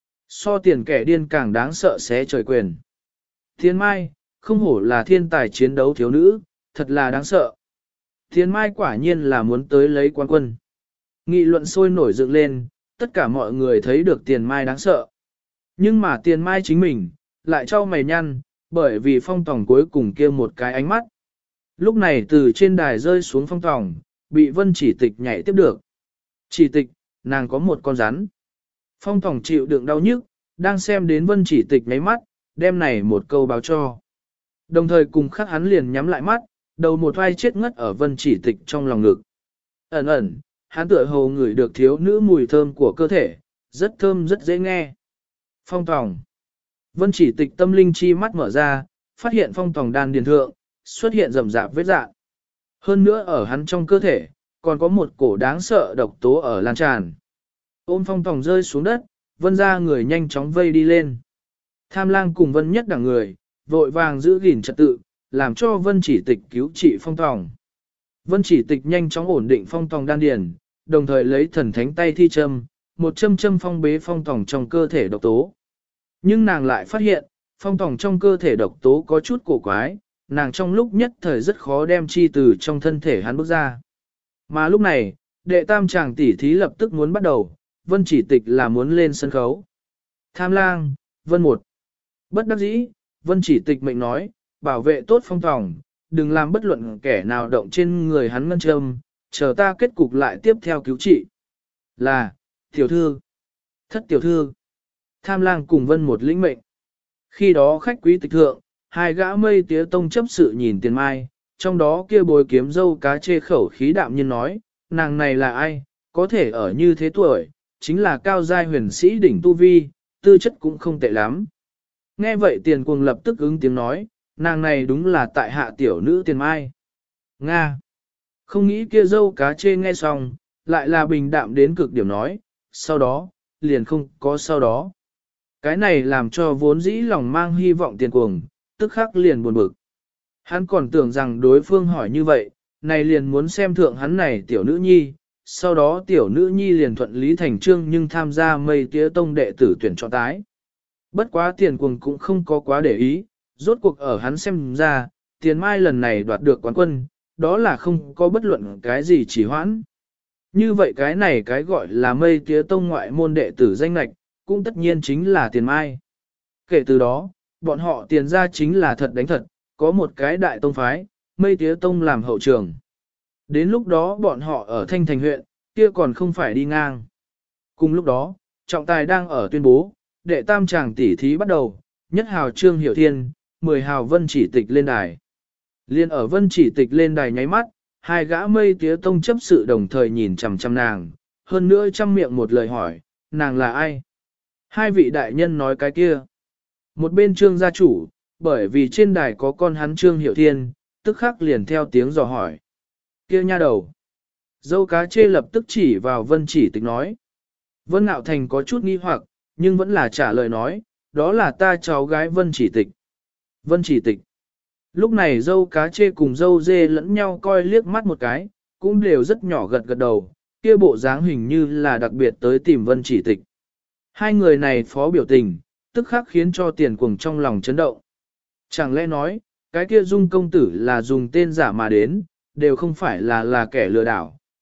So Tiền kẻ điên càng đáng sợ xé trời quyền. Tiền Mai, không hổ là thiên tài chiến đấu thiếu nữ, thật là đáng sợ. Tiền Mai quả nhiên là muốn tới lấy quán quân. Nghị luận sôi nổi dựng lên, tất cả mọi người thấy được Tiền Mai đáng sợ. Nhưng mà Tiền Mai chính mình, lại trao mày nhăn, bởi vì Phong Tòng cuối cùng kia một cái ánh mắt. Lúc này từ trên đài rơi xuống Phong Tòng, bị Vân Chỉ Tịch nhảy tiếp được. Chỉ Tịch, nàng có một con rắn. Phong Tòng chịu đựng đau nhức, đang xem đến Vân Chỉ Tịch nháy mắt, đem này một câu báo cho. Đồng thời cùng khắc hắn liền nhắm lại mắt, đầu một vai chết ngất ở Vân Chỉ Tịch trong lòng ngực. Ẩn ẩn, hắn tựa hồ ngửi được thiếu nữ mùi thơm của cơ thể, rất thơm rất dễ nghe. Phong Tòng. Vân Chỉ Tịch tâm linh chi mắt mở ra, phát hiện Phong Tòng đan điền thượng, xuất hiện rầm rạp vết rạn. Hơn nữa ở hắn trong cơ thể, còn có một cổ đáng sợ độc tố ở lan tràn. Ôm Phong Tòng rơi xuống đất, Vân ra người nhanh chóng vây đi lên. Tham Lang cùng Vân Nhất đẳng người, vội vàng giữ gìn trật tự, làm cho Vân Chỉ Tịch cứu trị Phong Tòng. Vân Chỉ Tịch nhanh chóng ổn định Phong Tòng đan điền, đồng thời lấy thần thánh tay thi châm, một châm châm phong bế Phong Tòng trong cơ thể độc tố. Nhưng nàng lại phát hiện, Phong Tòng trong cơ thể độc tố có chút cổ quái, nàng trong lúc nhất thời rất khó đem chi từ trong thân thể hắn bước ra. Mà lúc này, đệ tam chàng tỷ thí lập tức muốn bắt đầu, Vân Chỉ Tịch là muốn lên sân khấu. Tham Lang, Vân một. Bất đắc dĩ, Vân Chỉ Tịch mệnh nói, bảo vệ tốt Phong Tòng, đừng làm bất luận kẻ nào động trên người hắn ngân châm, chờ ta kết cục lại tiếp theo cứu trị. Là, tiểu thư, thất tiểu thư. Tham Lang cùng Vân một lĩnh mệnh. Khi đó khách quý tịch thượng, hai gã mây tía tông chấp sự nhìn Tiền Mai, trong đó kia bồi kiếm dâu cá chê khẩu khí đạm nhiên nói, nàng này là ai, có thể ở như thế tuổi, chính là cao giai huyền sĩ đỉnh tu vi, tư chất cũng không tệ lắm. Nghe vậy Tiền Cuồng lập tức ứng tiếng nói, nàng này đúng là tại hạ tiểu nữ Tiền Mai. Nga. Không nghĩ kia dâu cá chê nghe xong, lại là bình đạm đến cực điểm nói, sau đó, liền không có sau đó. Cái này làm cho vốn dĩ lòng mang hy vọng Tiền Cuồng, tức khắc liền buồn bực. Hắn còn tưởng rằng đối phương hỏi như vậy, này liền muốn xem thượng hắn này tiểu nữ nhi, sau đó tiểu nữ nhi liền thuận lý thành trương nhưng tham gia mây tía tông đệ tử tuyển chọn tái. Bất quá Tiền Cuồng cũng không có quá để ý, rốt cuộc ở hắn xem ra, Tiền Mai lần này đoạt được quán quân, đó là không có bất luận cái gì chỉ hoãn. Như vậy cái này cái gọi là mây tía tông ngoại môn đệ tử danh lạch, cũng tất nhiên chính là Tiền Mai. Kể từ đó, bọn họ Tiền ra chính là thật đánh thật, có một cái đại tông phái, mây tía tông làm hậu trường. Đến lúc đó bọn họ ở Thanh Thành huyện, kia còn không phải đi ngang. Cùng lúc đó, trọng tài đang ở tuyên bố, đệ tam chàng tỷ thí bắt đầu, nhất hào Trương Hiểu Thiên, 10 hào Vân Chỉ Tịch lên đài. Liên ở Vân Chỉ Tịch lên đài nháy mắt, hai gã mây tía tông chấp sự đồng thời nhìn chằm chằm nàng, hơn nữa trăm miệng một lời hỏi, nàng là ai? Hai vị đại nhân nói cái kia. Một bên Trương gia chủ, bởi vì trên đài có con hắn Trương Hiểu Thiên, tức khắc liền theo tiếng dò hỏi. Kia nha đầu. Dâu cá chê lập tức chỉ vào Vân Chỉ Tịch nói. Vân Ngạo Thành có chút nghi hoặc, nhưng vẫn là trả lời nói, đó là ta cháu gái Vân Chỉ Tịch. Vân Chỉ Tịch. Lúc này dâu cá chê cùng dâu dê lẫn nhau coi liếc mắt một cái, cũng đều rất nhỏ gật gật đầu, kia bộ dáng hình như là đặc biệt tới tìm Vân Chỉ Tịch. Hai người này phó biểu tình, tức khắc khiến cho Tiền Cuồng trong lòng chấn động. Chẳng lẽ nói, cái kia Dung công tử là dùng tên giả mà đến, đều không phải là kẻ lừa đảo,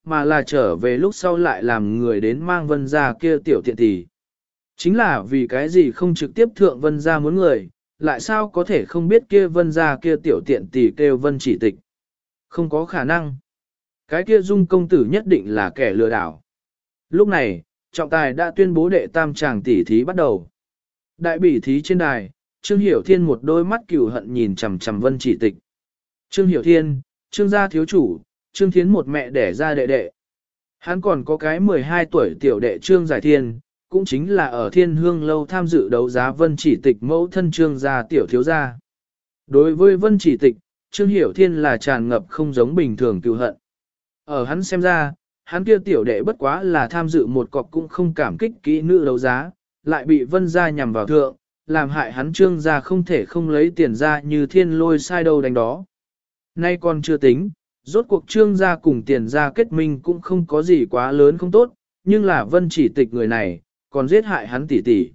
mà là trở về lúc sau lại làm người đến mang vân ra kia tiểu tiện tỷ. Chính là vì cái gì không trực tiếp thượng vân ra muốn người, lại sao có thể không biết kia vân ra kia tiểu tiện tỷ kêu vân chỉ tịch. Không có khả năng. Cái kia dung công tử nhất định là kẻ lừa đảo. Lúc này, trọng tài đã tuyên bố đệ tam tràng tỷ thí bắt đầu. Đại bỉ thí trên đài, Trương Hiểu Thiên một đôi mắt cừu hận nhìn chằm chằm vân chỉ tịch. Trương Hiểu Thiên, Trương gia thiếu chủ, Trương Thiến một mẹ đẻ ra đệ đệ. Hắn còn có cái 12 tuổi tiểu đệ Trương Giải Thiên, cũng chính là ở Thiên Hương Lâu tham dự đấu giá vân chỉ tịch mẫu thân Trương gia tiểu thiếu gia. Đối với vân chỉ tịch, Trương Hiểu Thiên là tràn ngập không giống bình thường cừu hận. Ở hắn xem ra, hắn kia tiểu đệ bất quá là tham dự một cọc cũng không cảm kích kỹ nữ đấu giá, lại bị vân gia nhằm vào thượng, làm hại hắn Trương gia không thể không lấy tiền ra như thiên lôi sai đâu đánh đó. Nay còn chưa tính, rốt cuộc Trương gia cùng tiền gia kết minh cũng không có gì quá lớn không tốt, nhưng là vân chỉ tịch người này, còn giết hại hắn tỷ tỷ.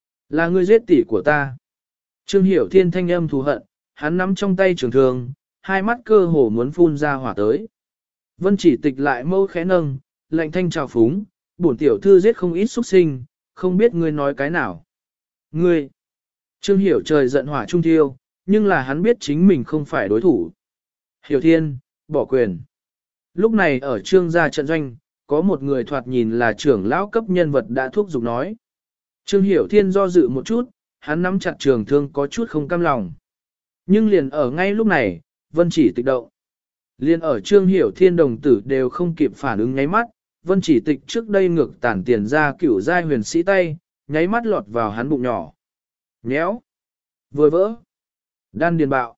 Là ngươi giết tỷ của ta. Trương Hiểu Thiên thanh âm thù hận, hắn nắm trong tay trường thương, hai mắt cơ hồ muốn phun ra hỏa tới. Vân chỉ tịch lại mâu khẽ nâng, lạnh thanh trào phúng, bổn tiểu thư giết không ít xuất sinh, không biết ngươi nói cái nào. Ngươi! Trương Hiểu trời giận hỏa trung thiêu, nhưng là hắn biết chính mình không phải đối thủ. Hiểu Thiên, bỏ quyền. Lúc này ở Trương gia trận doanh, có một người thoạt nhìn là trưởng lão cấp nhân vật đã thúc giục nói. Trương Hiểu Thiên do dự một chút, hắn nắm chặt trường thương có chút không cam lòng. Nhưng liền ở ngay lúc này, Vân chỉ tịch động. Liên ở Trương Hiểu Thiên đồng tử đều không kịp phản ứng nháy mắt, Vân chỉ tịch trước đây ngược tản tiền ra cửu giai huyền sĩ tay, nháy mắt lọt vào hắn bụng nhỏ. Nhéo. Vừa vỡ. Đan điền bạo.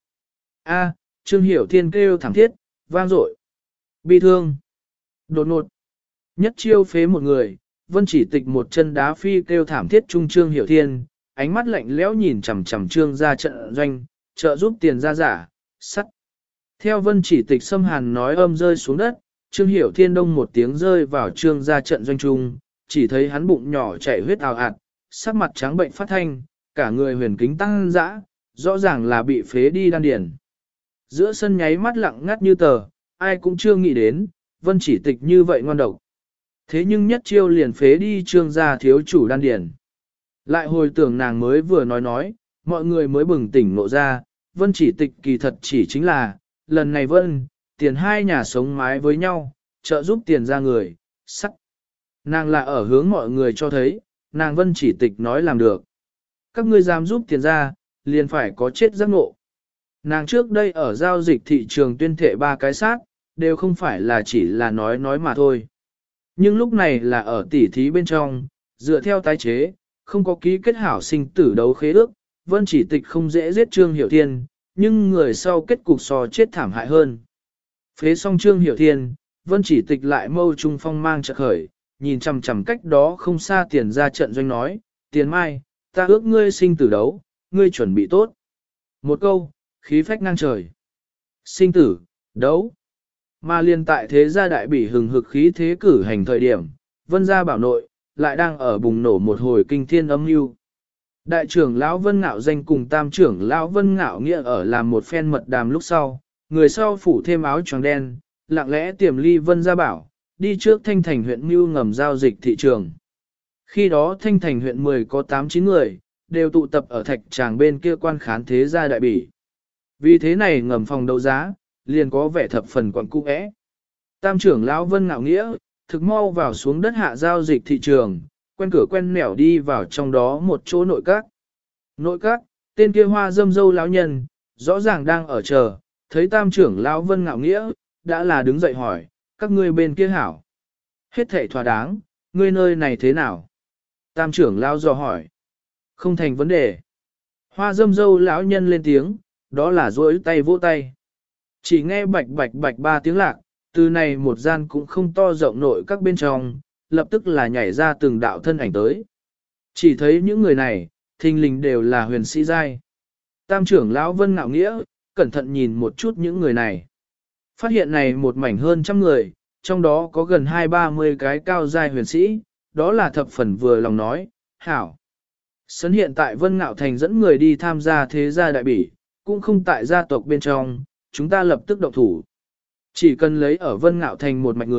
A, Trương Hiểu Thiên kêu thảm thiết, vang dội. Bi thương. Đột ngột. Nhất chiêu phế một người, Vân chỉ tịch một chân đá phi kêu thảm thiết trung Trương Hiểu Thiên, ánh mắt lạnh lẽo nhìn chằm chằm Trương ra trận doanh, trợ giúp tiền ra giả, sắt. Theo Vân chỉ tịch xâm hàn nói âm rơi xuống đất, Trương Hiểu Thiên đông một tiếng rơi vào Trương ra trận doanh trung, chỉ thấy hắn bụng nhỏ chảy huyết ào ạt, sắc mặt trắng bệnh phát thanh, cả người huyền kính tăng dã, rõ ràng là bị phế đi đan điền. Giữa sân nháy mắt lặng ngắt như tờ, ai cũng chưa nghĩ đến, Vân chỉ tịch như vậy ngoan độc. Thế nhưng nhất chiêu liền phế đi Trương gia thiếu chủ đan điền. Lại hồi tưởng nàng mới vừa nói, mọi người mới bừng tỉnh ngộ ra, Vân chỉ tịch kỳ thật chỉ chính là, lần này Vân, tiền hai nhà sống mái với nhau, trợ giúp tiền ra người, sắc. Nàng là ở hướng mọi người cho thấy, nàng Vân chỉ tịch nói làm được. Các ngươi dám giúp tiền ra, liền phải có chết giác ngộ. Nàng trước đây ở giao dịch thị trường tuyên thệ 3 cái sát, đều không phải là chỉ là nói mà thôi. Nhưng lúc này là ở tỉ thí bên trong, dựa theo tái chế, không có ký kết hảo sinh tử đấu khế ước, Vân chỉ tịch không dễ giết Trương Hiểu Thiên, nhưng người sau kết cục so chết thảm hại hơn. Phế xong Trương Hiểu Thiên, Vân chỉ tịch lại mâu trung phong mang chợt khởi, nhìn chằm chằm cách đó không xa tiền ra trận doanh nói, tiền mai, ta ước ngươi sinh tử đấu, ngươi chuẩn bị tốt. Một câu, khí phách ngang trời. Sinh tử, đấu. Mà liên tại thế gia đại bỉ hừng hực khí thế cử hành thời điểm, Vân gia bảo nội, lại đang ở bùng nổ một hồi kinh thiên âm mưu. Đại trưởng lão Vân Ngạo Danh cùng tam trưởng lão Vân Ngạo Nghĩa ở làm một phen mật đàm lúc sau, người sau phủ thêm áo choàng đen, lặng lẽ tiềm ly Vân gia bảo, đi trước Thanh Thành huyện mưu ngầm giao dịch thị trường. Khi đó Thanh Thành huyện 10 có 8-9 người, đều tụ tập ở thạch tràng bên kia quan khán thế gia đại bỉ. Vì thế này ngầm phòng đấu giá, liền có vẻ thập phần quẩn cung ẽ. Tam trưởng lão Vân Ngạo Nghĩa, thực mau vào xuống đất hạ giao dịch thị trường, quen cửa quen nẻo đi vào trong đó một chỗ nội các. Nội các, tên kia hoa dâm dâu lão nhân, rõ ràng đang ở chờ, thấy tam trưởng lão Vân Ngạo Nghĩa, đã là đứng dậy hỏi, các ngươi bên kia hảo. Hết thảy thỏa đáng, ngươi nơi này thế nào? Tam trưởng lão dò hỏi. Không thành vấn đề. Hoa dâm dâu lão nhân lên tiếng, đó là duỗi tay vỗ tay. Chỉ nghe bạch bạch bạch 3 tiếng lạc, từ này một gian cũng không to rộng nội các bên trong, lập tức là nhảy ra từng đạo thân ảnh tới. Chỉ thấy những người này, thình lình đều là huyền sĩ giai. Tam trưởng lão Vân Ngạo Nghĩa, cẩn thận nhìn một chút những người này. Phát hiện này một mảnh hơn trăm người, trong đó có gần 20-30 cái cao giai huyền sĩ, đó là thập phần vừa lòng nói, hảo. Sấn hiện tại Vân Ngạo Thành dẫn người đi tham gia thế gia đại bỉ, cũng không tại gia tộc bên trong, chúng ta lập tức động thủ. Chỉ cần lấy ở Vân Ngạo Thành một mạch người,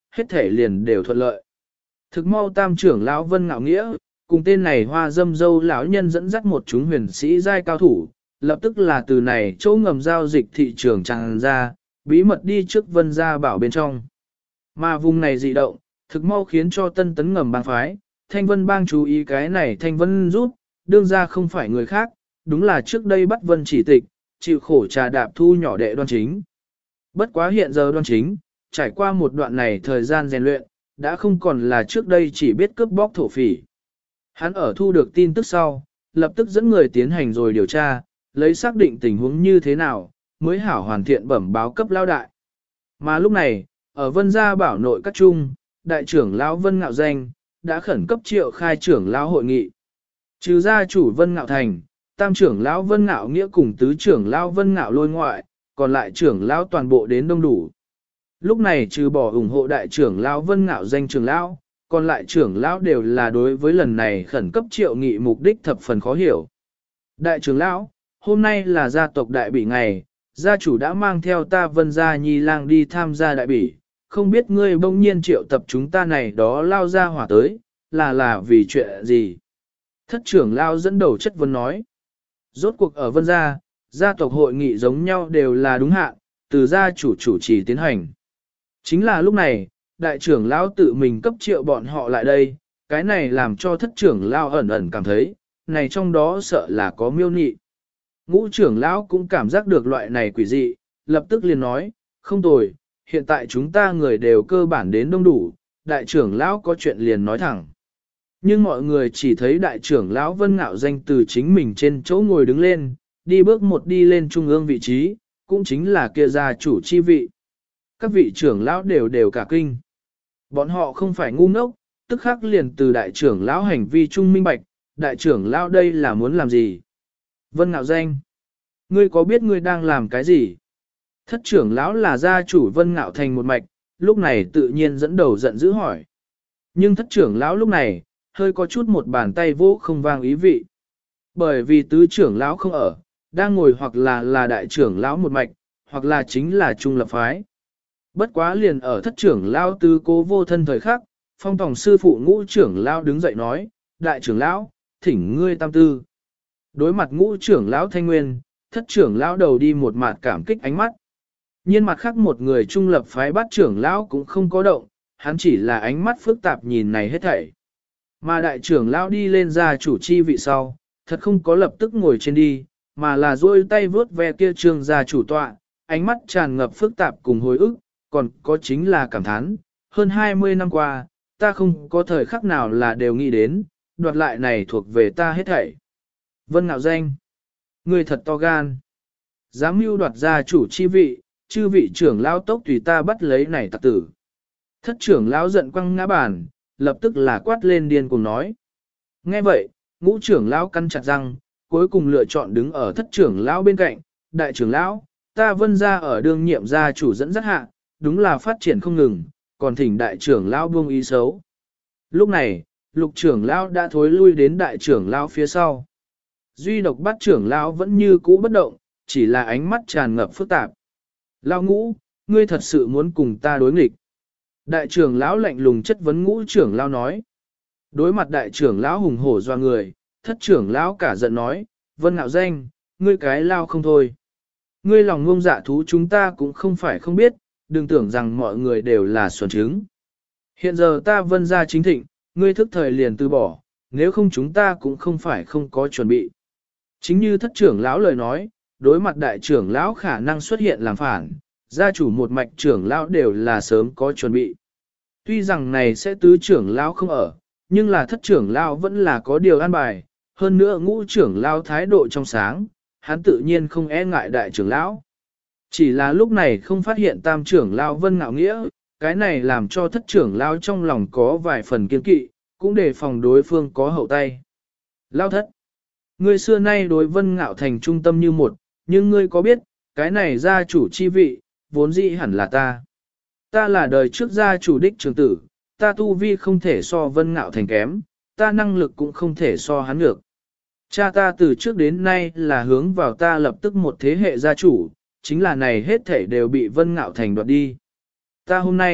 hết thể liền đều thuận lợi. Thực mau tam trưởng lão Vân Ngạo Nghĩa, cùng tên này hoa dâm dâu lão nhân dẫn dắt một chúng huyền sĩ giai cao thủ, lập tức là từ này chỗ ngầm giao dịch thị trường tràn ra, bí mật đi trước Vân Gia Bảo bên trong. Mà vùng này dị động, thực mau khiến cho tân tấn ngầm bang phái, Thanh Vân bang chú ý cái này Thanh Vân rút, đương ra không phải người khác, đúng là trước đây bắt Vân Chỉ Tịch, chịu khổ trà đạp thu nhỏ đệ Đoan Chính. Bất quá hiện giờ Đoan Chính, trải qua một đoạn này thời gian rèn luyện, đã không còn là trước đây chỉ biết cướp bóc thổ phỉ. Hắn ở thu được tin tức sau, lập tức dẫn người tiến hành rồi điều tra, lấy xác định tình huống như thế nào, mới hảo hoàn thiện bẩm báo cấp lao đại. Mà lúc này, ở Vân Gia Bảo nội các trung, đại trưởng lão Vân Ngạo Danh, đã khẩn cấp triệu khai trưởng lão hội nghị. Trừ gia chủ Vân Ngạo Thành, tam trưởng lão Vân Ngạo Nghĩa cùng tứ trưởng lão Vân Ngạo Lôi ngoại, còn lại trưởng lão toàn bộ đến đông đủ. Lúc này trừ bỏ ủng hộ đại trưởng lão Vân Ngạo Danh trưởng lão, còn lại trưởng lão đều là đối với lần này khẩn cấp triệu nghị mục đích thập phần khó hiểu. Đại trưởng lão, hôm nay là gia tộc đại bỉ ngày, gia chủ đã mang theo ta Vân Gia Nhi lang đi tham gia đại bỉ, không biết ngươi bỗng nhiên triệu tập chúng ta này đó lao ra hỏa tới, là vì chuyện gì? Thất trưởng lão dẫn đầu chất vấn nói. Rốt cuộc ở Vân Gia, gia tộc hội nghị giống nhau đều là đúng hạn, từ gia chủ chủ trì tiến hành. Chính là lúc này, đại trưởng lão tự mình cấp triệu bọn họ lại đây, cái này làm cho thất trưởng lão ẩn ẩn cảm thấy, này trong đó sợ là có miêu nị. Ngũ trưởng lão cũng cảm giác được loại này quỷ dị, lập tức liền nói, không tồi, hiện tại chúng ta người đều cơ bản đến đông đủ, đại trưởng lão có chuyện liền nói thẳng. Nhưng mọi người chỉ thấy đại trưởng lão Vân Ngạo Danh từ chính mình trên chỗ ngồi đứng lên, đi bước một đi lên trung ương vị trí, cũng chính là kia gia chủ chi vị. Các vị trưởng lão đều cả kinh. Bọn họ không phải ngu ngốc, tức khắc liền từ đại trưởng lão hành vi trung minh bạch, đại trưởng lão đây là muốn làm gì? Vân Ngạo Danh, ngươi có biết ngươi đang làm cái gì? Thất trưởng lão là gia chủ Vân Ngạo Thành một mạch, lúc này tự nhiên dẫn đầu giận dữ hỏi. Nhưng thất trưởng lão lúc này, hơi có chút một bàn tay vỗ không vang ý vị. Bởi vì tứ trưởng lão không ở, đang ngồi hoặc là đại trưởng lão một mạch, hoặc là chính là trung lập phái. Bất quá liền ở thất trưởng lão tứ cố vô thân thời khắc, phong tổng sư phụ ngũ trưởng lão đứng dậy nói, đại trưởng lão, thỉnh ngươi tam tư. Đối mặt ngũ trưởng lão Thanh Nguyên, thất trưởng lão đầu đi một mặt cảm kích ánh mắt. Nhiên mặt khác một người trung lập phái bát trưởng lão cũng không có động, hắn chỉ là ánh mắt phức tạp nhìn này hết thảy. Mà đại trưởng lão đi lên ra chủ chi vị sau, thật không có lập tức ngồi trên đi, mà là duỗi tay vướt ve kia trương gia chủ tọa, ánh mắt tràn ngập phức tạp cùng hồi ức, còn có chính là cảm thán, hơn 20 năm qua, ta không có thời khắc nào là đều nghĩ đến, đoạt lại này thuộc về ta hết thảy. Vân Ngạo Danh, ngươi thật to gan, dám mưu đoạt gia chủ chi vị, chư vị trưởng lão tốc tùy ta bắt lấy này tặc tử. Thất trưởng lão giận quăng ngã bàn, lập tức là quát lên điên cùng nói. Nghe vậy, ngũ trưởng lão cắn chặt răng, cuối cùng lựa chọn đứng ở thất trưởng lão bên cạnh, đại trưởng lão, ta Vân Gia ở đương nhiệm gia chủ dẫn dắt hạ, đúng là phát triển không ngừng, còn thỉnh đại trưởng lão buông ý xấu. Lúc này, lục trưởng lão đã thối lui đến đại trưởng lão phía sau. Duy độc bát trưởng lão vẫn như cũ bất động, chỉ là ánh mắt tràn ngập phức tạp. Lão ngũ, ngươi thật sự muốn cùng ta đối nghịch. Đại trưởng lão lạnh lùng chất vấn ngũ trưởng lão nói. Đối mặt đại trưởng lão hùng hổ doa người, thất trưởng lão cả giận nói, Vân Ngạo Danh, ngươi cái lao không thôi. Ngươi lòng ngông dạ thú chúng ta cũng không phải không biết, đừng tưởng rằng mọi người đều là xuẩn trứng. Hiện giờ ta Vân Gia chính thịnh, ngươi thức thời liền từ bỏ, nếu không chúng ta cũng không phải không có chuẩn bị. Chính như thất trưởng lão lời nói, đối mặt đại trưởng lão khả năng xuất hiện làm phản, gia chủ một mạch trưởng lão đều là sớm có chuẩn bị. Tuy rằng này sẽ tứ trưởng lão không ở, nhưng là thất trưởng lão vẫn là có điều an bài, hơn nữa ngũ trưởng lão thái độ trong sáng, hắn tự nhiên không e ngại đại trưởng lão. Chỉ là lúc này không phát hiện tam trưởng lão Vân Ngạo Nghĩa, cái này làm cho thất trưởng lão trong lòng có vài phần kiên kỵ, cũng đề phòng đối phương có hậu tay. Lão thất, ngươi xưa nay đối Vân Ngạo Thành trung tâm như một, nhưng ngươi có biết, cái này gia chủ chi vị, vốn dĩ hẳn là ta. Ta là đời trước gia chủ đích trưởng tử, ta tu vi không thể so Vân Ngạo Thành kém, ta năng lực cũng không thể so hắn ngược. Cha ta từ trước đến nay là hướng vào ta lập tức một thế hệ gia chủ, chính là này hết thể đều bị Vân Ngạo Thành đoạt đi. Ta hôm nay,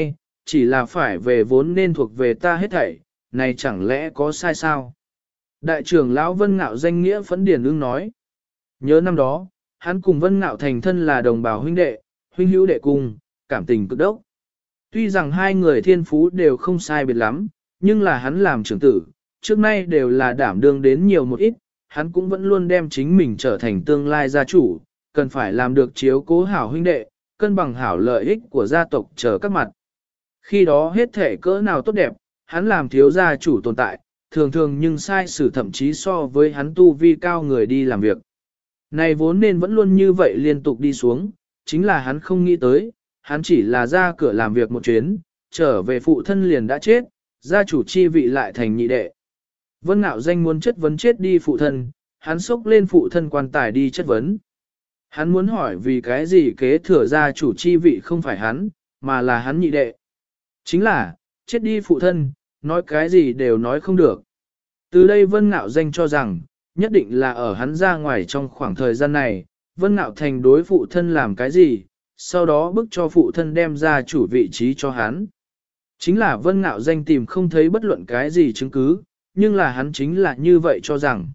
chỉ là phải về vốn nên thuộc về ta hết thảy, này chẳng lẽ có sai sao? Đại trưởng lão Vân Ngạo danh nghĩa Phẫn Điền Ưng nói. Nhớ năm đó, hắn cùng Vân Ngạo thành thân là đồng bào huynh đệ, huynh hữu đệ cùng, cảm tình cực đốc. Tuy rằng hai người thiên phú đều không sai biệt lắm, nhưng là hắn làm trưởng tử, trước nay đều là đảm đương đến nhiều một ít, hắn cũng vẫn luôn đem chính mình trở thành tương lai gia chủ, cần phải làm được chiếu cố hảo huynh đệ, cân bằng hảo lợi ích của gia tộc chờ các mặt. Khi đó hết thể cỡ nào tốt đẹp, hắn làm thiếu gia chủ tồn tại, thường thường nhưng sai sử thậm chí so với hắn tu vi cao người đi làm việc. Này vốn nên vẫn luôn như vậy liên tục đi xuống, chính là hắn không nghĩ tới, hắn chỉ là ra cửa làm việc một chuyến, trở về phụ thân liền đã chết, gia chủ chi vị lại thành nhị đệ. Vân Ngạo danh muốn chất vấn chết đi phụ thân, hắn xốc lên phụ thân quan tài đi chất vấn. Hắn muốn hỏi vì cái gì kế thừa gia chủ chi vị không phải hắn, mà là hắn nhị đệ. Chính là, chết đi phụ thân, nói cái gì đều nói không được. Từ đây Vân Ngạo danh cho rằng, nhất định là ở hắn ra ngoài trong khoảng thời gian này, Vân Ngạo thành đối phụ thân làm cái gì, sau đó bức cho phụ thân đem ra chủ vị trí cho hắn. Chính là Vân Ngạo danh tìm không thấy bất luận cái gì chứng cứ, nhưng là hắn chính là như vậy cho rằng.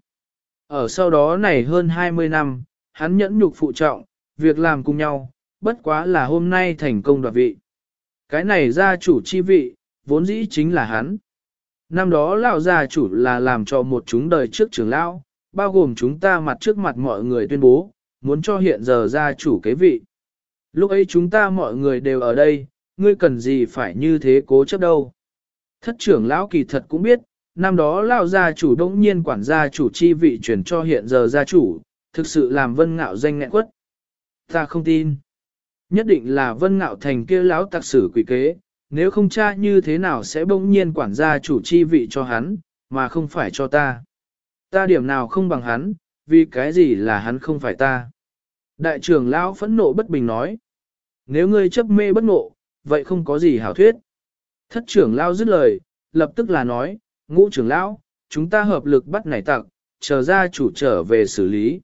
Ở sau đó này hơn 20 năm, hắn nhẫn nhục phụ trọng, việc làm cùng nhau, bất quá là hôm nay thành công đoạt vị. Cái này gia chủ chi vị, vốn dĩ chính là hắn. Năm đó lão gia chủ là làm cho một chúng đời trước trưởng lão, bao gồm chúng ta mặt trước mặt mọi người tuyên bố, muốn cho hiện giờ gia chủ kế vị. Lúc ấy chúng ta mọi người đều ở đây, ngươi cần gì phải như thế cố chấp đâu. Thất trưởng lão kỳ thật cũng biết, năm đó lão gia chủ đống nhiên quản gia chủ chi vị chuyển cho hiện giờ gia chủ, thực sự làm Vân Ngạo danh nghẹn quất. Ta không tin. Nhất định là Vân Ngạo thành kia lão tặc sử quỷ kế, nếu không cha như thế nào sẽ bỗng nhiên quản gia chủ chi vị cho hắn, mà không phải cho ta. Ta điểm nào không bằng hắn, vì cái gì là hắn không phải ta. Đại trưởng lão phẫn nộ bất bình nói. Nếu ngươi chấp mê bất ngộ, vậy không có gì hảo thuyết. Thất trưởng lão dứt lời, lập tức là nói, ngũ trưởng lão, chúng ta hợp lực bắt nảy tặc, chờ gia chủ trở về xử lý.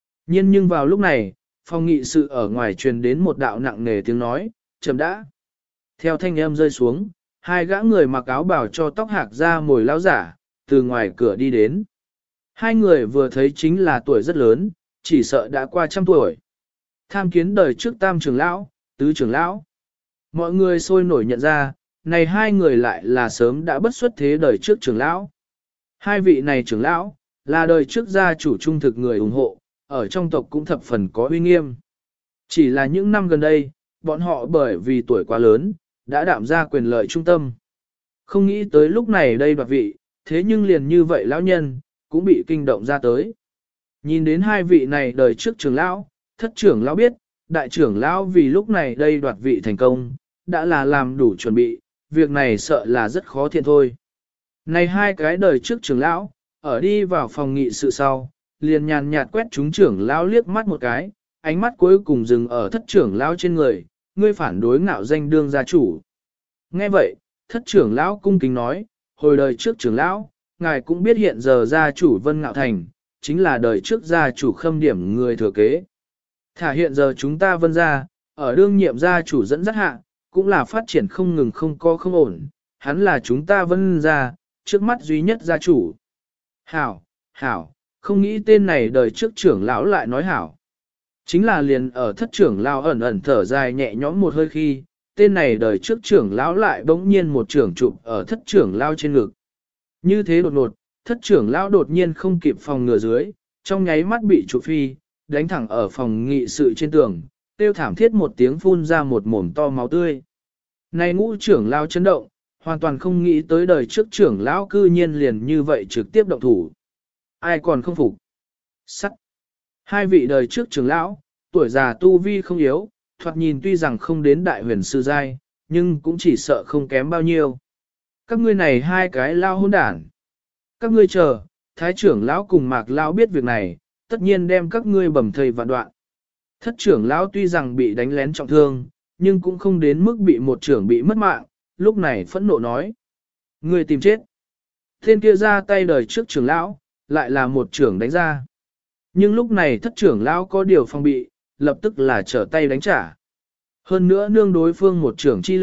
Nhưng vào lúc này, phòng nghị sự ở ngoài truyền đến một đạo nặng nề tiếng nói, chậm đã. Theo thanh âm rơi xuống, hai gã người mặc áo bảo cho tóc hạc ra mồi lao giả, từ ngoài cửa đi đến. Hai người vừa thấy chính là tuổi rất lớn, chỉ sợ đã qua 100 tuổi. Tham kiến đời trước tam trưởng lão, tứ trưởng lão. Mọi người sôi nổi nhận ra, này hai người lại là sớm đã bất xuất thế đời trước trưởng lão. Hai vị này trưởng lão, là đời trước gia chủ trung thực người ủng hộ, ở trong tộc cũng thập phần có uy nghiêm. Chỉ là những năm gần đây, bọn họ bởi vì tuổi quá lớn, đã đạm ra quyền lợi trung tâm. Không nghĩ tới lúc này đây đoạt vị, thế nhưng liền như vậy lão nhân, cũng bị kinh động ra tới. Nhìn đến hai vị này đời trước trưởng lão, thất trưởng lão biết, đại trưởng lão vì lúc này đây đoạt vị thành công, đã là làm đủ chuẩn bị, việc này sợ là rất khó thiện thôi. Này hai cái đời trước trưởng lão, ở đi vào phòng nghị sự sau, liền nhàn nhạt quét chúng trưởng lão liếc mắt một cái, ánh mắt cuối cùng dừng ở thất trưởng lão trên người, ngươi phản đối Ngạo danh đương gia chủ. Nghe vậy, thất trưởng lão cung kính nói, hồi đời trước trưởng lão, ngài cũng biết hiện giờ gia chủ Vân Ngạo Thành, chính là đời trước gia chủ Khâm Điểm người thừa kế. Thả hiện giờ chúng ta Vân gia, ở đương nhiệm gia chủ dẫn dắt hạ, cũng là phát triển không ngừng không có không ổn, hắn là chúng ta Vân gia, trước mắt duy nhất gia chủ. Hảo, hảo, không nghĩ tên này đời trước trưởng lão lại nói hảo. Chính là liền ở thất trưởng lão ẩn ẩn thở dài nhẹ nhõm một hơi khi, tên này đời trước trưởng lão lại bỗng nhiên một trưởng chụp ở thất trưởng lão trên ngực. Như thế đột ngột, thất trưởng lão đột nhiên không kịp phòng ngừa dưới, trong nháy mắt bị chụp phi, đánh thẳng ở phòng nghị sự trên tường, tiêu thảm thiết một tiếng phun ra một mồm to máu tươi. Này ngũ trưởng lão chấn động, hoàn toàn không nghĩ tới đời trước trưởng lão cư nhiên liền như vậy trực tiếp động thủ. Ai còn không phục? Sắt. Hai vị đời trước trưởng lão, tuổi già tu vi không yếu, thoạt nhìn tuy rằng không đến đại huyền sư giai, nhưng cũng chỉ sợ không kém bao nhiêu. Các ngươi này hai cái lao hôn đản. Các ngươi chờ, thái trưởng lão cùng mạc lão biết việc này, tất nhiên đem các ngươi bầm thây vạn đoạn. Thất trưởng lão tuy rằng bị đánh lén trọng thương, nhưng cũng không đến mức bị một trưởng bị mất mạng, lúc này phẫn nộ nói. Ngươi tìm chết. Tên kia ra tay đời trước trưởng lão, lại là một trưởng đánh ra. Nhưng lúc này thất trưởng lão có điều phòng bị, lập tức là trở tay đánh trả. Hơn nữa nương đối phương một trưởng chi lực,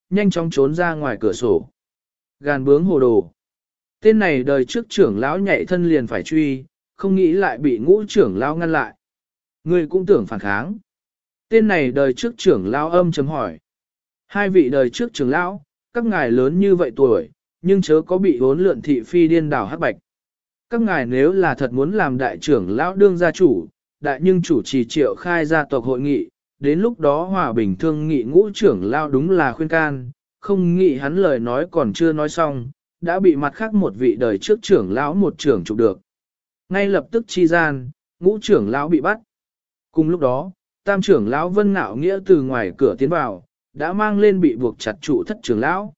nhanh chóng trốn ra ngoài cửa sổ. Gàn bướng hồ đồ. Tên này đời trước trưởng lão nhảy thân liền phải truy, không nghĩ lại bị ngũ trưởng lão ngăn lại. Người cũng tưởng phản kháng. Tên này đời trước trưởng lão âm chấm hỏi. Hai vị đời trước trưởng lão, các ngài lớn như vậy tuổi, nhưng chớ có bị hốn lượn thị phi điên đảo hắc bạch. Các ngài nếu là thật muốn làm đại trưởng lão đương gia chủ, đại nhưng chủ trì triệu khai gia tộc hội nghị, đến lúc đó hòa bình thương nghị ngũ trưởng lão đúng là khuyên can, không nghĩ hắn lời nói còn chưa nói xong, đã bị mặt khác một vị đời trước trưởng lão một trưởng chụp được. Ngay lập tức chi gian, ngũ trưởng lão bị bắt. Cùng lúc đó, tam trưởng lão Vân Nạo Nghĩa từ ngoài cửa tiến vào, đã mang lên bị buộc chặt trụ thất trưởng lão.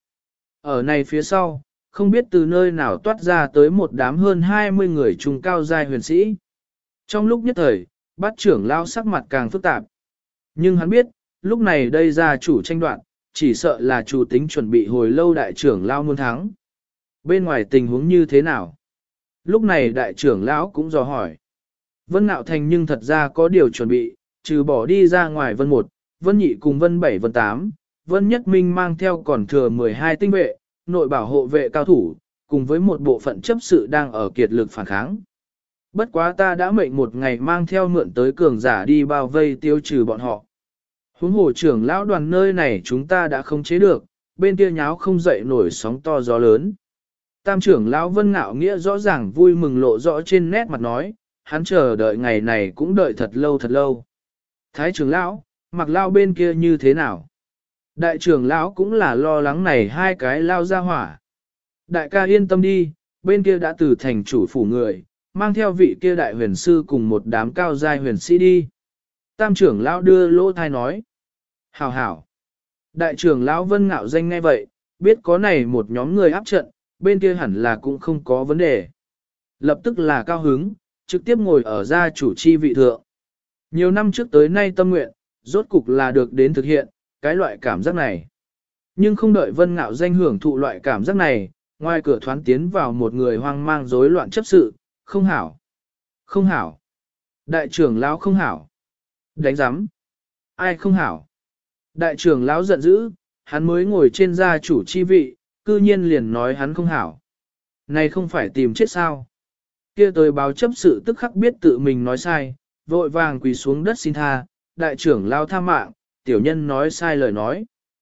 Ở này phía sau, không biết từ nơi nào toát ra tới một đám hơn 20 người trung cao giai huyền sĩ. Trong lúc nhất thời, bát trưởng lão sắc mặt càng phức tạp. Nhưng hắn biết, lúc này đây gia chủ tranh đoạt, chỉ sợ là chủ tính chuẩn bị hồi lâu đại trưởng lão muốn thắng. Bên ngoài tình huống như thế nào? Lúc này đại trưởng lão cũng dò hỏi. Vân Nạo Thành nhưng thật ra có điều chuẩn bị, trừ bỏ đi ra ngoài Vân 1, Vân Nhị cùng Vân 7 Vân 8, Vân Nhất Minh mang theo còn thừa 12 tinh vệ, nội bảo hộ vệ cao thủ, cùng với một bộ phận chấp sự đang ở kiệt lực phản kháng. Bất quá ta đã mệnh một ngày mang theo mượn tới cường giả đi bao vây tiêu trừ bọn họ. Huống hồ trưởng lão đoàn nơi này chúng ta đã không chế được, bên kia nháo không dậy nổi sóng to gió lớn. Tam trưởng lão Vân Ngạo Nghĩa rõ ràng vui mừng lộ rõ trên nét mặt nói, hắn chờ đợi ngày này cũng đợi thật lâu thật lâu. Thái trưởng lão, Mặc Lao bên kia như thế nào? Đại trưởng lão cũng là lo lắng này hai cái lao ra hỏa. Đại ca yên tâm đi, bên kia đã từ thành chủ phủ người, mang theo vị kia đại huyền sư cùng một đám cao giai huyền sĩ đi. Tam trưởng lão đưa lỗ thai nói. Hảo hảo. Đại trưởng lão Vân Ngạo Danh nghe vậy, biết có này một nhóm người áp trận, bên kia hẳn là cũng không có vấn đề. Lập tức là cao hứng, trực tiếp ngồi ở gia chủ chi vị thượng. Nhiều năm trước tới nay tâm nguyện, rốt cục là được đến thực hiện, cái loại cảm giác này. Nhưng không đợi Vân Ngạo Danh hưởng thụ loại cảm giác này, ngoài cửa thoán tiến vào một người hoang mang rối loạn chấp sự, không hảo. Không hảo. Đại trưởng lão không hảo. Đánh giám. Ai không hảo. Đại trưởng lão giận dữ, hắn mới ngồi trên gia chủ chi vị, cư nhiên liền nói hắn không hảo. Này không phải tìm chết sao. Kia tới báo chấp sự tức khắc biết tự mình nói sai, vội vàng quỳ xuống đất xin tha, đại trưởng lão tha mạng, tiểu nhân nói sai lời nói.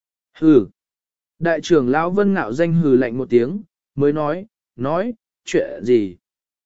Hừ. Đại trưởng lão Vân Ngạo Danh hừ lạnh một tiếng, mới nói, chuyện gì?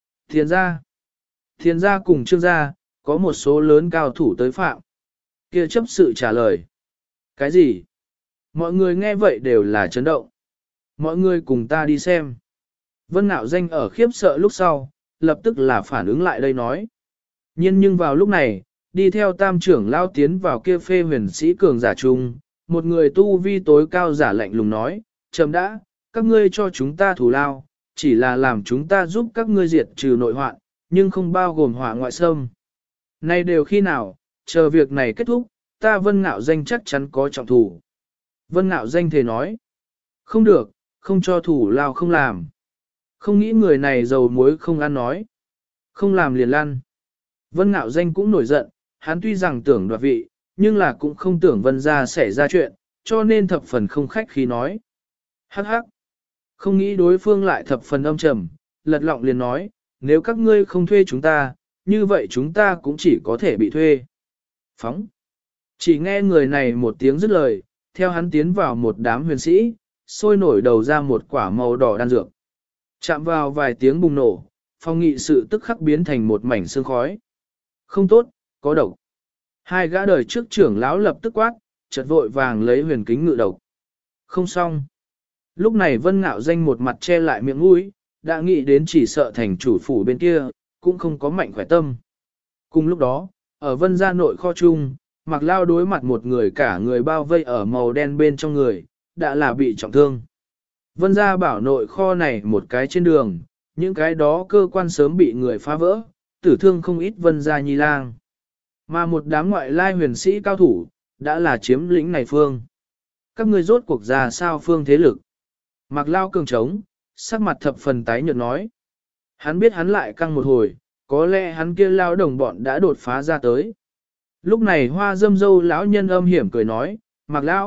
Thiên gia cùng Trương gia, có một số lớn cao thủ tới phạm. Kia chấp sự trả lời. Cái gì? Mọi người nghe vậy đều là chấn động. Mọi người cùng ta đi xem. Vân Ngạo Danh ở khiếp sợ lúc sau, lập tức là phản ứng lại đây nói. Nhưng vào lúc này, đi theo tam trưởng lao tiến vào kia phê huyền sĩ cường giả trung, một người tu vi tối cao giả lạnh lùng nói, chấm đã, các ngươi cho chúng ta thủ lao, chỉ là làm chúng ta giúp các ngươi diệt trừ nội hoạn, nhưng không bao gồm hỏa ngoại xâm. Này đều khi nào, chờ việc này kết thúc, ta Vân Ngạo Danh chắc chắn có trọng thủ. Vân Ngạo Danh thề nói, không được, không cho thủ lao không làm. Không nghĩ người này dầu muối không ăn nói. Không làm liền lăn. Vân Ngạo Danh cũng nổi giận, hắn tuy rằng tưởng đoạt vị, nhưng là cũng không tưởng Vân gia xảy ra chuyện, cho nên thập phần không khách khí nói. Hắc hắc. Không nghĩ đối phương lại thập phần âm trầm, lật lọng liền nói, nếu các ngươi không thuê chúng ta, như vậy chúng ta cũng chỉ có thể bị thuê. Phóng. Chỉ nghe người này một tiếng dứt lời, theo hắn tiến vào một đám huyền sĩ, sôi nổi đầu ra một quả màu đỏ đan dược. Chạm vào vài tiếng bùng nổ, phòng nghị sự tức khắc biến thành một mảnh sương khói. Không tốt, có độc. Hai gã đời trước trưởng lão lập tức quát, chợt vội vàng lấy huyền kính ngự độc. Không xong. Lúc này Vân Ngạo Danh một mặt che lại miệng mũi, đã nghĩ đến chỉ sợ thành chủ phủ bên kia, cũng không có mạnh khỏe tâm. Cùng lúc đó, ở Vân gia nội kho chung, Mạc Lao đối mặt một người cả người bao vây ở màu đen bên trong người, đã là bị trọng thương. Vân gia bảo nội kho này một cái trên đường, những cái đó cơ quan sớm bị người phá vỡ, tử thương không ít Vân gia nhi lang. Mà một đám ngoại lai huyền sĩ cao thủ, đã là chiếm lĩnh này phương. Các ngươi rốt cuộc ra sao phương thế lực? Mạc Lao cường trống, sắc mặt thập phần tái nhợt nói. Hắn biết hắn lại căng một hồi, có lẽ hắn kia lao đồng bọn đã đột phá ra tới. Lúc này hoa dâm dâu lão nhân âm hiểm cười nói, Mạc Lão,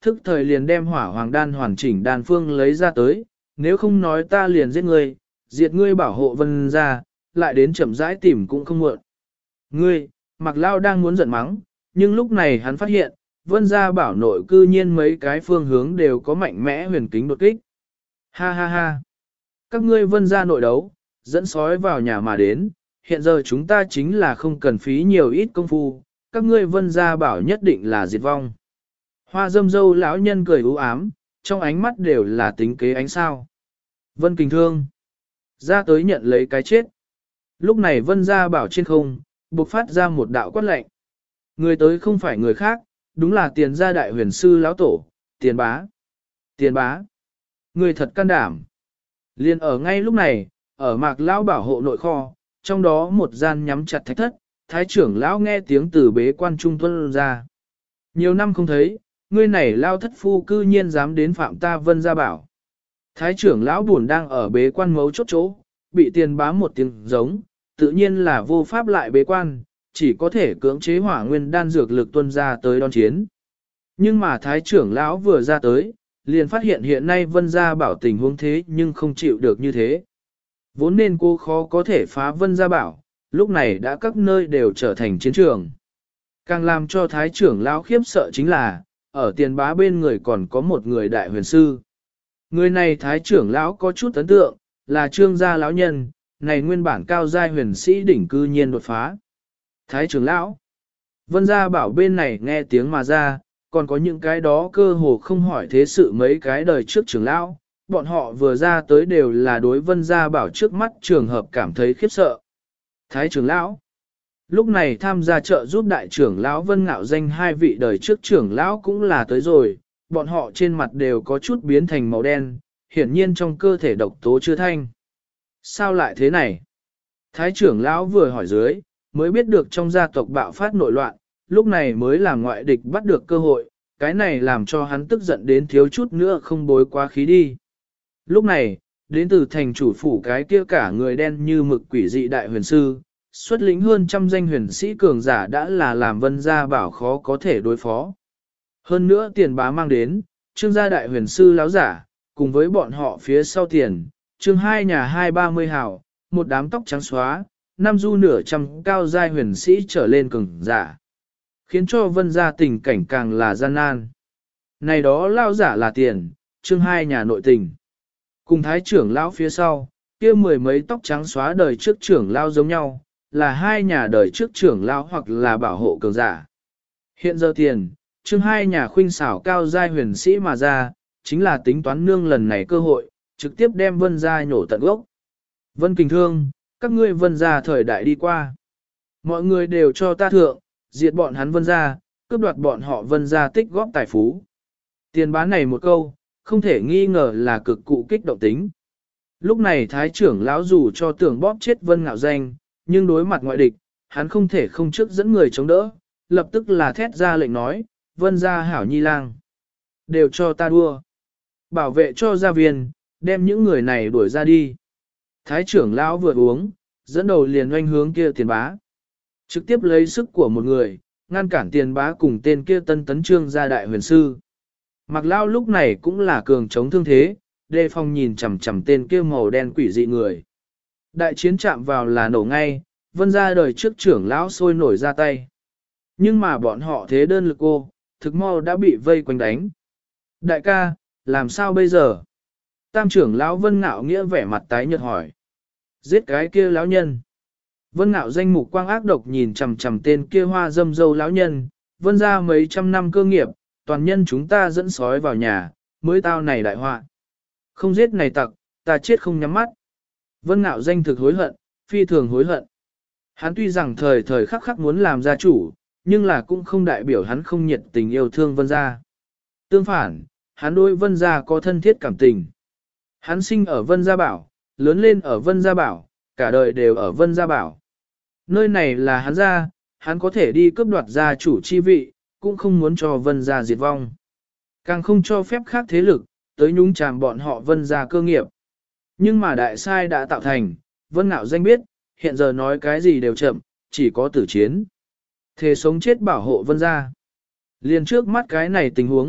thức thời liền đem hỏa hoàng đan hoàn chỉnh đan phương lấy ra tới, nếu không nói ta liền giết ngươi, diệt ngươi bảo hộ Vân gia, lại đến chậm rãi tìm cũng không muộn. Ngươi, Mạc Lao đang muốn giận mắng, nhưng lúc này hắn phát hiện, Vân gia bảo nội cư nhiên mấy cái phương hướng đều có mạnh mẽ huyền kính đột kích. Ha ha ha! Các ngươi Vân gia nội đấu, dẫn sói vào nhà mà đến, hiện giờ chúng ta chính là không cần phí nhiều ít công phu, các ngươi Vân gia bảo nhất định là diệt vong. Hoa dâm dâu lão nhân cười u ám, trong ánh mắt đều là tính kế ánh sao. Vân Kình Thương ra tới nhận lấy cái chết. Lúc này Vân gia bảo trên không, bộc phát ra một đạo quát lệnh. Người tới không phải người khác, đúng là Tiền gia đại huyền sư lão tổ, Tiền bá. Tiền bá. Người thật can đảm. Liên ở ngay lúc này, ở Mạc lão bảo hộ nội kho, trong đó một gian nhắm chặt thạch thất, thái trưởng lão nghe tiếng từ bế quan trung tuân ra. Nhiều năm không thấy, ngươi này lao thất phu cư nhiên dám đến phạm ta Vân gia bảo. Thái trưởng lão buồn đang ở bế quan mấu chốt chỗ, bị Tiền bá một tiếng giống, tự nhiên là vô pháp lại bế quan, chỉ có thể cưỡng chế hỏa nguyên đan dược lực tuân ra tới đón chiến. Nhưng mà thái trưởng lão vừa ra tới, liền phát hiện hiện nay Vân gia bảo tình huống thế nhưng không chịu được như thế. Vốn nên cô khó có thể phá Vân gia bảo, lúc này đã các nơi đều trở thành chiến trường. Càng làm cho thái trưởng lão khiếp sợ chính là, ở Tiền bá bên người còn có một người đại huyền sư. Người này thái trưởng lão có chút ấn tượng, là Trương gia lão nhân, này nguyên bản cao giai huyền sĩ đỉnh cư nhiên đột phá. Thái trưởng lão, Vân gia bảo bên này nghe tiếng mà ra, còn có những cái đó cơ hồ không hỏi thế sự mấy cái đời trước trưởng lão, bọn họ vừa ra tới đều là đối Vân gia bảo trước mắt trường hợp cảm thấy khiếp sợ. Thái trưởng lão, lúc này tham gia trợ giúp đại trưởng lão Vân Ngạo Danh hai vị đời trước trưởng lão cũng là tới rồi, bọn họ trên mặt đều có chút biến thành màu đen, hiển nhiên trong cơ thể độc tố chưa thanh. Sao lại thế này? Thái trưởng lão vừa hỏi dưới, mới biết được trong gia tộc bạo phát nội loạn, lúc này mới làm ngoại địch bắt được cơ hội, cái này làm cho hắn tức giận đến thiếu chút nữa không bối quá khí đi. Lúc này, đến từ thành chủ phủ cái kia cả người đen như mực quỷ dị đại huyền sư, xuất lĩnh hơn trăm danh huyền sĩ cường giả đã là làm Vân gia bảo khó có thể đối phó. Hơn nữa Tiền bá mang đến, Trương gia đại huyền sư láo giả, cùng với bọn họ phía sau Tiền, Trương hai nhà 230 hào, một đám tóc trắng xóa, năm du nửa trăm cao giai huyền sĩ trở lên cường giả. Khiến cho Vân gia tình cảnh càng là gian nan. Này đó lao giả là Tiền, Trương hai nhà nội tình. Cùng thái trưởng lão phía sau, kia mười mấy tóc trắng xóa đời trước trưởng lão giống nhau, là hai nhà đời trước trưởng lão hoặc là bảo hộ cường giả. Hiện giờ Tiền, Trương hai nhà khuynh xảo cao giai huyền sĩ mà ra, chính là tính toán nương lần này cơ hội, trực tiếp đem Vân gia nhổ tận gốc. Vân Kình Thương, các ngươi Vân gia thời đại đi qua. Mọi người đều cho ta thượng, diệt bọn hắn Vân gia, cướp đoạt bọn họ Vân gia tích góp tài phú. Tiền bá này một câu, không thể nghi ngờ là cực cụ kích động tính. Lúc này thái trưởng lão dù cho tưởng bóp chết Vân Ngạo Danh, nhưng đối mặt ngoại địch, hắn không thể không trước dẫn người chống đỡ, lập tức là thét ra lệnh nói, Vân gia hảo nhi lang. Đều cho ta đua. Bảo vệ cho gia viên, đem những người này đuổi ra đi. Thái trưởng lão vừa uống, dẫn đầu liền oanh hướng kia Tiền bá. Trực tiếp lấy sức của một người, ngăn cản Tiền bá cùng tên kia tân tấn Trương gia đại huyền sư. Mạc Lao lúc này cũng là cường chống thương thế, đề phòng nhìn chằm chằm tên kia màu đen quỷ dị người. Đại chiến chạm vào là nổ ngay, Vân gia đời trước trưởng lão sôi nổi ra tay. Nhưng mà bọn họ thế đơn lực cô, thực mau đã bị vây quanh đánh. Đại ca, làm sao bây giờ? Tam trưởng lão Vân Ngạo Nghĩa vẻ mặt tái nhợt hỏi. Giết cái kia lão nhân. Vân Ngạo Danh mục quang ác độc nhìn chằm chằm tên kia hoa dâm dâu lão nhân, Vân gia mấy trăm năm cơ nghiệp, toàn nhân chúng ta dẫn sói vào nhà, mới tao này đại họa. Không giết này tặc, ta chết không nhắm mắt. Vân Ngạo Danh thực hối hận, phi thường hối hận. Hắn tuy rằng thời thời khắc khắc muốn làm gia chủ, nhưng là cũng không đại biểu hắn không nhiệt tình yêu thương Vân gia. Tương phản, hắn đối Vân gia có thân thiết cảm tình. Hắn sinh ở Vân gia bảo, lớn lên ở Vân gia bảo, cả đời đều ở Vân gia bảo. Nơi này là hắn gia, hắn có thể đi cướp đoạt gia chủ chi vị, cũng không muốn cho Vân gia diệt vong. Càng không cho phép khác thế lực, tới nhúng chàm bọn họ Vân gia cơ nghiệp. Nhưng mà đại sai đã tạo thành, Vân Ngạo Danh biết, hiện giờ nói cái gì đều chậm, chỉ có tử chiến. Thề sống chết bảo hộ Vân gia. Liền trước mắt cái này tình huống,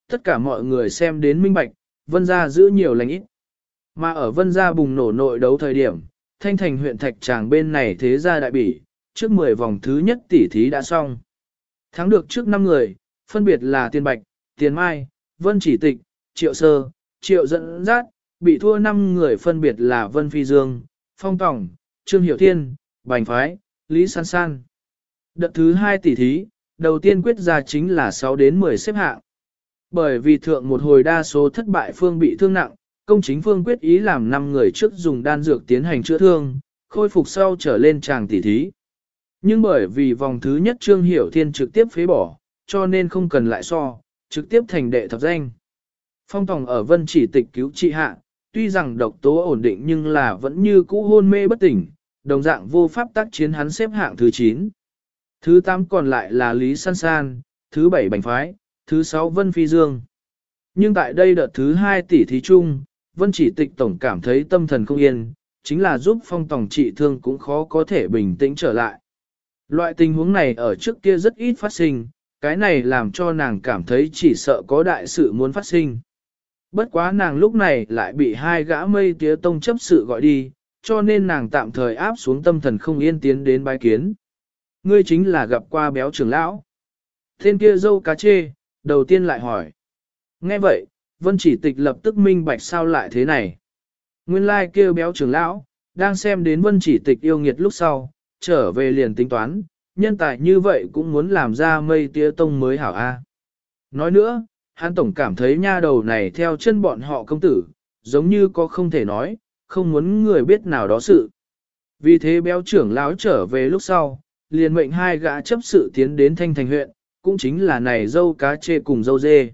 tất cả mọi người xem đến minh bạch, Vân gia giữ nhiều lành ít. Mà ở Vân gia bùng nổ nội đấu thời điểm, Thanh Thành huyện Thạch Tràng bên này thế gia đại bỉ, trước 10 vòng thứ nhất tỷ thí đã xong. Thắng được trước 5 người, phân biệt là Tiền Bạch, Tiền Mai, Vân Chỉ Tịch, Triệu Sơ, Triệu Dẫn Dắt, bị thua 5 người phân biệt là Vân Phi Dương, Phong Tòng, Trương Hiểu Thiên, Bành Phái, Lý San San. Đợt thứ 2 tỷ thí, đầu tiên quyết ra chính là 6 đến 10 xếp hạng. Bởi vì thượng một hồi đa số thất bại phương bị thương nặng, công chính phương quyết ý làm 5 người trước dùng đan dược tiến hành chữa thương, khôi phục sau trở lên tràng tỷ thí. Nhưng bởi vì vòng thứ nhất Trương Hiểu Thiên trực tiếp phế bỏ, cho nên không cần lại so, trực tiếp thành đệ thập danh. Phong Tòng ở Vân Chỉ Tịch cứu trị hạ, tuy rằng độc tố ổn định nhưng là vẫn như cũ hôn mê bất tỉnh, đồng dạng vô pháp tác chiến hắn xếp hạng thứ 9. Thứ 8 còn lại là Lý San San, thứ 7 Bành Phái, thứ 6 Vân Phi Dương. Nhưng tại đây đợt thứ 2 tỷ thí chung, Vân Chỉ Tịch tổng cảm thấy tâm thần không yên, chính là giúp Phong Tòng trị thương cũng khó có thể bình tĩnh trở lại. Loại tình huống này ở trước kia rất ít phát sinh, cái này làm cho nàng cảm thấy chỉ sợ có đại sự muốn phát sinh. Bất quá nàng lúc này lại bị 2 gã Mây Tía Tông chấp sự gọi đi, cho nên nàng tạm thời áp xuống tâm thần không yên tiến đến bái kiến. Ngươi chính là gặp qua béo trưởng lão. Tên kia dâu cá chê, đầu tiên lại hỏi. Nghe vậy, Vân Chỉ Tịch lập tức minh bạch sao lại thế này. Nguyên lai kêu béo trưởng lão, đang xem đến Vân Chỉ Tịch yêu nghiệt lúc sau, trở về liền tính toán, nhân tài như vậy cũng muốn làm ra Mây Tía Tông mới hảo a. Nói nữa, hắn tổng cảm thấy nha đầu này theo chân bọn họ công tử, giống như có không thể nói, không muốn người biết nào đó sự. Vì thế béo trưởng lão trở về lúc sau, liền mệnh 2 gã chấp sự tiến đến Thanh Thành huyện, cũng chính là này dâu cá chê cùng dâu dê.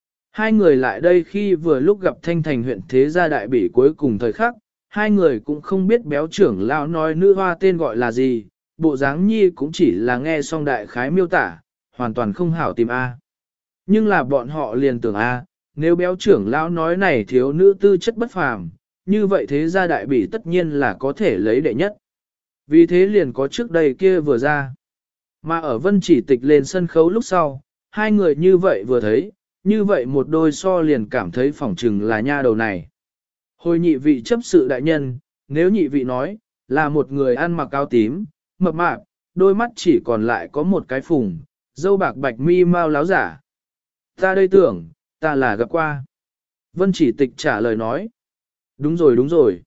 2 người lại đây khi vừa lúc gặp Thanh Thành huyện thế gia đại bỉ cuối cùng thời khắc, 2 người cũng không biết béo trưởng lão nói nữ hoa tên gọi là gì, bộ dáng nhi cũng chỉ là nghe xong đại khái miêu tả, hoàn toàn không hảo tìm A. Nhưng là bọn họ liền tưởng A, nếu béo trưởng lão nói này thiếu nữ tư chất bất phàm, như vậy thế gia đại bỉ tất nhiên là có thể lấy đệ nhất. Vì thế liền có trước đây kia vừa ra. Mà ở Vân Chỉ Tịch lên sân khấu lúc sau, 2 người như vậy vừa thấy, như vậy một đôi so liền cảm thấy phỏng chừng là nha đầu này. Hồi nhị vị chấp sự đại nhân, nếu nhị vị nói, là một người ăn mặc áo tím, mập mạp, đôi mắt chỉ còn lại có một cái phùng, dâu bạc bạch mi mau láo giả. Ta đây tưởng, ta là gặp qua. Vân Chỉ Tịch trả lời nói. Đúng rồi đúng rồi.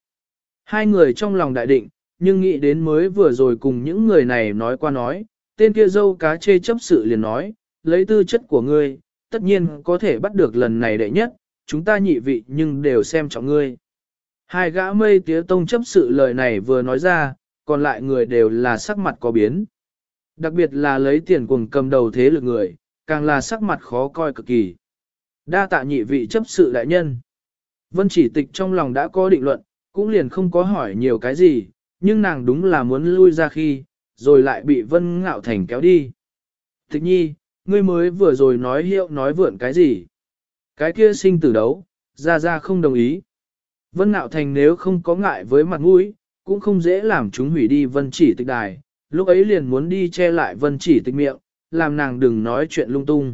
2 người trong lòng đại định, nhưng nghĩ đến mới vừa rồi cùng những người này nói qua nói, tên kia dâu cá chê chấp sự liền nói, lấy tư chất của ngươi, tất nhiên có thể bắt được lần này đệ nhất, chúng ta nhị vị nhưng đều xem trọng ngươi. 2 gã Mây Tía Tông chấp sự lời này vừa nói ra, còn lại người đều là sắc mặt có biến. Đặc biệt là lấy tiền cuồng cầm đầu thế lực người, càng là sắc mặt khó coi cực kỳ. Đa tạ nhị vị chấp sự đại nhân. Vân Chỉ Tịch trong lòng đã có định luận, cũng liền không có hỏi nhiều cái gì, nhưng nàng đúng là muốn lui ra khi, rồi lại bị Vân Ngạo Thành kéo đi. Tịch nhi, ngươi mới vừa rồi nói hiệu nói vượn cái gì? Cái kia sinh tử đấu, ra không đồng ý. Vân Ngạo Thành nếu không có ngại với mặt mũi, cũng không dễ làm chúng hủy đi Vân Chỉ Tịch đài, lúc ấy liền muốn đi che lại Vân Chỉ Tịch miệng, làm nàng đừng nói chuyện lung tung.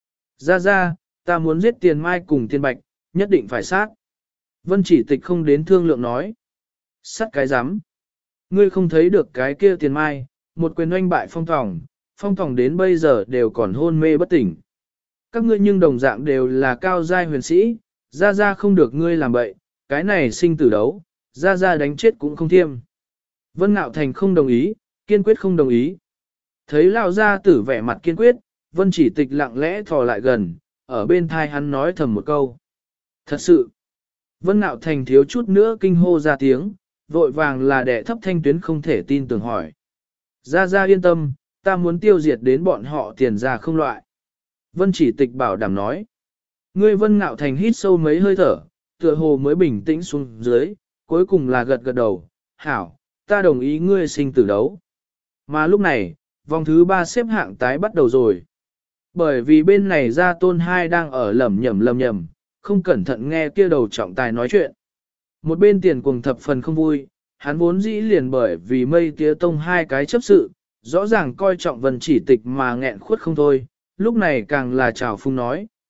Ra, ta muốn giết Tiền Mai cùng Tiền Bạch, nhất định phải sát. Vân Chỉ Tịch không đến thương lượng nói. Sát cái rắm Ngươi không thấy được cái kia Tiền Mai, một quyền oanh bại Phong Tòng đến bây giờ đều còn hôn mê bất tỉnh. Các ngươi nhưng đồng dạng đều là cao giai huyền sĩ, ra không được ngươi làm bậy, cái này sinh tử đấu, ra đánh chết cũng không thiêm. Vân Ngạo Thành không đồng ý, kiên quyết không đồng ý. Thấy lão gia tử vẻ mặt kiên quyết, Vân Chỉ Tịch lặng lẽ thò lại gần, ở bên thai hắn nói thầm một câu. Thật sự, Vân Ngạo Thành thiếu chút nữa kinh hô ra tiếng, vội vàng là đẻ thấp thanh tuyến không thể tin tưởng hỏi. Ra yên tâm, ta muốn tiêu diệt đến bọn họ tiền ra không loại. Vân Chỉ Tịch bảo đảm nói. Ngươi Vân Ngạo Thành hít sâu mấy hơi thở, tựa hồ mới bình tĩnh xuống dưới, cuối cùng là gật đầu. Hảo, ta đồng ý ngươi sinh tử đấu. Mà lúc này, vòng thứ 3 xếp hạng tái bắt đầu rồi. Bởi vì bên này Gia Tôn 2 đang ở lầm nhầm, không cẩn thận nghe kia đầu trọng tài nói chuyện. Một bên Tiền Cuồng thập phần không vui, hắn vốn dĩ liền bởi vì Mây Tía Tông 2 cái chấp sự, rõ ràng coi trọng Vân Chỉ Tịch mà nghẹn khuất không thôi, lúc này càng là trào phung nói,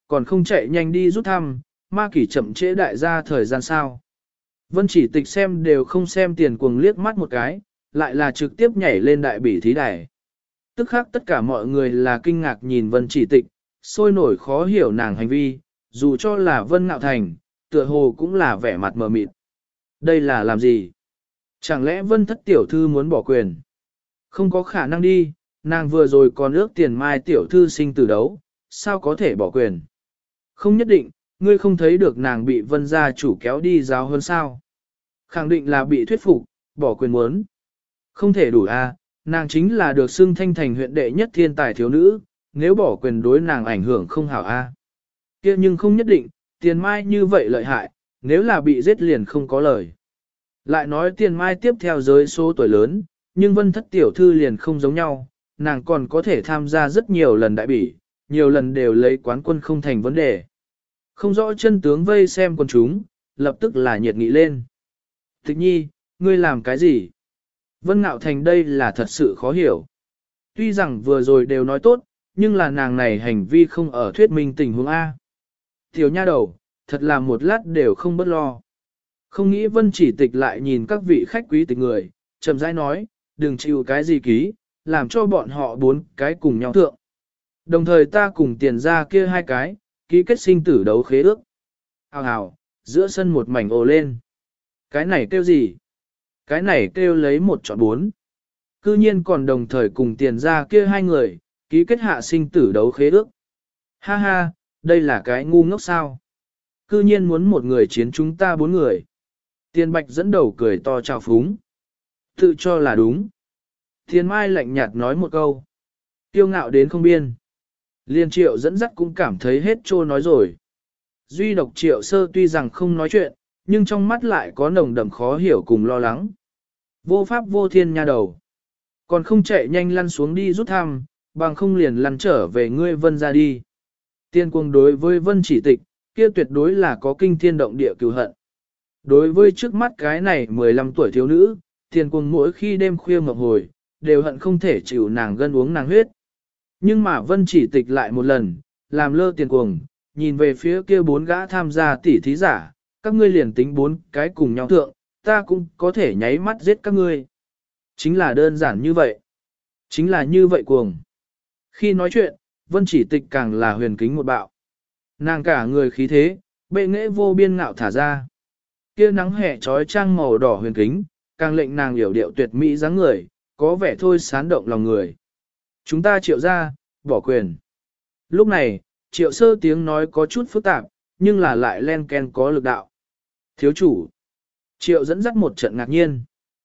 còn không chạy nhanh đi rút thăm, ma kỷ chậm trễ đại gia thời gian sao. Vân Chỉ Tịch xem đều không xem Tiền Cuồng liếc mắt một cái, lại là trực tiếp nhảy lên đại bỉ thí đài. Tức khác tất cả mọi người là kinh ngạc nhìn Vân Chỉ Tịch, sôi nổi khó hiểu nàng hành vi, dù cho là Vân Ngạo Thành, tựa hồ cũng là vẻ mặt mờ mịt. Đây là làm gì? Chẳng lẽ Vân Thất tiểu thư muốn bỏ quyền? Không có khả năng đi, nàng vừa rồi còn ước Tiền Mai tiểu thư sinh tử đấu, sao có thể bỏ quyền? Không nhất định, ngươi không thấy được nàng bị Vân gia chủ kéo đi giáo hơn sao? Khẳng định là bị thuyết phục, bỏ quyền muốn. Không thể đủ a, nàng chính là được xưng Thanh Thành huyện đệ nhất thiên tài thiếu nữ, nếu bỏ quyền đối nàng ảnh hưởng không hảo a. Kia nhưng không nhất định, Tiền Mai như vậy lợi hại, nếu là bị giết liền không có lời. Lại nói Tiền Mai tiếp theo giới số tuổi lớn, nhưng Vân Thất tiểu thư liền không giống nhau, nàng còn có thể tham gia rất nhiều lần đại bỉ, nhiều lần đều lấy quán quân không thành vấn đề. Không rõ chân tướng vây xem quần chúng, lập tức là nhiệt nghị lên. Tịch nhi, ngươi làm cái gì? Vân Ngạo Thành đây là thật sự khó hiểu. Tuy rằng vừa rồi đều nói tốt, nhưng là nàng này hành vi không ở thuyết minh tình huống A. Tiểu nha đầu, thật là một lát đều không bất lo. Không nghĩ Vân Chỉ Tịch lại nhìn các vị khách quý tịch người, chậm rãi nói, đừng chịu cái gì ký, làm cho bọn họ 4 cái cùng nhau thượng. Đồng thời ta cùng Tiền ra kia 2 cái, ký kết sinh tử đấu khế ước. Hào hào, giữa sân một mảnh ồ lên. Cái này kêu gì? Cái này kêu lấy 1 chọn 4. Cư nhiên còn đồng thời cùng Tiền ra kia 2 người, ký kết hạ sinh tử đấu khế ước. Ha ha, đây là cái ngu ngốc sao? Cư nhiên muốn một người chiến chúng ta 4 người. Tiền Bạch dẫn đầu cười to chào phúng. Tự cho là đúng. Tiền Mai lạnh nhạt nói một câu. Tiêu ngạo đến không biên. Liên Triệu dẫn dắt cũng cảm thấy hết trô nói rồi. Duy độc Triệu Sơ tuy rằng không nói chuyện, nhưng trong mắt lại có nồng đậm khó hiểu cùng lo lắng. Vô pháp vô thiên nha đầu. Còn không chạy nhanh lăn xuống đi rút thăm, bằng không liền lăn trở về ngươi Vân ra đi. Tiên Cuồng đối với Vân Chỉ Tịch, kia tuyệt đối là có kinh thiên động địa cừu hận. Đối với trước mắt cái này 15 tuổi thiếu nữ, Tiên Cuồng mỗi khi đêm khuya mộng hồi, đều hận không thể chịu nàng gân uống nàng huyết. Nhưng mà Vân Chỉ Tịch lại một lần, làm lơ Tiền Cuồng, nhìn về phía kia 4 gã tham gia tỉ thí giả, các ngươi liền tính 4 cái cùng nhau thượng, ta cũng có thể nháy mắt giết các ngươi. Chính là đơn giản như vậy. Chính là như vậy cuồng. Khi nói chuyện, Vân Chỉ Tịch càng là huyền kính một bạo. Nàng cả người khí thế, bệ nghệ vô biên ngạo thả ra. Kia nắng hè trói trang màu đỏ huyền kính, càng lệnh nàng hiểu điệu tuyệt mỹ dáng người, có vẻ thôi sán động lòng người. Chúng ta Triệu ra, bỏ quyền. Lúc này, Triệu Sơ tiếng nói có chút phức tạp, nhưng là lại len ken có lực đạo. Thiếu chủ. Triệu dẫn dắt một trận ngạc nhiên.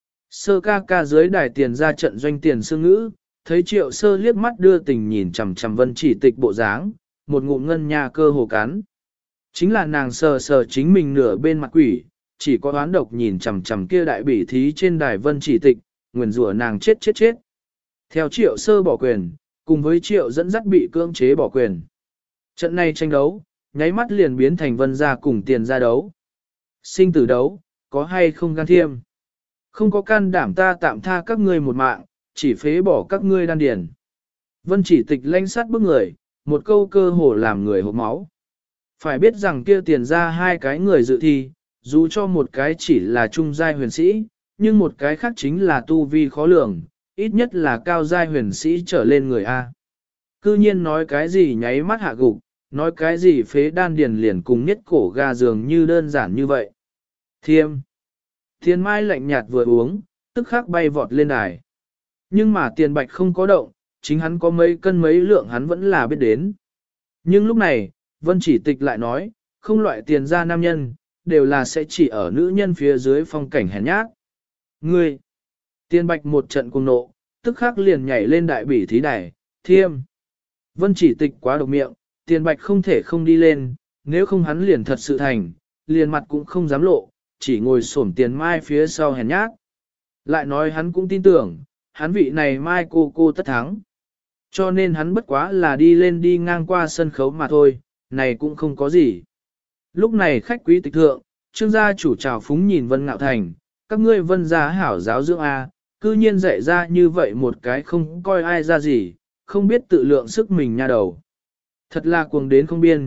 Sơ ca ca dưới đài Tiền ra trận doanh Tiền Sương Ngữ, thấy Triệu Sơ liếc mắt đưa tình nhìn chằm chằm Vân Chỉ Tịch bộ dáng, một ngụm ngân nha cơ hồ cắn. Chính là nàng sờ sờ chính mình nửa bên mặt quỷ, chỉ có oán độc nhìn chằm chằm kia đại bỉ thí trên đài Vân Chỉ Tịch, nguyền rủa nàng chết chết chết. Theo Triệu Sơ bỏ quyền, cùng với Triệu dẫn dắt bị cưỡng chế bỏ quyền. Trận này tranh đấu, nháy mắt liền biến thành Vân gia cùng Tiền gia đấu. Sinh tử đấu, có hay không gan thiêm? Không có can đảm ta tạm tha các ngươi một mạng, chỉ phế bỏ các ngươi đan điền. Vân Chỉ Tịch lanh sát bức người, một câu cơ hồ làm người hộc máu. Phải biết rằng kia Tiền ra 2 cái người dự thi, dù cho một cái chỉ là trung giai huyền sĩ, nhưng một cái khác chính là tu vi khó lường, ít nhất là cao giai huyền sĩ trở lên người A. Cư nhiên nói cái gì nháy mắt hạ gục, nói cái gì phế đan điền liền cùng nhất cổ gà dường như đơn giản như vậy. Thiêm. Tiền Mai lạnh nhạt vừa uống, tức khắc bay vọt lên đài. Nhưng mà Tiền Bạch không có động, chính hắn có mấy cân mấy lượng hắn vẫn là biết đến. Nhưng lúc này, Vân Chỉ Tịch lại nói, không loại Tiền ra nam nhân, đều là sẽ chỉ ở nữ nhân phía dưới phong cảnh hèn nhát. Ngươi! Tiền Bạch một trận cùng nộ, tức khắc liền nhảy lên đại bỉ thí đài, thiêm. Vân Chỉ Tịch quá độc miệng, Tiền Bạch không thể không đi lên, nếu không hắn liền thật sự thành, liền mặt cũng không dám lộ, chỉ ngồi xổm Tiền Mai phía sau hèn nhát. Lại nói hắn cũng tin tưởng, hắn vị này Mai cô tất thắng. Cho nên hắn bất quá là đi lên đi ngang qua sân khấu mà thôi, này cũng không có gì. Lúc này khách quý tịch thượng, Trương gia chủ trào phúng nhìn Vân Ngạo Thành, các ngươi Vân gia hảo giáo dưỡng A, cư nhiên dạy ra như vậy một cái không coi ai ra gì, không biết tự lượng sức mình nha đầu. Thật là cuồng đến không biên,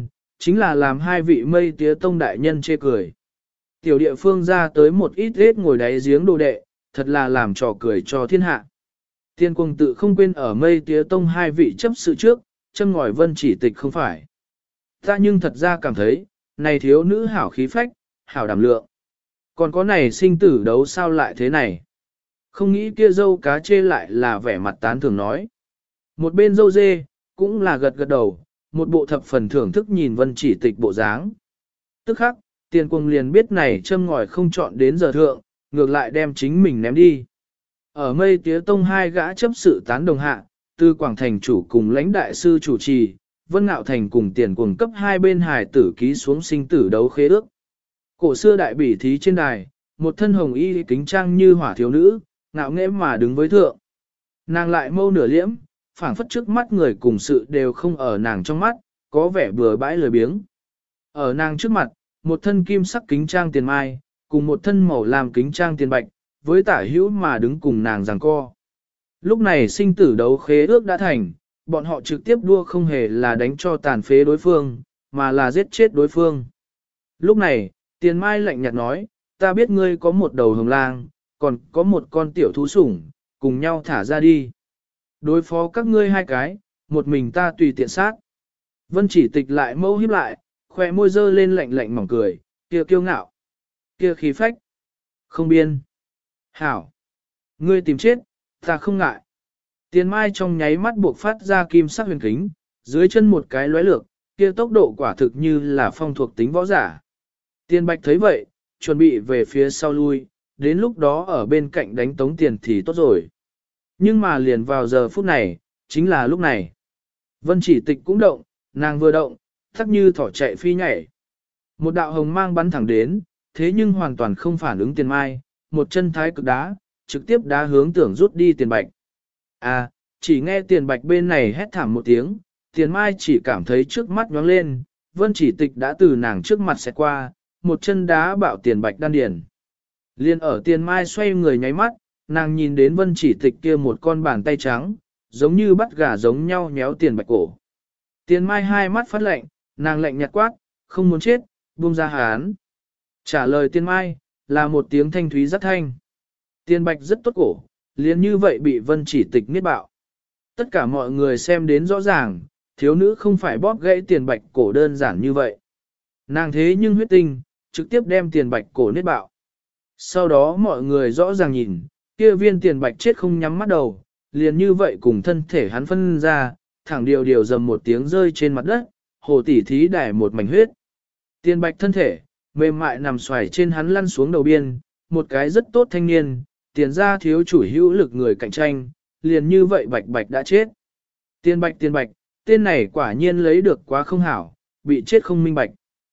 chính là làm hai vị mây tía tông đại nhân chê cười. Tiểu địa phương ra tới một ít rết ngồi đáy giếng đồ đệ, thật là làm trò cười cho thiên hạ. Tiên quân tự không quên ở mây tía tông hai vị chấp sự trước, châm ngòi Vân Chỉ Tịch không phải. Ta nhưng thật ra cảm thấy, này thiếu nữ hảo khí phách, hảo đảm lượng. Còn có này sinh tử đấu sao lại thế này? Không nghĩ kia dâu cá chê lại là vẻ mặt tán thường nói. Một bên dâu dê, cũng là gật gật đầu, một bộ thập phần thưởng thức nhìn Vân Chỉ Tịch bộ dáng. Tức khắc, Tiền Quân liền biết này châm ngòi không chọn đến giờ thượng, ngược lại đem chính mình ném đi. Ở mây tía tông hai gã chấp sự tán đồng hạ, từ Quảng Thành chủ cùng lãnh đại sư chủ trì, Vân Ngạo Thành cùng Tiền Quân cấp hai bên hài tử ký xuống sinh tử đấu khế ước. Cổ xưa đại bỉ thí trên đài, một thân hồng y kính trang như hỏa thiếu nữ, ngạo nghễ mà đứng với thượng. Nàng lại mâu nửa liễm, phảng phất trước mắt người cùng sự đều không ở nàng trong mắt, có vẻ bừa bãi lười biếng. Ở nàng trước mặt, một thân kim sắc kính trang tiền mai, cùng một thân màu làm kính trang tiền bạch, với tả hữu mà đứng cùng nàng giằng co. Lúc này sinh tử đấu khế ước đã thành, bọn họ trực tiếp đua không hề là đánh cho tàn phế đối phương, mà là giết chết đối phương. Lúc này, tiền mai lạnh nhạt nói, ta biết ngươi có một đầu hồng lang, còn có một con tiểu thú sủng, cùng nhau thả ra đi. Đối phó các ngươi hai cái, một mình ta tùy tiện sát. Vân Chỉ Tịch lại mâu hiếp lại, khoe môi dơ lên lạnh lạnh mỏng cười, kia kiêu ngạo, kia khí phách, không biên. Hảo, ngươi tìm chết, ta không ngại. Tiền mai trong nháy mắt buộc phát ra kim sắc huyền kính, dưới chân một cái lóe lược, kia tốc độ quả thực như là phong thuộc tính võ giả. Tiền bạch thấy vậy, chuẩn bị về phía sau lui, đến lúc đó ở bên cạnh đánh tống tiền thì tốt rồi. Nhưng mà liền vào giờ phút này, chính là lúc này. Vân Chỉ Tịch cũng động, nàng vừa động, thắc như thỏ chạy phi nhảy. Một đạo hồng mang bắn thẳng đến, thế nhưng hoàn toàn không phản ứng tiền mai, một chân thái cực đá, trực tiếp đá hướng tưởng rút đi tiền bạch. À, chỉ nghe tiền bạch bên này hét thảm một tiếng, tiền mai chỉ cảm thấy trước mắt nhoáng lên, Vân Chỉ Tịch đã từ nàng trước mặt xẹt qua, một chân đá bạo tiền bạch đan điền. Liên ở tiền mai xoay người nháy mắt, nàng nhìn đến Vân Chỉ Tịch kia một con bàn tay trắng, giống như bắt gà giống nhau nhéo tiền bạch cổ. Tiền mai hai mắt phát lạnh, nàng lạnh nhạt quát, không muốn chết, buông ra hán. Trả lời tiền mai, là một tiếng thanh thúy rất thanh. Tiền bạch rất tốt cổ, liền như vậy bị Vân Chỉ Tịch niết bạo. Tất cả mọi người xem đến rõ ràng, thiếu nữ không phải bóp gãy tiền bạch cổ đơn giản như vậy. Nàng thế nhưng huyết tinh, trực tiếp đem tiền bạch cổ niết bạo. Sau đó mọi người rõ ràng nhìn, kia viên tiền bạch chết không nhắm mắt đầu, liền như vậy cùng thân thể hắn phân ra, thẳng điều dầm một tiếng rơi trên mặt đất, hồ tỉ thí đẻ một mảnh huyết. Tiền bạch thân thể, mềm mại nằm xoài trên hắn lăn xuống đầu biên, một cái rất tốt thanh niên, tiền ra thiếu chủ hữu lực người cạnh tranh, liền như vậy bạch bạch đã chết. Tiền bạch, tên này quả nhiên lấy được quá không hảo, bị chết không minh bạch.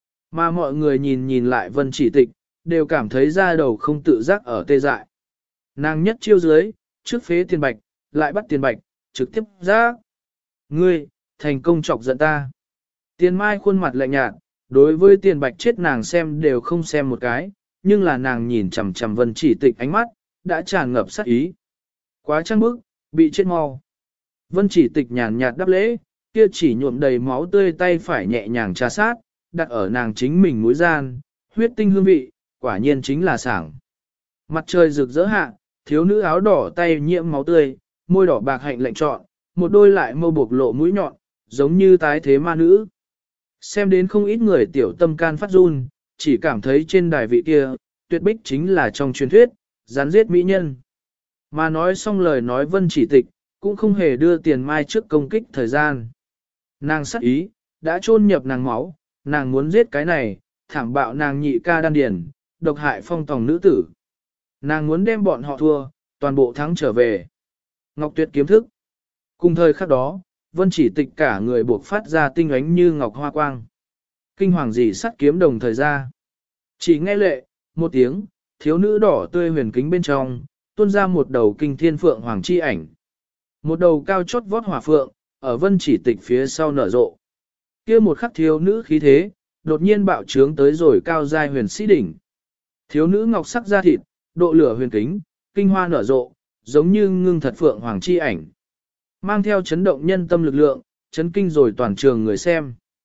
Mà mọi người nhìn lại Vân Chỉ Tịch, đều cảm thấy da đầu không tự giác ở tê dại. Nàng nhất chiêu dưới, trước phế tiền bạch, lại bắt tiền bạch, trực tiếp ra. Ngươi, thành công chọc giận ta. Tiền mai khuôn mặt lạnh nhạt, đối với tiền bạch chết nàng xem đều không xem một cái, nhưng là nàng nhìn chằm chằm Vân Chỉ Tịch ánh mắt, đã tràn ngập sát ý. Quá trăng bức, bị chết mau. Vân Chỉ Tịch nhàn nhạt đáp lễ, kia chỉ nhuộm đầy máu tươi tay phải nhẹ nhàng trà sát, đặt ở nàng chính mình mũi gian, huyết tinh hương vị, quả nhiên chính là sảng. Mặt trời rực rỡ hạ, thiếu nữ áo đỏ tay nhiễm máu tươi, môi đỏ bạc hạnh lạnh trọn, một đôi lại mâu bộc lộ mũi nhọn, giống như tái thế ma nữ. Xem đến không ít người tiểu tâm can phát run, chỉ cảm thấy trên đài vị kia, tuyệt bích chính là trong truyền thuyết, rắn giết mỹ nhân. Mà nói xong lời nói Vân Chỉ Tịch, cũng không hề đưa tiền mai trước công kích thời gian. Nàng sắc ý, đã chôn nhập nàng máu, nàng muốn giết cái này, thảm bạo nàng nhị ca đan điển, độc hại phong tòng nữ tử. Nàng muốn đem bọn họ thua, toàn bộ thắng trở về. Ngọc Tuyệt kiếm thức. Cùng thời khắc đó, Vân Chỉ Tịch cả người buộc phát ra tinh ánh như ngọc hoa quang. Kinh hoàng dị sắt kiếm đồng thời ra. Chỉ nghe lệ, một tiếng, thiếu nữ đỏ tươi huyền kính bên trong, tuôn ra một đầu kinh thiên phượng hoàng chi ảnh. Một đầu cao chót vót hỏa phượng, ở Vân Chỉ Tịch phía sau nở rộ. Kia một khắc thiếu nữ khí thế, đột nhiên bạo trướng tới rồi cao giai huyền sĩ đỉnh. Thiếu nữ ngọc sắc da thịt, độ lửa huyền kính, kinh hoa nở rộ, giống như ngưng thật phượng hoàng chi ảnh. Mang theo chấn động nhân tâm lực lượng, chấn kinh rồi toàn trường người xem.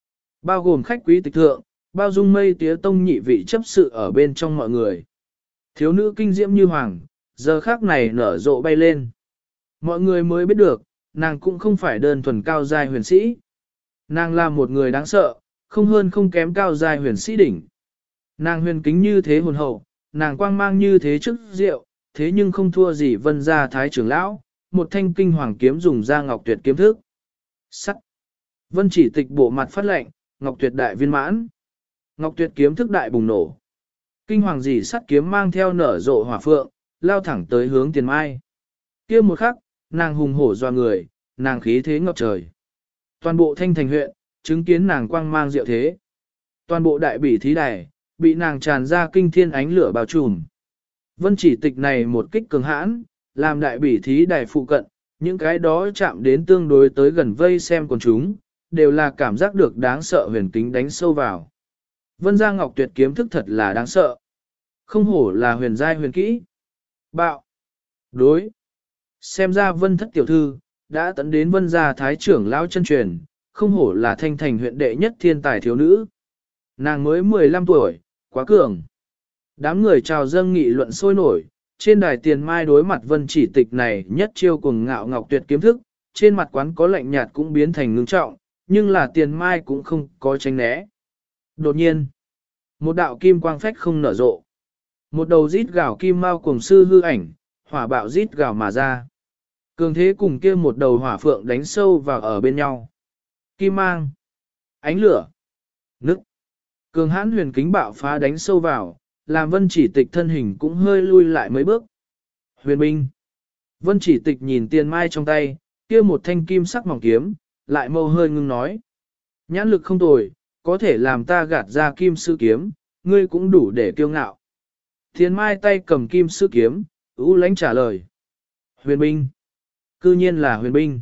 bao gồm khách quý tịch thượng, bao dung mây tía tông nhị vị chấp sự ở bên trong mọi người. Thiếu nữ kinh diễm như hoàng, giờ khác này nở rộ bay lên. Mọi người mới biết được, nàng cũng không phải đơn thuần cao giai huyền sĩ. Nàng là một người đáng sợ, không hơn không kém cao giai huyền sĩ đỉnh. Nàng huyền kính như thế hồn hậu, nàng quang mang như thế trước diệu, thế nhưng không thua gì Vân gia thái trưởng lão, một thanh kinh hoàng kiếm dùng ra ngọc tuyệt kiếm thức. Sắt. Vân chỉ tịch bộ mặt phát lệnh, ngọc tuyệt đại viên mãn. Ngọc tuyệt kiếm thức đại bùng nổ. Kinh hoàng dì sắt kiếm mang theo nở rộ hỏa phượng, lao thẳng tới hướng Tiền Mai. Kia một khắc, nàng hùng hổ doa người, nàng khí thế ngập trời. Toàn bộ Thanh Thành huyện, chứng kiến nàng quang mang diệu thế. Toàn bộ đại bỉ thí đài, bị nàng tràn ra kinh thiên ánh lửa bao trùm. Vân chỉ tịch này một kích cường hãn, làm đại bỉ thí đài phụ cận, những cái đó chạm đến tương đối tới gần vây xem quần chúng, đều là cảm giác được đáng sợ huyền kính đánh sâu vào. Vân gia ngọc tuyệt kiếm thức thật là đáng sợ. Không hổ là huyền giai huyền kỹ. Bạo. Đối. Xem ra Vân thất tiểu thư, đã tấn đến Vân gia thái trưởng lão chân truyền, không hổ là Thanh Thành huyện đệ nhất thiên tài thiếu nữ. Nàng mới 15 tuổi, quá cường. Đám người chào dâng nghị luận sôi nổi, trên đài Tiền Mai đối mặt Vân chỉ tịch này nhất chiêu cuồng ngạo ngọc tuyệt kiếm thức, trên mặt quán có lạnh nhạt cũng biến thành ngưng trọng, nhưng là Tiền Mai cũng không có tránh né. Đột nhiên, một đạo kim quang phách không nở rộ. Một đầu rít gào kim mao cuồng sư hư ảnh, hỏa bạo rít gào mà ra. Cường thế cùng kia một đầu hỏa phượng đánh sâu vào ở bên nhau. Kim mang, ánh lửa, nức. Cường hãn huyền kính bạo phá đánh sâu vào, làm Vân chỉ tịch thân hình cũng hơi lui lại mấy bước. Huyền binh. Vân chỉ tịch nhìn Tiền Mai trong tay, kia một thanh kim sắc mỏng kiếm, lại mâu hơi ngưng nói. Nhãn lực không tồi, có thể làm ta gạt ra kim sư kiếm, ngươi cũng đủ để kiêu ngạo. Tiền Mai tay cầm kim sư kiếm, ưu lãnh trả lời. Huyền binh. Cư nhiên là huyền binh.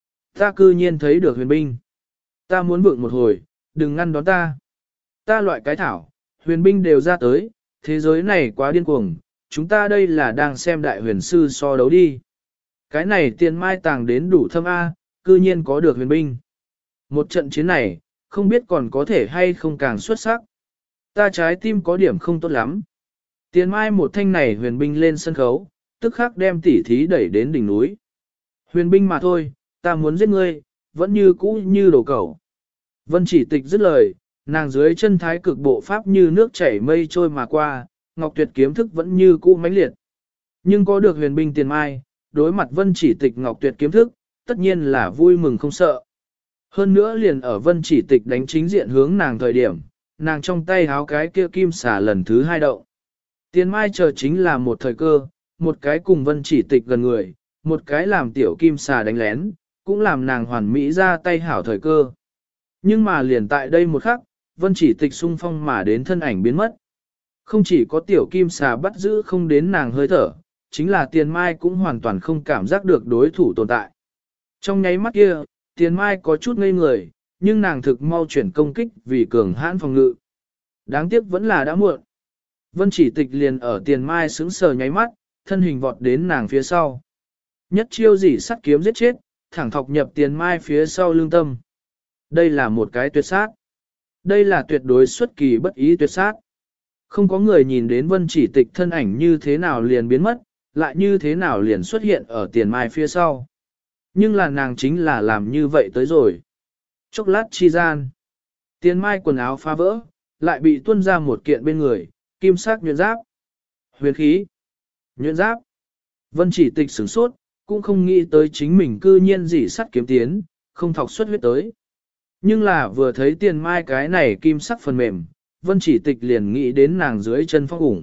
Ta cư nhiên thấy được huyền binh. Ta muốn vượng một hồi, đừng ngăn đón ta. Ta loại cái thảo, huyền binh đều ra tới, thế giới này quá điên cuồng, chúng ta đây là đang xem đại huyền sư so đấu đi. Cái này Tiền Mai tàng đến đủ thâm A, cư nhiên có được huyền binh. Một trận chiến này, không biết còn có thể hay không càng xuất sắc. Ta trái tim có điểm không tốt lắm. Tiền Mai một thanh này huyền binh lên sân khấu, tức khắc đem tỉ thí đẩy đến đỉnh núi. Huyền binh mà thôi, ta muốn giết ngươi, vẫn như cũ như đồ cẩu. Vân chỉ tịch dứt lời, nàng dưới chân thái cực bộ pháp như nước chảy mây trôi mà qua, ngọc tuyệt kiếm thức vẫn như cũ mãnh liệt. Nhưng có được huyền binh Tiền Mai, đối mặt Vân chỉ tịch ngọc tuyệt kiếm thức, tất nhiên là vui mừng không sợ. Hơn nữa liền ở Vân chỉ tịch đánh chính diện hướng nàng thời điểm, nàng trong tay háo cái kia kim xà lần thứ hai động. Tiền Mai chờ chính là một thời cơ, một cái cùng Vân chỉ tịch gần người, một cái làm tiểu kim xà đánh lén, cũng làm nàng hoàn mỹ ra tay hảo thời cơ. Nhưng mà liền tại đây một khắc, Vân chỉ tịch xung phong mà đến thân ảnh biến mất. Không chỉ có tiểu kim xà bắt giữ không đến nàng hơi thở, chính là Tiền Mai cũng hoàn toàn không cảm giác được đối thủ tồn tại. Trong nháy mắt kia, Tiền Mai có chút ngây người, nhưng nàng thực mau chuyển công kích vì cường hãn phòng ngự. Đáng tiếc vẫn là đã muộn. Vân chỉ tịch liền ở Tiền Mai sững sờ nháy mắt, thân hình vọt đến nàng phía sau. Nhất chiêu dỉ sắt kiếm giết chết, thẳng thọc nhập Tiền Mai phía sau lưng tâm. Đây là một cái tuyệt sát. Đây là tuyệt đối xuất kỳ bất ý tuyệt sát. Không có người nhìn đến Vân chỉ tịch thân ảnh như thế nào liền biến mất, lại như thế nào liền xuất hiện ở Tiền Mai phía sau. Nhưng là nàng chính là làm như vậy tới rồi. Chốc lát chi gian. Tiền Mai quần áo phá vỡ, lại bị tuôn ra một kiện bên người, kim sắc nhuyễn giáp. Huyền khí. Nhuyễn giáp. Vân chỉ tịch sửng sốt, cũng không nghĩ tới chính mình cư nhiên dỉ sắt kiếm tiến, không thọc xuất huyết tới. Nhưng là vừa thấy Tiền Mai cái này kim sắc phần mềm, Vân chỉ tịch liền nghĩ đến nàng dưới chân phong ủng.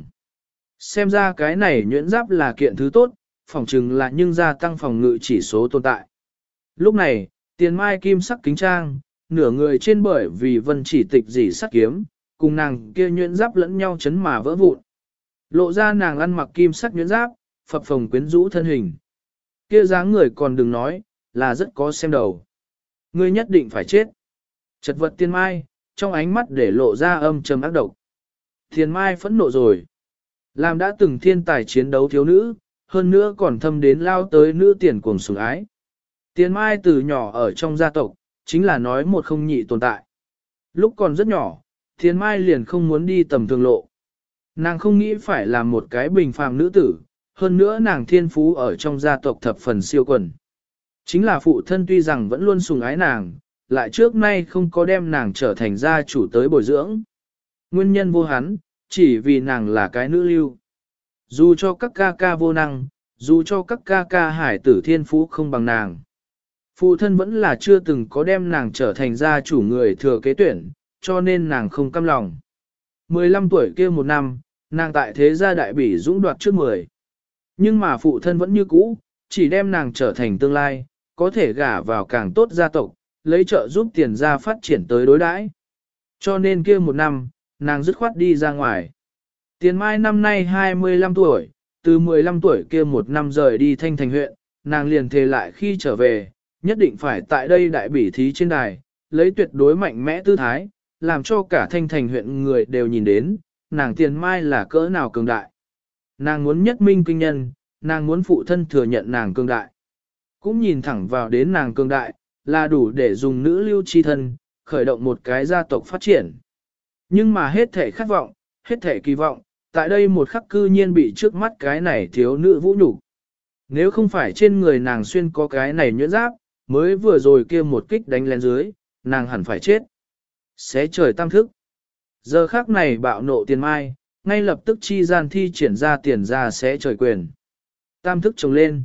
Xem ra cái này nhuyễn giáp là kiện thứ tốt, phòng trừng là nhưng gia tăng phòng ngự chỉ số tồn tại. Lúc này, Tiền Mai kim sắc kính trang, nửa người trên bởi vì Vân chỉ tịch dỉ sắt kiếm, cùng nàng kia nhuyễn giáp lẫn nhau chấn mà vỡ vụn. Lộ ra nàng ăn mặc kim sắc nhuyễn giáp, phập phồng quyến rũ thân hình. Kia dáng người còn đừng nói, là rất có xem đầu. Ngươi nhất định phải chết. Chật vật Tiền Mai, trong ánh mắt để lộ ra âm trầm ác độc. Tiền Mai phẫn nộ rồi. Làm đã từng thiên tài chiến đấu thiếu nữ, hơn nữa còn thâm đến lao tới nữ tiền cuồng sủng ái. Tiền Mai từ nhỏ ở trong gia tộc, chính là nói một không nhị tồn tại. Lúc còn rất nhỏ, Tiền Mai liền không muốn đi tầm thường lộ. Nàng không nghĩ phải làm một cái bình phàm nữ tử, hơn nữa nàng thiên phú ở trong gia tộc thập phần siêu quần. Chính là phụ thân tuy rằng vẫn luôn sủng ái nàng, lại trước nay không có đem nàng trở thành gia chủ tới bồi dưỡng. Nguyên nhân vô hắn, chỉ vì nàng là cái nữ lưu. Dù cho các ca ca vô năng, dù cho các ca ca hải tử thiên phú không bằng nàng. Phụ thân vẫn là chưa từng có đem nàng trở thành gia chủ người thừa kế tuyển, cho nên nàng không căm lòng. 15 tuổi kia một năm, nàng tại thế gia đại bỉ dũng đoạt trước 10. Nhưng mà phụ thân vẫn như cũ, chỉ đem nàng trở thành tương lai, có thể gả vào càng tốt gia tộc, lấy trợ giúp tiền gia phát triển tới đối đãi. Cho nên kia một năm, nàng dứt khoát đi ra ngoài. Tiền Mai năm nay 25 tuổi, từ 15 tuổi kia một năm rời đi Thanh Thành huyện, nàng liền thề lại khi trở về, nhất định phải tại đây đại bỉ thí trên đài, lấy tuyệt đối mạnh mẽ tư thái, làm cho cả Thanh Thành huyện người đều nhìn đến, nàng Tiền Mai là cỡ nào cường đại. Nàng muốn nhất minh kinh nhân, nàng muốn phụ thân thừa nhận nàng cường đại. Cũng nhìn thẳng vào đến nàng cường đại, là đủ để dùng nữ lưu chi thân, khởi động một cái gia tộc phát triển. Nhưng mà hết thể khát vọng, hết thể kỳ vọng, tại đây một khắc cư nhiên bị trước mắt cái này thiếu nữ vũ nhục. Nếu không phải trên người nàng xuyên có cái này nhuyễn giáp, mới vừa rồi kia một kích đánh lên dưới, nàng hẳn phải chết. Xé trời tam thức. Giờ khắc này bạo nộ Tiền Mai, ngay lập tức chi gian thi triển ra tiền ra xé trời quyền. Tam thức trồng lên.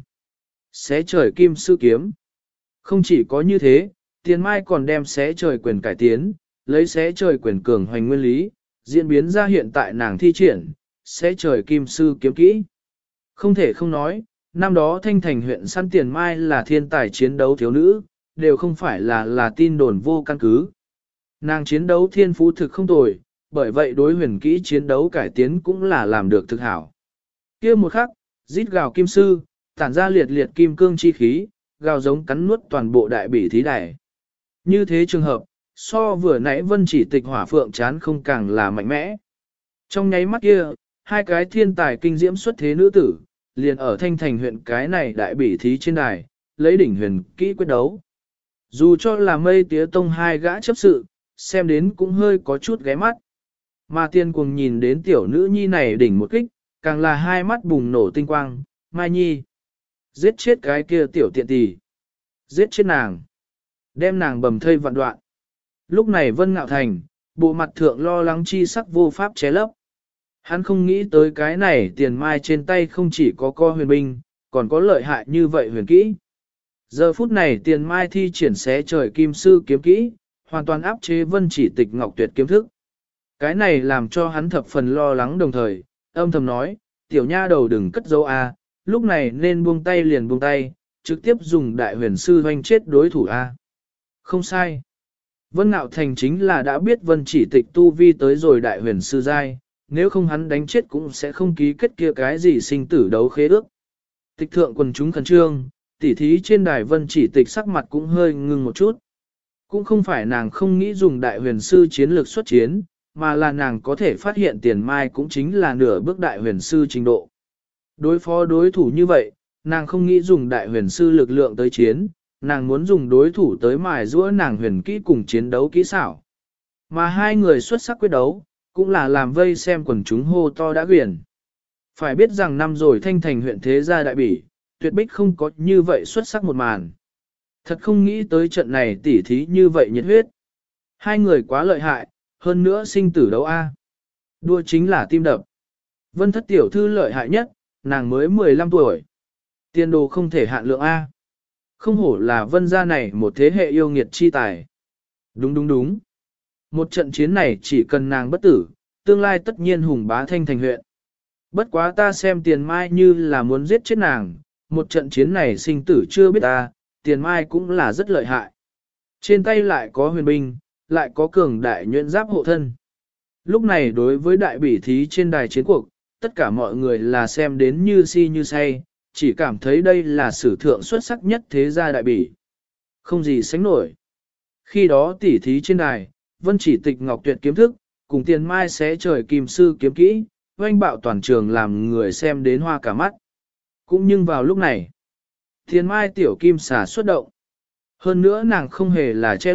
Xé trời kim sư kiếm. Không chỉ có như thế, Tiền Mai còn đem xé trời quyền cải tiến, lấy xé trời quyền cường hoành nguyên lý, diễn biến ra hiện tại nàng thi triển, xé trời kim sư kiếm kỹ. Không thể không nói, năm đó Thanh Thành huyện săn Tiền Mai là thiên tài chiến đấu thiếu nữ, đều không phải là tin đồn vô căn cứ. Nàng chiến đấu thiên phú thực không tồi, bởi vậy đối huyền kỹ chiến đấu cải tiến cũng là làm được thực hảo. Kia một khắc, rít gào kim sư, tản ra liệt liệt kim cương chi khí, gào giống cắn nuốt toàn bộ đại bỉ thí đài. Như thế trường hợp, so vừa nãy Vân Chỉ Tịch hỏa phượng chán không càng là mạnh mẽ. Trong nháy mắt kia, hai cái thiên tài kinh diễm xuất thế nữ tử, liền ở Thanh Thành huyện cái này đại bỉ thí trên đài, lấy đỉnh huyền kỹ quyết đấu. Dù cho là Mây Tía Tông hai gã chấp sự, xem đến cũng hơi có chút ghé mắt. Mà tiên cuồng nhìn đến tiểu nữ nhi này đỉnh một kích, càng là hai mắt bùng nổ tinh quang, Mai Nhi. Giết chết cái kia tiểu tiện tỷ. Giết chết nàng. Đem nàng bầm thây vạn đoạn. Lúc này Vân Ngạo Thành, bộ mặt thượng lo lắng chi sắc vô pháp ché lấp. Hắn không nghĩ tới cái này Tiền Mai trên tay không chỉ có co huyền binh, còn có lợi hại như vậy huyền kỹ. Giờ phút này Tiền Mai thi triển xé trời kim sư kiếm kỹ, hoàn toàn áp chế Vân Chỉ Tịch ngọc tuyệt kiếm thức. Cái này làm cho hắn thập phần lo lắng đồng thời, âm thầm nói, tiểu nha đầu đừng cất dấu a, lúc này nên buông tay liền buông tay, trực tiếp dùng đại huyền sư hoanh chết đối thủ a. Không sai. Vân Ngạo Thành chính là đã biết Vân Chỉ Tịch tu vi tới rồi đại huyền sư giai, nếu không hắn đánh chết cũng sẽ không ký kết kia cái gì sinh tử đấu khế ước. Tịch thượng quần chúng khẩn trương, tỉ thí trên đài Vân Chỉ Tịch sắc mặt cũng hơi ngưng một chút. Cũng không phải nàng không nghĩ dùng đại huyền sư chiến lược xuất chiến, mà là nàng có thể phát hiện Tiền Mai cũng chính là nửa bước đại huyền sư trình độ. Đối phó đối thủ như vậy, nàng không nghĩ dùng đại huyền sư lực lượng tới chiến, nàng muốn dùng đối thủ tới mài giũa nàng huyền kỹ cùng chiến đấu kỹ xảo. Mà hai người xuất sắc quyết đấu, cũng là làm vây xem quần chúng hô to đã quyển. Phải biết rằng năm rồi Thanh Thành huyện thế gia đại bỉ, tuyệt bích không có như vậy xuất sắc một màn. Thật không nghĩ tới trận này tỉ thí như vậy nhiệt huyết. Hai người quá lợi hại, hơn nữa sinh tử đấu A. Đua chính là tim đập. Vân Thất tiểu thư lợi hại nhất, nàng mới 15 tuổi. Tiền đồ không thể hạn lượng A. Không hổ là Vân gia này một thế hệ yêu nghiệt chi tài. Đúng đúng đúng. Một trận chiến này chỉ cần nàng bất tử, tương lai tất nhiên hùng bá Thanh Thành huyện. Bất quá ta xem Tiền Mai như là muốn giết chết nàng, một trận chiến này sinh tử chưa biết ta, Tiền Mai cũng là rất lợi hại. Trên tay lại có huyền binh, lại có cường đại nhuyễn giáp hộ thân. Lúc này đối với đại bỉ thí trên đài chiến cuộc, tất cả mọi người là xem đến như si như say, chỉ cảm thấy đây là sử thượng xuất sắc nhất thế gia đại bỉ. Không gì sánh nổi. Khi đó tỉ thí trên đài, Vân Chỉ Tịch ngọc tuyệt kiếm thức, cùng Tiền Mai xé trời kim sư kiếm kỹ, oanh bạo toàn trường làm người xem đến hoa cả mắt. Cũng nhưng vào lúc này, Tiền Mai tiểu kim xà xuất động. Hơn nữa nàng không hề là che lấp,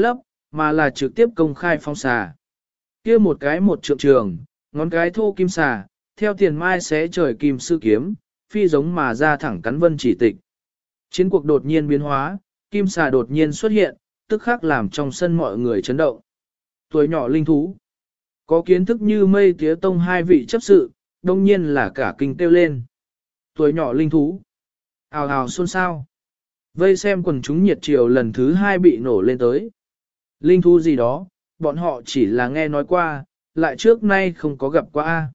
mà là trực tiếp công khai phong xà. Kia một cái một trượng trường, ngón cái thô kim xà, theo tiền mai xé trời kim sư kiếm, phi giống mà ra thẳng cắn Vân Chỉ Tịch. Chiến cuộc đột nhiên biến hóa, kim xà đột nhiên xuất hiện, tức khắc làm trong sân mọi người chấn động. Tuổi nhỏ linh thú, có kiến thức như Mây Tía Tông hai vị chấp sự, đông nhiên là cả kinh kêu lên. Tuổi nhỏ linh thú, ào ào xôn xao. Vây xem quần chúng nhiệt triều lần thứ hai bị nổ lên tới. Linh thú gì đó, bọn họ chỉ là nghe nói qua, lại trước nay không có gặp qua A.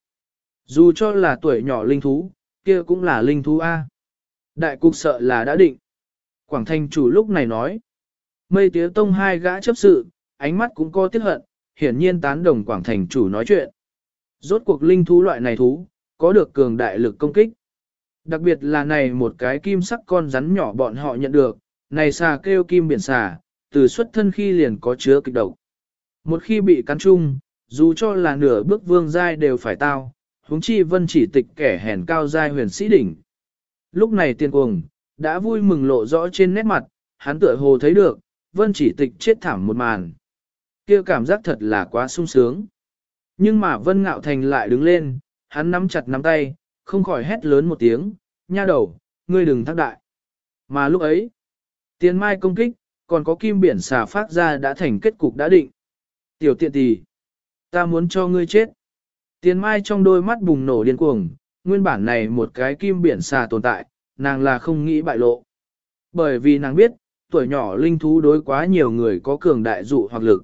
Dù cho là tuổi nhỏ linh thú, kia cũng là linh thú A. Đại cục sợ là đã định. Quảng Thành chủ lúc này nói. Mây Tía Tông hai gã chấp sự, ánh mắt cũng có tiếc hận, hiển nhiên tán đồng Quảng Thành chủ nói chuyện. Rốt cuộc linh thú loại này thú, có được cường đại lực công kích. Đặc biệt là này một cái kim sắc con rắn nhỏ bọn họ nhận được, này xà kêu kim biển xà, từ xuất thân khi liền có chứa kịch độc. Một khi bị cắn chung, dù cho là nửa bước vương giai đều phải tao, huống chi Vân Chỉ Tịch kẻ hèn cao giai huyền sĩ đỉnh. Lúc này Tiên Cuồng đã vui mừng lộ rõ trên nét mặt, hắn tựa hồ thấy được, Vân Chỉ Tịch chết thảm một màn. Kia cảm giác thật là quá sung sướng. Nhưng mà Vân Ngạo Thành lại đứng lên, hắn nắm chặt nắm tay, không khỏi hét lớn một tiếng, nha đầu, ngươi đừng thác đại. Mà lúc ấy, tiền mai công kích, còn có kim biển xà phát ra đã thành kết cục đã định. Tiểu tiện tỳ, ta muốn cho ngươi chết. Tiền mai trong đôi mắt bùng nổ điên cuồng, nguyên bản này một cái kim biển xà tồn tại, nàng là không nghĩ bại lộ. Bởi vì nàng biết, tuổi nhỏ linh thú đối quá nhiều người có cường đại dụ hoặc lực.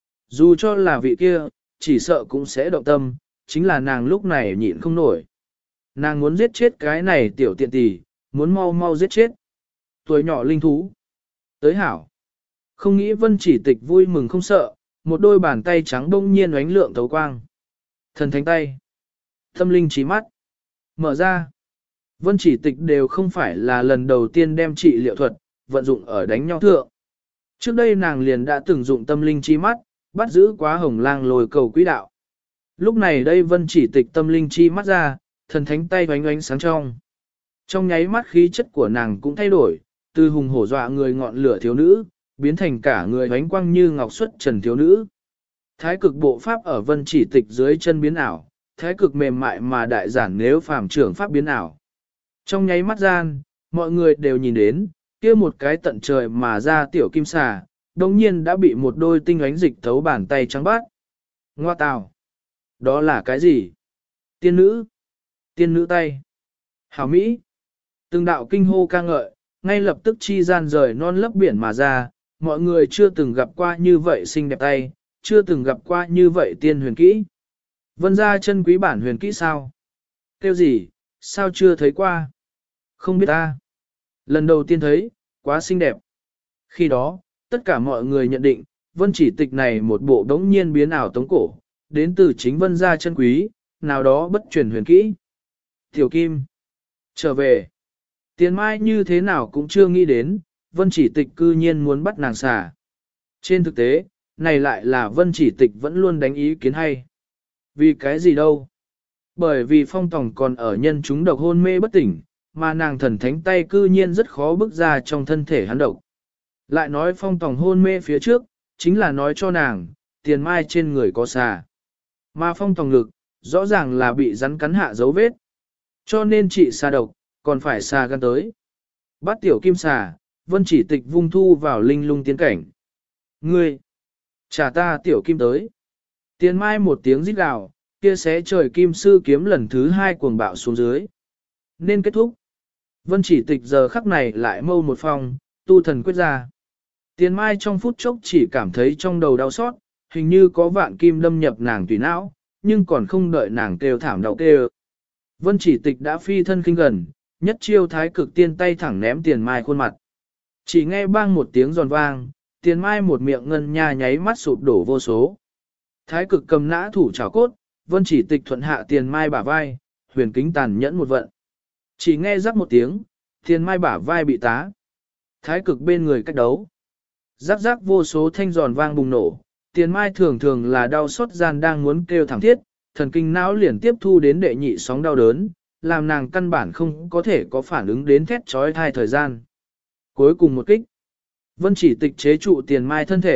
Dù cho là vị kia, chỉ sợ cũng sẽ động tâm, chính là nàng lúc này nhịn không nổi. Nàng muốn giết chết cái này tiểu tiện tỷ, muốn mau mau giết chết. Tuổi nhỏ linh thú. Tới hảo. Không nghĩ Vân Chỉ Tịch vui mừng không sợ, một đôi bàn tay trắng đông nhiên ánh lượng thấu quang. Thần thánh tay. Tâm linh trí mắt. Mở ra. Vân Chỉ Tịch đều không phải là lần đầu tiên đem trị liệu thuật, vận dụng ở đánh nhau thượng. Trước đây nàng liền đã từng dụng tâm linh chi mắt, bắt giữ quá hồng lang lồi cầu quỹ đạo. Lúc này đây Vân Chỉ Tịch tâm linh chi mắt ra, thần thánh tay oánh oánh sáng trong. Trong nháy mắt khí chất của nàng cũng thay đổi, từ hùng hổ dọa người ngọn lửa thiếu nữ, biến thành cả người oánh quang như ngọc xuất trần thiếu nữ. Thái cực bộ pháp ở Vân Chỉ Tịch dưới chân biến ảo, thái cực mềm mại mà đại giản nếu phàm trưởng pháp biến ảo. Trong nháy mắt gian, mọi người đều nhìn đến, kia một cái tận trời mà ra tiểu kim xà, đồng nhiên đã bị một đôi tinh ánh dịch thấu bàn tay trắng bát. Ngoa tào! Đó là cái gì? Tiên nữ! Tiên nữ tay! Hảo Mỹ! Từng đạo kinh hô ca ngợi, ngay lập tức chi gian rời non lấp biển mà ra, mọi người chưa từng gặp qua như vậy xinh đẹp tay, chưa từng gặp qua như vậy tiên huyền kỹ. Vân gia chân quý bản huyền kỹ sao? Kêu gì? Sao chưa thấy qua? Không biết ta. Lần đầu tiên thấy, quá xinh đẹp. Khi đó, tất cả mọi người nhận định, Vân Chỉ Tịch này một bộ đống nhiên biến ảo tống cổ, đến từ chính Vân gia chân quý, nào đó bất truyền huyền kỹ. Tiểu Kim, trở về. Tiền Mai như thế nào cũng chưa nghĩ đến, Vân Chỉ Tịch cư nhiên muốn bắt nàng xả. Trên thực tế, này lại là Vân Chỉ Tịch vẫn luôn đánh ý kiến hay. Vì cái gì đâu? Bởi vì Phong Tòng còn ở nhân chúng độc hôn mê bất tỉnh, mà nàng thần thánh tay cư nhiên rất khó bước ra trong thân thể hắn độc. Lại nói Phong Tòng hôn mê phía trước, chính là nói cho nàng, Tiền Mai trên người có xà. Mà Phong Tòng ngực, rõ ràng là bị rắn cắn hạ dấu vết. Cho nên trị xà độc, còn phải xà gan tới. Bắt tiểu kim xà, Vân Chỉ Tịch vung thu vào linh lung tiến cảnh. Ngươi, trả ta tiểu kim tới. Tiền Mai một tiếng rít gào, kia xé trời kim sư kiếm lần thứ hai cuồng bạo xuống dưới. Nên kết thúc. Vân Chỉ Tịch giờ khắc này lại mâu một phòng, tu thần quyết ra. Tiền Mai trong phút chốc chỉ cảm thấy trong đầu đau xót, hình như có vạn kim đâm nhập nàng tùy não, nhưng còn không đợi nàng kêu thảm đau kêu. Vân Chỉ Tịch đã phi thân kinh gần, nhất chiêu thái cực tiên tay thẳng ném Tiền Mai khuôn mặt. Chỉ nghe bang một tiếng giòn vang, Tiền Mai một miệng ngân nha nháy mắt sụp đổ vô số. Thái cực cầm nã thủ trảo cốt, Vân Chỉ Tịch thuận hạ Tiền Mai bả vai, huyền kính tàn nhẫn một vận. Chỉ nghe rắc một tiếng, Tiền Mai bả vai bị tá. Thái cực bên người cách đấu. Rắc rắc vô số thanh giòn vang bùng nổ, Tiền Mai thường thường là đau xót gian đang muốn kêu thảm thiết, thần kinh não liền tiếp thu đến đệ nhị sóng đau đớn, làm nàng căn bản không có thể có phản ứng đến thét trói thai thời gian. Cuối cùng một kích, Vân Chỉ Tịch chế trụ Tiền Mai thân thể,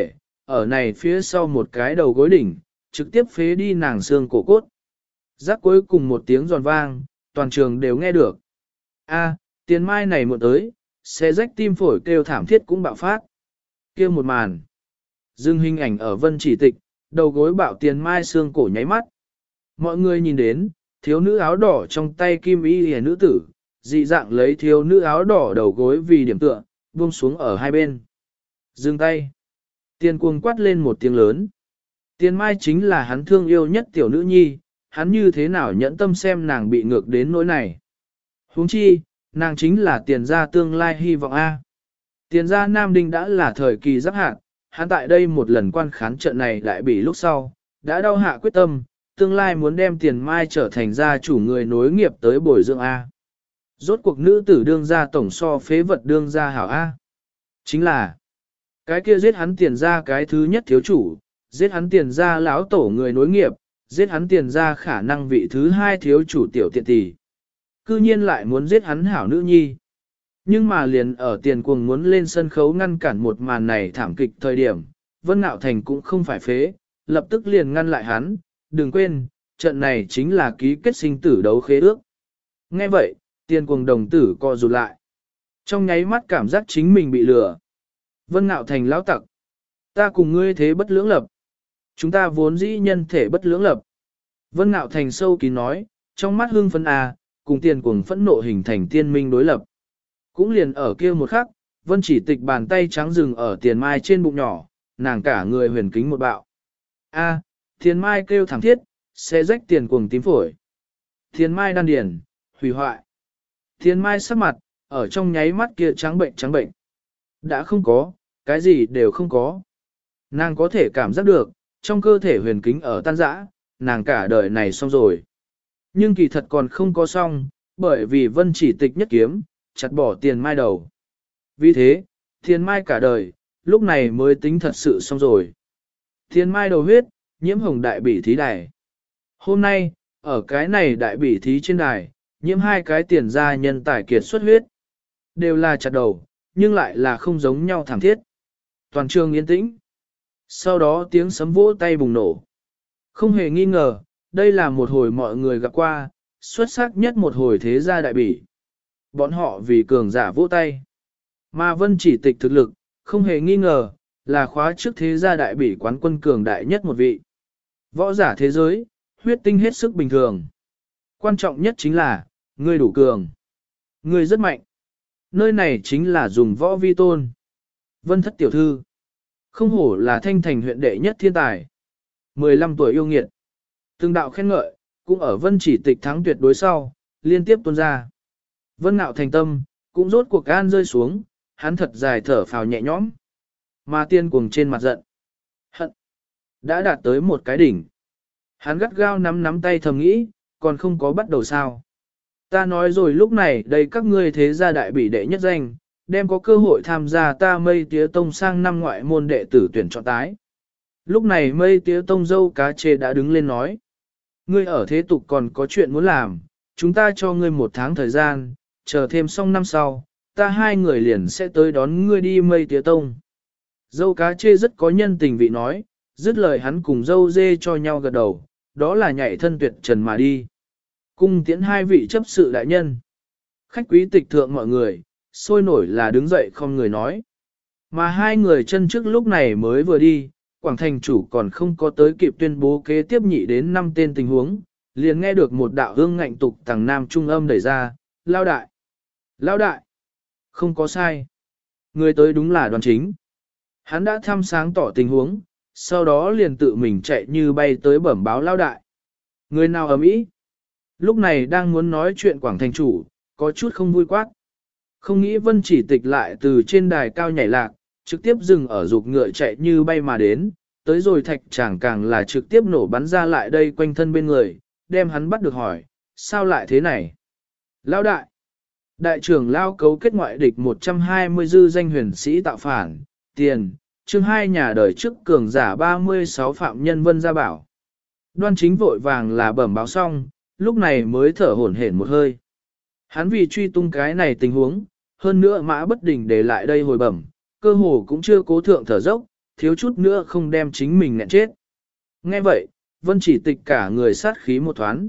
ở này phía sau một cái đầu gối đỉnh, trực tiếp phế đi nàng xương cổ cốt. Rắc cuối cùng một tiếng giòn vang, toàn trường đều nghe được. A, Tiền Mai này muộn tới, xe rách tim phổi kêu thảm thiết cũng bạo phát. Kêu một màn. Dừng hình ảnh ở Vân Chỉ Tịch, đầu gối bạo Tiền Mai xương cổ nháy mắt. Mọi người nhìn đến, thiếu nữ áo đỏ trong tay kim y hề nữ tử, dị dạng lấy thiếu nữ áo đỏ đầu gối vì điểm tựa, buông xuống ở hai bên. Dừng tay. Tiền cuồng quát lên một tiếng lớn. Tiền Mai chính là hắn thương yêu nhất tiểu nữ nhi, hắn như thế nào nhẫn tâm xem nàng bị ngược đến nỗi này. Huống chi, nàng chính là tiền gia tương lai hy vọng A. Tiền gia Nam Đinh đã là thời kỳ giáp hạn, hắn tại đây một lần quan khán trận này lại bị lúc sau, đã đau hạ quyết tâm, tương lai muốn đem Tiền Mai trở thành gia chủ người nối nghiệp tới bồi dưỡng A. Rốt cuộc nữ tử đương gia tổng so phế vật đương gia hảo A. Chính là, cái kia giết hắn Tiền gia cái thứ nhất thiếu chủ, giết hắn Tiền gia lão tổ người nối nghiệp, giết hắn Tiền gia khả năng vị thứ hai thiếu chủ tiểu tiện tỷ. Cư nhiên lại muốn giết hắn hảo nữ nhi. Nhưng mà liền ở Tiền Cuồng muốn lên sân khấu ngăn cản một màn này thảm kịch thời điểm, Vân Nạo Thành cũng không phải phế, lập tức liền ngăn lại hắn, đừng quên, trận này chính là ký kết sinh tử đấu khế ước. Nghe vậy, Tiền Cuồng đồng tử co rụt lại. Trong nháy mắt cảm giác chính mình bị lừa. Vân Nạo Thành lão tặc. Ta cùng ngươi thế bất lưỡng lập. Chúng ta vốn dĩ nhân thể bất lưỡng lập. Vân Nạo Thành sâu kín nói, trong mắt hương phấn cùng Tiền Cuồng phẫn nộ hình thành tiên minh đối lập. Cũng liền ở kia một khắc, Vân Chỉ Tịch bàn tay trắng dừng ở Tiền Mai trên bụng nhỏ, nàng cả người huyền kính một bạo. Tiền Mai kêu thảm thiết, sẽ rách Tiền Cuồng tím phổi. Tiền Mai đan điền, hủy hoại. Tiền Mai sắc mặt, ở trong nháy mắt kia trắng bệnh. Đã không có, cái gì đều không có. Nàng có thể cảm giác được, trong cơ thể huyền kính ở tan rã, nàng cả đời này xong rồi. Nhưng kỳ thật còn không có xong, bởi vì Vân Chỉ Tịch nhất kiếm, chặt bỏ Tiền Mai đầu. Vì thế, Tiền Mai cả đời, lúc này mới tính thật sự xong rồi. Tiền Mai đầu huyết, nhiễm hồng đại bỉ thí đài. Hôm nay, ở cái này đại bỉ thí trên đài, nhiễm hai cái Tiền gia nhân tài kiệt xuất huyết. Đều là chặt đầu, nhưng lại là không giống nhau thảm thiết. Toàn trường yên tĩnh. Sau đó tiếng sấm vỗ tay bùng nổ. Không hề nghi ngờ, đây là một hồi mọi người gặp qua, xuất sắc nhất một hồi thế gia đại bỉ. Bọn họ vì cường giả vỗ tay. Mà Vân Chỉ Tịch thực lực, không hề nghi ngờ, là khóa trước thế gia đại bỉ quán quân cường đại nhất một vị. Võ giả thế giới, huyết tinh hết sức bình thường. Quan trọng nhất chính là, ngươi đủ cường. Ngươi rất mạnh. Nơi này chính là dùng võ vi tôn. Vân Thất tiểu thư. Không hổ là Thanh Thành huyện đệ nhất thiên tài. 15 tuổi yêu nghiệt. Từng đạo khen ngợi, cũng ở Vân Chỉ Tịch thắng tuyệt đối sau, liên tiếp tuôn ra. Vân Nạo Thành tâm, cũng rốt cuộc gan rơi xuống, hắn thật dài thở phào nhẹ nhõm. Mà Tiên Cuồng trên mặt giận. Hận. Đã đạt tới một cái đỉnh. Hắn gắt gao nắm tay thầm nghĩ, còn không có bắt đầu sao. Ta nói rồi lúc này đây các ngươi thế gia đại bỉ đệ nhất danh, đem có cơ hội tham gia ta Mây Tía Tông sang năm ngoại môn đệ tử tuyển chọn tái. Lúc này Mây Tía Tông dâu cá chê đã đứng lên nói. Ngươi ở thế tục còn có chuyện muốn làm, chúng ta cho ngươi 1 tháng thời gian, chờ thêm xong năm sau, ta hai người liền sẽ tới đón ngươi đi Mây Tía Tông. Dâu cá chê rất có nhân tình vị nói, dứt lời hắn cùng dâu dê cho nhau gật đầu, đó là nhảy thân tuyệt trần mà đi. Cung tiễn hai vị chấp sự đại nhân. Khách quý tịch thượng mọi người, sôi nổi là đứng dậy không người nói. Mà hai người chân trước lúc này mới vừa đi, Quảng Thành chủ còn không có tới kịp tuyên bố kế tiếp nhị đến 5 tên tình huống, liền nghe được một đạo hương ngạnh tục tàng nam trung âm đẩy ra, lao đại. Lao đại. Không có sai. Người tới đúng là Đoàn Chính. Hắn đã thăm sáng tỏ tình huống, sau đó liền tự mình chạy như bay tới bẩm báo lao đại. Người nào ầm ĩ? Lúc này đang muốn nói chuyện Quảng Thành chủ, có chút không vui quát. Không nghĩ Vân Chỉ Tịch lại từ trên đài cao nhảy lạc, trực tiếp dừng ở dục ngựa chạy như bay mà đến, tới rồi thạch chàng càng là trực tiếp nổ bắn ra lại đây quanh thân bên người, đem hắn bắt được hỏi, sao lại thế này? Lao đại! Đại trưởng Lao cấu kết ngoại địch 120 dư danh huyền sĩ tạo phản, tiền, chương 2 nhà đời trước cường giả 36 phạm nhân Vân Gia Bảo. Đoan Chính vội vàng là bẩm báo xong, lúc này mới thở hổn hển một hơi. Hắn vì truy tung cái này tình huống, hơn nữa Mã Bất Đình để lại đây hồi bẩm, cơ hồ cũng chưa cố thượng thở dốc, thiếu chút nữa không đem chính mình nghẹn chết. Nghe vậy, Vân Chỉ Tịch cả người sát khí một thoáng.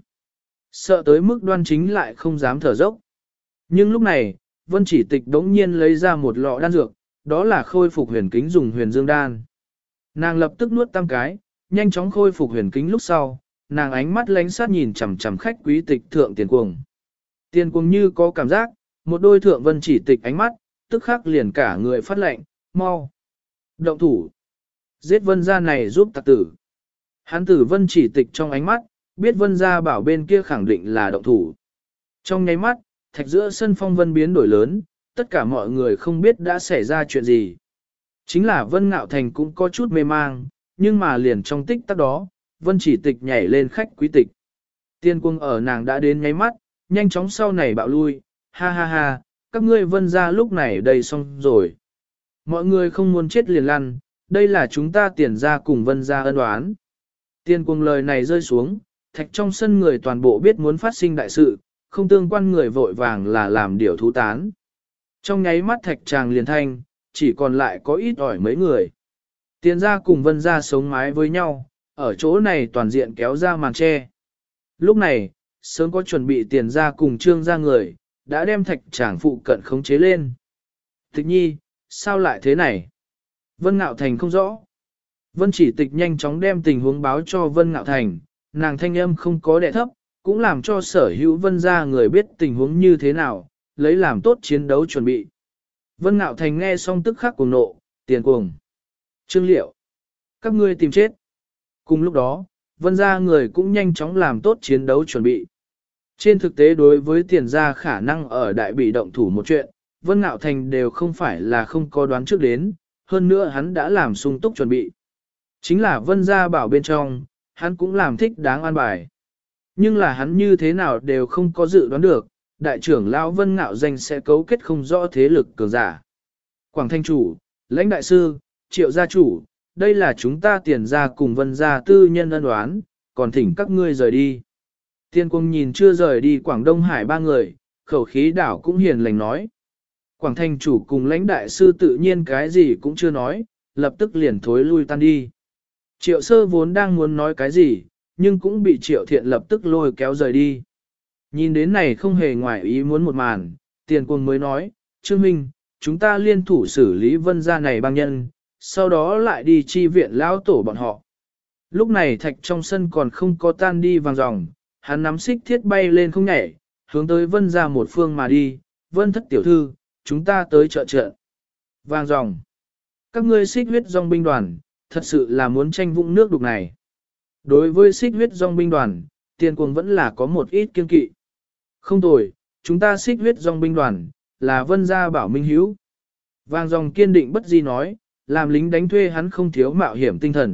Sợ tới mức Đoan Chính lại không dám thở dốc. Nhưng lúc này, Vân Chỉ Tịch đống nhiên lấy ra một lọ đan dược, đó là khôi phục huyền kính dùng huyền dương đan. Nàng lập tức nuốt tam cái, nhanh chóng khôi phục huyền kính lúc sau, nàng ánh mắt lánh sát nhìn chằm chằm khách quý tịch thượng Tiền Cuồng. Tiền Cuồng như có cảm giác, một đôi thượng Vân Chỉ Tịch ánh mắt, tức khắc liền cả người phát lệnh, mau. Động thủ. Giết Vân gia này giúp tặc tử. Hắn tử Vân Chỉ Tịch trong ánh mắt, biết Vân gia bảo bên kia khẳng định là động thủ. Trong nháy mắt, thạch giữa sân phong vân biến đổi lớn, tất cả mọi người không biết đã xảy ra chuyện gì. Chính là Vân Ngạo Thành cũng có chút mê mang, nhưng mà liền trong tích tắc đó, Vân Chỉ Tịch nhảy lên khách quý tịch. Tiên Cuồng ở nàng đã đến nháy mắt, nhanh chóng sau này bạo lui, ha ha ha, các ngươi Vân gia lúc này đầy xong rồi. Mọi người không muốn chết liền lăn, đây là chúng ta Tiền gia cùng Vân gia ân oán. Tiên Cuồng lời này rơi xuống, thạch trong sân người toàn bộ biết muốn phát sinh đại sự, không tương quan người vội vàng là làm điều thú tán. Trong nháy mắt thạch tràng liền thanh, chỉ còn lại có ít ỏi mấy người. Tiền gia cùng Vân gia sống mái với nhau, ở chỗ này toàn diện kéo ra màn che. Lúc này, sớm có chuẩn bị Tiền gia cùng Trương gia người, đã đem thạch tràng phụ cận khống chế lên. Tịch nhi, sao lại thế này? Vân Ngạo Thành không rõ. Vân Chỉ Tịch nhanh chóng đem tình huống báo cho Vân Ngạo Thành, nàng thanh âm không có đè thấp, cũng làm cho sở hữu Vân gia người biết tình huống như thế nào, lấy làm tốt chiến đấu chuẩn bị. Vân Ngạo Thành nghe xong tức khắc cuồng nộ, Tiền Cuồng, Trương Liệu, các ngươi tìm chết. Cùng lúc đó, Vân gia người cũng nhanh chóng làm tốt chiến đấu chuẩn bị. Trên thực tế đối với Tiền gia khả năng ở đại bị động thủ một chuyện, Vân Ngạo Thành đều không phải là không có đoán trước đến, hơn nữa hắn đã làm sung túc chuẩn bị. Chính là Vân gia bảo bên trong, hắn cũng làm thích đáng an bài. Nhưng là hắn như thế nào đều không có dự đoán được, đại trưởng lão Vân Ngạo Danh sẽ cấu kết không rõ thế lực cường giả. Quảng Thanh chủ, lãnh đại sư, Triệu gia chủ, đây là chúng ta Tiền gia cùng Vân gia tư nhân ân oán, còn thỉnh các ngươi rời đi. Tiên Cuồng nhìn chưa rời đi Quảng Đông Hải ba người, khẩu khí đảo cũng hiền lành nói. Quảng Thanh chủ cùng lãnh đại sư tự nhiên cái gì cũng chưa nói, lập tức liền thối lui tan đi. Triệu sơ vốn đang muốn nói cái gì, nhưng cũng bị Triệu Thiện lập tức lôi kéo rời đi. Nhìn đến này không hề ngoài ý muốn một màn, Tiền Cuồng mới nói, Trương Minh, chúng ta liên thủ xử lý Vân gia này bang nhân, sau đó lại đi chi viện lão tổ bọn họ. Lúc này thạch trong sân còn không có tan đi vàng ròng, hắn nắm xích thiết bay lên không nhảy, hướng tới Vân gia một phương mà đi, Vân thất tiểu thư, chúng ta tới trợ trợ. Vàng ròng, các ngươi xích huyết dòng binh đoàn, thật sự là muốn tranh vũng nước đục này. Đối với xích huyết dòng binh đoàn, Tiền Cuồng vẫn là có một ít kiên kỵ. Không tồi, chúng ta xích huyết dòng binh đoàn, là Vân gia bảo minh hiếu. Vàng dòng kiên định bất di nói, làm lính đánh thuê hắn không thiếu mạo hiểm tinh thần.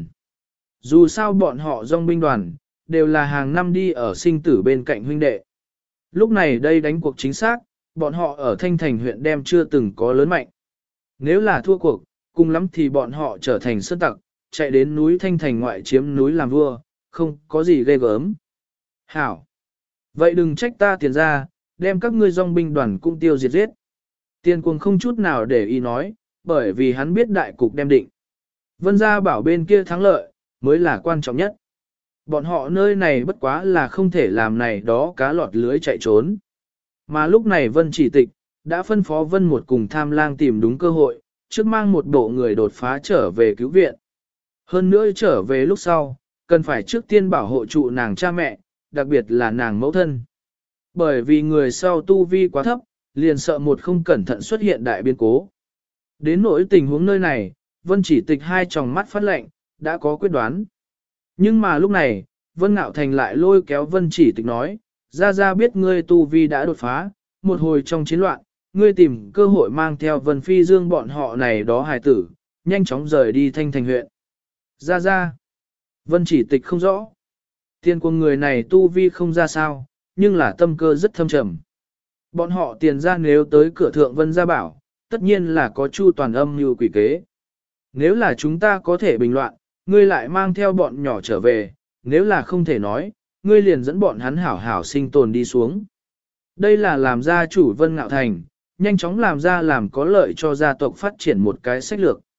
Dù sao bọn họ dòng binh đoàn, đều là hàng năm đi ở sinh tử bên cạnh huynh đệ. Lúc này đây đánh cuộc chính xác, bọn họ ở Thanh Thành huyện đem chưa từng có lớn mạnh. Nếu là thua cuộc, cùng lắm thì bọn họ trở thành sơn tặc, chạy đến núi Thanh Thành ngoại chiếm núi làm vua, không có gì ghê gớm. Hảo! Vậy đừng trách ta Tiền ra, đem các ngươi dòng binh đoàn cũng tiêu diệt giết. Tiền Cuồng không chút nào để ý nói, bởi vì hắn biết đại cục đem định. Vân gia bảo bên kia thắng lợi, mới là quan trọng nhất. Bọn họ nơi này bất quá là không thể làm này đó cá lọt lưới chạy trốn. Mà lúc này Vân Chỉ Tịch, đã phân phó Vân một cùng Tham Lang tìm đúng cơ hội, trước mang một bộ người đột phá trở về cứu viện. Hơn nữa trở về lúc sau, cần phải trước tiên bảo hộ trụ nàng cha mẹ, đặc biệt là nàng mẫu thân. Bởi vì người sau tu vi quá thấp, liền sợ một không cẩn thận xuất hiện đại biến cố. Đến nỗi tình huống nơi này, Vân Chỉ Tịch hai tròng mắt phát lệnh, đã có quyết đoán. Nhưng mà lúc này, Vân Ngạo Thành lại lôi kéo Vân Chỉ Tịch nói, ra biết ngươi tu vi đã đột phá, một hồi trong chiến loạn, ngươi tìm cơ hội mang theo Vân Phi Dương bọn họ này đó hài tử, nhanh chóng rời đi Thanh Thành huyện. Ra. Vân Chỉ Tịch không rõ. Tiền Cuồng người này tu vi không ra sao, nhưng là tâm cơ rất thâm trầm. Bọn họ Tiền ra nếu tới cửa thượng Vân gia bảo, tất nhiên là có chu toàn âm như quỷ kế. Nếu là chúng ta có thể bình loạn, ngươi lại mang theo bọn nhỏ trở về, nếu là không thể nói, ngươi liền dẫn bọn hắn hảo hảo sinh tồn đi xuống. Đây là làm gia chủ Vân Ngạo Thành, nhanh chóng làm ra làm có lợi cho gia tộc phát triển một cái sách lược.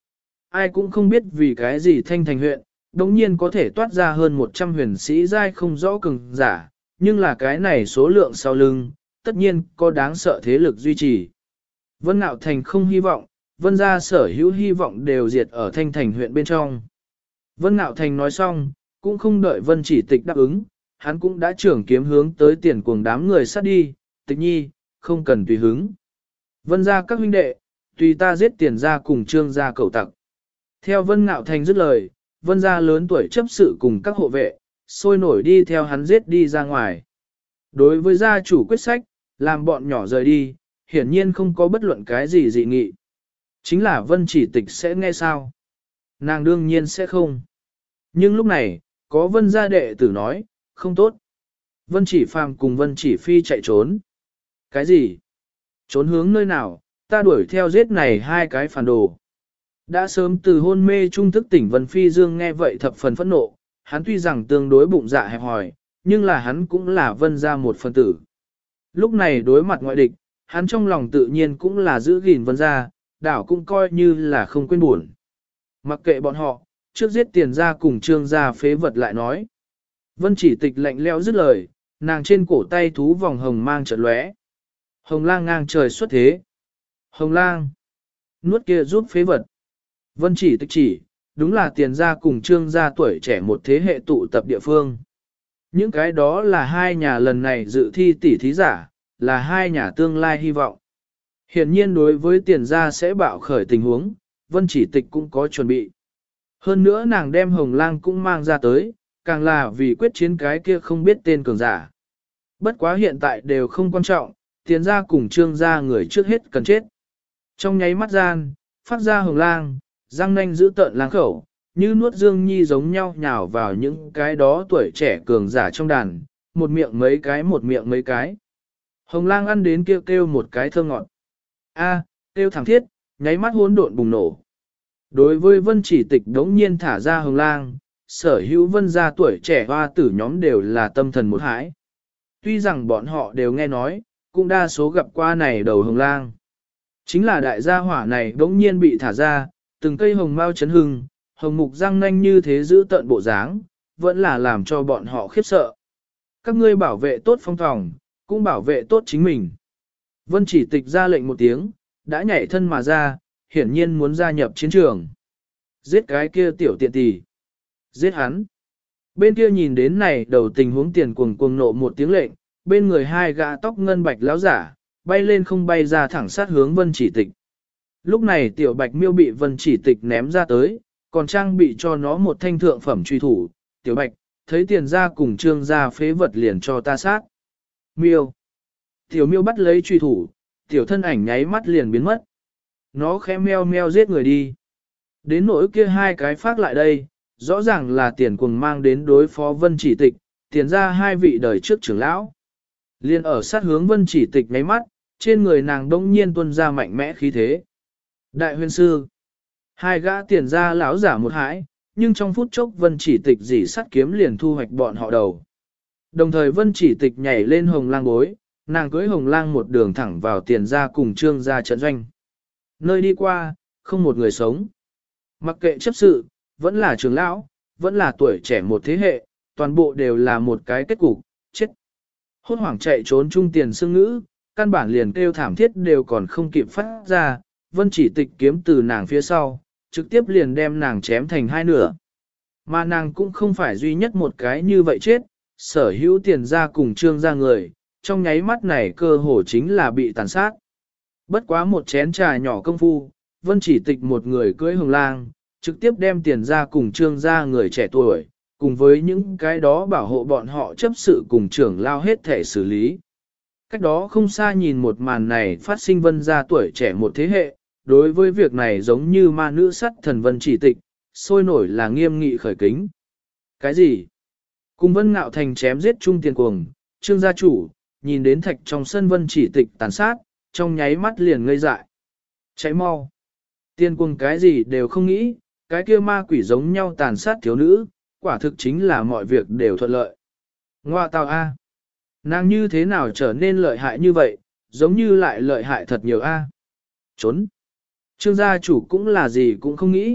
ai cũng không biết vì cái gì Thanh Thành huyện, đồng nhiên có thể toát ra hơn 100 huyền sĩ giai không rõ cường giả, nhưng là cái này số lượng sau lưng, tất nhiên có đáng sợ thế lực duy trì. Vân Nạo Thành không hy vọng, Vân gia sở hữu hy vọng đều diệt ở Thanh Thành huyện bên trong. Vân Nạo Thành nói xong, cũng không đợi Vân Chỉ Tịch đáp ứng, hắn cũng đã trưởng kiếm hướng tới tiền cuồng đám người sát đi, Tịch nhi, không cần tùy hứng. Vân gia các huynh đệ, tùy ta giết tiền gia cùng trương gia cẩu tặc. Theo Vân Nạo Thành dứt lời, Vân gia lớn tuổi chấp sự cùng các hộ vệ, sôi nổi đi theo hắn giết đi ra ngoài. Đối với gia chủ quyết sách, làm bọn nhỏ rời đi, hiển nhiên không có bất luận cái gì dị nghị. Chính là Vân Chỉ Tịch sẽ nghe sao? Nàng đương nhiên sẽ không. Nhưng lúc này, có Vân gia đệ tử nói, không tốt. Vân Chỉ Phàm cùng Vân Chỉ Phi chạy trốn. Cái gì? Trốn hướng nơi nào? Ta đuổi theo giết này hai cái phản đồ. Đã sớm từ hôn mê trung thức tỉnh Vân Phi Dương nghe vậy thập phần phẫn nộ, hắn tuy rằng tương đối bụng dạ hẹp hòi, nhưng là hắn cũng là Vân gia một phần tử. Lúc này đối mặt ngoại địch, hắn trong lòng tự nhiên cũng là giữ gìn Vân gia, đảo cũng coi như là không quên buồn. Mặc kệ bọn họ, trước giết tiền gia cùng trương gia phế vật lại nói. Vân Chỉ Tịch lạnh lẽo dứt lời, nàng trên cổ tay thú vòng hồng mang chợt lóe. Hồng lang ngang trời xuất thế. Hồng lang, nuốt kia giúp phế vật. Vân Chỉ Tịch chỉ, đúng là tiền gia cùng trương gia tuổi trẻ một thế hệ tụ tập địa phương. Những cái đó là hai nhà lần này dự thi tỷ thí giả, là hai nhà tương lai hy vọng. Hiện nhiên đối với tiền gia sẽ bạo khởi tình huống, Vân Chỉ Tịch cũng có chuẩn bị. Hơn nữa nàng đem Hồng Lang cũng mang ra tới, càng là vì quyết chiến cái kia không biết tên cường giả. Bất quá hiện tại đều không quan trọng, tiền gia cùng trương gia người trước hết cần chết. Trong nháy mắt gian, phát ra Hồng Lang, răng nanh giữ tợn lang khẩu, như nuốt dương nhi giống nhau nhào vào những cái đó tuổi trẻ cường giả trong đàn, một miệng mấy cái một miệng mấy cái. Hồng Lang ăn đến kêu kêu một cái thơ ngọt. A, kêu thẳng thiết, nháy mắt hỗn độn bùng nổ. Đối với Vân Chỉ Tịch đống nhiên thả ra Hồng Lang, sở hữu Vân gia tuổi trẻ hoa tử nhóm đều là tâm thần một hãi. Tuy rằng bọn họ đều nghe nói, cũng đa số gặp qua này đầu Hồng Lang. Chính là đại gia hỏa này đống nhiên bị thả ra, từng cây hồng mau chấn hưng, hồng mục răng nanh như thế giữ tận bộ dáng, vẫn là làm cho bọn họ khiếp sợ. Các ngươi bảo vệ tốt phong phòng, cũng bảo vệ tốt chính mình. Vân Chỉ Tịch ra lệnh một tiếng, đã nhảy thân mà ra, hiển nhiên muốn gia nhập chiến trường. Giết cái kia tiểu tiện tỷ. Giết hắn. Bên kia nhìn đến này đầu tình huống tiền cuồng cuồng nộ một tiếng lệnh, bên người hai gã tóc ngân bạch láo giả, bay lên không bay ra thẳng sát hướng Vân Chỉ Tịch. Lúc này tiểu bạch miêu bị Vân Chỉ Tịch ném ra tới, còn trang bị cho nó một thanh thượng phẩm truy thủ. Tiểu bạch, thấy tiền ra cùng trương ra phế vật liền cho ta sát. Miêu. Tiểu miêu bắt lấy truy thủ, tiểu thân ảnh nháy mắt liền biến mất. Nó khẽ meo meo giết người đi. Đến nỗi kia hai cái phát lại đây, rõ ràng là tiền cuồng mang đến đối phó Vân Chỉ Tịch, tiền ra hai vị đời trước trưởng lão. Liên ở sát hướng Vân Chỉ Tịch nháy mắt, trên người nàng đông nhiên tuôn ra mạnh mẽ khí thế. Đại huyền sư, hai gã tiền ra lão giả một hãi, nhưng trong phút chốc Vân Chỉ Tịch dỉ sắt kiếm liền thu hoạch bọn họ đầu. Đồng thời Vân Chỉ Tịch nhảy lên Hồng Lang bối, nàng cưỡi Hồng Lang một đường thẳng vào tiền ra cùng trương ra trận doanh. Nơi đi qua, không một người sống. Mặc kệ chấp sự, vẫn là trưởng lão, vẫn là tuổi trẻ một thế hệ, toàn bộ đều là một cái kết cục, chết. Hốt hoảng chạy trốn trung tiền xương ngữ, căn bản liền kêu thảm thiết đều còn không kịp phát ra, Vân Chỉ Tịch kiếm từ nàng phía sau, trực tiếp liền đem nàng chém thành hai nửa. Mà nàng cũng không phải duy nhất một cái như vậy chết, sở hữu tiền ra cùng trương ra người, trong nháy mắt này cơ hồ chính là bị tàn sát. Bất quá một chén trà nhỏ công phu, Vân Chỉ Tịch một người cưỡi Hồng Lang, trực tiếp đem tiền ra cùng trương ra người trẻ tuổi, cùng với những cái đó bảo hộ bọn họ chấp sự cùng trưởng lao hết thể xử lý. Cách đó không xa nhìn một màn này phát sinh Vân gia tuổi trẻ một thế hệ, đối với việc này giống như ma nữ sắt thần Vân Chỉ Tịch, sôi nổi là nghiêm nghị khởi kính. Cái gì? Cùng Vân Ngạo Thành chém giết chung tiền cuồng, trương gia chủ, nhìn đến thạch trong sân Vân Chỉ Tịch tàn sát, trong nháy mắt liền ngây dại. Cháy mau. Tiền cuồng cái gì đều không nghĩ, cái kia ma quỷ giống nhau tàn sát thiếu nữ, quả thực chính là mọi việc đều thuận lợi. Ngoa tào A. Nàng như thế nào trở nên lợi hại như vậy, giống như lại lợi hại thật nhiều A. Trốn. Trương gia chủ cũng là gì cũng không nghĩ,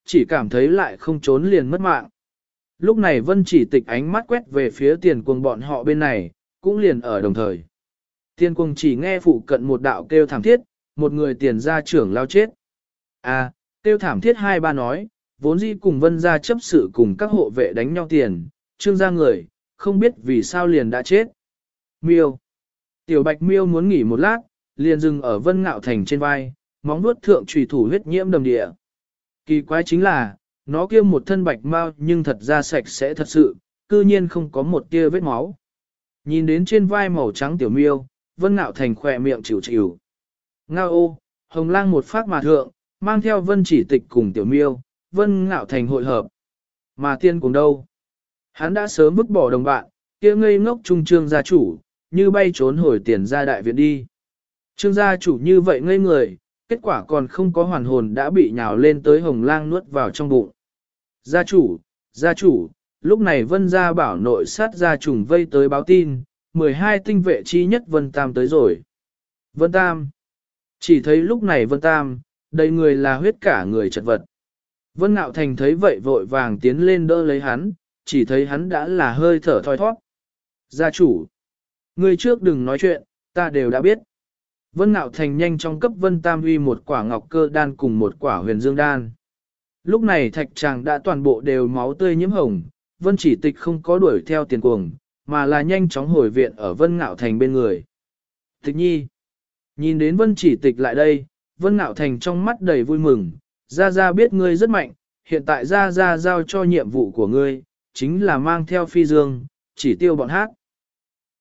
chỉ cảm thấy lại không trốn liền mất mạng. Lúc này Vân Chỉ Tịch ánh mắt quét về phía Tiền Cuồng bọn họ bên này, cũng liền ở đồng thời. Tiền Cuồng chỉ nghe phụ cận một đạo kêu thảm thiết, một người tiền gia trưởng lao chết. À, kêu thảm thiết hai ba nói, vốn dĩ cùng Vân gia chấp sự cùng các hộ vệ đánh nhau tiền, Trương gia người, không biết vì sao liền đã chết. Miêu. Tiểu Bạch Miêu muốn nghỉ một lát, liền dừng ở Vân Ngạo Thành trên vai, móng vuốt thượng chùy thủ huyết nhiễm đầm địa. Kỳ quái chính là, nó kia một thân bạch mau nhưng thật ra sạch sẽ thật sự, cư nhiên không có một tia vết máu. Nhìn đến trên vai màu trắng tiểu miêu, Vân Ngạo Thành khỏe miệng chịu chịu. Ngao ô, Hồng Lang một phát mà thượng, mang theo Vân Chỉ Tịch cùng tiểu miêu, Vân Ngạo Thành hội hợp. Mà Tiên Cuồng đâu? Hắn đã sớm vứt bỏ đồng bạn, kia ngây ngốc trung Trương gia chủ, như bay trốn hồi tiền ra đại viện đi. Trương gia chủ như vậy ngây người, kết quả còn không có hoàn hồn đã bị nhào lên tới Hồng Lang nuốt vào trong bụng. Gia chủ, lúc này Vân gia bảo nội sát gia trùng vây tới báo tin, 12 tinh vệ chi nhất Vân Tam tới rồi. Vân Tam. Chỉ thấy lúc này Vân Tam, đầy người là huyết cả người chật vật. Vân Ngạo Thành thấy vậy vội vàng tiến lên đỡ lấy hắn, chỉ thấy hắn đã là hơi thở thoi thoát. Gia chủ. Người trước đừng nói chuyện, ta đều đã biết. Vân Ngạo Thành nhanh chóng cấp Vân Tam Huy một quả ngọc cơ đan cùng một quả huyền dương đan. Lúc này thạch tràng đã toàn bộ đều máu tươi nhiễm hồng, Vân Chỉ Tịch không có đuổi theo Tiền Cuồng, mà là nhanh chóng hồi viện ở Vân Ngạo Thành bên người. Tịch nhi. Nhìn đến Vân Chỉ Tịch lại đây, Vân Ngạo Thành trong mắt đầy vui mừng, Gia Gia biết ngươi rất mạnh, hiện tại Gia Gia giao cho nhiệm vụ của ngươi, chính là mang theo phi dương, chỉ tiêu bọn hát.